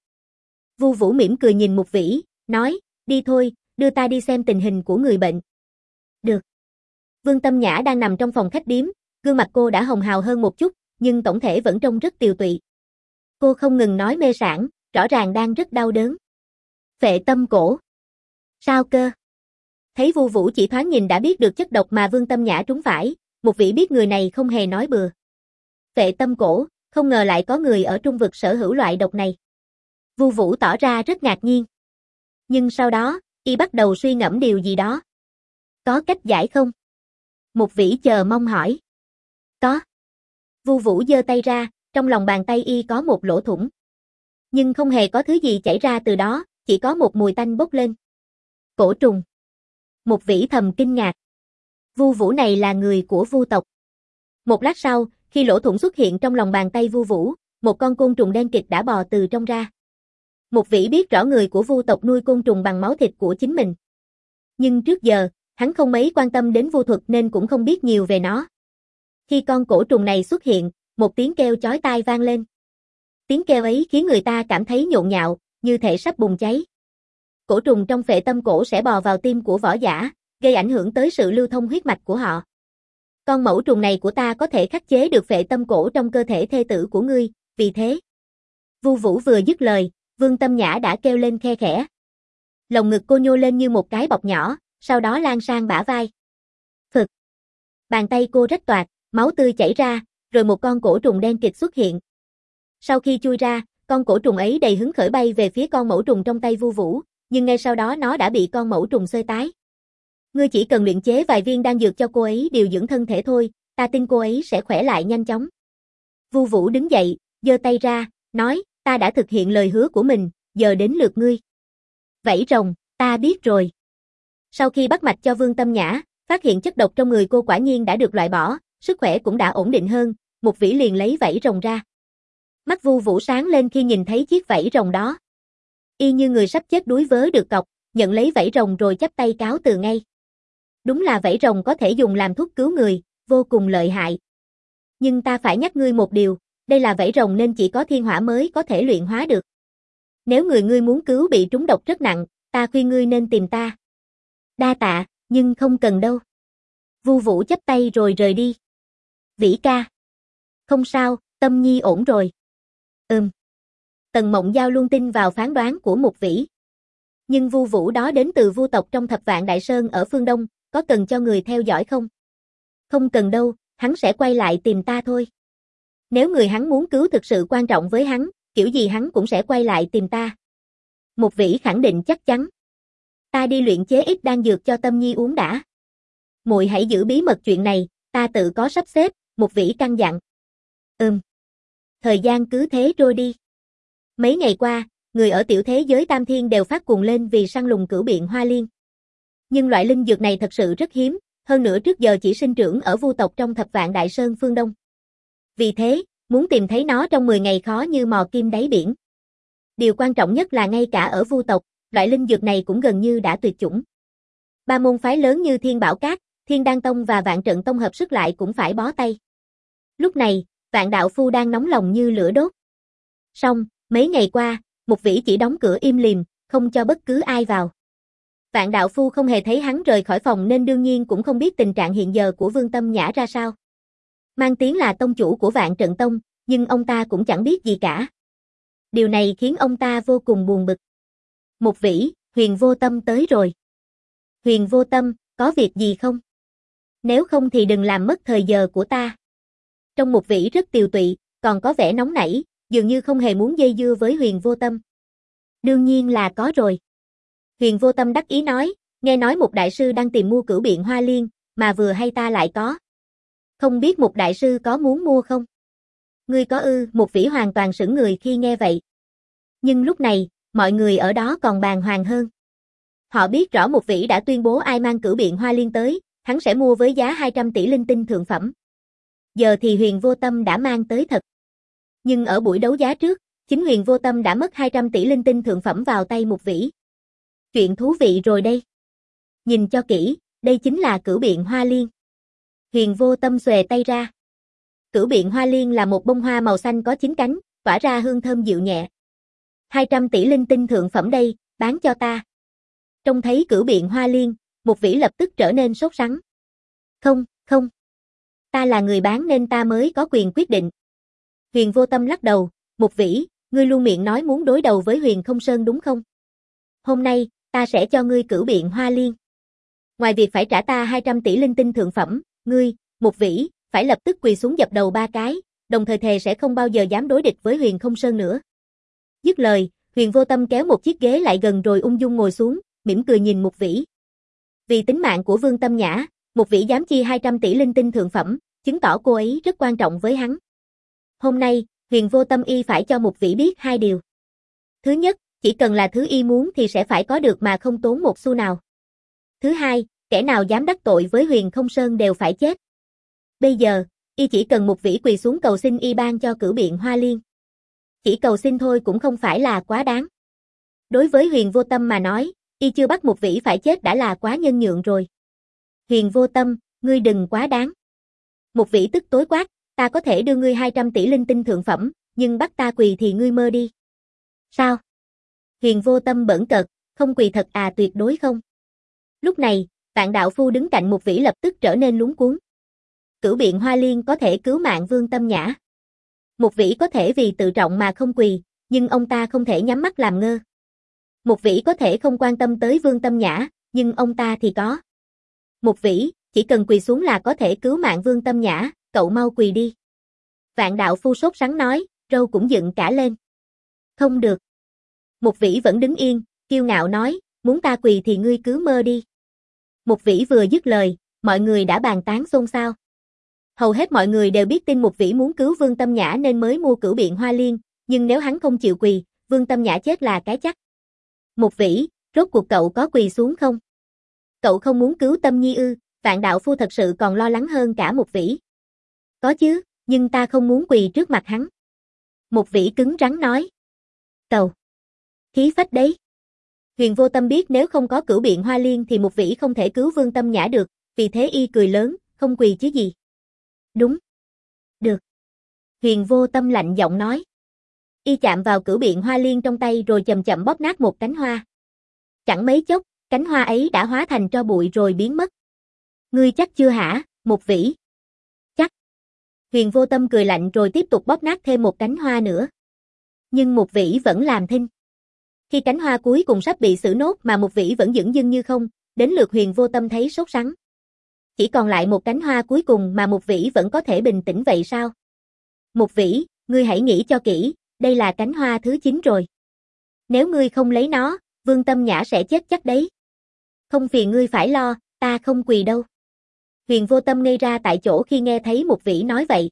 Vu Vũ mỉm cười nhìn Một Vĩ, nói, đi thôi, đưa ta đi xem tình hình của người bệnh. Được. Vương Tâm Nhã đang nằm trong phòng khách điếm, gương mặt cô đã hồng hào hơn một chút, nhưng tổng thể vẫn trông rất tiều tụy. Cô không ngừng nói mê sảng, rõ ràng đang rất đau đớn. Phệ tâm cổ. Sao cơ? Thấy Vu Vũ chỉ thoáng nhìn đã biết được chất độc mà Vương Tâm Nhã trúng phải, Mục Vĩ biết người này không hề nói bừa. Phệ tâm cổ, không ngờ lại có người ở Trung vực sở hữu loại độc này. Vu Vũ tỏ ra rất ngạc nhiên. Nhưng sau đó, y bắt đầu suy ngẫm điều gì đó. Có cách giải không? Mục Vĩ chờ mong hỏi. Có. Vu Vũ giơ tay ra, trong lòng bàn tay y có một lỗ thủng. Nhưng không hề có thứ gì chảy ra từ đó, chỉ có một mùi tanh bốc lên. Cổ trùng. Mục Vĩ thầm kinh ngạc. Vu Vũ này là người của Vu tộc. Một lát sau, khi lỗ thủng xuất hiện trong lòng bàn tay Vu Vũ, một con côn trùng đen kịt đã bò từ trong ra. Mục Vĩ biết rõ người của Vu tộc nuôi côn trùng bằng máu thịt của chính mình. Nhưng trước giờ, hắn không mấy quan tâm đến vu thuật nên cũng không biết nhiều về nó. Khi con cổ trùng này xuất hiện, một tiếng kêu chói tai vang lên. Tiếng kêu ấy khiến người ta cảm thấy nhộn nhạo, như thể sắp bùng cháy. Cổ trùng trong phệ tâm cổ sẽ bò vào tim của võ giả, gây ảnh hưởng tới sự lưu thông huyết mạch của họ. Con mẫu trùng này của ta có thể khắc chế được phệ tâm cổ trong cơ thể thê tử của ngươi, vì thế. Vu Vũ vừa dứt lời, Vương Tâm Nhã đã kêu lên khe khẽ. Lồng ngực cô nhô lên như một cái bọc nhỏ, sau đó lan sang bả vai. Phực. Bàn tay cô rách toạc, máu tươi chảy ra, rồi một con cổ trùng đen kịt xuất hiện. Sau khi chui ra, con cổ trùng ấy đầy hứng khởi bay về phía con mẫu trùng trong tay Vu Vũ, nhưng ngay sau đó nó đã bị con mẫu trùng xơi tái. Ngươi chỉ cần luyện chế vài viên đan dược cho cô ấy điều dưỡng thân thể thôi, ta tin cô ấy sẽ khỏe lại nhanh chóng. Vu Vũ đứng dậy, giơ tay ra, nói, ta đã thực hiện lời hứa của mình, giờ đến lượt ngươi. Vảy rồng, ta biết rồi. Sau khi bắt mạch cho Vương Tâm Nhã, phát hiện chất độc trong người cô quả nhiên đã được loại bỏ, sức khỏe cũng đã ổn định hơn, Mục Vĩ liền lấy vảy rồng ra. Mắt Vu Vũ sáng lên khi nhìn thấy chiếc vảy rồng đó. Y như người sắp chết đuối vớ được cọc, nhận lấy vảy rồng rồi chắp tay cáo từ ngay. Đúng là vảy rồng có thể dùng làm thuốc cứu người, vô cùng lợi hại. Nhưng ta phải nhắc ngươi một điều, đây là vảy rồng nên chỉ có thiên hỏa mới có thể luyện hóa được. Nếu người ngươi muốn cứu bị trúng độc rất nặng, ta khuyên ngươi nên tìm ta. Đa tạ, nhưng không cần đâu. Vu Vũ chắp tay rồi rời đi. Vĩ ca. Không sao, Tâm Nhi ổn rồi. Ừm. Tần Mộng Giao luôn tin vào phán đoán của Mục Vĩ. Nhưng Vu Vũ đó đến từ Vu tộc trong Thập Vạn Đại Sơn ở phương Đông, có cần cho người theo dõi không? Không cần đâu, hắn sẽ quay lại tìm ta thôi. Nếu người hắn muốn cứu thực sự quan trọng với hắn, kiểu gì hắn cũng sẽ quay lại tìm ta. Mục Vĩ khẳng định chắc chắn. Ta đi luyện chế ít đan dược cho Tâm Nhi uống đã. Muội hãy giữ bí mật chuyện này, ta tự có sắp xếp, Mục Vĩ căn dặn. Ừm. Thời gian cứ thế trôi đi. Mấy ngày qua, người ở tiểu thế giới Tam Thiên đều phát cuồng lên vì săn lùng cửu biện hoa liên. Nhưng loại linh dược này thật sự rất hiếm, hơn nữa trước giờ chỉ sinh trưởng ở Vu tộc trong Thập Vạn Đại Sơn phương Đông. Vì thế, muốn tìm thấy nó trong mười ngày khó như mò kim đáy biển. Điều quan trọng nhất là ngay cả ở Vu tộc, loại linh dược này cũng gần như đã tuyệt chủng. Ba môn phái lớn như Thiên Bảo Các, Thiên Đan Tông và Vạn Trận Tông hợp sức lại cũng phải bó tay. Lúc này, Vạn đạo phu đang nóng lòng như lửa đốt. Song, mấy ngày qua, Mục Vĩ chỉ đóng cửa im lìm, không cho bất cứ ai vào. Vạn đạo phu không hề thấy hắn rời khỏi phòng nên đương nhiên cũng không biết tình trạng hiện giờ của Vương Tâm Nhã ra sao. Mang tiếng là tông chủ của Vạn Trận Tông, nhưng ông ta cũng chẳng biết gì cả. Điều này khiến ông ta vô cùng buồn bực. Mục Vĩ, Huyền Vô Tâm tới rồi. Huyền Vô Tâm, có việc gì không? Nếu không thì đừng làm mất thời giờ của ta. Trong Mục Vĩ rất tiều tụy, còn có vẻ nóng nảy, dường như không hề muốn dây dưa với Huyền Vô Tâm. Đương nhiên là có rồi. Huyền Vô Tâm đắc ý nói, nghe nói một đại sư đang tìm mua cửu biện hoa liên, mà vừa hay ta lại có. Không biết một đại sư có muốn mua không? Ngươi có ư? Mục Vĩ hoàn toàn sững người khi nghe vậy. Nhưng lúc này, mọi người ở đó còn bàng hoàng hơn. Họ biết rõ Mục Vĩ đã tuyên bố ai mang cửu biện hoa liên tới, hắn sẽ mua với giá hai trăm tỷ linh tinh thượng phẩm. Giờ thì Huyền Vô Tâm đã mang tới thật. Nhưng ở buổi đấu giá trước, chính Huyền Vô Tâm đã mất hai trăm tỷ linh tinh thượng phẩm vào tay Mục Vĩ. Chuyện thú vị rồi đây. Nhìn cho kỹ, đây chính là cửu biện hoa liên. Huyền Vô Tâm xòe tay ra. Cửu biện hoa liên là một bông hoa màu xanh có chín cánh, tỏa ra hương thơm dịu nhẹ. hai trăm tỷ linh tinh thượng phẩm đây, bán cho ta. Trông thấy cửu biện hoa liên, Mục Vĩ lập tức trở nên sốt sắng. Không, không. Ta là người bán nên ta mới có quyền quyết định. Huyền Vô Tâm lắc đầu, Mục Vĩ, ngươi luôn miệng nói muốn đối đầu với Huyền Không Sơn đúng không? Hôm nay, ta sẽ cho ngươi cửu biện hoa liên. Ngoài việc phải trả ta hai trăm tỷ linh tinh thượng phẩm, ngươi, Mục Vĩ, phải lập tức quỳ xuống dập đầu ba cái, đồng thời thề sẽ không bao giờ dám đối địch với Huyền Không Sơn nữa. Dứt lời, Huyền Vô Tâm kéo một chiếc ghế lại gần rồi ung dung ngồi xuống, mỉm cười nhìn Mục Vĩ. Vì tính mạng của Vương Tâm Nhã, Mục Vĩ dám chi hai trăm tỷ linh tinh thượng phẩm, chứng tỏ cô ấy rất quan trọng với hắn. Hôm nay, Huyền Vô Tâm y phải cho Mục Vĩ biết hai điều. Thứ nhất, chỉ cần là thứ y muốn thì sẽ phải có được mà không tốn một xu nào. Thứ hai, kẻ nào dám đắc tội với Huyền Không Sơn đều phải chết. Bây giờ, y chỉ cần Mục Vĩ quỳ xuống cầu xin y ban cho cửu biện hoa liên. Chỉ cầu xin thôi cũng không phải là quá đáng. Đối với Huyền Vô Tâm mà nói, y chưa bắt Mục Vĩ phải chết đã là quá nhân nhượng rồi. Huyền Vô Tâm, ngươi đừng quá đáng. Mục Vĩ tức tối quát, ta có thể đưa ngươi hai trăm tỷ linh tinh thượng phẩm, nhưng bắt ta quỳ thì ngươi mơ đi. Sao? Huyền Vô Tâm bỡn cợt, không quỳ thật à, tuyệt đối không. Lúc này, Vạn đạo phu đứng cạnh Mục Vĩ lập tức trở nên luống cuống. Cửu biện hoa liên có thể cứu mạng Vương Tâm Nhã. Mục Vĩ có thể vì tự trọng mà không quỳ, nhưng ông ta không thể nhắm mắt làm ngơ. Mục Vĩ có thể không quan tâm tới Vương Tâm Nhã, nhưng ông ta thì có. Mục Vĩ, chỉ cần quỳ xuống là có thể cứu mạng Vương Tâm Nhã, cậu mau quỳ đi. Vạn đạo phu sốt sắng nói, râu cũng dựng cả lên. Không được. Mục Vĩ vẫn đứng yên, kiêu ngạo nói, muốn ta quỳ thì ngươi cứ mơ đi. Mục Vĩ vừa dứt lời, mọi người đã bàn tán xôn xao. Hầu hết mọi người đều biết tin Mục Vĩ muốn cứu Vương Tâm Nhã nên mới mua cửu biện hoa liên, nhưng nếu hắn không chịu quỳ, Vương Tâm Nhã chết là cái chắc. Mục Vĩ, rốt cuộc cậu có quỳ xuống không? Cậu không muốn cứu Tâm Nhi ư? Vạn đạo phu thật sự còn lo lắng hơn cả Mục Vĩ. Có chứ, nhưng ta không muốn quỳ trước mặt hắn. Mục Vĩ cứng rắn nói. Cầu. Khí phách đấy. Huyền Vô Tâm biết nếu không có cửu biện hoa liên thì Mục Vĩ không thể cứu Vương Tâm Nhã được, vì thế y cười lớn, không quỳ chứ gì. Đúng. Được. Huyền Vô Tâm lạnh giọng nói. Y chạm vào cửu biện hoa liên trong tay rồi chậm chậm bóp nát một cánh hoa. Chẳng mấy chốc, cánh hoa ấy đã hóa thành tro bụi rồi biến mất. Ngươi chắc chưa hả, Mục Vĩ? Chắc. Huyền Vô Tâm cười lạnh rồi tiếp tục bóp nát thêm một cánh hoa nữa. Nhưng Mục Vĩ vẫn làm thinh. Khi cánh hoa cuối cùng sắp bị xử nốt mà Mục Vĩ vẫn dửng dưng như không, đến lượt Huyền Vô Tâm thấy sốt sắng. Chỉ còn lại một cánh hoa cuối cùng mà Mục Vĩ vẫn có thể bình tĩnh vậy sao? Mục Vĩ, ngươi hãy nghĩ cho kỹ, đây là cánh hoa thứ chín rồi. Nếu ngươi không lấy nó, Vương Tâm Nhã sẽ chết chắc đấy. Không phiền ngươi phải lo, ta không quỳ đâu. Huyền Vô Tâm ngây ra tại chỗ khi nghe thấy Mục Vĩ nói vậy.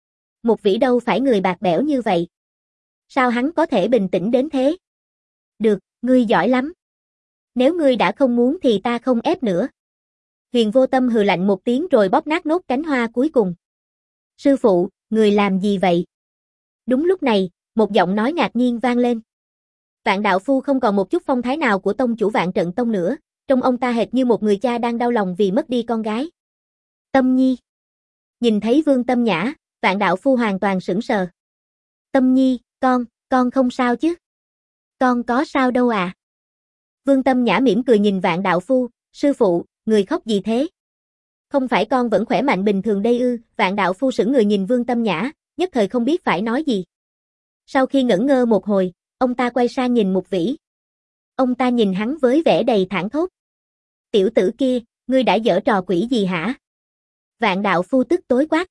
Mục Vĩ đâu phải người bạc bẽo như vậy. Sao hắn có thể bình tĩnh đến thế? Được, ngươi giỏi lắm. Nếu ngươi đã không muốn thì ta không ép nữa. Huyền Vô Tâm hừ lạnh một tiếng rồi bóp nát nốt cánh hoa cuối cùng. Sư phụ, người làm gì vậy? Đúng lúc này, một giọng nói ngạc nhiên vang lên. Vạn đạo phu không còn một chút phong thái nào của tông chủ Vạn Trận Tông nữa, trông ông ta hệt như một người cha đang đau lòng vì mất đi con gái. Tâm Nhi. Nhìn thấy Vương Tâm Nhã, Vạn đạo phu hoàn toàn sững sờ. Tâm Nhi, con, con không sao chứ? Con có sao đâu à? Vương Tâm Nhã mỉm cười nhìn Vạn đạo phu, sư phụ, người khóc gì thế? Không phải con vẫn khỏe mạnh bình thường đây ư? Vạn đạo phu sững người nhìn Vương Tâm Nhã, nhất thời không biết phải nói gì. Sau khi ngẩn ngơ một hồi, ông ta quay sang nhìn Mục Vĩ. Ông ta nhìn hắn với vẻ đầy thảng thốt. Tiểu tử kia, ngươi đã giở trò quỷ gì hả? Vạn đạo phu tức tối quát.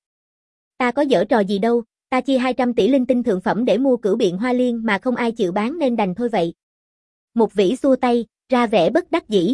Ta có giở trò gì đâu, ta chi hai trăm tỷ linh tinh thượng phẩm để mua cửu biện hoa liên mà không ai chịu bán nên đành thôi vậy. Mục Vĩ xua tay, ra vẻ bất đắc dĩ.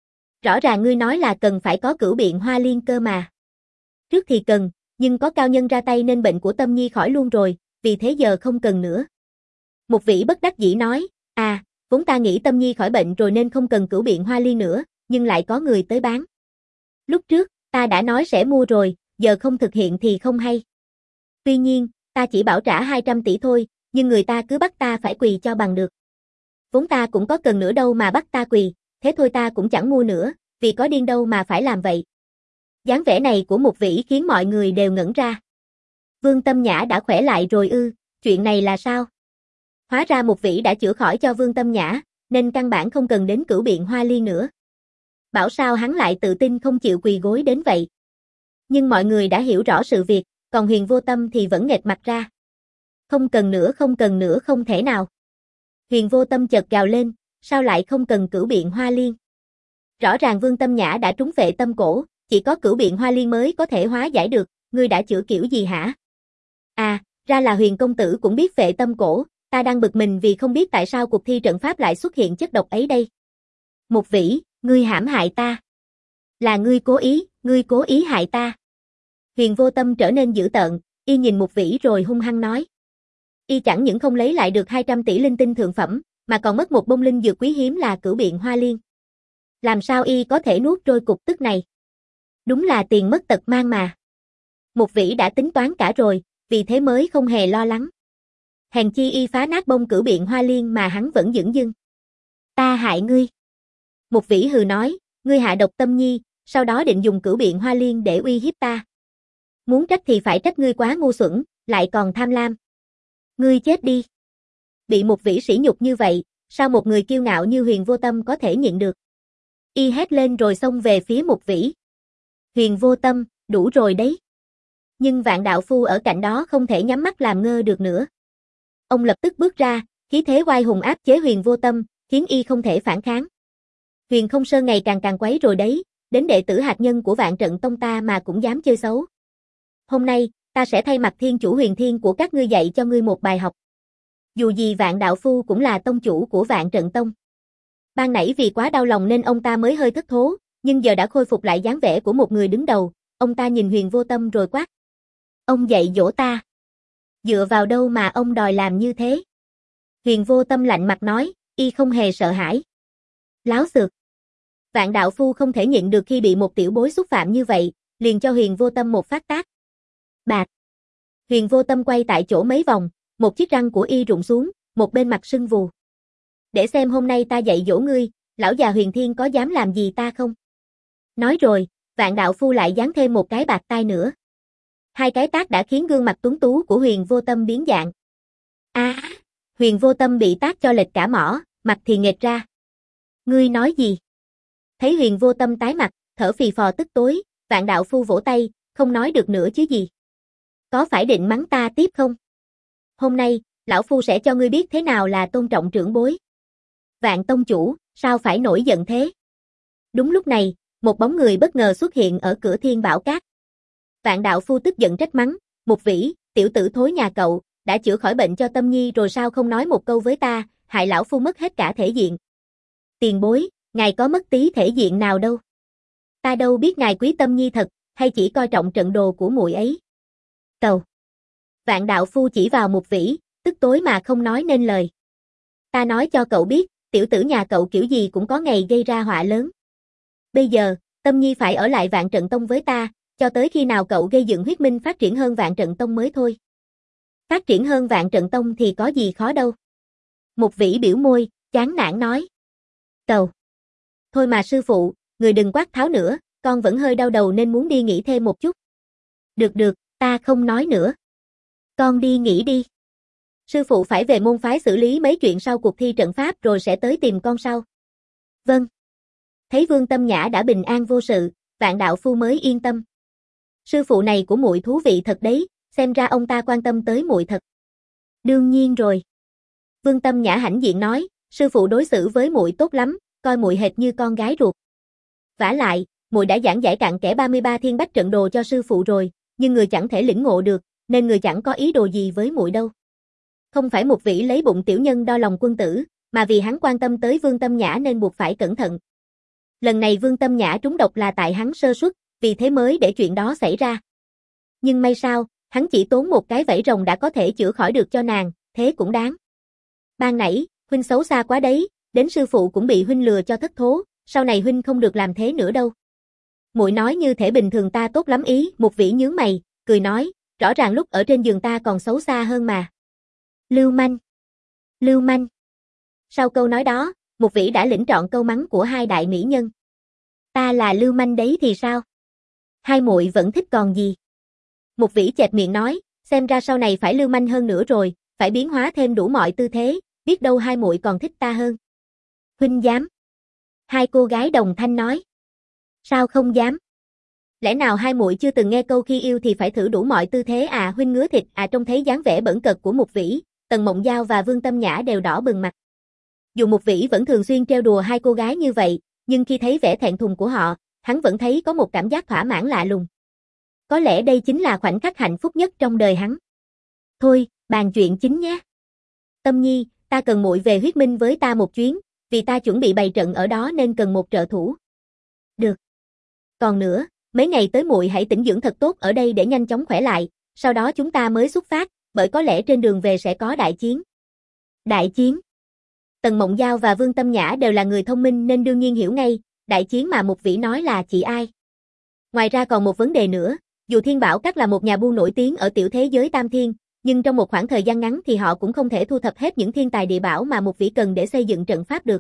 Rõ ràng ngươi nói là cần phải có cửu biện hoa liên cơ mà. Trước thì cần, nhưng có cao nhân ra tay nên bệnh của Tâm Nhi khỏi luôn rồi, vì thế giờ không cần nữa. Mục Vĩ bất đắc dĩ nói, à, vốn ta nghĩ Tâm Nhi khỏi bệnh rồi nên không cần cửu biện hoa liên nữa, nhưng lại có người tới bán. Lúc trước, ta đã nói sẽ mua rồi, giờ không thực hiện thì không hay. Tuy nhiên, ta chỉ bảo trả hai trăm tỷ thôi, nhưng người ta cứ bắt ta phải quỳ cho bằng được. Vốn ta cũng có cần nữa đâu mà bắt ta quỳ, thế thôi ta cũng chẳng mua nữa, vì có điên đâu mà phải làm vậy. Dáng vẻ này của Mục Vĩ khiến mọi người đều ngẩn ra. Vương Tâm Nhã đã khỏe lại rồi ư, chuyện này là sao? Hóa ra Mục Vĩ đã chữa khỏi cho Vương Tâm Nhã, nên căn bản không cần đến cửu biện hoa liên nữa. Bảo sao hắn lại tự tin không chịu quỳ gối đến vậy. Nhưng mọi người đã hiểu rõ sự việc, còn Huyền Vô Tâm thì vẫn nghệt mặt ra. Không cần nữa, không cần nữa, không thể nào. Huyền Vô Tâm chợt gào lên, sao lại không cần cửu biện hoa liên? Rõ ràng Vương Tâm Nhã đã trúng phệ tâm cổ, chỉ có Cửu Biện Hoa Liên mới có thể hóa giải được, ngươi đã chữa kiểu gì hả? À, ra là Huyền công tử cũng biết phệ tâm cổ, ta đang bực mình vì không biết tại sao cuộc thi trận pháp lại xuất hiện chất độc ấy đây. Mục Vĩ, ngươi hãm hại ta. Là ngươi cố ý, ngươi cố ý hại ta. Huyền Vô Tâm trở nên dữ tợn, y nhìn Mục Vĩ rồi hung hăng nói. Y chẳng những không lấy lại được hai trăm tỷ linh tinh thượng phẩm, mà còn mất một bông linh dược quý hiếm là Cửu Biện Hoa Liên. Làm sao y có thể nuốt trôi cục tức này? Đúng là tiền mất tật mang mà. Mục Vĩ đã tính toán cả rồi, vì thế mới không hề lo lắng. Hèn chi y phá nát bông Cửu Biện Hoa Liên mà hắn vẫn dửng dưng. Ta hại ngươi. Mục Vĩ hừ nói, ngươi hạ độc Tâm Nhi, sau đó định dùng Cửu Biện Hoa Liên để uy hiếp ta. Muốn trách thì phải trách ngươi quá ngu xuẩn, lại còn tham lam. Ngươi chết đi. Bị Mục Vĩ sỉ nhục như vậy, sao một người kiêu ngạo như Huyền Vô Tâm có thể nhịn được? Y hét lên rồi xông về phía Mục Vĩ. Huyền Vô Tâm, đủ rồi đấy. Nhưng Vạn đạo phu ở cạnh đó không thể nhắm mắt làm ngơ được nữa. Ông lập tức bước ra, khí thế oai hùng áp chế Huyền Vô Tâm, khiến y không thể phản kháng. Huyền Không Sơn ngày càng càng quấy rồi đấy, đến đệ tử hạt nhân của Vạn Trận Tông ta mà cũng dám chơi xấu. Hôm nay, ta sẽ thay mặt thiên chủ Huyền Thiên của các ngươi dạy cho ngươi một bài học. Dù gì Vạn đạo phu cũng là tông chủ của Vạn Trận Tông. Ban nãy vì quá đau lòng nên ông ta mới hơi thất thố, nhưng giờ đã khôi phục lại dáng vẻ của một người đứng đầu, ông ta nhìn Huyền Vô Tâm rồi quát. Ông dạy dỗ ta. Dựa vào đâu mà ông đòi làm như thế? Huyền Vô Tâm lạnh mặt nói, y không hề sợ hãi. Láo xược. Vạn đạo phu không thể nhịn được khi bị một tiểu bối xúc phạm như vậy, liền cho Huyền Vô Tâm một phát tát. Bạt. Huyền Vô Tâm quay tại chỗ mấy vòng, một chiếc răng của y rụng xuống, một bên mặt sưng vù. Để xem hôm nay ta dạy dỗ ngươi, lão già Huyền Thiên có dám làm gì ta không? Nói rồi, Vạn đạo phu lại giáng thêm một cái bạt tai nữa. Hai cái tát đã khiến gương mặt tuấn tú của Huyền Vô Tâm biến dạng. A, à, Huyền Vô Tâm bị tát cho lệch cả mỏ, mặt thì nghệt ra. Ngươi nói gì? Thấy Huyền Vô Tâm tái mặt, thở phì phò tức tối, Vạn đạo phu vỗ tay, không nói được nữa chứ gì. Có phải định mắng ta tiếp không? Hôm nay, lão phu sẽ cho ngươi biết thế nào là tôn trọng trưởng bối. Vạn tông chủ, sao phải nổi giận thế? Đúng lúc này, một bóng người bất ngờ xuất hiện ở cửa Thiên Bảo Các. Vạn đạo phu tức giận trách mắng, Mục Vĩ, tiểu tử thối nhà cậu, đã chữa khỏi bệnh cho Tâm Nhi rồi sao không nói một câu với ta, hại lão phu mất hết cả thể diện. Tiền bối, ngài có mất tí thể diện nào đâu. Ta đâu biết ngài quý Tâm Nhi thật, hay chỉ coi trọng trận đồ của muội ấy. Cầu. Vạn đạo phu chỉ vào Mục Vĩ, tức tối mà không nói nên lời. Ta nói cho cậu biết, tiểu tử nhà cậu kiểu gì cũng có ngày gây ra họa lớn. Bây giờ, Tâm Nhi phải ở lại Vạn Trận Tông với ta, cho tới khi nào cậu gây dựng huyết minh phát triển hơn Vạn Trận Tông mới thôi. Phát triển hơn Vạn Trận Tông thì có gì khó đâu. Mục Vĩ biểu môi, chán nản nói. Cầu. Thôi mà sư phụ, người đừng quát tháo nữa, con vẫn hơi đau đầu nên muốn đi nghỉ thêm một chút. Được được, ta không nói nữa. Con đi nghỉ đi. Sư phụ phải về môn phái xử lý mấy chuyện sau cuộc thi trận pháp rồi sẽ tới tìm con sau. Vâng. Thấy Vương Tâm Nhã đã bình an vô sự, Vạn đạo phu mới yên tâm. Sư phụ này của muội thú vị thật đấy, xem ra ông ta quan tâm tới muội thật. Đương nhiên rồi. Vương Tâm Nhã hãnh diện nói, sư phụ đối xử với muội tốt lắm, coi muội hệt như con gái ruột. Vả lại, muội đã giảng giải cặn kẽ ba mươi ba thiên bách trận đồ cho sư phụ rồi, nhưng người chẳng thể lĩnh ngộ được, nên người chẳng có ý đồ gì với muội đâu. Không phải Mục Vĩ lấy bụng tiểu nhân đo lòng quân tử, mà vì hắn quan tâm tới Vương Tâm Nhã nên buộc phải cẩn thận. Lần này Vương Tâm Nhã trúng độc là tại hắn sơ suất, vì thế mới để chuyện đó xảy ra. Nhưng may sao, hắn chỉ tốn một cái vảy rồng đã có thể chữa khỏi được cho nàng, thế cũng đáng. Ban nãy, huynh xấu xa quá đấy, đến sư phụ cũng bị huynh lừa cho thất thố, sau này huynh không được làm thế nữa đâu. Muội nói như thể bình thường ta tốt lắm ý, Mục Vĩ nhướng mày, cười nói, rõ ràng lúc ở trên giường ta còn xấu xa hơn mà. Lưu manh. Lưu manh. Sau câu nói đó, Mục Vĩ đã lĩnh trọn câu mắng của hai đại mỹ nhân. Ta là lưu manh đấy thì sao? Hai muội vẫn thích còn gì? Mục Vĩ chẹp miệng nói, xem ra sau này phải lưu manh hơn nữa rồi, phải biến hóa thêm đủ mọi tư thế, biết đâu hai muội còn thích ta hơn. Huynh dám? Hai cô gái đồng thanh nói. Sao không dám? Lẽ nào hai muội chưa từng nghe câu khi yêu thì phải thử đủ mọi tư thế à? Huynh ngứa thịt à? Trông thấy dáng vẻ bẩn cợt của Mục Vĩ, Tần Mộng Giao và Vương Tâm Nhã đều đỏ bừng mặt. Dù Mục Vĩ vẫn thường xuyên trêu đùa hai cô gái như vậy, nhưng khi thấy vẻ thẹn thùng của họ, hắn vẫn thấy có một cảm giác thỏa mãn lạ lùng. Có lẽ đây chính là khoảnh khắc hạnh phúc nhất trong đời hắn. Thôi, bàn chuyện chính nhé. Tâm Nhi, ta cần muội về huyết minh với ta một chuyến, vì ta chuẩn bị bày trận ở đó nên cần một trợ thủ. Được. Còn nữa, mấy ngày tới muội hãy tĩnh dưỡng thật tốt ở đây để nhanh chóng khỏe lại, sau đó chúng ta mới xuất phát, bởi có lẽ trên đường về sẽ có đại chiến. Đại chiến? Tần Mộng Giao và Vương Tâm Nhã đều là người thông minh nên đương nhiên hiểu ngay, đại chiến mà Mục Vĩ nói là chỉ ai. Ngoài ra còn một vấn đề nữa, dù Thiên Bảo Các là một nhà buôn nổi tiếng ở tiểu thế giới Tam Thiên, nhưng trong một khoảng thời gian ngắn thì họ cũng không thể thu thập hết những thiên tài địa bảo mà Mục Vĩ cần để xây dựng trận pháp được.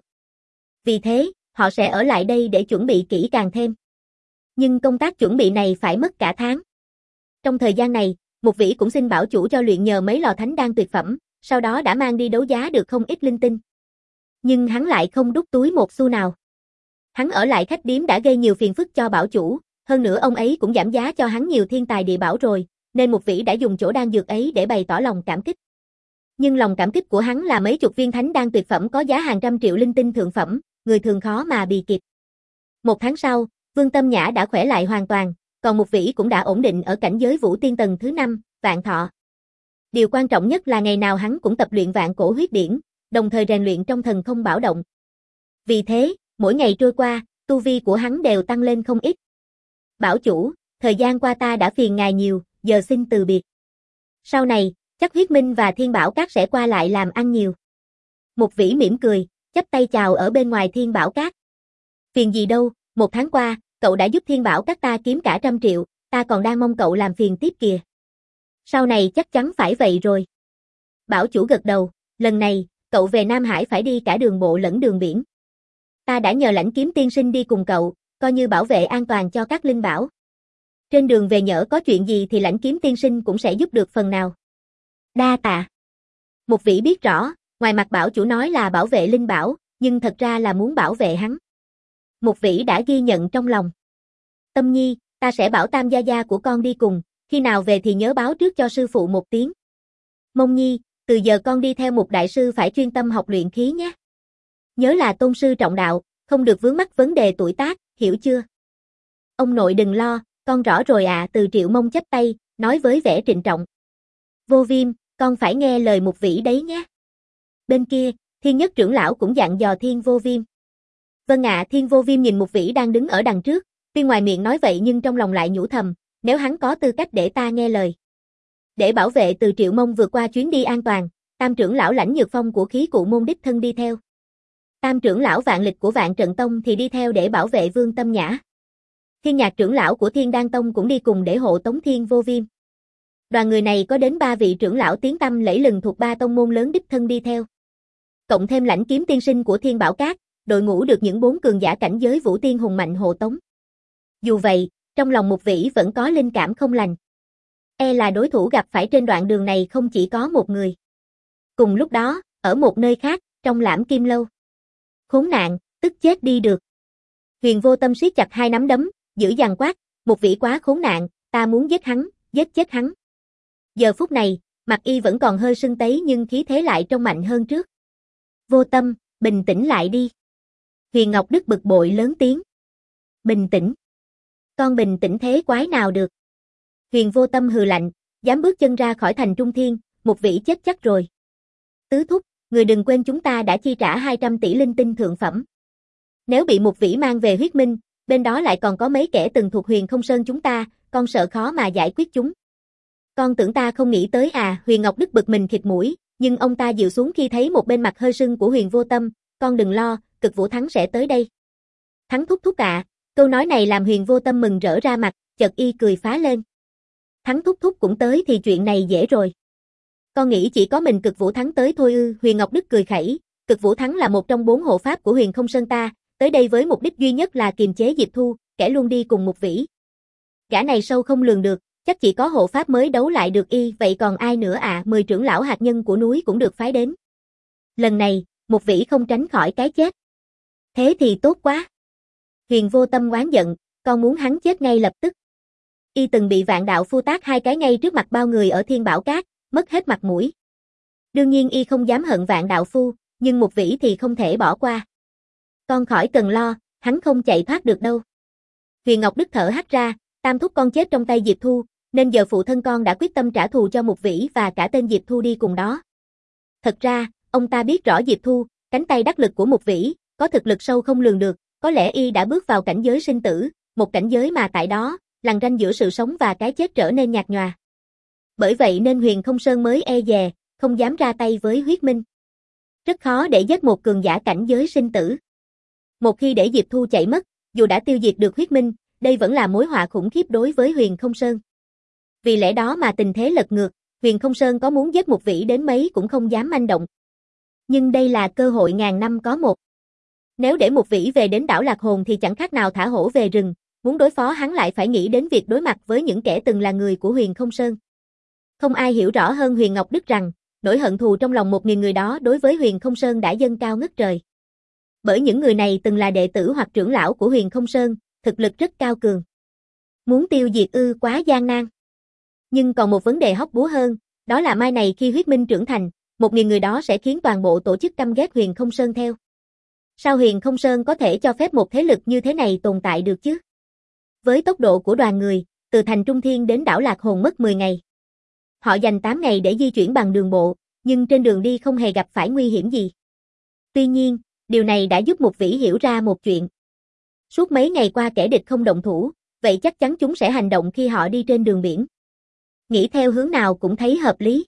Vì thế, họ sẽ ở lại đây để chuẩn bị kỹ càng thêm. Nhưng công tác chuẩn bị này phải mất cả tháng. Trong thời gian này, Mục Vĩ cũng xin bảo chủ cho luyện nhờ mấy lò thánh đan tuyệt phẩm, sau đó đã mang đi đấu giá được không ít linh tinh. Nhưng hắn lại không đút túi một xu nào. Hắn ở lại khách điếm đã gây nhiều phiền phức cho bảo chủ, hơn nữa ông ấy cũng giảm giá cho hắn nhiều thiên tài địa bảo rồi, nên Mục Vĩ đã dùng chỗ đan dược ấy để bày tỏ lòng cảm kích. Nhưng lòng cảm kích của hắn là mấy chục viên thánh đan tuyệt phẩm có giá hàng trăm triệu linh tinh thượng phẩm, người thường khó mà bì kịp. Một tháng sau, Vương Tâm Nhã đã khỏe lại hoàn toàn, còn Mục Vĩ cũng đã ổn định ở cảnh giới Vũ Tiên tầng thứ năm, Vạn Thọ. Điều quan trọng nhất là ngày nào hắn cũng tập luyện Vạn Cổ huyết điển, đồng thời rèn luyện trong thần không bạo động. Vì thế, mỗi ngày trôi qua, tu vi của hắn đều tăng lên không ít. Bảo chủ, thời gian qua ta đã phiền ngài nhiều, giờ xin từ biệt. Sau này, chắc huyết minh và Thiên Bảo Các sẽ qua lại làm ăn nhiều. Mục Vĩ mỉm cười, chắp tay chào ở bên ngoài Thiên Bảo Các. Phiền gì đâu, một tháng qua, cậu đã giúp Thiên Bảo Các ta kiếm cả trăm triệu, ta còn đang mong cậu làm phiền tiếp kìa. Sau này chắc chắn phải vậy rồi. Bảo chủ gật đầu, lần này, cậu về Nam Hải phải đi cả đường bộ lẫn đường biển. Ta đã nhờ Lãnh Kiếm tiên sinh đi cùng cậu, coi như bảo vệ an toàn cho các linh bảo. Trên đường về nhỡ có chuyện gì thì Lãnh Kiếm tiên sinh cũng sẽ giúp được phần nào. Đa tạ. Mục Vĩ biết rõ, ngoài mặt bảo chủ nói là bảo vệ linh bảo, nhưng thật ra là muốn bảo vệ hắn. Mục Vĩ đã ghi nhận trong lòng. Tâm Nhi, ta sẽ bảo Tam gia gia của con đi cùng, khi nào về thì nhớ báo trước cho sư phụ một tiếng. Mông Nhi, từ giờ con đi theo Mục đại sư phải chuyên tâm học luyện khí nhé. Nhớ là tôn sư trọng đạo, không được vướng mắc vấn đề tuổi tác, hiểu chưa? Ông nội đừng lo, con rõ rồi ạ. À, Từ Triệu Mông chắp tay, nói với vẻ trịnh trọng. Vô Viêm, con phải nghe lời Mục Vĩ đấy nhé. Bên kia, Thiên Nhất trưởng lão cũng dặn dò Thiên Vô Viêm. Vâng ạ. À, Thiên Vô Viêm nhìn Mục Vĩ đang đứng ở đằng trước, tuy ngoài miệng nói vậy nhưng trong lòng lại nhủ thầm, nếu hắn có tư cách để ta nghe lời. Để bảo vệ Từ Triệu Mông vượt qua chuyến đi an toàn, Tam trưởng lão Lãnh Nhược Phong của khí cụ môn đích thân đi theo. Tam trưởng lão Vạn Lịch của Vạn Trận Tông thì đi theo để bảo vệ Vương Tâm Nhã. Thiên Nhạc trưởng lão của Thiên Đan Tông cũng đi cùng để hộ tống Thiên Vô Viêm. Đoàn người này có đến ba vị trưởng lão tiếng tăm lẫy lừng thuộc ba tông môn lớn đích thân đi theo. Cộng thêm Lãnh Kiếm tiên sinh của Thiên Bảo Các, đội ngũ được những bốn cường giả cảnh giới vũ tiên hùng mạnh hộ tống. Dù vậy, trong lòng Mục Vĩ vẫn có linh cảm không lành. E là đối thủ gặp phải trên đoạn đường này không chỉ có một người. Cùng lúc đó, ở một nơi khác, trong Lãm Kim Lâu. Khốn nạn, tức chết đi được. Huyền Vô Tâm siết chặt hai nắm đấm, giữ giằng quát, Mục Vĩ quá khốn nạn, ta muốn giết hắn, giết chết hắn. Giờ phút này, mặt y vẫn còn hơi sưng tấy nhưng khí thế lại trông mạnh hơn trước. Vô Tâm, bình tĩnh lại đi. Huyền Ngọc Đức bực bội lớn tiếng. Bình tĩnh. Con bình tĩnh thế quái nào được. Huyền Vô Tâm hừ lạnh, dám bước chân ra khỏi thành Trung Thiên, Mục Vĩ chết chắc rồi. Tứ thúc, người đừng quên chúng ta đã chi trả hai trăm tỷ linh tinh thượng phẩm. Nếu bị Mục Vĩ mang về huyết minh, bên đó lại còn có mấy kẻ từng thuộc Huyền Không Sơn chúng ta, con sợ khó mà giải quyết chúng. Con tưởng ta không nghĩ tới à, Huyền Ngọc Đức bực mình khịt mũi, nhưng ông ta dịu xuống khi thấy một bên mặt hơi sưng của Huyền Vô Tâm, con đừng lo, Cực Vũ Thắng sẽ tới đây. Thắng thúc thúc ạ, à. Câu nói này làm Huyền Vô Tâm mừng rỡ ra mặt, chợt y cười phá lên. Thắng thúc thúc cũng tới thì chuyện này dễ rồi. Con nghĩ chỉ có mình Cực Vũ Thắng tới thôi ư, Huyền Ngọc Đức cười khẩy, Cực Vũ Thắng là một trong bốn hộ pháp của Huyền Không Sơn ta, tới đây với mục đích duy nhất là kiềm chế Diệp Thu, kẻ luôn đi cùng Mục Vĩ. Gã này sâu không lường được, chắc chỉ có hộ pháp mới đấu lại được y, vậy còn ai nữa ạ, à? Mười trưởng lão hạt nhân của núi cũng được phái đến. Lần này, Mục Vĩ không tránh khỏi cái chết. Thế thì tốt quá. Huyền Vô Tâm oán giận, con muốn hắn chết ngay lập tức. Y từng bị Vạn Đạo Phu tát hai cái ngay trước mặt bao người ở Thiên Bảo Các, mất hết mặt mũi. Đương nhiên y không dám hận Vạn Đạo Phu, nhưng Mục Vĩ thì không thể bỏ qua. Con khỏi cần lo, hắn không chạy thoát được đâu. Huyền Ngọc Đức thở hắt ra, Tam thúc con chết trong tay Diệp Thu, nên giờ phụ thân con đã quyết tâm trả thù cho Mục Vĩ và cả tên Diệp Thu đi cùng đó. Thật ra, ông ta biết rõ Diệp Thu, cánh tay đắc lực của Mục Vĩ, có thực lực sâu không lường được, có lẽ y đã bước vào cảnh giới sinh tử, một cảnh giới mà tại đó, lằn ranh giữa sự sống và cái chết trở nên nhạt nhòa. Bởi vậy nên Huyền Không Sơn mới e dè, không dám ra tay với Huyết Minh. Rất khó để giết một cường giả cảnh giới sinh tử. Một khi để Diệp Thu chạy mất, dù đã tiêu diệt được Huyết Minh, đây vẫn là mối họa khủng khiếp đối với Huyền Không Sơn. Vì lẽ đó mà tình thế lật ngược, Huyền Không Sơn có muốn giết Mục Vĩ đến mấy cũng không dám manh động. Nhưng đây là cơ hội ngàn năm có một. Nếu để Mục Vĩ về đến đảo Lạc Hồn thì chẳng khác nào thả hổ về rừng, muốn đối phó hắn lại phải nghĩ đến việc đối mặt với những kẻ từng là người của Huyền Không Sơn. Không ai hiểu rõ hơn Huyền Ngọc Đức rằng, nỗi hận thù trong lòng một nghìn người đó đối với Huyền Không Sơn đã dâng cao ngất trời. Bởi những người này từng là đệ tử hoặc trưởng lão của Huyền Không Sơn, thực lực rất cao cường. Muốn tiêu diệt ư quá gian nan. Nhưng còn một vấn đề hóc búa hơn, đó là mai này khi Huyết Minh trưởng thành, một nghìn người đó sẽ khiến toàn bộ tổ chức căm ghét Huyền Không Sơn theo. Sao Huyền Không Sơn có thể cho phép một thế lực như thế này tồn tại được chứ? Với tốc độ của đoàn người, từ thành Trung Thiên đến đảo Lạc Hồn mất mười ngày. Họ dành tám ngày để di chuyển bằng đường bộ, nhưng trên đường đi không hề gặp phải nguy hiểm gì. Tuy nhiên, điều này đã giúp Mục Vĩ hiểu ra một chuyện. Suốt mấy ngày qua kẻ địch không động thủ, vậy chắc chắn chúng sẽ hành động khi họ đi trên đường biển. Nghĩ theo hướng nào cũng thấy hợp lý.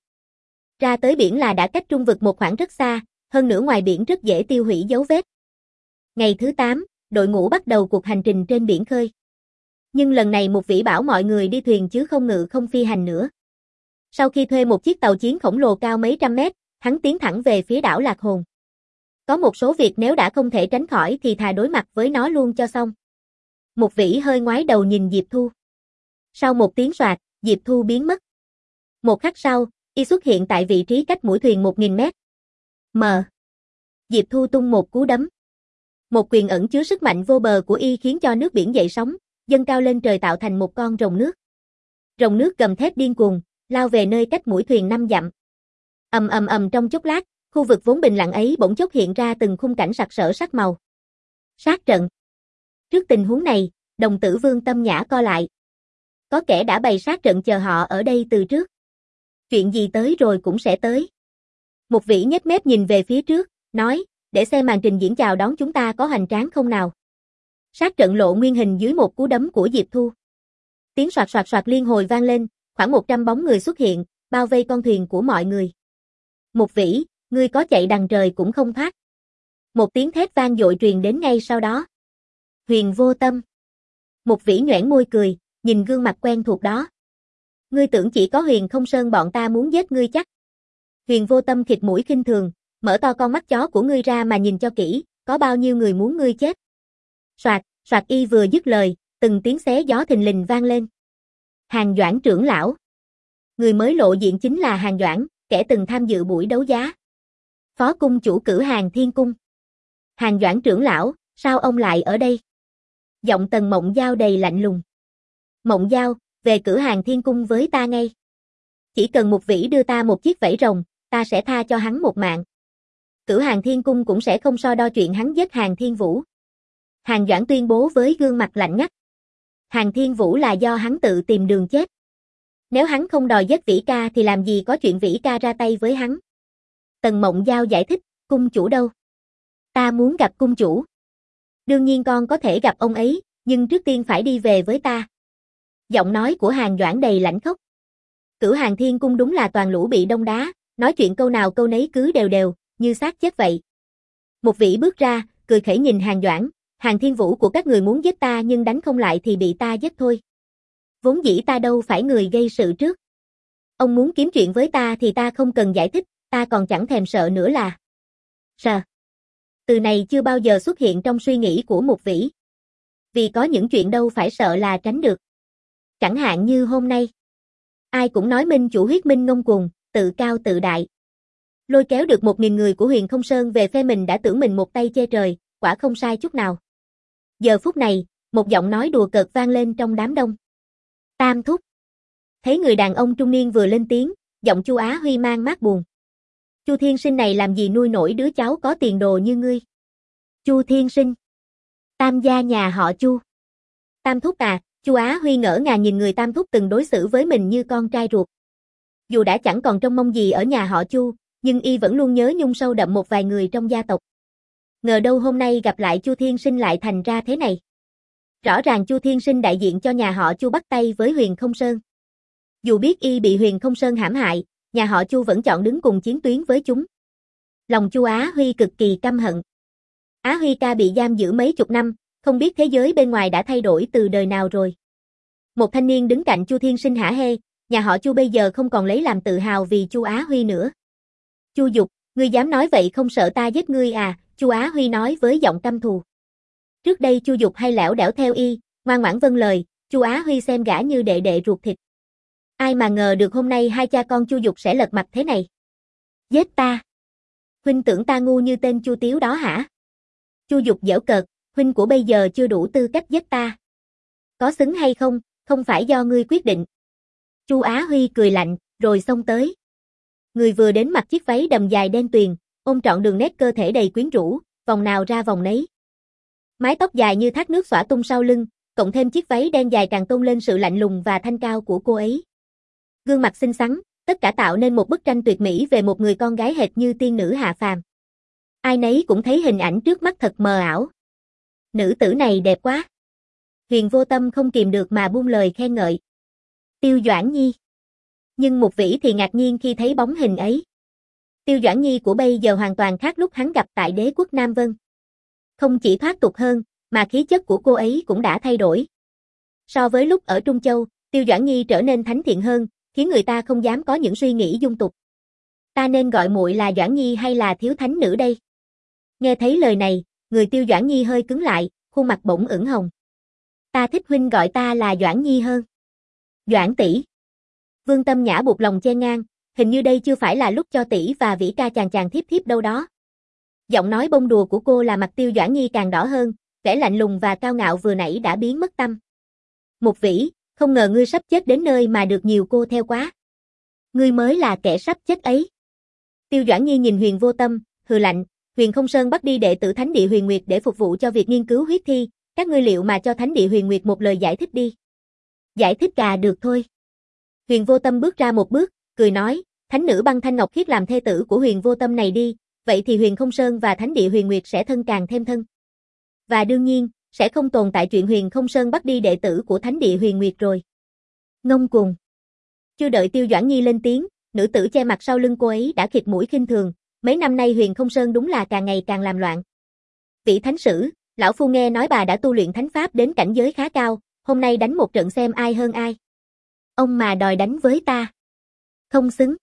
Ra tới biển là đã cách trung vực một khoảng rất xa, hơn nữa ngoài biển rất dễ tiêu hủy dấu vết. Ngày thứ tám, đội ngũ bắt đầu cuộc hành trình trên biển khơi. Nhưng lần này Mục Vĩ bảo mọi người đi thuyền chứ không ngự không phi hành nữa. Sau khi thuê một chiếc tàu chiến khổng lồ cao mấy trăm mét, hắn tiến thẳng về phía đảo Lạc Hồn. Có một số việc nếu đã không thể tránh khỏi thì thà đối mặt với nó luôn cho xong. Mục Vĩ hơi ngoái đầu nhìn Diệp Thu. Sau một tiếng soạt, Diệp Thu biến mất. Một khắc sau, y xuất hiện tại vị trí cách mũi thuyền một nghìn mét. Mờ. Diệp Thu tung một cú đấm. Một quyền ẩn chứa sức mạnh vô bờ của y khiến cho nước biển dậy sóng, dâng cao lên trời tạo thành một con rồng nước. Rồng nước gầm thét điên cuồng, lao về nơi cách mũi thuyền năm dặm. Ầm ầm ầm trong chốc lát, khu vực vốn bình lặng ấy bỗng chốc hiện ra từng khung cảnh sặc sỡ sắc màu. Sát trận. Trước tình huống này, đồng tử Vương Tâm Nhã co lại. Có kẻ đã bày sát trận chờ họ ở đây từ trước. Chuyện gì tới rồi cũng sẽ tới. Mục Vĩ nhếch mép nhìn về phía trước, nói, để xem màn trình diễn chào đón chúng ta có hoành tráng không nào. Sát trận lộ nguyên hình dưới một cú đấm của Diệp Thu. Tiếng soạt soạt soạt liên hồi vang lên, khoảng một trăm bóng người xuất hiện, bao vây con thuyền của mọi người. Mục Vĩ, ngươi có chạy đằng trời cũng không thoát. Một tiếng thét vang dội truyền đến ngay sau đó. Huyền Vô Tâm. Mục Vĩ nhoẻn môi cười, nhìn gương mặt quen thuộc đó. Ngươi tưởng chỉ có Huyền Không Sơn bọn ta muốn giết ngươi chắc. Huyền Vô Tâm khịt mũi khinh thường, mở to con mắt chó của ngươi ra mà nhìn cho kỹ, có bao nhiêu người muốn ngươi chết. Soạt, soạt y vừa dứt lời, từng tiếng xé gió thình lình vang lên. Hàn Doãn trưởng lão. Người mới lộ diện chính là Hàn Doãn, kẻ từng tham dự buổi đấu giá. Phó cung chủ Cử Hàng Thiên Cung. Hàn Doãn trưởng lão, sao ông lại ở đây? Giọng Tần Mộng Giao đầy lạnh lùng. Mộng Giao, về Cử Hàng Thiên Cung với ta ngay. Chỉ cần Mục Vĩ đưa ta một chiếc vảy rồng, ta sẽ tha cho hắn một mạng. Cử Hàng Thiên Cung cũng sẽ không so đo chuyện hắn giết Hàn Thiên Vũ. Hàn Doãn tuyên bố với gương mặt lạnh ngắt. Hàn Thiên Vũ là do hắn tự tìm đường chết. Nếu hắn không đòi giết Vĩ ca thì làm gì có chuyện Vĩ ca ra tay với hắn. Tần Mộng Giao giải thích, cung chủ đâu? Ta muốn gặp cung chủ. Đương nhiên con có thể gặp ông ấy, nhưng trước tiên phải đi về với ta. Giọng nói của Hàn Doãn đầy lãnh khốc. Cửu Hàng Thiên Cung đúng là toàn lũ bị đông đá, nói chuyện câu nào câu nấy cứ đều đều, như xác chết vậy. Mục Vĩ bước ra, cười khẩy nhìn Hàn Doãn, Hàn Thiên Vũ của các người muốn giết ta nhưng đánh không lại thì bị ta giết thôi. Vốn dĩ ta đâu phải người gây sự trước. Ông muốn kiếm chuyện với ta thì ta không cần giải thích, ta còn chẳng thèm sợ nữa là. Sợ. Từ này chưa bao giờ xuất hiện trong suy nghĩ của Mục Vĩ. Vì có những chuyện đâu phải sợ là tránh được. Chẳng hạn như hôm nay. Ai cũng nói Minh chủ Huyết Minh ngông cuồng, tự cao tự đại. Lôi kéo được một nghìn người của Huyền Không Sơn về phe mình đã tưởng mình một tay che trời, quả không sai chút nào. Giờ phút này, một giọng nói đùa cợt vang lên trong đám đông. Tam thúc. Thấy người đàn ông trung niên vừa lên tiếng, giọng Chu Á Huy mang mát buồn. Chu Thiên Sinh này làm gì nuôi nổi đứa cháu có tiền đồ như ngươi? Chu Thiên Sinh. Ta Tam gia nhà họ Chu. Tam thúc à, Chu Á Huy ngỡ ngàng nhìn người Tam thúc từng đối xử với mình như con trai ruột. Dù đã chẳng còn trông mong gì ở nhà họ Chu, nhưng y vẫn luôn nhớ nhung sâu đậm một vài người trong gia tộc. Ngờ đâu hôm nay gặp lại Chu Thiên Sinh lại thành ra thế này. Rõ ràng Chu Thiên Sinh đại diện cho nhà họ Chu bắt tay với Huyền Không Sơn. Dù biết y bị Huyền Không Sơn hãm hại, nhà họ Chu vẫn chọn đứng cùng chiến tuyến với chúng. Lòng Chu Á Huy cực kỳ căm hận. Á Huy ca bị giam giữ mấy chục năm, không biết thế giới bên ngoài đã thay đổi từ đời nào rồi. Một thanh niên đứng cạnh Chu Thiên Sinh hả hê, nhà họ Chu bây giờ không còn lấy làm tự hào vì Chu Á Huy nữa. Chu Dục, ngươi dám nói vậy không sợ ta giết ngươi à? Chu Á Huy nói với giọng căm thù. Trước đây Chu Dục hay lẻo đẻo theo y, ngoan ngoãn vâng lời, Chu Á Huy xem gã như đệ đệ ruột thịt. Ai mà ngờ được hôm nay hai cha con Chu Dục sẽ lật mặt thế này. Giết ta? Huynh tưởng ta ngu như tên Chu Tiếu đó hả? Chu Dục giễu cợt, huynh của bây giờ chưa đủ tư cách giết ta. Có xứng hay không, không phải do ngươi quyết định. Chu Á Huy cười lạnh, rồi xông tới. Người vừa đến mặc chiếc váy đầm dài đen tuyền, ôm trọn đường nét cơ thể đầy quyến rũ, vòng nào ra vòng nấy. Mái tóc dài như thác nước xõa tung sau lưng, cộng thêm chiếc váy đen dài càng tôn lên sự lạnh lùng và thanh cao của cô ấy. Gương mặt xinh xắn, tất cả tạo nên một bức tranh tuyệt mỹ về một người con gái hệt như tiên nữ hạ phàm. Ai nấy cũng thấy hình ảnh trước mắt thật mờ ảo. Nữ tử này đẹp quá. Huyền Vô Tâm không kìm được mà buông lời khen ngợi. Tiêu Doãn Nhi. Nhưng Mục Vĩ thì ngạc nhiên khi thấy bóng hình ấy. Tiêu Doãn Nhi của bây giờ hoàn toàn khác lúc hắn gặp tại đế quốc Nam Vân. Không chỉ thoát tục hơn, mà khí chất của cô ấy cũng đã thay đổi. So với lúc ở Trung Châu, Tiêu Doãn Nhi trở nên thánh thiện hơn, khiến người ta không dám có những suy nghĩ dung tục. Ta nên gọi muội là Doãn Nhi hay là thiếu thánh nữ đây? Nghe thấy lời này, người Tiêu Doãn Nhi hơi cứng lại, khuôn mặt bỗng ửng hồng. Ta thích huynh gọi ta là Doãn Nhi hơn. Doãn tỷ. Vương Tâm Nhã buộc lòng chen ngang, hình như đây chưa phải là lúc cho tỷ và Vĩ ca chàng chàng thiếp thiếp đâu đó. Giọng nói bông đùa của cô là mặt Tiêu Doãn Nhi càng đỏ hơn, vẻ lạnh lùng và cao ngạo vừa nãy đã biến mất tâm. Mục Vĩ, không ngờ ngươi sắp chết đến nơi mà được nhiều cô theo quá. Ngươi mới là kẻ sắp chết ấy. Tiêu Doãn Nhi nhìn Huyền Vô Tâm, hừ lạnh, Huyền Không Sơn bắt đi đệ tử Thánh địa Huyền Nguyệt để phục vụ cho việc nghiên cứu huyết thi, các ngươi liệu mà cho Thánh địa Huyền Nguyệt một lời giải thích đi. Giải thích cà được thôi. Huyền Vô Tâm bước ra một bước, cười nói, thánh nữ Băng Thanh Ngọc Khiết làm thê tử của Huyền Vô Tâm này đi, vậy thì Huyền Không Sơn và Thánh địa Huyền Nguyệt sẽ thân càng thêm thân. Và đương nhiên, sẽ không tồn tại chuyện Huyền Không Sơn bắt đi đệ tử của Thánh địa Huyền Nguyệt rồi. Ngông cuồng. Chưa đợi Tiêu Doãn Nhi lên tiếng, nữ tử che mặt sau lưng cô ấy đã khịt mũi khinh thường, mấy năm nay Huyền Không Sơn đúng là càng ngày càng làm loạn. Vị thánh sử, lão phu nghe nói bà đã tu luyện thánh pháp đến cảnh giới khá cao, hôm nay đánh một trận xem ai hơn ai. Ông mà đòi đánh với ta. Không xứng.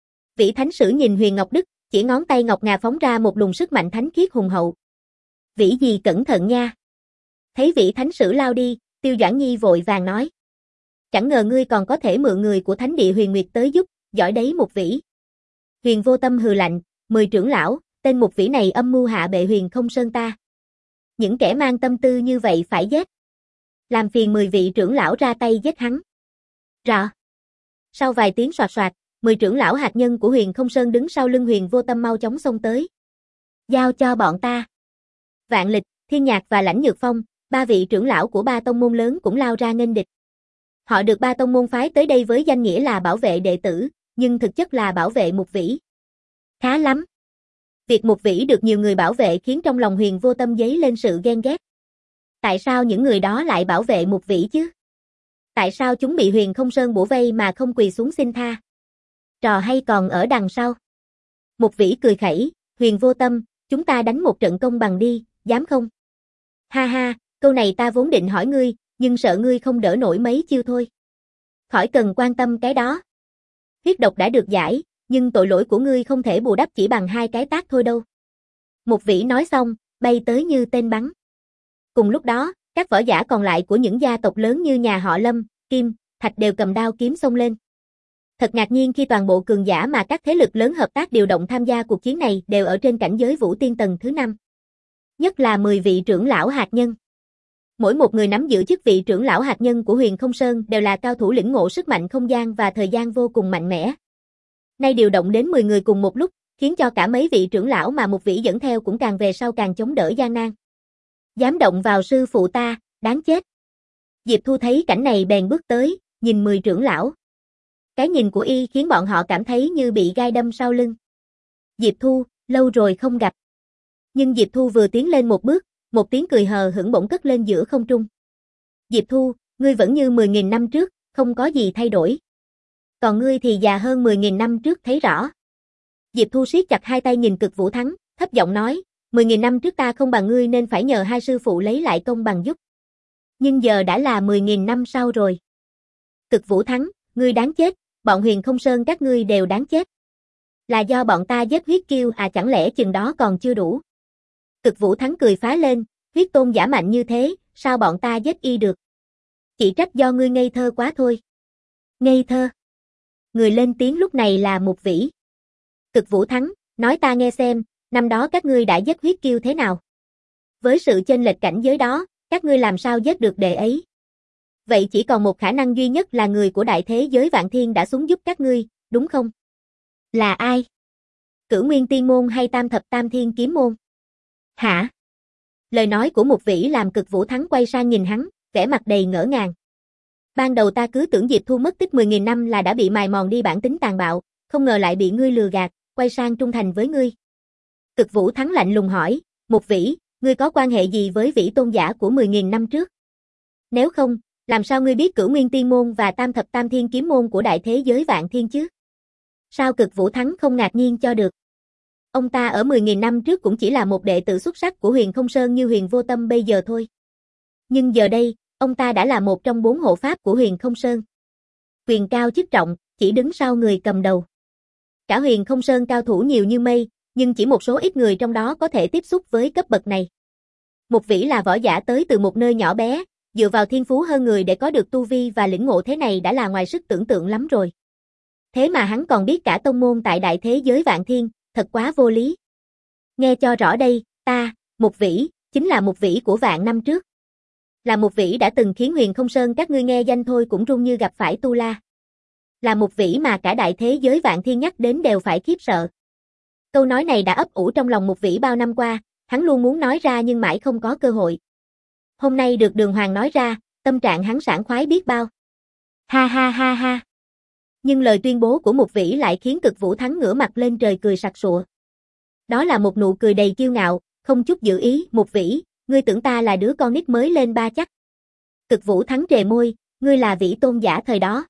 Vị thánh sử nhìn Huyền Ngọc Đức, chỉ ngón tay ngọc ngà phóng ra một luồng sức mạnh thánh khiết hùng hậu. Vĩ gì cẩn thận nha. Thấy vị thánh sử lao đi, Tiêu Doãn Nhi vội vàng nói. Chẳng ngờ ngươi còn có thể mượn người của Thánh địa Huyền Nguyệt tới giúp, giỏi đấy Mục Vĩ. Huyền Vô Tâm hừ lạnh, mười trưởng lão, tên Mục Vĩ này âm mưu hạ bệ Huyền Không Sơn ta. Những kẻ mang tâm tư như vậy phải giết. Làm phiền mười vị trưởng lão ra tay giết hắn. Rõ. Sau vài tiếng soạt soạt, mười trưởng lão hạt nhân của Huyền Không Sơn đứng sau lưng Huyền Vô Tâm mau chóng xông tới. Giao cho bọn ta. Vạn Lịch, Thiên Nhạc và Lãnh Nhược Phong, ba vị trưởng lão của ba tông môn lớn cũng lao ra nghênh địch. Họ được ba tông môn phái tới đây với danh nghĩa là bảo vệ đệ tử, nhưng thực chất là bảo vệ Mục Vĩ. Khá lắm. Việc Mục Vĩ được nhiều người bảo vệ khiến trong lòng Huyền Vô Tâm dấy lên sự ghen ghét. Tại sao những người đó lại bảo vệ Mục Vĩ chứ? Tại sao chúng bị Huyền Không Sơn bủa vây mà không quỳ xuống xin tha? Trò hay còn ở đằng sau. Mục Vĩ cười khẩy, Huyền Vô Tâm, chúng ta đánh một trận công bằng đi, dám không? Ha ha, câu này ta vốn định hỏi ngươi, nhưng sợ ngươi không đỡ nổi mấy chiêu thôi. Khỏi cần quan tâm cái đó. Huyết độc đã được giải, nhưng tội lỗi của ngươi không thể bù đắp chỉ bằng hai cái tát thôi đâu. Mục Vĩ nói xong, bay tới như tên bắn. Cùng lúc đó, các võ giả còn lại của những gia tộc lớn như nhà họ Lâm, Kim, Thạch đều cầm đao kiếm xông lên. Thật ngạc nhiên khi toàn bộ cường giả mà các thế lực lớn hợp tác điều động tham gia cuộc chiến này đều ở trên cảnh giới Vũ Tiên tầng thứ năm. Nhất là mười vị trưởng lão hạt nhân. Mỗi một người nắm giữ chức vị trưởng lão hạt nhân của Huyền Không Sơn đều là cao thủ lĩnh ngộ sức mạnh không gian và thời gian vô cùng mạnh mẽ. Nay điều động đến mười người cùng một lúc, khiến cho cả mấy vị trưởng lão mà Mục Vĩ dẫn theo cũng càng về sau càng chống đỡ gian nan. Dám động vào sư phụ ta, đáng chết. Diệp Thu thấy cảnh này bèn bước tới, nhìn mười trưởng lão. Cái nhìn của y khiến bọn họ cảm thấy như bị gai đâm sau lưng. Diệp Thu, lâu rồi không gặp. Nhưng Diệp Thu vừa tiến lên một bước, một tiếng cười hờ hững bỗng cất lên giữa không trung. Diệp Thu, ngươi vẫn như mười nghìn năm trước, không có gì thay đổi. Còn ngươi thì già hơn mười nghìn năm trước thấy rõ. Diệp Thu siết chặt hai tay nhìn Cực Vũ Thắng, thấp giọng nói, mười nghìn năm trước ta không bằng ngươi nên phải nhờ hai sư phụ lấy lại công bằng giúp. Nhưng giờ đã là mười nghìn năm sau rồi. Cực Vũ Thắng, ngươi đáng chết, bọn Huyền Không Sơn các ngươi đều đáng chết. Là do bọn ta giết huyết kiêu à, chẳng lẽ chừng đó còn chưa đủ. Cực Vũ Thắng cười phá lên, huyết tôn giả mạnh như thế, sao bọn ta giết y được. Chỉ trách do ngươi ngây thơ quá thôi. Ngây thơ. Người lên tiếng lúc này là Mục Vĩ. Cực Vũ Thắng, nói ta nghe xem, năm đó các ngươi đã giết huyết kiêu thế nào? Với sự chênh lệch cảnh giới đó, các ngươi làm sao giết được đệ ấy? Vậy chỉ còn một khả năng duy nhất là người của đại thế giới Vạn Thiên đã xuống giúp các ngươi, đúng không? Là ai? Cửu Nguyên Tiên Môn hay Tam Thập Tam Thiên Kiếm Môn? Hả? Lời nói của Mục Vĩ làm Cực Vũ Thắng quay sang nhìn hắn, vẻ mặt đầy ngỡ ngàng. Ban đầu ta cứ tưởng Diệp Thu mất tích mười nghìn năm là đã bị mài mòn đi bản tính tàn bạo, không ngờ lại bị ngươi lừa gạt, quay sang trung thành với ngươi. Cực Vũ Thắng lạnh lùng hỏi, Mục Vĩ, ngươi có quan hệ gì với Vĩ tôn giả của mười nghìn năm trước? Nếu không, làm sao ngươi biết Cửu Nguyên Tiên Môn và Tam Thập Tam Thiên Kiếm Môn của đại thế giới Vạn Thiên chứ? Sao Cực Vũ Thắng không ngạc nhiên cho được? Ông ta ở mười nghìn năm trước cũng chỉ là một đệ tử xuất sắc của Huyền Không Sơn như Huyền Vô Tâm bây giờ thôi. Nhưng giờ đây, ông ta đã là một trong bốn hộ pháp của Huyền Không Sơn. Quyền cao chức trọng, chỉ đứng sau người cầm đầu. Cả Huyền Không Sơn cao thủ nhiều như mây, nhưng chỉ một số ít người trong đó có thể tiếp xúc với cấp bậc này. Mục Vĩ là võ giả tới từ một nơi nhỏ bé, dựa vào thiên phú hơn người để có được tu vi và lĩnh ngộ thế này đã là ngoài sức tưởng tượng lắm rồi. Thế mà hắn còn biết cả tông môn tại đại thế giới Vạn Thiên, thật quá vô lý. Nghe cho rõ đây, ta, Mục Vĩ, chính là Mục Vĩ của vạn năm trước. Là Mục Vĩ đã từng khiến Huyền Không Sơn các ngươi nghe danh thôi cũng run như gặp phải tu la. Là Mục Vĩ mà cả đại thế giới Vạn Thiên nhắc đến đều phải khiếp sợ. Câu nói này đã ấp ủ trong lòng Mục Vĩ bao năm qua, hắn luôn muốn nói ra nhưng mãi không có cơ hội. Hôm nay được Đường Hoàng nói ra, tâm trạng hắn sảng khoái biết bao. Ha ha ha ha. Nhưng lời tuyên bố của Mục Vĩ lại khiến Cực Vũ Thắng ngửa mặt lên trời cười sặc sụa. Đó là một nụ cười đầy kiêu ngạo, không chút dự ý. Mục Vĩ, ngươi tưởng ta là đứa con nít mới lên ba chắc. Cực Vũ Thắng trề môi, ngươi là Vĩ tôn giả thời đó.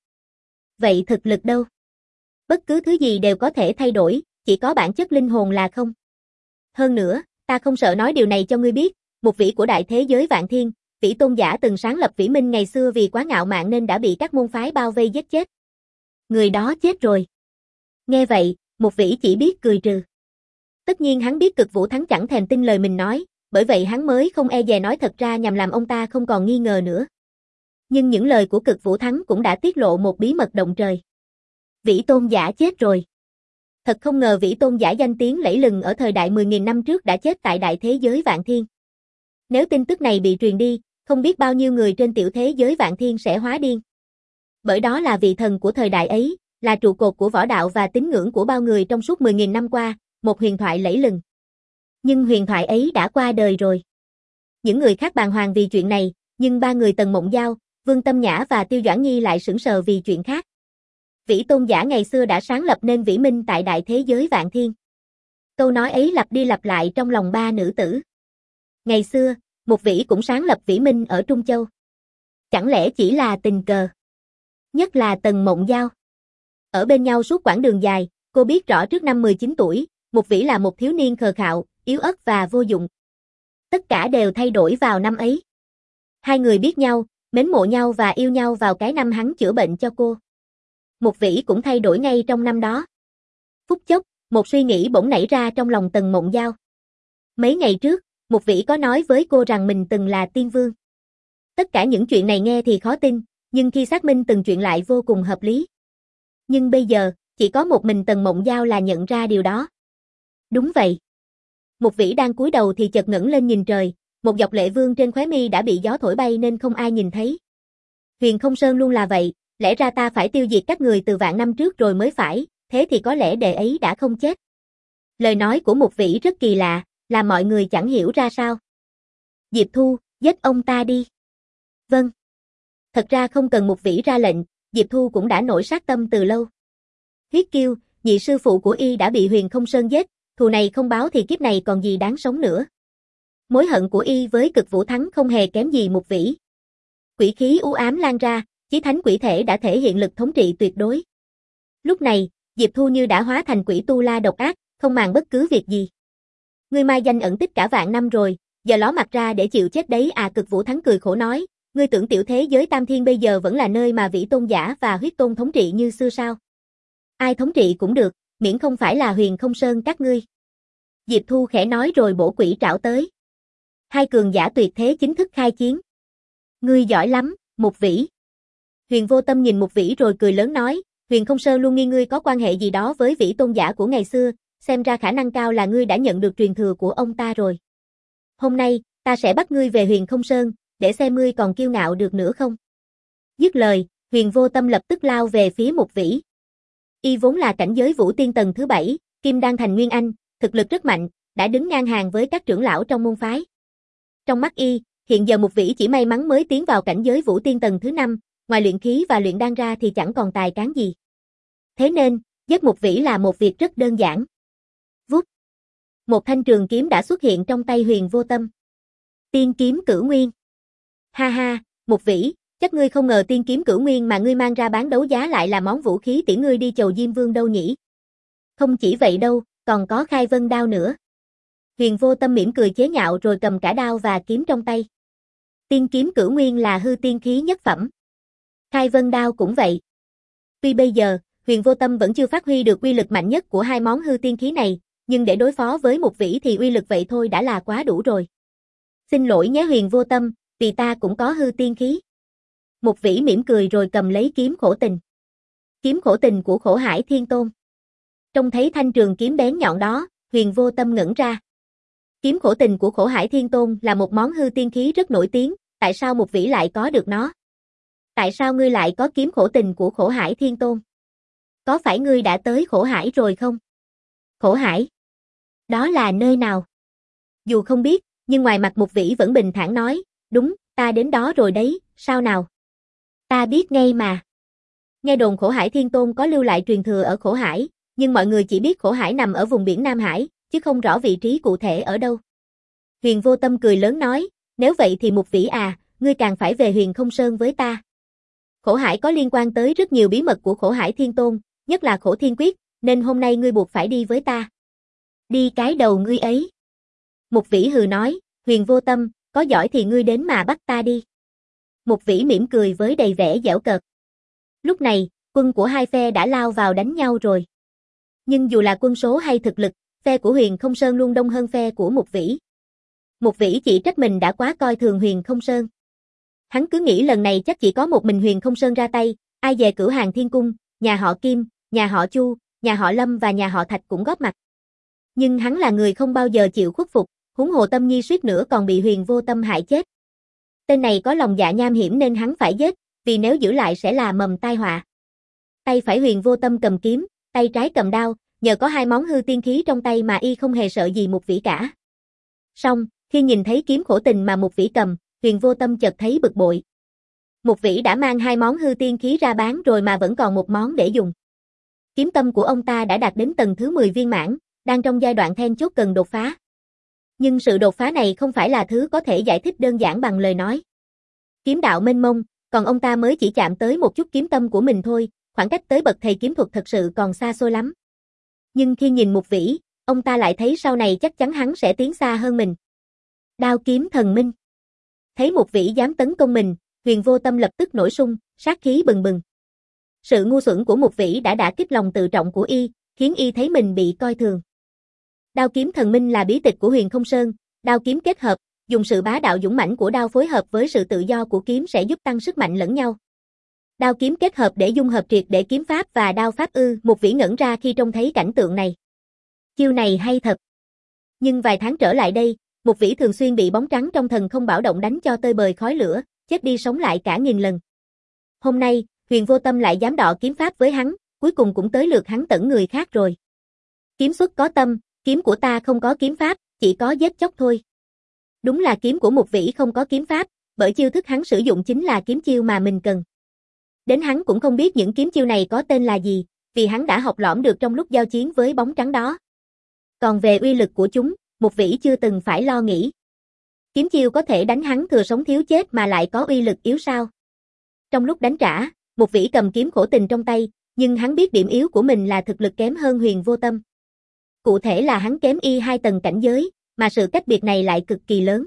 Vậy thực lực đâu? Bất cứ thứ gì đều có thể thay đổi, chỉ có bản chất linh hồn là không. Hơn nữa, ta không sợ nói điều này cho ngươi biết, Một Vĩ của đại thế giới Vạn Thiên, Vĩ tôn giả từng sáng lập Vĩ Minh ngày xưa vì quá ngạo mạn nên đã bị các môn phái bao vây giết chết. Người đó chết rồi. Nghe vậy, Một Vĩ chỉ biết cười trừ. Tất nhiên hắn biết Cực Vũ Thắng chẳng thèm tin lời mình nói, bởi vậy hắn mới không e dè nói thật ra nhằm làm ông ta không còn nghi ngờ nữa. Nhưng những lời của Cực Vũ Thắng cũng đã tiết lộ một bí mật động trời. Vĩ tôn giả chết rồi. Thật không ngờ Vĩ tôn giả danh tiếng lẫy lừng ở thời đại mười nghìn năm trước đã chết tại đại thế giới Vạn Thiên. Nếu tin tức này bị truyền đi, không biết bao nhiêu người trên tiểu thế giới Vạn Thiên sẽ hóa điên. Bởi đó là vị thần của thời đại ấy, là trụ cột của võ đạo và tín ngưỡng của bao người trong suốt mười nghìn năm qua, một huyền thoại lẫy lừng. Nhưng huyền thoại ấy đã qua đời rồi. Những người khác bàng hoàng vì chuyện này, nhưng ba người Tần Mộng Giao, Vương Tâm Nhã và Tiêu Doãn Nhi lại sững sờ vì chuyện khác. Vĩ tôn giả ngày xưa đã sáng lập nên Vĩ Minh tại đại thế giới Vạn Thiên. Câu nói ấy lặp đi lặp lại trong lòng ba nữ tử. Ngày xưa, Một Vĩ cũng sáng lập Vĩ Minh ở Trung Châu. Chẳng lẽ chỉ là tình cờ? Nhất là Tần Mộng Giao. Ở bên nhau suốt quãng đường dài, cô biết rõ trước năm mười chín tuổi, Một Vĩ là một thiếu niên khờ khạo, yếu ớt và vô dụng. Tất cả đều thay đổi vào năm ấy. Hai người biết nhau, mến mộ nhau và yêu nhau vào cái năm hắn chữa bệnh cho cô. Một Vĩ cũng thay đổi ngay trong năm đó. Phút chốc, một suy nghĩ bỗng nảy ra trong lòng Tần Mộng Giao. Mấy ngày trước, Một Vĩ có nói với cô rằng mình từng là tiên vương. Tất cả những chuyện này nghe thì khó tin, nhưng khi xác minh từng chuyện lại vô cùng hợp lý. Nhưng bây giờ, chỉ có một mình Tần Mộng Giao là nhận ra điều đó. Đúng vậy. Một Vĩ đang cúi đầu thì chợt ngẩng lên nhìn trời, một giọt lệ vương trên khóe mi đã bị gió thổi bay nên không ai nhìn thấy. Huyền Không Sơn luôn là vậy, lẽ ra ta phải tiêu diệt các người từ vạn năm trước rồi mới phải, thế thì có lẽ đệ ấy đã không chết. Lời nói của Một Vĩ rất kỳ lạ, làm mọi người chẳng hiểu ra sao. Diệp Thu, giết ông ta đi. Vâng. Thật ra không cần Mục Vĩ ra lệnh, Diệp Thu cũng đã nổi sát tâm từ lâu. Huyết Kiêu, nhị sư phụ của y đã bị Huyền Không Sơn giết, thù này không báo thì kiếp này còn gì đáng sống nữa. Mối hận của y với Cực Vũ Thắng không hề kém gì Mục Vĩ. Quỷ khí u ám lan ra, chí thánh quỷ thể đã thể hiện lực thống trị tuyệt đối. Lúc này, Diệp Thu như đã hóa thành quỷ tu la độc ác, không màng bất cứ việc gì. Ngươi mai danh ẩn tích cả vạn năm rồi, giờ ló mặt ra để chịu chết đấy à. Cực Vũ Thắng cười khổ nói, ngươi tưởng tiểu thế giới Tam Thiên bây giờ vẫn là nơi mà Vĩ Tôn giả và Huyết Tôn thống trị như xưa sao? Ai thống trị cũng được, miễn không phải là Huyền Không Sơn các ngươi. Diệp Thu khẽ nói rồi bổ quỷ trảo tới. Hai cường giả tuyệt thế chính thức khai chiến. Ngươi giỏi lắm, Mục Vĩ. Huyền Vô Tâm nhìn Mục Vĩ rồi cười lớn nói, Huyền Không Sơn luôn nghi ngươi có quan hệ gì đó với Vĩ Tôn giả của ngày xưa, xem ra khả năng cao là ngươi đã nhận được truyền thừa của ông ta rồi. Hôm nay, ta sẽ bắt ngươi về Huyền Không Sơn, để xem ngươi còn kiêu ngạo được nữa không. Dứt lời, Huyền Vô Tâm lập tức lao về phía Mục Vĩ. Y vốn là cảnh giới vũ tiên tầng thứ bảy, kim đan thành nguyên anh, thực lực rất mạnh, đã đứng ngang hàng với các trưởng lão trong môn phái. Trong mắt Y, hiện giờ Mục Vĩ chỉ may mắn mới tiến vào cảnh giới vũ tiên tầng thứ năm, ngoài luyện khí và luyện đan ra thì chẳng còn tài cán gì. Thế nên, giết Mục Vĩ là một việc rất đơn giản. Vút. Một thanh trường kiếm đã xuất hiện trong tay Huyền Vô Tâm. Tiên kiếm Cửu Nguyên. Ha ha, Mục Vĩ, chắc ngươi không ngờ tiên kiếm Cửu Nguyên mà ngươi mang ra bán đấu giá lại là món vũ khí tiễn ngươi đi chầu Diêm Vương đâu nhỉ? Không chỉ vậy đâu, còn có Khai Vân đao nữa. Huyền Vô Tâm mỉm cười chế nhạo rồi cầm cả đao và kiếm trong tay. Tiên kiếm Cửu Nguyên là hư tiên khí nhất phẩm. Khai Vân đao cũng vậy. Tuy bây giờ, Huyền Vô Tâm vẫn chưa phát huy được uy lực mạnh nhất của hai món hư tiên khí này, nhưng để đối phó với Mục Vĩ thì uy lực vậy thôi đã là quá đủ rồi. Xin lỗi nhé Huyền Vô Tâm, vì ta cũng có hư tiên khí. Mục Vĩ mỉm cười rồi cầm lấy kiếm Khổ Tình. Kiếm Khổ Tình của Khổ Hải Thiên Tôn. Trông thấy thanh trường kiếm bén nhọn đó, Huyền Vô Tâm ngẩn ra. Kiếm Khổ Tình của Khổ Hải Thiên Tôn là một món hư tiên khí rất nổi tiếng, tại sao Mục Vĩ lại có được nó? Tại sao ngươi lại có kiếm Khổ Tình của Khổ Hải Thiên Tôn? Có phải ngươi đã tới Khổ Hải rồi không? Khổ Hải? Đó là nơi nào? Dù không biết, nhưng ngoài mặt Mục Vĩ vẫn bình thản nói, đúng, ta đến đó rồi đấy, sao nào? Ta biết ngay mà. Nghe đồn Khổ Hải Thiên Tôn có lưu lại truyền thừa ở Khổ Hải, nhưng mọi người chỉ biết Khổ Hải nằm ở vùng biển Nam Hải, chứ không rõ vị trí cụ thể ở đâu. Huyền Vô Tâm cười lớn nói, nếu vậy thì Mục Vĩ à, ngươi càng phải về Huyền Không Sơn với ta. Khổ Hải có liên quan tới rất nhiều bí mật của Khổ Hải Thiên Tôn, nhất là Khổ Thiên Quyết, nên hôm nay ngươi buộc phải đi với ta. Đi cái đầu ngươi ấy. Mục Vĩ hừ nói, Huyền Vô Tâm, có giỏi thì ngươi đến mà bắt ta đi. Mục Vĩ mỉm cười với đầy vẻ giễu cợt. Lúc này, quân của hai phe đã lao vào đánh nhau rồi. Nhưng dù là quân số hay thực lực, phe của Huyền Không Sơn luôn đông hơn phe của Mục Vĩ. Mục Vĩ chỉ trách mình đã quá coi thường Huyền Không Sơn. Hắn cứ nghĩ lần này chắc chỉ có một mình Huyền Không Sơn ra tay, ai về Cửu Hàng Thiên Cung, nhà họ Kim, nhà họ Chu, nhà họ Lâm và nhà họ Thạch cũng góp mặt. Nhưng hắn là người không bao giờ chịu khuất phục, huống hồ Tâm Nhi suýt nữa còn bị Huyền Vô Tâm hại chết. Tên này có lòng dạ nham hiểm nên hắn phải giết, vì nếu giữ lại sẽ là mầm tai họa. Tay phải Huyền Vô Tâm cầm kiếm, tay trái cầm đao, nhờ có hai món hư tiên khí trong tay mà y không hề sợ gì Mục Vĩ cả. Song, khi nhìn thấy kiếm Khổ Tình mà Mục Vĩ cầm, Huyền Vô Tâm chợt thấy bực bội. Mục Vĩ đã mang hai món hư tiên khí ra bán rồi mà vẫn còn một món để dùng. Kiếm tâm của ông ta đã đạt đến tầng thứ mười viên mãn, đang trong giai đoạn then chốt cần đột phá. Nhưng sự đột phá này không phải là thứ có thể giải thích đơn giản bằng lời nói. Kiếm đạo mênh mông, còn ông ta mới chỉ chạm tới một chút kiếm tâm của mình thôi, khoảng cách tới bậc thầy kiếm thuật thật sự còn xa xôi lắm. Nhưng khi nhìn Mục Vĩ, ông ta lại thấy sau này chắc chắn hắn sẽ tiến xa hơn mình. Đao kiếm thần minh. Thấy Mục Vĩ dám tấn công mình, Huyền Vô Tâm lập tức nổi sung, sát khí bừng bừng. Sự ngu xuẩn của Mục Vĩ đã đả kích lòng tự trọng của y, khiến y thấy mình bị coi thường. Đao kiếm thần minh là bí tịch của Huyền Không Sơn, đao kiếm kết hợp, dùng sự bá đạo dũng mãnh của đao phối hợp với sự tự do của kiếm sẽ giúp tăng sức mạnh lẫn nhau. Đao kiếm kết hợp để dung hợp triệt để kiếm pháp và đao pháp ư? Mục Vĩ ngẩn ra khi trông thấy cảnh tượng này. Chiêu này hay thật. Nhưng vài tháng trở lại đây, Mục Vĩ thường xuyên bị bóng trắng trong thần không bảo động đánh cho tơi bời khói lửa, chết đi sống lại cả nghìn lần. Hôm nay, Huyền Vô Tâm lại dám đọ kiếm pháp với hắn, cuối cùng cũng tới lượt hắn tẩn người khác rồi. Kiếm xuất có tâm, kiếm của ta không có kiếm pháp, chỉ có giết chóc thôi. Đúng là kiếm của Mục Vĩ không có kiếm pháp, bởi chiêu thức hắn sử dụng chính là kiếm chiêu mà mình cần. Đến hắn cũng không biết những kiếm chiêu này có tên là gì, vì hắn đã học lỏm được trong lúc giao chiến với bóng trắng đó. Còn về uy lực của chúng, Mục Vĩ chưa từng phải lo nghĩ. Kiếm chiêu có thể đánh hắn thừa sống thiếu chết mà lại có uy lực yếu sao? Trong lúc đánh trả, Mục Vĩ cầm kiếm khổ tình trong tay, nhưng hắn biết điểm yếu của mình là thực lực kém hơn Huyền Vô Tâm. Cụ thể là hắn kém y hai tầng cảnh giới, mà sự cách biệt này lại cực kỳ lớn.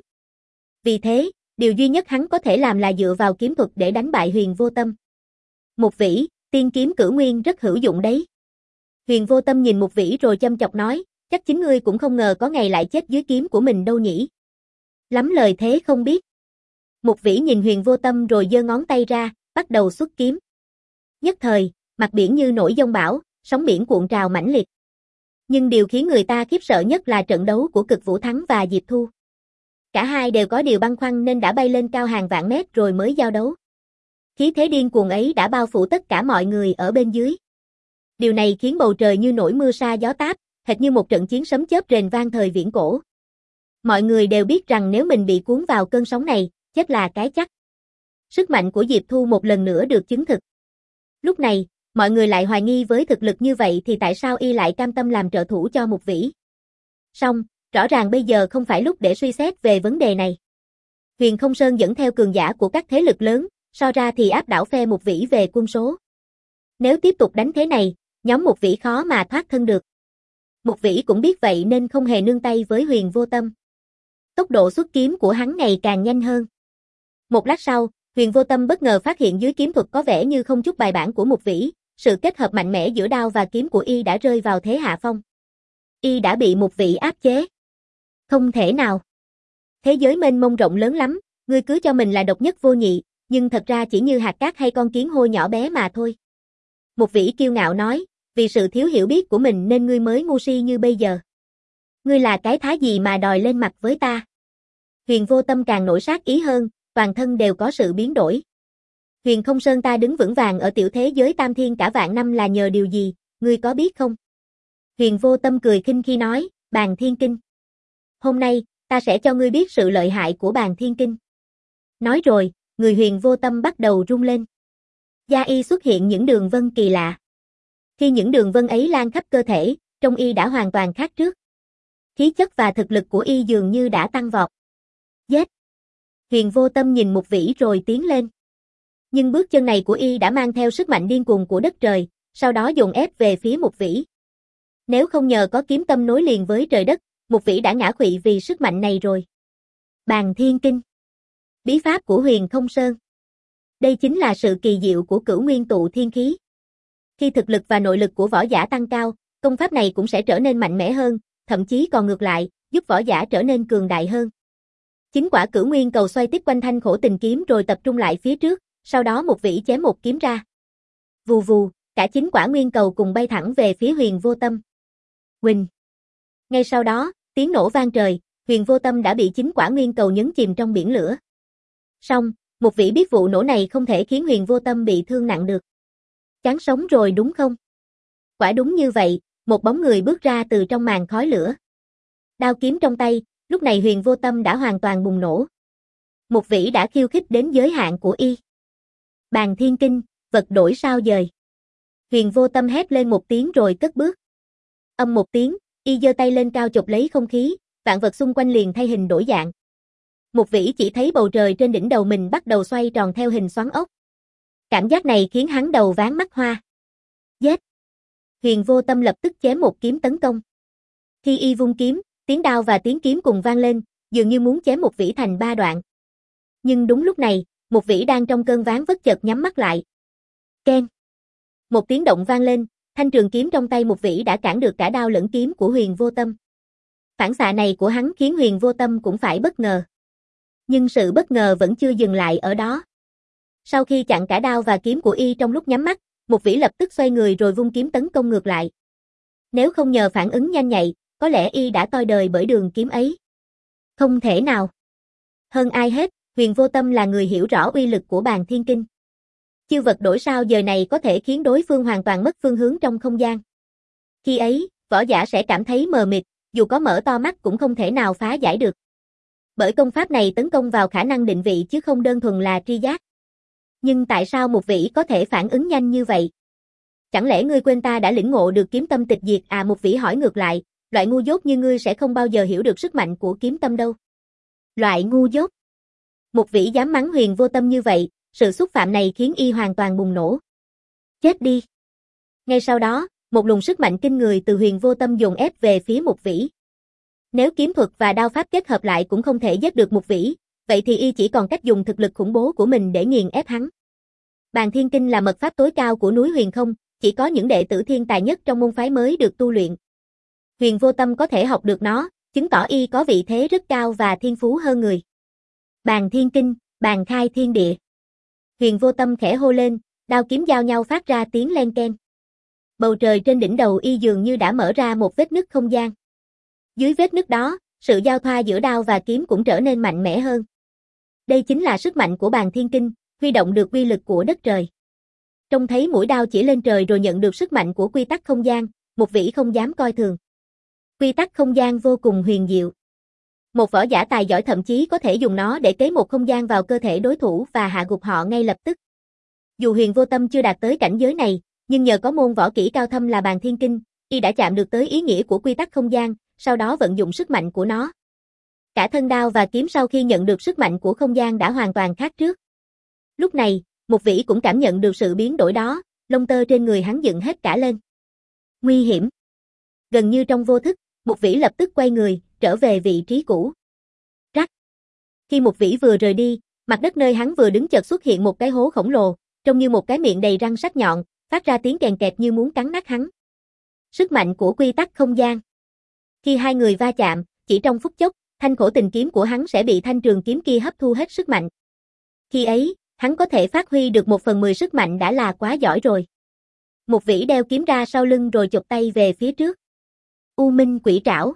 Vì thế, điều duy nhất hắn có thể làm là dựa vào kiếm thuật để đánh bại Huyền Vô Tâm. Mục Vĩ, tiên kiếm cửu nguyên rất hữu dụng đấy. Huyền Vô Tâm nhìn Mục Vĩ rồi châm chọc nói, chắc chính ngươi cũng không ngờ có ngày lại chết dưới kiếm của mình đâu nhỉ. Lắm lời thế không biết. Mục Vĩ nhìn Huyền Vô Tâm rồi giơ ngón tay ra, bắt đầu xuất kiếm. Nhất thời, mặt biển như nổi giông bão, sóng biển cuộn trào mãnh liệt. Nhưng điều khiến người ta khiếp sợ nhất là trận đấu của Cực Vũ Thắng và Diệp Thu. Cả hai đều có điều băn khoăn nên đã bay lên cao hàng vạn mét rồi mới giao đấu. Khí thế điên cuồng ấy đã bao phủ tất cả mọi người ở bên dưới. Điều này khiến bầu trời như nổi mưa sa gió táp, hệt như một trận chiến sấm chớp rền vang thời viễn cổ. Mọi người đều biết rằng nếu mình bị cuốn vào cơn sóng này, chết là cái chắc. Sức mạnh của Diệp Thu một lần nữa được chứng thực. Lúc này, mọi người lại hoài nghi với thực lực như vậy thì tại sao y lại cam tâm làm trợ thủ cho Mục Vĩ. Song, rõ ràng bây giờ không phải lúc để suy xét về vấn đề này. Huyền Không Sơn dẫn theo cường giả của các thế lực lớn, so ra thì áp đảo phe Mục Vĩ về quân số. Nếu tiếp tục đánh thế này, nhóm Mục Vĩ khó mà thoát thân được. Mục Vĩ cũng biết vậy nên không hề nương tay với Huyền Vô Tâm. Tốc độ xuất kiếm của hắn ngày càng nhanh hơn. Một lát sau, Huyền Vô Tâm bất ngờ phát hiện dưới kiếm thuật có vẻ như không chút bài bản của Mục Vĩ, sự kết hợp mạnh mẽ giữa đao và kiếm của y đã rơi vào thế hạ phong. Y đã bị Mục Vĩ áp chế. Không thể nào. Thế giới mênh mông rộng lớn lắm, ngươi cứ cho mình là độc nhất vô nhị, nhưng thật ra chỉ như hạt cát hay con kiến hôi nhỏ bé mà thôi. Mục Vĩ kiêu ngạo nói, vì sự thiếu hiểu biết của mình nên ngươi mới ngu si như bây giờ. Ngươi là cái thá gì mà đòi lên mặt với ta? Huyền Vô Tâm càng nổi sát ý hơn, toàn thân đều có sự biến đổi. Huyền Không Sơn ta đứng vững vàng ở tiểu thế giới tam thiên cả vạn năm là nhờ điều gì, ngươi có biết không? Huyền Vô Tâm cười khinh khi nói, Bàn Thiên Kinh. Hôm nay, ta sẽ cho ngươi biết sự lợi hại của Bàn Thiên Kinh. Nói rồi, người Huyền Vô Tâm bắt đầu rung lên. Da y xuất hiện những đường vân kỳ lạ. Khi những đường vân ấy lan khắp cơ thể, trông y đã hoàn toàn khác trước. Khí chất và thực lực của y dường như đã tăng vọt. Giết! Huyền Vô Tâm nhìn Mục Vĩ rồi tiến lên. Nhưng bước chân này của y đã mang theo sức mạnh điên cuồng của đất trời, sau đó dồn ép về phía Mục Vĩ. Nếu không nhờ có kiếm tâm nối liền với trời đất, Mục Vĩ đã ngã khuỵu vì sức mạnh này rồi. Bàn Thiên Kinh. Bí pháp của Huyền Không Sơn. Đây chính là sự kỳ diệu của Cửu Nguyên Tụ Thiên Khí. Khi thực lực và nội lực của võ giả tăng cao, công pháp này cũng sẽ trở nên mạnh mẽ hơn, thậm chí còn ngược lại, giúp võ giả trở nên cường đại hơn. Chính quả Cửu Nguyên cầu xoay tiếp quanh thanh khổ tình kiếm rồi tập trung lại phía trước, sau đó Mục Vĩ chém một kiếm ra. Vù vù, cả chín quả nguyên cầu cùng bay thẳng về phía Huyền Vô Tâm. Huỳnh. Ngay sau đó, tiếng nổ vang trời, Huyền Vô Tâm đã bị chín quả nguyên cầu nhấn chìm trong biển lửa. Song, Mục Vĩ biết vụ nổ này không thể khiến Huyền Vô Tâm bị thương nặng được. Chán sống rồi đúng không? Quả đúng như vậy, một bóng người bước ra từ trong màn khói lửa. Đao kiếm trong tay, lúc này Huyền Vô Tâm đã hoàn toàn bùng nổ. Mục Vĩ đã khiêu khích đến giới hạn của y. Bàn Thiên Kinh, vật đổi sao dời. Huyền Vô Tâm hét lên một tiếng rồi cất bước. Âm một tiếng, y giơ tay lên cao chụp lấy không khí, vạn vật xung quanh liền thay hình đổi dạng. Mục Vĩ chỉ thấy bầu trời trên đỉnh đầu mình bắt đầu xoay tròn theo hình xoắn ốc. Cảm giác này khiến hắn đầu váng mắt hoa. Giết! Huyền Vô Tâm lập tức chém một kiếm tấn công. Khi y vung kiếm, tiếng đao và tiếng kiếm cùng vang lên, dường như muốn chém Mục Vĩ thành ba đoạn. Nhưng đúng lúc này, Mục Vĩ đang trong cơn ván vất chợt nhắm mắt lại. Keng! Một tiếng động vang lên, thanh trường kiếm trong tay Mục Vĩ đã cản được cả đao lẫn kiếm của Huyền Vô Tâm. Phản xạ này của hắn khiến Huyền Vô Tâm cũng phải bất ngờ. Nhưng sự bất ngờ vẫn chưa dừng lại ở đó. Sau khi chặn cả đao và kiếm của y trong lúc nhắm mắt, Mục Vĩ lập tức xoay người rồi vung kiếm tấn công ngược lại. Nếu không nhờ phản ứng nhanh nhạy, có lẽ y đã toi đời bởi đường kiếm ấy. Không thể nào. Hơn ai hết, Huyền Vô Tâm là người hiểu rõ uy lực của Bàn Thiên Kinh. Chiêu vật đổi sao giờ này có thể khiến đối phương hoàn toàn mất phương hướng trong không gian. Khi ấy, võ giả sẽ cảm thấy mờ mịt, dù có mở to mắt cũng không thể nào phá giải được. Bởi công pháp này tấn công vào khả năng định vị chứ không đơn thuần là tri giác. Nhưng tại sao Mục Vĩ có thể phản ứng nhanh như vậy? Chẳng lẽ ngươi quên ta đã lĩnh ngộ được kiếm tâm tịch diệt à? Mục Vĩ hỏi ngược lại, loại ngu dốt như ngươi sẽ không bao giờ hiểu được sức mạnh của kiếm tâm đâu. Loại ngu dốt. Mục Vĩ dám mắng Huyền Vô Tâm như vậy, sự xúc phạm này khiến y hoàn toàn bùng nổ. Chết đi. Ngay sau đó, một luồng sức mạnh kinh người từ Huyền Vô Tâm dồn ép về phía Mục Vĩ. Nếu kiếm thuật và đao pháp kết hợp lại cũng không thể giết được Mục Vĩ, vậy thì y chỉ còn cách dùng thực lực khủng bố của mình để nghiền ép hắn. Bàn Thiên Kinh là mật pháp tối cao của núi Huyền Không, chỉ có những đệ tử thiên tài nhất trong môn phái mới được tu luyện. Huyền Vô Tâm có thể học được nó, chứng tỏ y có vị thế rất cao và thiên phú hơn người. Bàn Thiên Kinh, bàn khai thiên địa. Huyền Vô Tâm khẽ hô lên, đao kiếm giao nhau phát ra tiếng len keng. Bầu trời trên đỉnh đầu y dường như đã mở ra một vết nứt không gian. Dưới vết nứt đó, sự giao thoa giữa đao và kiếm cũng trở nên mạnh mẽ hơn. Đây chính là sức mạnh của Bàn Thiên Kinh, huy động được quy lực của đất trời. Trông thấy mũi đao chỉ lên trời rồi nhận được sức mạnh của quy tắc không gian, Mục Vĩ không dám coi thường. Quy tắc không gian vô cùng huyền diệu. Một võ giả tài giỏi thậm chí có thể dùng nó để kế một không gian vào cơ thể đối thủ và hạ gục họ ngay lập tức. Dù Huyền Vô Tâm chưa đạt tới cảnh giới này, nhưng nhờ có môn võ kỹ cao thâm là Bàn Thiên Kinh, y đã chạm được tới ý nghĩa của quy tắc không gian, sau đó vận dụng sức mạnh của nó. Cả thân đao và kiếm sau khi nhận được sức mạnh của không gian đã hoàn toàn khác trước. Lúc này, Mục Vĩ cũng cảm nhận được sự biến đổi đó, lông tơ trên người hắn dựng hết cả lên. Nguy hiểm. Gần như trong vô thức, Mục Vĩ lập tức quay người, trở về vị trí cũ. Rắc. Khi Mục Vĩ vừa rời đi, mặt đất nơi hắn vừa đứng chợt xuất hiện một cái hố khổng lồ, trông như một cái miệng đầy răng sắc nhọn, phát ra tiếng kèn kẹt như muốn cắn nát hắn. Sức mạnh của quy tắc không gian. Khi hai người va chạm, chỉ trong phút chốc, thanh khổ tình kiếm của hắn sẽ bị thanh trường kiếm kia hấp thu hết sức mạnh. Khi ấy, hắn có thể phát huy được một phần mười sức mạnh đã là quá giỏi rồi. Mục Vĩ đeo kiếm ra sau lưng rồi chộp tay về phía trước. U Minh Quỷ Trảo.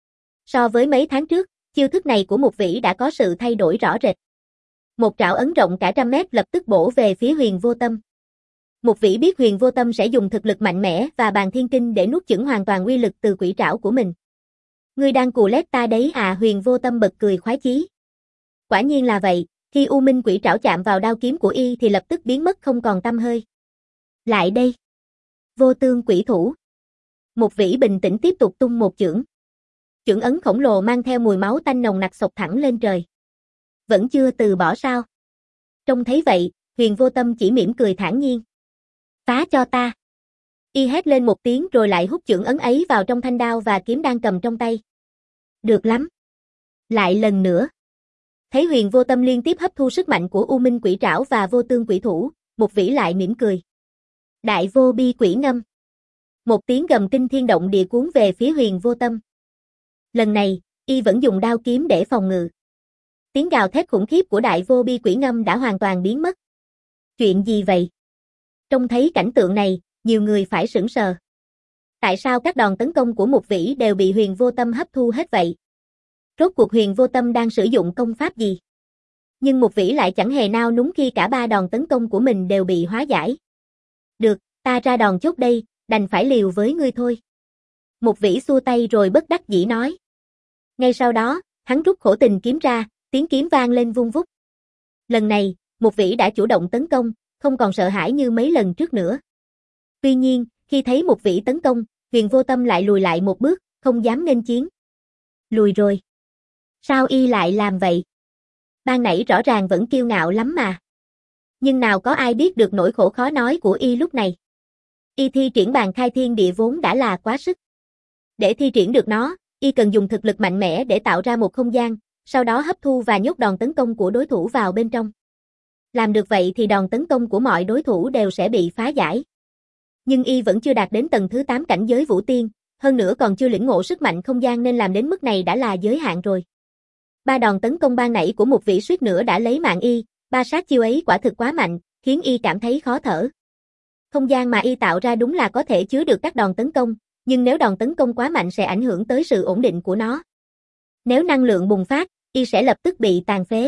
So với mấy tháng trước, chiêu thức này của Mục Vĩ đã có sự thay đổi rõ rệt. Một trảo ấn rộng cả trăm mét lập tức bổ về phía Huyền Vô Tâm. Mục Vĩ biết Huyền Vô Tâm sẽ dùng thực lực mạnh mẽ và Bàn Thiên Kinh để nuốt chửng hoàn toàn uy lực từ quỷ trảo của mình. Ngươi đang cù lét ta đấy à? Huyền Vô Tâm bật cười khoái chí. Quả nhiên là vậy, khi U Minh Quỷ Trảo chạm vào đao kiếm của y thì lập tức biến mất không còn tăm hơi. Lại đây. Vô Tương Quỷ Thủ. Mục Vĩ bình tĩnh tiếp tục tung một chưởng. Chưởng ấn khổng lồ mang theo mùi máu tanh nồng nặc xộc thẳng lên trời. Vẫn chưa từ bỏ sao? Trông thấy vậy, Huyền Vô Tâm chỉ mỉm cười thản nhiên. Phá cho ta. Y hét lên một tiếng rồi lại hút chưởng ấn ấy vào trong thanh đao và kiếm đang cầm trong tay. Được lắm. Lại lần nữa. Thấy Huyền Vô Tâm liên tiếp hấp thu sức mạnh của U Minh Quỷ Trảo và Vô Tương Quỷ Thủ, Mục Vĩ lại mỉm cười. Đại Vô Bi Quỷ Ngâm. Một tiếng gầm kinh thiên động địa cuốn về phía Huyền Vô Tâm. Lần này, y vẫn dùng đao kiếm để phòng ngự. Tiếng gào thét khủng khiếp của Đại Vô Bi Quỷ Ngâm đã hoàn toàn biến mất. Chuyện gì vậy? Trông thấy cảnh tượng này, nhiều người phải sửng sờ. Tại sao các đòn tấn công của Mục Vĩ đều bị Huyền Vô Tâm hấp thu hết vậy? Rốt cuộc Huyền Vô Tâm đang sử dụng công pháp gì? Nhưng Mục Vĩ lại chẳng hề nao núng khi cả ba đòn tấn công của mình đều bị hóa giải. Được, ta ra đòn chốt đây, đành phải liều với ngươi thôi. Mục Vĩ xua tay rồi bất đắc dĩ nói. Ngay sau đó, hắn rút khổ tình kiếm ra, tiếng kiếm vang lên vung vút. Lần này, Mục Vĩ đã chủ động tấn công, không còn sợ hãi như mấy lần trước nữa. Tuy nhiên, khi thấy Mục Vĩ tấn công, Huyền Vô Tâm lại lùi lại một bước, không dám nghênh chiến. Lùi rồi. Sao y lại làm vậy? Ban nãy rõ ràng vẫn kiêu ngạo lắm mà. Nhưng nào có ai biết được nỗi khổ khó nói của y lúc này. Y thi triển bàn khai thiên địa vốn đã là quá sức. Để thi triển được nó, y cần dùng thực lực mạnh mẽ để tạo ra một không gian, sau đó hấp thu và nhốt đòn tấn công của đối thủ vào bên trong. Làm được vậy thì đòn tấn công của mọi đối thủ đều sẽ bị phá giải. Nhưng y vẫn chưa đạt đến tầng thứ tám cảnh giới Vũ Tiên, hơn nữa còn chưa lĩnh ngộ sức mạnh không gian nên làm đến mức này đã là giới hạn rồi. Ba đòn tấn công ban nãy của Mục Vĩ suýt nữa đã lấy mạng y, ba sát chiêu ấy quả thực quá mạnh, khiến y cảm thấy khó thở. Không gian mà y tạo ra đúng là có thể chứa được các đòn tấn công, nhưng nếu đòn tấn công quá mạnh sẽ ảnh hưởng tới sự ổn định của nó. Nếu năng lượng bùng phát, y sẽ lập tức bị tàn phế.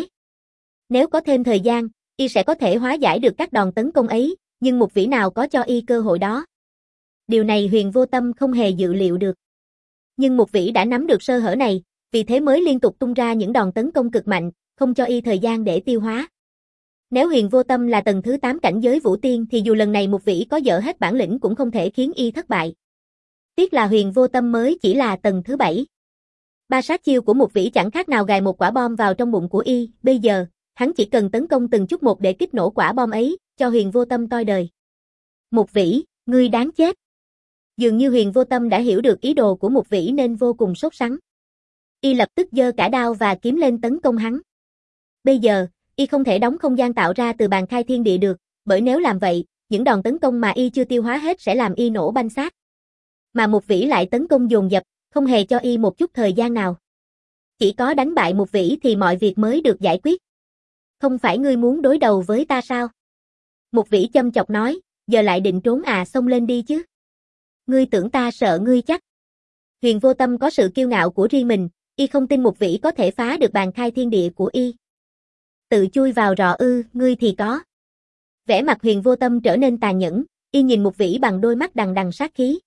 Nếu có thêm thời gian, y sẽ có thể hóa giải được các đòn tấn công ấy, nhưng Mục Vĩ nào có cho y cơ hội đó. Điều này Huyền Vô Tâm không hề dự liệu được. Nhưng Mục Vĩ đã nắm được sơ hở này, vì thế mới liên tục tung ra những đòn tấn công cực mạnh, không cho y thời gian để tiêu hóa. Nếu Huyền Vô Tâm là tầng thứ tám cảnh giới Vũ Tiên thì dù lần này Mục Vĩ có dở hết bản lĩnh cũng không thể khiến y thất bại. Tiếc là Huyền Vô Tâm mới chỉ là tầng thứ bảy. Ba sát chiêu của Mục Vĩ chẳng khác nào gài một quả bom vào trong bụng của y, bây giờ, hắn chỉ cần tấn công từng chút một để kích nổ quả bom ấy, cho Huyền Vô Tâm toi đời. Mục Vĩ, ngươi đáng chết. Dường như Huyền Vô Tâm đã hiểu được ý đồ của Mục Vĩ nên vô cùng sốt sắng. Y lập tức giơ cả đao và kiếm lên tấn công hắn. Bây giờ, y không thể đóng không gian tạo ra từ bàn khai thiên địa được, bởi nếu làm vậy, những đòn tấn công mà y chưa tiêu hóa hết sẽ làm y nổ banh xác. Mà Mục Vĩ lại tấn công dồn dập, không hề cho y một chút thời gian nào. Chỉ có đánh bại Mục Vĩ thì mọi việc mới được giải quyết. Không phải ngươi muốn đối đầu với ta sao? Mục Vĩ châm chọc nói, giờ lại định trốn à, xông lên đi chứ. Ngươi tưởng ta sợ ngươi chắc. Huyền Vô Tâm có sự kiêu ngạo của riêng mình, y không tin Mục Vĩ có thể phá được bàn khai thiên địa của y. Tự chui vào rọ ư, ngươi thì có. Vẻ mặt Huyền Vô Tâm trở nên tàn nhẫn, y nhìn Mục Vĩ bằng đôi mắt đằng đằng sát khí.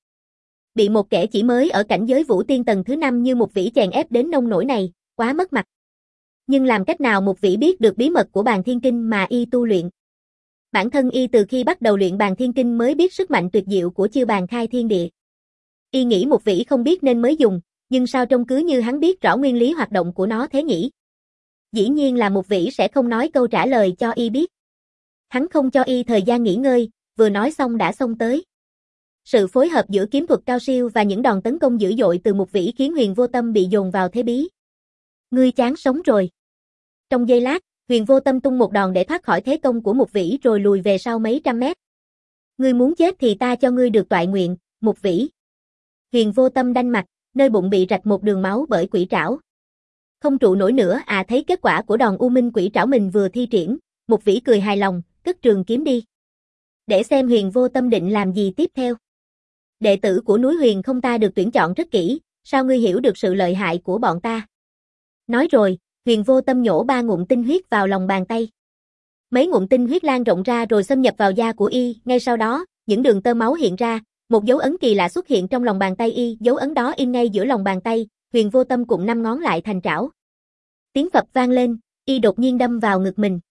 Bị một kẻ chỉ mới ở cảnh giới Vũ Tiên tầng thứ năm như Mục Vĩ chèn ép đến nông nỗi này, quá mất mặt. Nhưng làm cách nào Mục Vĩ biết được bí mật của Bàn Thiên Kinh mà y tu luyện? Bản thân y từ khi bắt đầu luyện Bàn Thiên Kinh mới biết sức mạnh tuyệt diệu của chiêu bàn khai thiên địa. Y nghĩ Mục Vĩ không biết nên mới dùng, nhưng sao trông cứ như hắn biết rõ nguyên lý hoạt động của nó thế nhỉ? Dĩ nhiên là Mục Vĩ sẽ không nói câu trả lời cho y biết. Hắn không cho y thời gian nghỉ ngơi, vừa nói xong đã xông tới. Sự phối hợp giữa kiếm thuật cao siêu và những đòn tấn công dữ dội từ Mục Vĩ khiến Huyền Vô Tâm bị dồn vào thế bí. Ngươi chán sống rồi. Trong giây lát, Huyền Vô Tâm tung một đòn để thoát khỏi thế công của Mục Vĩ rồi lùi về sau mấy trăm mét. Ngươi muốn chết thì ta cho ngươi được toại nguyện, Mục Vĩ. Huyền Vô Tâm đanh mặt, nơi bụng bị rạch một đường máu bởi quỷ trảo. Không trụ nổi nữa à, thấy kết quả của đòn U Minh quỷ trảo mình vừa thi triển, Mục Vĩ cười hài lòng, cất trường kiếm đi. Để xem Huyền Vô Tâm định làm gì tiếp theo. Đệ tử của núi Huyền không ta được tuyển chọn rất kỹ, sao ngươi hiểu được sự lợi hại của bọn ta? Nói rồi, Huyền Vô Tâm nhổ ba ngụm tinh huyết vào lòng bàn tay. Mấy ngụm tinh huyết lan rộng ra rồi xâm nhập vào da của y, ngay sau đó, những đường tơ máu hiện ra, một dấu ấn kỳ lạ xuất hiện trong lòng bàn tay y, dấu ấn đó in ngay giữa lòng bàn tay, Huyền Vô Tâm cụm năm ngón lại thành trảo. Tiếng phập vang lên, y đột nhiên đâm vào ngực mình.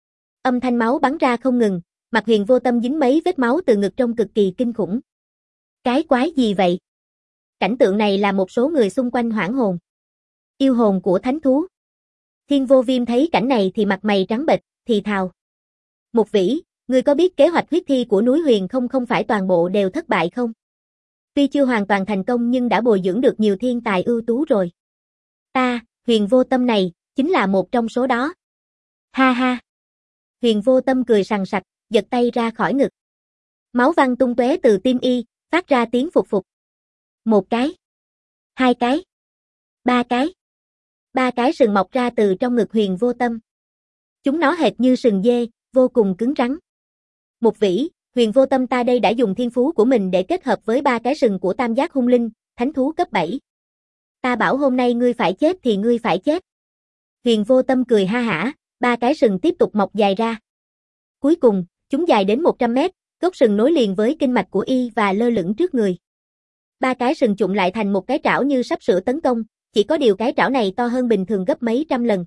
Âm thanh máu bắn ra không ngừng, mặt Huyền Vô Tâm dính mấy vết máu từ ngực trông cực kỳ kinh khủng. Cái quái gì vậy? Cảnh tượng này làm một số người xung quanh hoảng hồn. Yêu hồn của thánh thú. Thiên Vô Viêm thấy cảnh này thì mặt mày trắng bệch, thì thào. Mục Vĩ, ngươi có biết kế hoạch huyết thi của núi Huyền không không phải toàn bộ đều thất bại không? Tuy chưa hoàn toàn thành công nhưng đã bồi dưỡng được nhiều thiên tài ưu tú rồi. Ta, Huyền Vô Tâm này, chính là một trong số đó. Ha ha. Huyền Vô Tâm cười sằng sặc, giật tay ra khỏi ngực. Máu văng tung tóe từ tim y, phát ra tiếng phụt phụt. Một cái. Hai cái. Ba cái. Ba cái sừng mọc ra từ trong ngực Huyền Vô Tâm. Chúng nó hệt như sừng dê, vô cùng cứng rắn. Mục Vĩ, Huyền Vô Tâm ta đây đã dùng thiên phú của mình để kết hợp với ba cái sừng của tam giác hung linh, thánh thú cấp bảy. Ta bảo hôm nay ngươi phải chết thì ngươi phải chết. Huyền Vô Tâm cười ha hả, ba cái sừng tiếp tục mọc dài ra. Cuối cùng, chúng dài đến một trăm mét, gốc sừng nối liền với kinh mạch của y và lơ lửng trước người. Ba cái sừng chụm lại thành một cái trảo như sắp sửa tấn công, chỉ có điều cái trảo này to hơn bình thường gấp mấy trăm lần.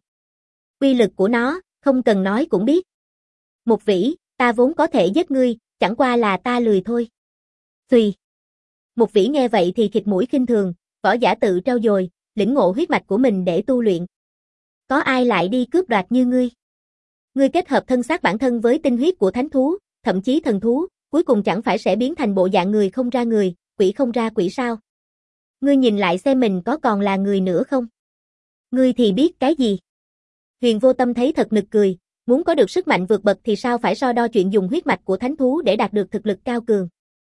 Uy lực của nó, không cần nói cũng biết. Mục Vĩ, ta vốn có thể giết ngươi, chẳng qua là ta lười thôi. Xùy. Mục Vĩ nghe vậy thì khịt mũi khinh thường, võ giả tự trau dồi, lĩnh ngộ huyết mạch của mình để tu luyện. Có ai lại đi cướp đoạt như ngươi? Ngươi kết hợp thân xác bản thân với tinh huyết của thánh thú, thậm chí thần thú, cuối cùng chẳng phải sẽ biến thành bộ dạng người không ra người, quỷ không ra quỷ sao? Ngươi nhìn lại xem mình có còn là người nữa không? Ngươi thì biết cái gì? Huyền Vô Tâm thấy thật nực cười, muốn có được sức mạnh vượt bậc thì sao phải so đo chuyện dùng huyết mạch của thánh thú để đạt được thực lực cao cường.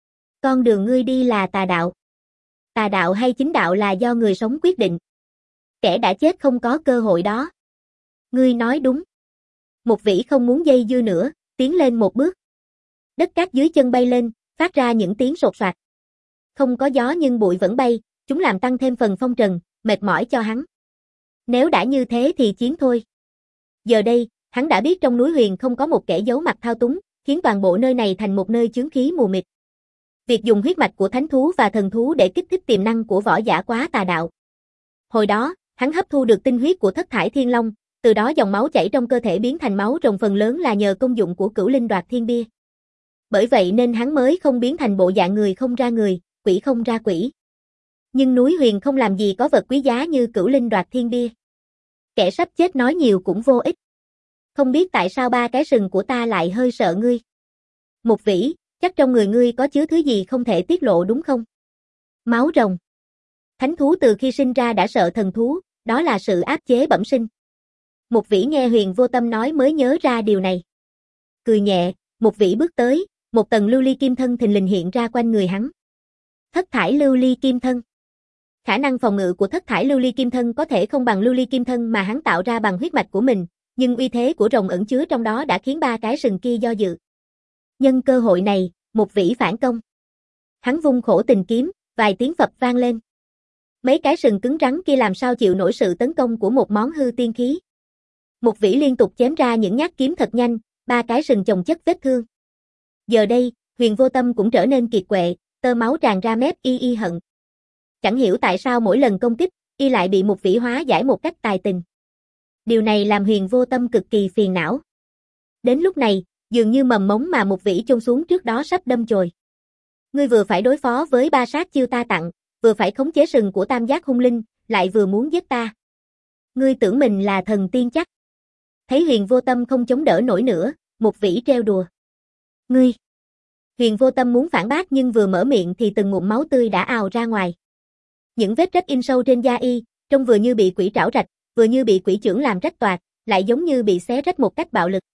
Con đường ngươi đi là tà đạo. Tà đạo hay chính đạo là do người sống quyết định. Kẻ đã chết không có cơ hội đó. Ngươi nói đúng. Mục Vĩ không muốn dây dưa nữa, tiến lên một bước. Đất cát dưới chân bay lên, phát ra những tiếng sột soạt. Không có gió nhưng bụi vẫn bay, chúng làm tăng thêm phần phong trần, mệt mỏi cho hắn. Nếu đã như thế thì chiến thôi. Giờ đây, hắn đã biết trong núi Huyền không có một kẻ giấu mặt thao túng, khiến toàn bộ nơi này thành một nơi chướng khí mù mịt. Việc dùng huyết mạch của thánh thú và thần thú để kích thích tiềm năng của võ giả quá tà đạo. Hồi đó, hắn Hắn hấp thu được tinh huyết của Thất Thải Thiên Long, từ đó dòng máu chảy trong cơ thể biến thành máu rồng phần lớn là nhờ công dụng của Cửu Linh Đoạt Thiên Bia. Bởi vậy nên hắn mới không biến thành bộ dạng người không ra người, quỷ không ra quỷ. Nhưng núi Huyền không làm gì có vật quý giá như Cửu Linh Đoạt Thiên Bia. Kẻ sắp chết nói nhiều cũng vô ích. Không biết tại sao ba cái sừng của ta lại hơi sợ ngươi. Mục Vĩ, chắc trong người ngươi có chứa thứ gì không thể tiết lộ đúng không? Máu rồng. Thánh thú từ khi sinh ra đã sợ thần thú, đó là sự áp chế bẩm sinh. Mục Vĩ nghe Huyền Vô Tâm nói mới nhớ ra điều này. Cười nhẹ, Mục Vĩ bước tới, một tầng lưu ly kim thân thình lình hiện ra quanh người hắn. Thất thải lưu ly kim thân. Khả năng phòng ngự của thất thải lưu ly kim thân có thể không bằng lưu ly kim thân mà hắn tạo ra bằng huyết mạch của mình, nhưng uy thế của rồng ẩn chứa trong đó đã khiến ba cái sừng kia do dự. Nhân cơ hội này, Mục Vĩ phản công. Hắn vung khổ tình kiếm, vài tiếng phập vang lên. Mấy cái sừng cứng rắn kia làm sao chịu nổi sự tấn công của một món hư tiên khí. Mục Vĩ liên tục chém ra những nhát kiếm thật nhanh, ba cái sừng chồng chất vết thương. Giờ đây, Huyền Vô Tâm cũng trở nên kiệt quệ, tơ máu tràn ra mép y y hận. Chẳng hiểu tại sao mỗi lần công kích, y lại bị Mục Vĩ hóa giải một cách tài tình. Điều này làm Huyền Vô Tâm cực kỳ phiền não. Đến lúc này, dường như mầm mống mà Mục Vĩ chôn xuống trước đó sắp đâm chồi. Ngươi vừa phải đối phó với ba sát chiêu ta tặng, vừa phải khống chế sừng của tam giác hung linh, lại vừa muốn giết ta. Ngươi tưởng mình là thần tiên chắc. Thấy Huyền Vô Tâm không chống đỡ nổi nữa, Mục Vĩ trêu đùa. Ngươi! Huyền Vô Tâm muốn phản bác nhưng vừa mở miệng thì từng ngụm máu tươi đã ào ra ngoài. Những vết rách in sâu trên da y, trông vừa như bị quỷ trảo rạch, vừa như bị quỷ chưởng làm rách toạc, lại giống như bị xé rách một cách bạo lực.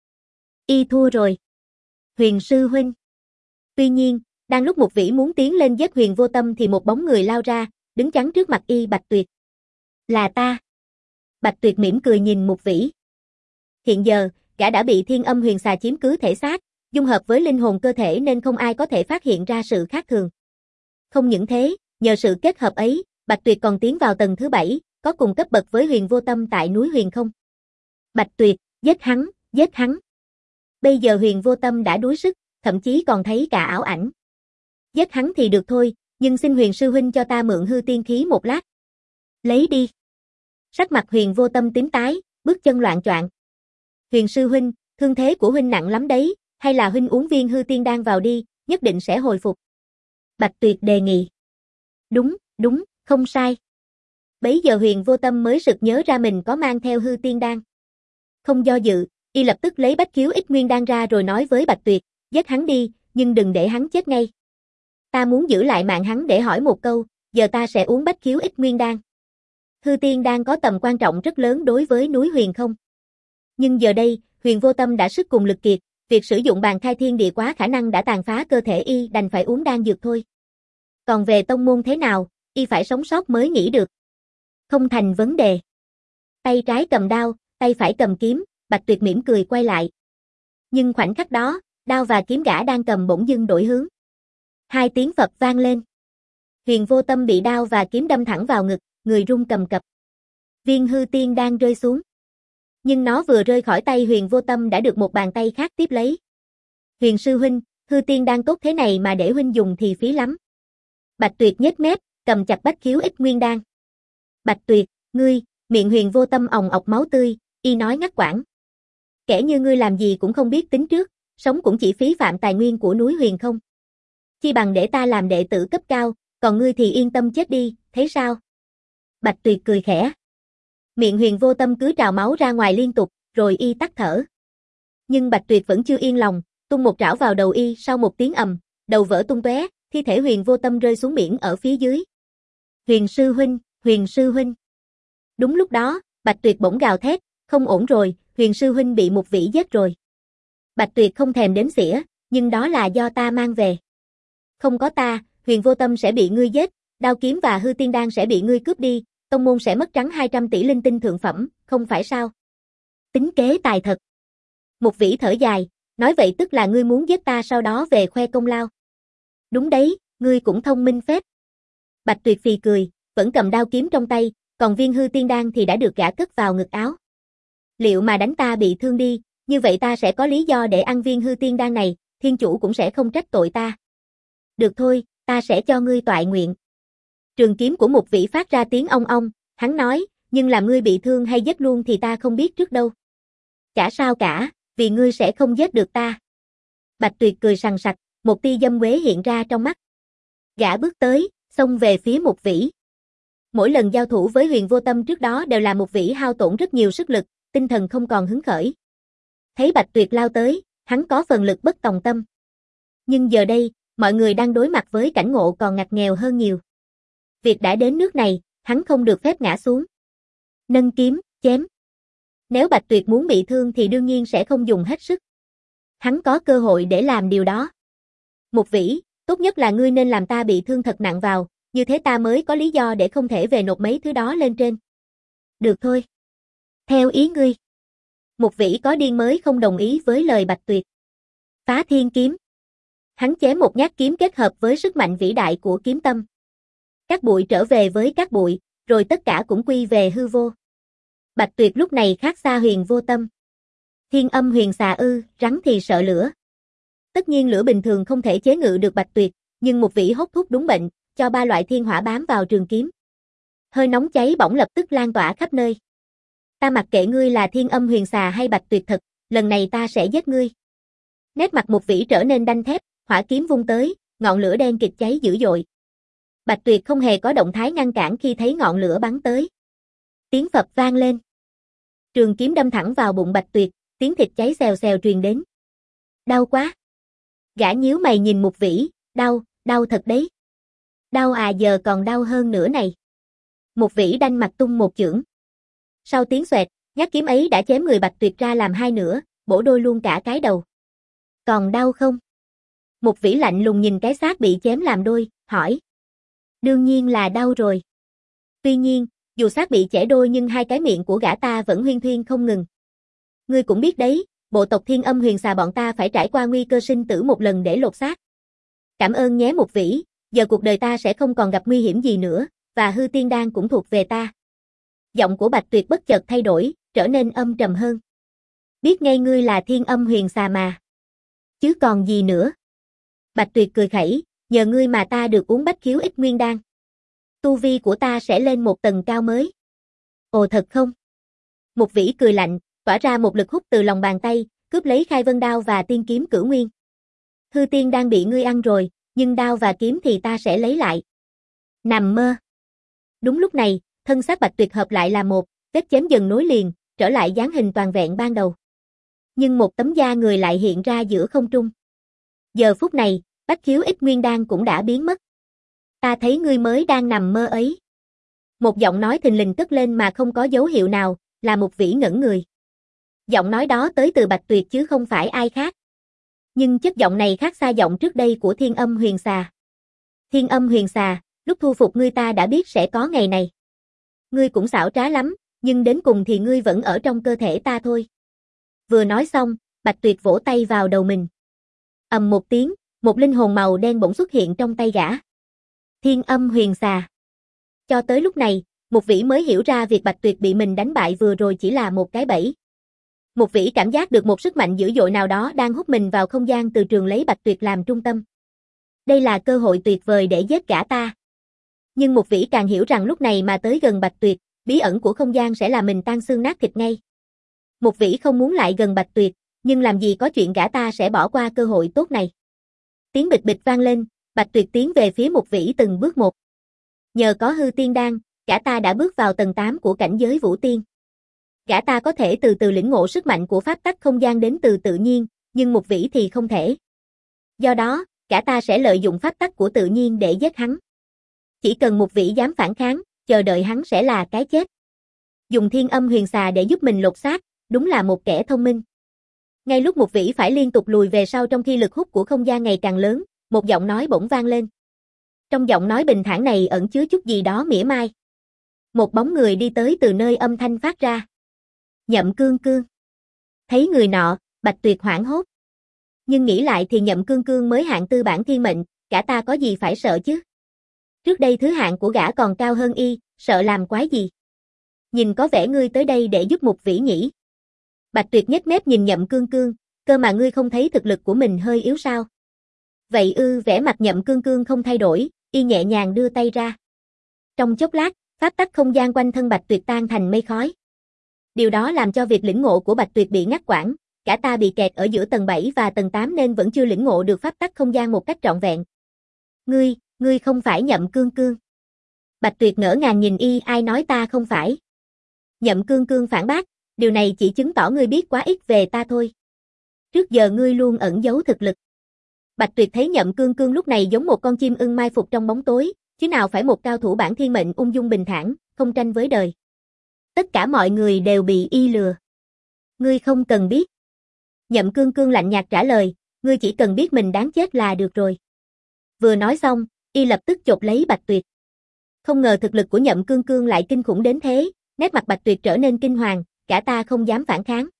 Y thua rồi. Huyền sư huynh. Tuy nhiên, đang lúc Mục Vĩ muốn tiến lên giết Huyền Vô Tâm thì một bóng người lao ra, đứng chắn trước mặt y. Bạch Tuyệt. Là ta. Bạch Tuyệt mỉm cười nhìn Mục Vĩ. Hiện giờ, gã đã bị Thiên Âm Huyền Xà chiếm cứ thể xác, dung hợp với linh hồn cơ thể nên không ai có thể phát hiện ra sự khác thường. Không những thế, nhờ sự kết hợp ấy, Bạch Tuyệt còn tiến vào tầng thứ bảy, có cùng cấp bậc với Huyền Vô Tâm tại núi Huyền không. Bạch Tuyệt, giết hắn, giết hắn. Bây giờ Huyền Vô Tâm đã đuối sức, thậm chí còn thấy cả ảo ảnh. Giết hắn thì được thôi, nhưng xin Huyền sư huynh cho ta mượn hư tiên khí một lát. Lấy đi. Sắc mặt Huyền Vô Tâm tím tái, bước chân loạn choạng. Huyền sư huynh, thương thế của huynh nặng lắm đấy, hay là huynh uống viên hư tiên đan vào đi, nhất định sẽ hồi phục. Bạch Tuyệt đề nghị. Đúng, đúng, không sai. Bấy giờ Huyền Vô Tâm mới sực nhớ ra mình có mang theo hư tiên đan. Không do dự, y lập tức lấy bách khiếu ích nguyên đan ra rồi nói với Bạch Tuyệt, giết hắn đi, nhưng đừng để hắn chết ngay. Ta muốn giữ lại mạng hắn để hỏi một câu, giờ ta sẽ uống bách khiếu ích nguyên đan. Hư tiên đan có tầm quan trọng rất lớn đối với núi Huyền không. Nhưng giờ đây, Huyền Vô Tâm đã sức cùng lực kiệt, việc sử dụng bàn khai thiên địa quá khả năng đã tàn phá cơ thể y, đành phải uống đan dược thôi. Còn về tông môn thế nào, y phải sống sót mới nghĩ được. Không thành vấn đề. Tay trái cầm đao, tay phải cầm kiếm, Bạch Tuyệt mỉm cười quay lại. Nhưng khoảnh khắc đó, đao và kiếm gã đang cầm bỗng dưng đổi hướng. Hai tiếng phập vang lên. Huyền Vô Tâm bị đao và kiếm đâm thẳng vào ngực, người run cầm cập. Viên hư tiên đang rơi xuống. Nhưng nó vừa rơi khỏi tay Huyền Vô Tâm đã được một bàn tay khác tiếp lấy. Huyền sư huynh, hư tiên đang tốt thế này mà để huynh dùng thì phí lắm. Bạch Tuyệt nhếch mép, cầm chặt bách khiếu ích nguyên đan. Bạch Tuyệt, ngươi, miệng Huyền Vô Tâm òng ọc máu tươi, y nói ngắt quãng. Kẻ như ngươi làm gì cũng không biết tính trước, sống cũng chỉ phí phạm tài nguyên của núi Huyền không. Chi bằng để ta làm đệ tử cấp cao, còn ngươi thì yên tâm chết đi, thấy sao? Bạch Tuyệt cười khẽ. Miệng Huyền Vô Tâm cứ trào máu ra ngoài liên tục, rồi y tắt thở. Nhưng Bạch Tuyệt vẫn chưa yên lòng, tung một trảo vào đầu y, sau một tiếng ầm, đầu vỡ tung tóe, thi thể Huyền Vô Tâm rơi xuống biển ở phía dưới. Huyền sư huynh, Huyền sư huynh. Đúng lúc đó, Bạch Tuyệt bỗng gào thét, không ổn rồi, Huyền sư huynh bị Mục Vĩ giết rồi. Bạch Tuyệt không thèm đếm xỉa, nhưng đó là do ta mang về. Không có ta, Huyền Vô Tâm sẽ bị ngươi giết, đao kiếm và hư tiên đan sẽ bị ngươi cướp đi, tông môn sẽ mất trắng hai trăm tỷ linh tinh thượng phẩm, không phải sao? Tính kế tài thật. Mục Vĩ thở dài, nói vậy tức là ngươi muốn giết ta sau đó về khoe công lao. Đúng đấy, ngươi cũng thông minh phết. Bạch Tuyệt phì cười, vẫn cầm đao kiếm trong tay, còn viên hư tiên đan thì đã được gã cất vào ngực áo. Liệu mà đánh ta bị thương đi, như vậy ta sẽ có lý do để ăn viên hư tiên đan này, thiên chủ cũng sẽ không trách tội ta. Được thôi, ta sẽ cho ngươi toại nguyện. Trường kiếm của Mục Vĩ phát ra tiếng ong ong, hắn nói, nhưng làm ngươi bị thương hay giết luôn thì ta không biết trước đâu. Chả sao cả, vì ngươi sẽ không giết được ta. Bạch Tuyệt cười sằng sặc, một tia dâm quế hiện ra trong mắt. Gã bước tới, xông về phía Mục Vĩ. Mỗi lần giao thủ với Huyền Vô Tâm trước đó đều là Mục Vĩ hao tổn rất nhiều sức lực, tinh thần không còn hứng khởi. Thấy Bạch Tuyệt lao tới, hắn có phần lực bất tòng tâm. Nhưng giờ đây, mọi người đang đối mặt với cảnh ngộ còn ngặt nghèo hơn nhiều. Việc đã đến nước này, hắn không được phép ngã xuống. Nâng kiếm, chém. Nếu Bạch Tuyệt muốn bị thương thì đương nhiên sẽ không dùng hết sức. Hắn có cơ hội để làm điều đó. Mục Vĩ, tốt nhất là ngươi nên làm ta bị thương thật nặng vào, như thế ta mới có lý do để không thể về nộp mấy thứ đó lên trên. Được thôi. Theo ý ngươi. Mục Vĩ có điên mới không đồng ý với lời Bạch Tuyệt. Phá thiên kiếm. Hắn chém một nhát kiếm kết hợp với sức mạnh vĩ đại của kiếm tâm. Các bụi trở về với các bụi, rồi tất cả cũng quy về hư vô. Bạch Tuyệt lúc này khác xa Huyền Vô Tâm. Thiên âm huyền xà ư, rắn thì sợ lửa. Tất nhiên lửa bình thường không thể chế ngự được Bạch Tuyệt, nhưng Mục Vĩ hốt thuốc đúng bệnh, cho ba loại thiên hỏa bám vào trường kiếm. Hơi nóng cháy bỏng lập tức lan tỏa khắp nơi. Ta mặc kệ ngươi là thiên âm huyền xà hay Bạch Tuyệt thật, lần này ta sẽ giết ngươi. Nét mặt Mục Vĩ trở nên đanh thép, hỏa kiếm vung tới, ngọn lửa đen kịt cháy dữ dội. Bạch Tuyệt không hề có động thái ngăn cản khi thấy ngọn lửa bắn tới. Tiếng phập vang lên. Trường kiếm đâm thẳng vào bụng Bạch Tuyệt, tiếng thịt cháy xèo xèo truyền đến. Đau quá. Gã nhíu mày nhìn Mục Vĩ, đau, đau thật đấy. Đau à, giờ còn đau hơn nữa này. Mục Vĩ đanh mặt tung một chưởng. Sau tiếng xoẹt, nhát kiếm ấy đã chém người Bạch Tuyệt ra làm hai nửa, bổ đôi luôn cả cái đầu. Còn đau không? Mục Vĩ lạnh lùng nhìn cái xác bị chém làm đôi, hỏi. Đương nhiên là đau rồi. Tuy nhiên, dù xác bị chẻ đôi nhưng hai cái miệng của gã ta vẫn huyên thuyên không ngừng. Ngươi cũng biết đấy, bộ tộc thiên âm huyền xà bọn ta phải trải qua nguy cơ sinh tử một lần để lột xác. Cảm ơn nhé Mục Vĩ, giờ cuộc đời ta sẽ không còn gặp nguy hiểm gì nữa, và hư tiên đan cũng thuộc về ta. Giọng của Bạch Tuyệt bất chợt thay đổi, trở nên âm trầm hơn. Biết ngay ngươi là thiên âm huyền xà mà. Chứ còn gì nữa. Bạch Tuyệt cười khẩy, nhờ ngươi mà ta được uống bách khiếu ích nguyên đan. Tu vi của ta sẽ lên một tầng cao mới. Ồ thật không? Mục Vĩ cười lạnh, tỏa ra một lực hút từ lòng bàn tay, cướp lấy khai vân đao và tiên kiếm cửu nguyên. Hư tiên đang bị ngươi ăn rồi, nhưng đao và kiếm thì ta sẽ lấy lại. Nằm mơ. Đúng lúc này, thân xác Bạch Tuyệt hợp lại là một, vết chém dần nối liền, trở lại dáng hình toàn vẹn ban đầu. Nhưng một tấm da người lại hiện ra giữa không trung. Giờ phút này, bách khiếu ích nguyên đan cũng đã biến mất. Ta thấy ngươi mới đang nằm mơ ấy. Một giọng nói thình lình cất lên mà không có dấu hiệu nào, là Mục Vĩ ngẩn người. Giọng nói đó tới từ Bạch Tuyệt chứ không phải ai khác. Nhưng chất giọng này khác xa giọng trước đây của thiên âm huyền xà. Thiên âm huyền xà, lúc thu phục ngươi ta đã biết sẽ có ngày này. Ngươi cũng xảo trá lắm, nhưng đến cùng thì ngươi vẫn ở trong cơ thể ta thôi. Vừa nói xong, Bạch Tuyệt vỗ tay vào đầu mình. Ầm một tiếng, một linh hồn màu đen bỗng xuất hiện trong tay gã. Thiên âm huyền xà. Cho tới lúc này, Mục Vĩ mới hiểu ra việc Bạch Tuyệt bị mình đánh bại vừa rồi chỉ là một cái bẫy. Mục Vĩ cảm giác được một sức mạnh dữ dội nào đó đang hút mình vào không gian từ trường lấy Bạch Tuyệt làm trung tâm. Đây là cơ hội tuyệt vời để giết gã ta. Nhưng Mục Vĩ càng hiểu rằng lúc này mà tới gần Bạch Tuyệt, bí ẩn của không gian sẽ làm mình tan xương nát thịt ngay. Mục Vĩ không muốn lại gần Bạch Tuyệt, nhưng làm gì có chuyện gã ta sẽ bỏ qua cơ hội tốt này. Tiếng bịch bịch vang lên, Bạch Tuyệt tiến về phía Mục Vĩ từng bước một. Nhờ có hư tiên đan, gã ta đã bước vào tầng tám của cảnh giới vũ tiên. Gã ta có thể từ từ lĩnh ngộ sức mạnh của pháp tắc không gian đến từ tự nhiên, nhưng Mục Vĩ thì không thể. Do đó, gã ta sẽ lợi dụng pháp tắc của tự nhiên để giết hắn. Chỉ cần Mục Vĩ dám phản kháng, chờ đợi hắn sẽ là cái chết. Dùng thiên âm huyền xà để giúp mình lột xác, đúng là một kẻ thông minh. Ngay lúc Mục Vĩ phải liên tục lùi về sau trong khi lực hút của không gian ngày càng lớn, một giọng nói bỗng vang lên. Trong giọng nói bình thản này ẩn chứa chút gì đó mỉa mai. Một bóng người đi tới từ nơi âm thanh phát ra. Nhậm Cương Cương. Thấy người nọ, Bạch Tuyệt hoảng hốt. Nhưng nghĩ lại thì Nhậm Cương Cương mới hạng tư bản thiên mệnh, gã ta có gì phải sợ chứ? Trước đây thứ hạng của gã còn cao hơn y, sợ làm quái gì? Nhìn có vẻ ngươi tới đây để giúp Mục Vĩ nhỉ? Bạch Tuyệt nhếch mép nhìn Nhậm Cương Cương, cơ mà ngươi không thấy thực lực của mình hơi yếu sao? Vậy ư? Vẻ mặt Nhậm Cương Cương không thay đổi, y nhẹ nhàng đưa tay ra. Trong chốc lát, Pháp tắc không gian quanh thân Bạch Tuyệt tan thành mây khói. Điều đó làm cho việc lĩnh ngộ của Bạch Tuyệt bị ngắt quãng, cả ta bị kẹt ở giữa tầng bảy và tầng tám nên vẫn chưa lĩnh ngộ được pháp tắc không gian một cách trọn vẹn. Ngươi, ngươi không phải Nhậm Cương Cương. Bạch Tuyệt ngỡ ngàng nhìn y, ai nói ta không phải. Nhậm Cương Cương phản bác, điều này chỉ chứng tỏ ngươi biết quá ít về ta thôi. Trước giờ ngươi luôn ẩn giấu thực lực. Bạch Tuyệt thấy Nhậm Cương Cương lúc này giống một con chim ưng mai phục trong bóng tối, chứ nào phải một cao thủ bản thiên mệnh ung dung bình thản, không tranh với đời. Tất cả mọi người đều bị y lừa. Ngươi không cần biết. Nhậm Cương Cương lạnh nhạt trả lời, ngươi chỉ cần biết mình đáng chết là được rồi. Vừa nói xong, y lập tức chộp lấy Bạch Tuyệt. Không ngờ thực lực của Nhậm Cương Cương lại kinh khủng đến thế, nét mặt Bạch Tuyệt trở nên kinh hoàng, cả ta không dám phản kháng.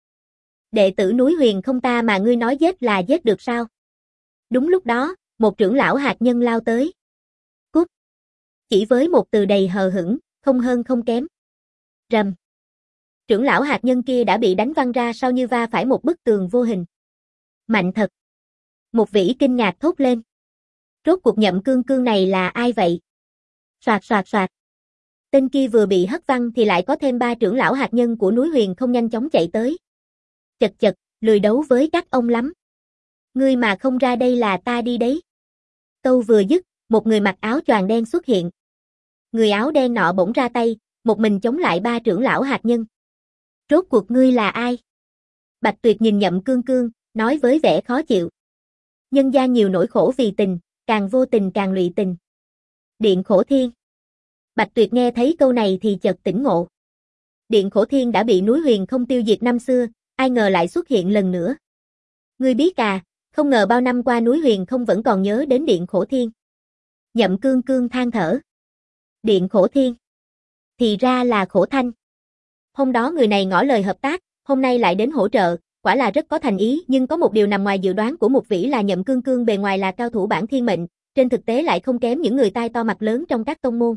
Đệ tử núi Huyền Không ta mà ngươi nói giết là giết được sao? Đúng lúc đó, một trưởng lão hạt nhân lao tới. Cút. Chỉ với một từ đầy hờ hững, không hơn không kém. Rầm. Trưởng lão hạt nhân kia đã bị đánh văng ra sau như va phải một bức tường vô hình. Mạnh thật. Một vĩ kinh ngạc thốt lên. Rốt cuộc Nhậm Cương Cương này là ai vậy? Soạt soạt soạt. Tên kia vừa bị hất văng thì lại có thêm ba trưởng lão hạt nhân của núi Huyền Không nhanh chóng chạy tới. Chật chật, lười đấu với các ông lắm. Ngươi mà không ra đây là ta đi đấy. Câu vừa dứt, một người mặc áo choàng đen xuất hiện. Người áo đen nọ bỗng ra tay, một mình chống lại ba trưởng lão hạt nhân. Rốt cuộc ngươi là ai? Bạch Tuyệt nhìn Nhậm Cương Cương, nói với vẻ khó chịu. Nhân gian nhiều nỗi khổ vì tình, càng vô tình càng lụy tình. Điện Khổ Thiên. Bạch Tuyệt nghe thấy câu này thì chợt tỉnh ngộ. Điện Khổ Thiên đã bị núi Huyền Không tiêu diệt năm xưa, ai ngờ lại xuất hiện lần nữa. Ngươi biết à, không ngờ bao năm qua núi Huyền Không vẫn còn nhớ đến Điện Khổ Thiên. Nhậm Cương Cương than thở. Điện Khổ Thiên. Thì ra là Khổ Thanh. Hôm đó người này ngỏ lời hợp tác, hôm nay lại đến hỗ trợ, quả là rất có thành ý, nhưng có một điều nằm ngoài dự đoán của Mục Vĩ là Nhậm Cương Cương bề ngoài là cao thủ bản thiên mệnh, trên thực tế lại không kém những người tai to mặt lớn trong các tông môn.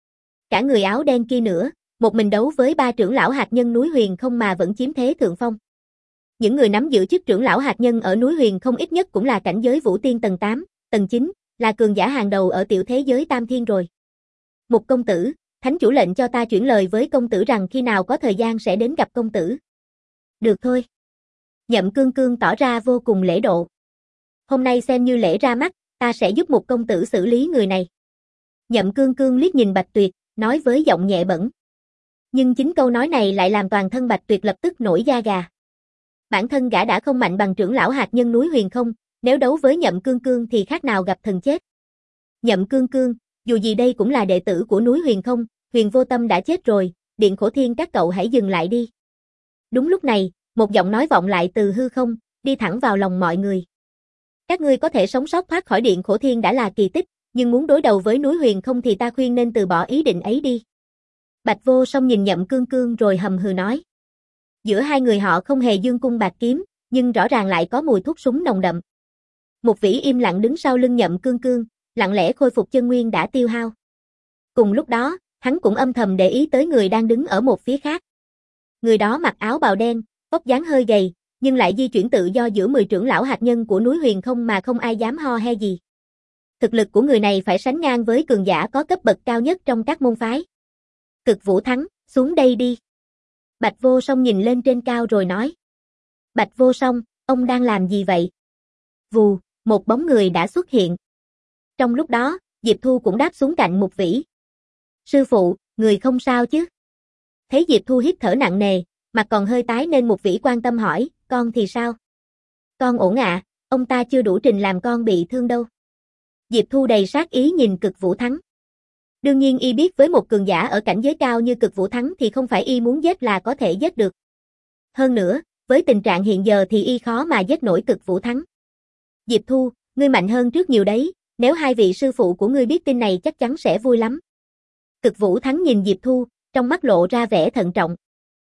Cả người áo đen kia nữa, một mình đấu với ba trưởng lão hạt nhân núi Huyền Không mà vẫn chiếm thế thượng phong. Những người nắm giữ chức trưởng lão hạt nhân ở núi Huyền Không ít nhất cũng là cảnh giới vũ tiên tầng tám, tầng chín, là cường giả hàng đầu ở tiểu thế giới tam thiên rồi. Mục công tử, thánh chủ lệnh cho ta chuyển lời với công tử rằng khi nào có thời gian sẽ đến gặp công tử. Được thôi. Nhậm Cương Cương tỏ ra vô cùng lễ độ. Hôm nay xem như lễ ra mắt, ta sẽ giúp Mục công tử xử lý người này. Nhậm Cương Cương liếc nhìn Bạch Tuyệt, nói với giọng nhẹ bẫng. Nhưng chính câu nói này lại làm toàn thân Bạch Tuyệt lập tức nổi da gà. Bản thân gã đã không mạnh bằng trưởng lão hạt nhân núi Huyền Không, nếu đấu với Nhậm Cương Cương thì khác nào gặp thần chết. Nhậm Cương Cương, dù gì đây cũng là đệ tử của núi Huyền Không, Huyền Vô Tâm đã chết rồi, Điện Khổ Thiên các cậu hãy dừng lại đi. Đúng lúc này, một giọng nói vọng lại từ hư không, đi thẳng vào lòng mọi người. Các ngươi có thể sống sót thoát khỏi Điện Khổ Thiên đã là kỳ tích, nhưng muốn đối đầu với núi Huyền Không thì ta khuyên nên từ bỏ ý định ấy đi. Bạch Vô Song nhìn Nhậm Cương Cương rồi hầm hừ nói. Giữa hai người họ không hề dương cung bạc kiếm, nhưng rõ ràng lại có mùi thuốc súng nồng đậm. Mục Vĩ im lặng đứng sau lưng Nhậm Cương Cương, lặng lẽ khôi phục chân nguyên đã tiêu hao. Cùng lúc đó, hắn cũng âm thầm để ý tới người đang đứng ở một phía khác. Người đó mặc áo bào đen, vóc dáng hơi gầy, nhưng lại di chuyển tự do giữa mười trưởng lão hạt nhân của núi Huyền Không mà không ai dám ho he gì. Thực lực của người này phải sánh ngang với cường giả có cấp bậc cao nhất trong các môn phái. Cực Vũ Thắng, xuống đây đi. Bạch Vô Song nhìn lên trên cao rồi nói. Bạch Vô Song, ông đang làm gì vậy? Vù, một bóng người đã xuất hiện. Trong lúc đó, Diệp Thu cũng đáp xuống cạnh Mục Vĩ. Sư phụ, người không sao chứ? Thấy Diệp Thu hít thở nặng nề, mặt còn hơi tái nên Mục Vĩ quan tâm hỏi, con thì sao? Con ổn ạ, à, ông ta chưa đủ trình làm con bị thương đâu. Diệp Thu đầy sát ý nhìn Cực Vũ Thắng. Đương nhiên y biết với một cường giả ở cảnh giới cao như Cực Vũ Thắng thì không phải y muốn giết là có thể giết được. Hơn nữa, với tình trạng hiện giờ thì y khó mà giết nổi Cực Vũ Thắng. Diệp Thu, ngươi mạnh hơn trước nhiều đấy, nếu hai vị sư phụ của ngươi biết tin này chắc chắn sẽ vui lắm. Cực Vũ Thắng nhìn Diệp Thu, trong mắt lộ ra vẻ thận trọng.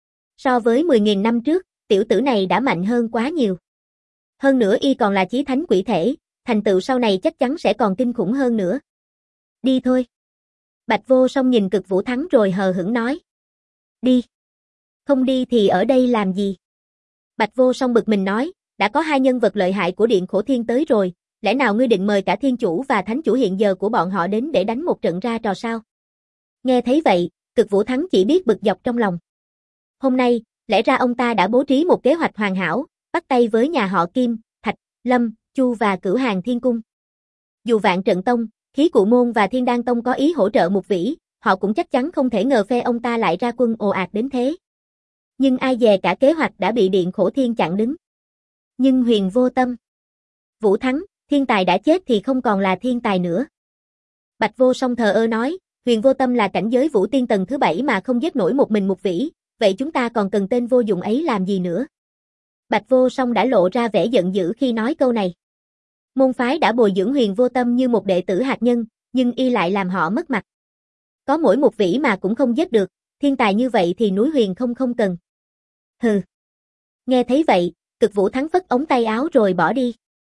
So với mười nghìn năm trước, tiểu tử này đã mạnh hơn quá nhiều. Hơn nữa y còn là chí thánh quỷ thể, thành tựu sau này chắc chắn sẽ còn kinh khủng hơn nữa. Đi thôi. Bạch Vô Song nhìn Cực Vũ Thắng rồi hờ hững nói. Đi. Không đi thì ở đây làm gì? Bạch Vô Song bực mình nói, đã có hai nhân vật lợi hại của Điện Khổ Thiên tới rồi, lẽ nào ngươi định mời cả thiên chủ và thánh chủ hiện giờ của bọn họ đến để đánh một trận ra trò sao? Nghe thấy vậy, Cực Vũ Thắng chỉ biết bực dọc trong lòng. Hôm nay, lẽ ra ông ta đã bố trí một kế hoạch hoàn hảo, bắt tay với nhà họ Kim, Thạch, Lâm, Chu và Cửu Hàng Thiên Cung. Dù Vạn Trận Tông, Khí Cụ Môn và Thiên Đan Tông có ý hỗ trợ Mục Vĩ, họ cũng chắc chắn không thể ngờ phe ông ta lại ra quân ồ ạt đến thế. Nhưng ai dè cả kế hoạch đã bị Điện Khổ Thiên chặn đứng. Nhưng Huyền vô tâm. Vũ Thắng, thiên tài đã chết thì không còn là thiên tài nữa. Bạch Vô Song thờ ơ nói, Huyền vô tâm là cảnh giới vũ tiên tầng thứ bảy mà không giết nổi một mình Mục Vĩ, vậy chúng ta còn cần tên vô dụng ấy làm gì nữa? Bạch Vô Song đã lộ ra vẻ giận dữ khi nói câu này. Môn phái đã bồi dưỡng Huyền vô tâm như một đệ tử hạt nhân, nhưng y lại làm họ mất mặt. Có mỗi Mục Vĩ mà cũng không giết được, thiên tài như vậy thì núi Huyền không không cần. Hừ. Nghe thấy vậy, Cực Vũ Thắng phất ống tay áo rồi bỏ đi.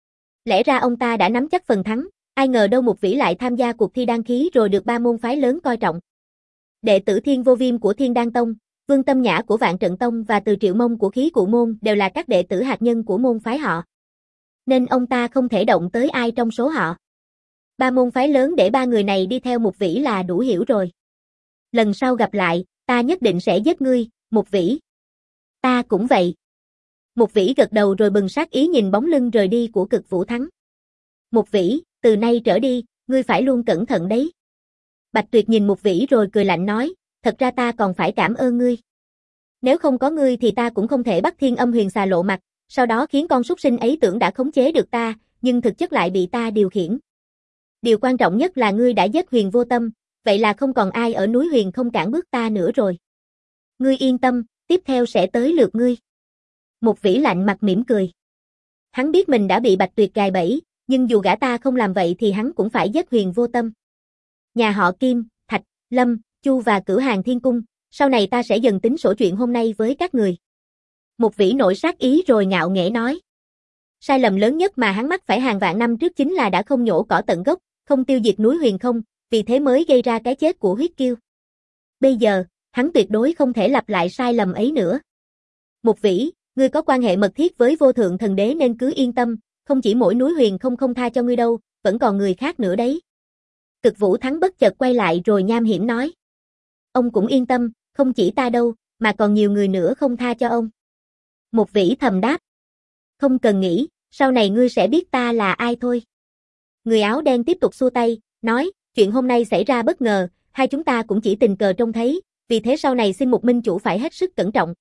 Lẽ ra ông ta đã nắm chắc phần thắng, ai ngờ đâu Mục Vĩ lại tham gia cuộc thi đan khí rồi được ba môn phái lớn coi trọng. Đệ tử Thiên Vô Viêm của Thiên Đan Tông, Vương Tâm Nhã của Vạn Trận Tông và Từ Triệu Mông của Khí Cụ Môn đều là các đệ tử hạt nhân của môn phái họ. Nên ông ta không thể động tới ai trong số họ. Ba môn phái lớn để ba người này đi theo Mục Vĩ là đủ hiểu rồi. Lần sau gặp lại, ta nhất định sẽ giết ngươi, Mục Vĩ. Ta cũng vậy. Mục Vĩ gật đầu rồi bừng sát ý nhìn bóng lưng rời đi của Cực Vũ Thắng. Mục Vĩ, từ nay trở đi, ngươi phải luôn cẩn thận đấy. Bạch Tuyệt nhìn Mục Vĩ rồi cười lạnh nói, thật ra ta còn phải cảm ơn ngươi. Nếu không có ngươi thì ta cũng không thể bắt Thiên Âm Huyền Xà lộ mặt, sau đó khiến con súc sinh ấy tưởng đã khống chế được ta, nhưng thực chất lại bị ta điều khiển. Điều quan trọng nhất là ngươi đã giết Huyền vô tâm, vậy là không còn ai ở núi Huyền không cản bước ta nữa rồi. Ngươi yên tâm, tiếp theo sẽ tới lượt ngươi. Mục Vĩ lạnh mặt mỉm cười. Hắn biết mình đã bị Bạch Tuyệt gài bẫy, nhưng dù gã ta không làm vậy thì hắn cũng phải giết Huyền vô tâm. Nhà họ Kim, Thạch, Lâm, Chu và Cửu Hàng Thiên Cung, sau này ta sẽ dần tính sổ chuyện hôm nay với các người. Mục Vĩ nổi sát ý rồi ngạo nghễ nói. Sai lầm lớn nhất mà hắn mắc phải hàng vạn năm trước chính là đã không nhổ cỏ tận gốc, không tiêu diệt núi Huyền không, vì thế mới gây ra cái chết của Huyết Kiêu. Bây giờ, hắn tuyệt đối không thể lặp lại sai lầm ấy nữa. Mục Vĩ, ngươi có quan hệ mật thiết với Vô Thượng Thần Đế nên cứ yên tâm, không chỉ mỗi núi Huyền không không tha cho ngươi đâu, vẫn còn người khác nữa đấy. Cực Vũ Thắng bất chợt quay lại rồi nham hiểm nói. Ông cũng yên tâm, không chỉ ta đâu, mà còn nhiều người nữa không tha cho ông. Mục Vĩ thầm đáp. Không cần nghĩ, sau này ngươi sẽ biết ta là ai thôi. Người áo đen tiếp tục xua tay, nói, chuyện hôm nay xảy ra bất ngờ, hai chúng ta cũng chỉ tình cờ trông thấy, vì thế sau này xin Mục minh chủ phải hết sức cẩn trọng.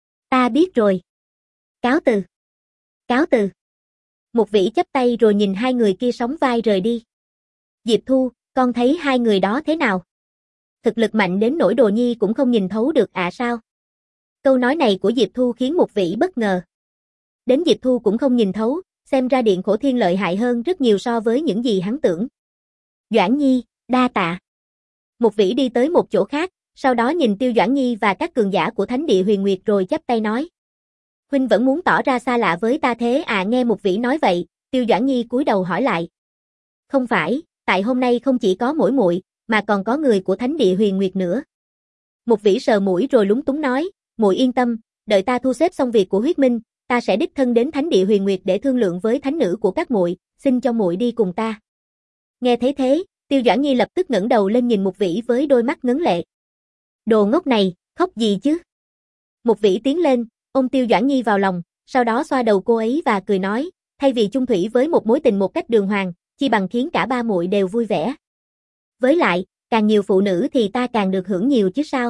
Ta biết rồi. Cáo từ. Cáo từ. Mục Vĩ chắp tay rồi nhìn hai người kia sóng vai rời đi. Diệp Thu, con thấy hai người đó thế nào? Thực lực mạnh đến nỗi Đồ Nhi cũng không nhìn thấu được à sao? Câu nói này của Diệp Thu khiến Mục Vĩ bất ngờ. Đến Diệp Thu cũng không nhìn thấu, xem ra Điện Khổ Thiên lợi hại hơn rất nhiều so với những gì hắn tưởng. Doãn Nhi, đa tạ. Mục Vĩ đi tới một chỗ khác, sau đó nhìn Tiêu Doãn Nhi và các cường giả của Thánh Địa Huyền Nguyệt rồi chắp tay nói. Huynh vẫn muốn tỏ ra xa lạ với ta thế à? Nghe Mục Vĩ nói vậy, Tiêu Doãn Nhi cúi đầu hỏi lại. Không phải, tại hôm nay không chỉ có mỗi muội, mà còn có người của Thánh Địa Huyền Nguyệt nữa. Mục Vĩ sờ mũi rồi lúng túng nói, muội yên tâm, đợi ta thu xếp xong việc của Huyết Minh, ta sẽ đích thân đến Thánh Địa Huyền Nguyệt để thương lượng với thánh nữ của các muội, xin cho muội đi cùng ta. Nghe thấy thế, Tiêu Doãn Nhi lập tức ngẩng đầu lên nhìn Mục Vĩ với đôi mắt ngấn lệ. Đồ ngốc này, khóc gì chứ? Mục Vĩ tiến lên, ôm Tiêu Doãn Nhi vào lòng, sau đó xoa đầu cô ấy và cười nói, thay vì chung thủy với một mối tình một cách đường hoàng, chi bằng khiến cả ba muội đều vui vẻ. Với lại, càng nhiều phụ nữ thì ta càng được hưởng nhiều chứ sao?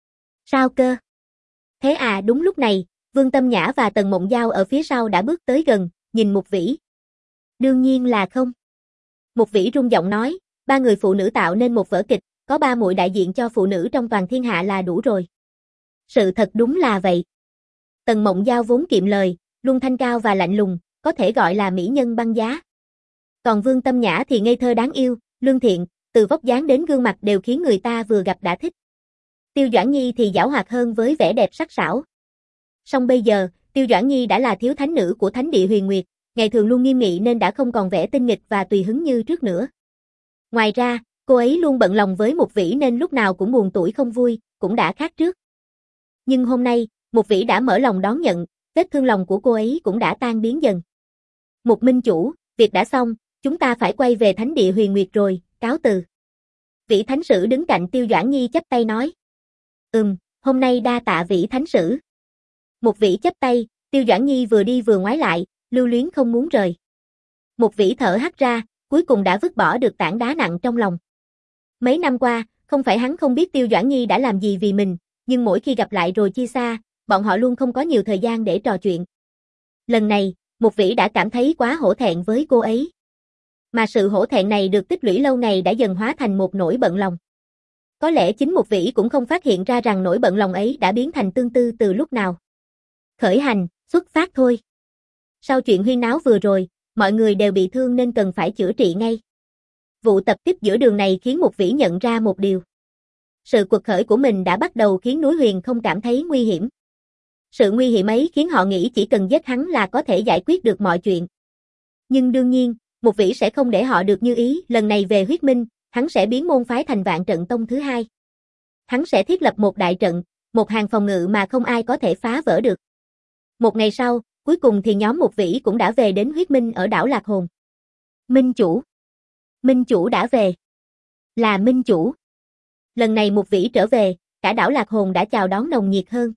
Sao cơ? Thế à? Đúng lúc này, Vương Tâm Nhã và Tần Mộng Giao ở phía sau đã bước tới gần, nhìn Mục Vĩ. Đương nhiên là không. Mục Vĩ rung giọng nói, ba người phụ nữ tạo nên một vở kịch, có ba muội đại diện cho phụ nữ trong toàn thiên hạ là đủ rồi. Sự thật đúng là vậy. Tần Mộng Giao vốn kiệm lời, luôn thanh cao và lạnh lùng, có thể gọi là mỹ nhân băng giá. Còn Vương Tâm Nhã thì ngây thơ đáng yêu, lương thiện, từ vóc dáng đến gương mặt đều khiến người ta vừa gặp đã thích. Tiêu Doãn Nhi thì giảo hoạt hơn với vẻ đẹp sắc sảo. Song bây giờ, Tiêu Doãn Nhi đã là thiếu thánh nữ của Thánh Địa Huyền Nguyệt, ngày thường luôn nghiêm nghị nên đã không còn vẻ tinh nghịch và tùy hứng như trước nữa. Ngoài ra, cô ấy luôn bận lòng với Mục Vĩ nên lúc nào cũng buồn tủi không vui, cũng đã khác trước. Nhưng hôm nay, Mục Vĩ đã mở lòng đón nhận, vết thương lòng của cô ấy cũng đã tan biến dần. Mục minh chủ, việc đã xong, chúng ta phải quay về Thánh Địa Huyền Nguyệt rồi, cáo từ. Vĩ Thánh Sử đứng cạnh Tiêu Doãn Nhi chắp tay nói. Ừm, hôm nay đa tạ Vĩ Thánh Sử. Một Vĩ chắp tay, Tiêu Doãn Nhi vừa đi vừa ngoái lại, lưu luyến không muốn rời. Một Vĩ thở hắt ra, cuối cùng đã vứt bỏ được tảng đá nặng trong lòng. Mấy năm qua, không phải hắn không biết Tiêu Doãn Nhi đã làm gì vì mình, nhưng mỗi khi gặp lại rồi chia xa, bọn họ luôn không có nhiều thời gian để trò chuyện. Lần này, Một Vĩ đã cảm thấy quá hổ thẹn với cô ấy. Mà sự hổ thẹn này được tích lũy lâu ngày đã dần hóa thành một nỗi bận lòng. Có lẽ chính Một Vĩ cũng không phát hiện ra rằng nỗi bận lòng ấy đã biến thành tương tư từ lúc nào. Khởi hành, xuất phát thôi. Sau chuyện huyên náo vừa rồi, mọi người đều bị thương nên cần phải chữa trị ngay. Vụ tập kích giữa đường này khiến Một Vĩ nhận ra một điều. Sự quật khởi của mình đã bắt đầu khiến núi Huyền không cảm thấy nguy hiểm. Sự nguy hiểm ấy khiến họ nghĩ chỉ cần giết hắn là có thể giải quyết được mọi chuyện. Nhưng đương nhiên, Một Vĩ sẽ không để họ được như ý, lần này về Huyết Minh, hắn sẽ biến môn phái thành Vạn Trận Tông thứ hai. Hắn sẽ thiết lập một đại trận, một hàng phòng ngự mà không ai có thể phá vỡ được. Một ngày sau, cuối cùng thì nhóm Một Vĩ cũng đã về đến Huyết Minh ở đảo Lạc Hồn. Minh chủ. Minh chủ đã về. Là Minh chủ. Lần này Một Vĩ trở về, cả đảo Lạc Hồn đã chào đón nồng nhiệt hơn.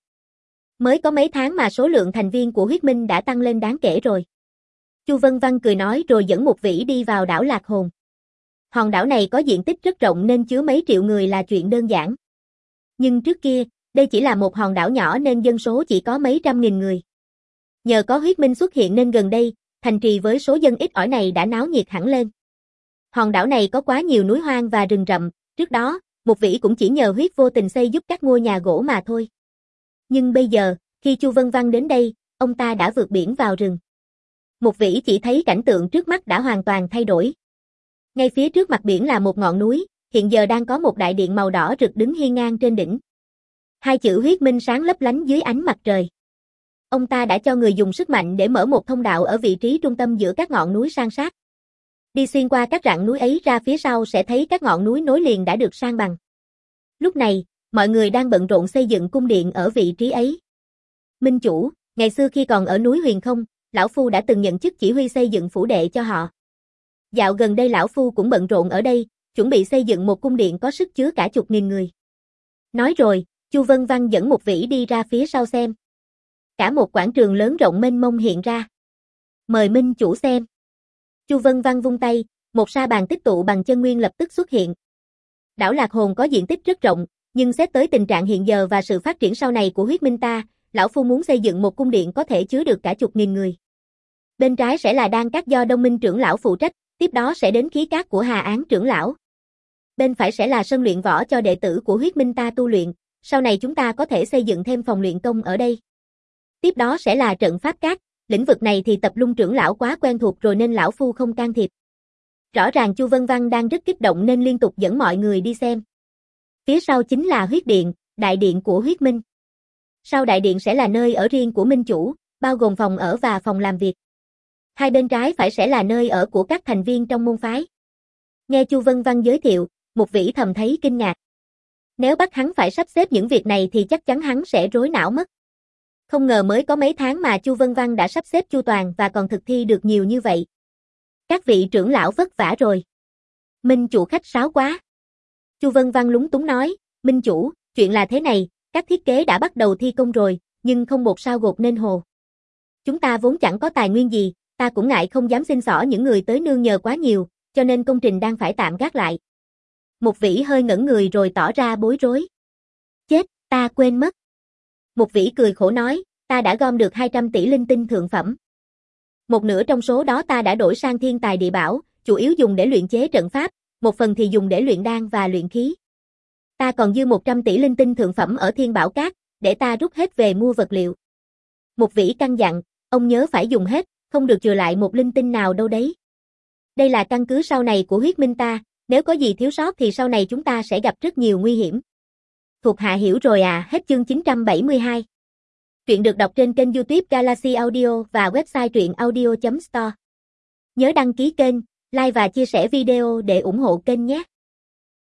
Mới có mấy tháng mà số lượng thành viên của Huyết Minh đã tăng lên đáng kể rồi. Chu Vân Văn cười nói rồi dẫn Một Vĩ đi vào đảo Lạc Hồn. Hòn đảo này có diện tích rất rộng nên chứa mấy triệu người là chuyện đơn giản. Nhưng trước kia, đây chỉ là một hòn đảo nhỏ nên dân số chỉ có mấy trăm nghìn người. Nhờ có Huyết Minh xuất hiện nên gần đây, thành trì với số dân ít ỏi này đã náo nhiệt hẳn lên. Hòn đảo này có quá nhiều núi hoang và rừng rậm, trước đó, Một Vĩ cũng chỉ nhờ Huyết vô tình xây giúp các ngôi nhà gỗ mà thôi. Nhưng bây giờ, khi Chu Vân Văn đến đây, ông ta đã vượt biển vào rừng. Một Vĩ chỉ thấy cảnh tượng trước mắt đã hoàn toàn thay đổi. Ngay phía trước mặt biển là một ngọn núi, hiện giờ đang có một đại điện màu đỏ rực đứng hiên ngang trên đỉnh. Hai chữ Huyết Minh sáng lấp lánh dưới ánh mặt trời. Ông ta đã cho người dùng sức mạnh để mở một thông đạo ở vị trí trung tâm giữa các ngọn núi san sát. Đi xuyên qua các rặng núi ấy ra phía sau sẽ thấy các ngọn núi nối liền đã được san bằng. Lúc này, mọi người đang bận rộn xây dựng cung điện ở vị trí ấy. Minh chủ, ngày xưa khi còn ở núi Huyền Không, lão phu đã từng nhận chức chỉ huy xây dựng phủ đệ cho họ. Dạo gần đây lão phu cũng bận rộn ở đây, chuẩn bị xây dựng một cung điện có sức chứa cả chục nghìn người. Nói rồi, Chu Vân Văn dẫn Một Vĩ đi ra phía sau xem. Cả một quảng trường lớn rộng mênh mông hiện ra. Mời Minh chủ xem. Chu Vân Văn vung tay, một sa bàn tích tụ bằng chân nguyên lập tức xuất hiện. Đảo Lạc Hồn có diện tích rất rộng, nhưng xét tới tình trạng hiện giờ và sự phát triển sau này của Huyết Minh ta, lão phu muốn xây dựng một cung điện có thể chứa được cả chục nghìn người. Bên trái sẽ là đan các do Đông Minh trưởng lão phụ trách, tiếp đó sẽ đến khí cát của Hà Án trưởng lão. Bên phải sẽ là sân luyện võ cho đệ tử của Huyết Minh ta tu luyện, sau này chúng ta có thể xây dựng thêm phòng luyện công ở đây. Tiếp đó sẽ là trận pháp cát, lĩnh vực này thì Tập Lung trưởng lão quá quen thuộc rồi nên lão phu không can thiệp. Rõ ràng Chu Vân Văn đang rất kích động nên liên tục dẫn mọi người đi xem. Phía sau chính là Huyết Điện, đại điện của Huyết Minh. Sau đại điện sẽ là nơi ở riêng của Minh chủ, bao gồm phòng ở và phòng làm việc. Hai bên trái phải sẽ là nơi ở của các thành viên trong môn phái. Nghe Chu Vân Văn giới thiệu, Một Vĩ thầm thấy kinh ngạc. Nếu bắt hắn phải sắp xếp những việc này thì chắc chắn hắn sẽ rối não mất. Không ngờ mới có mấy tháng mà Chu Vân Văn đã sắp xếp chu toàn và còn thực thi được nhiều như vậy. Các vị trưởng lão vất vả rồi. Minh chủ khách sáo quá. Chu Vân Văn lúng túng nói, Minh chủ, chuyện là thế này, các thiết kế đã bắt đầu thi công rồi, nhưng không một sao gột nên hồ. Chúng ta vốn chẳng có tài nguyên gì, ta cũng ngại không dám xin xỏ những người tới nương nhờ quá nhiều, cho nên công trình đang phải tạm gác lại. Một Vĩ hơi ngẩn người rồi tỏ ra bối rối. Chết, ta quên mất. Một Vĩ cười khổ nói, ta đã gom được hai trăm tỷ linh tinh thượng phẩm. Một nửa trong số đó ta đã đổi sang thiên tài địa bảo, chủ yếu dùng để luyện chế trận pháp, một phần thì dùng để luyện đan và luyện khí. Ta còn dư một trăm tỷ linh tinh thượng phẩm ở Thiên Bảo Cát, để ta rút hết về mua vật liệu. Một Vĩ căn dặn, ông nhớ phải dùng hết, không được chừa lại một linh tinh nào đâu đấy. Đây là căn cứ sau này của Huyết Minh ta, nếu có gì thiếu sót thì sau này chúng ta sẽ gặp rất nhiều nguy hiểm. Thuộc hạ hiểu rồi à, hết chương chín trăm bảy mươi hai. Truyện được đọc trên kênh YouTube Galaxy Audio và website truyện audio chấm store. Nhớ đăng ký kênh, like và chia sẻ video để ủng hộ kênh nhé.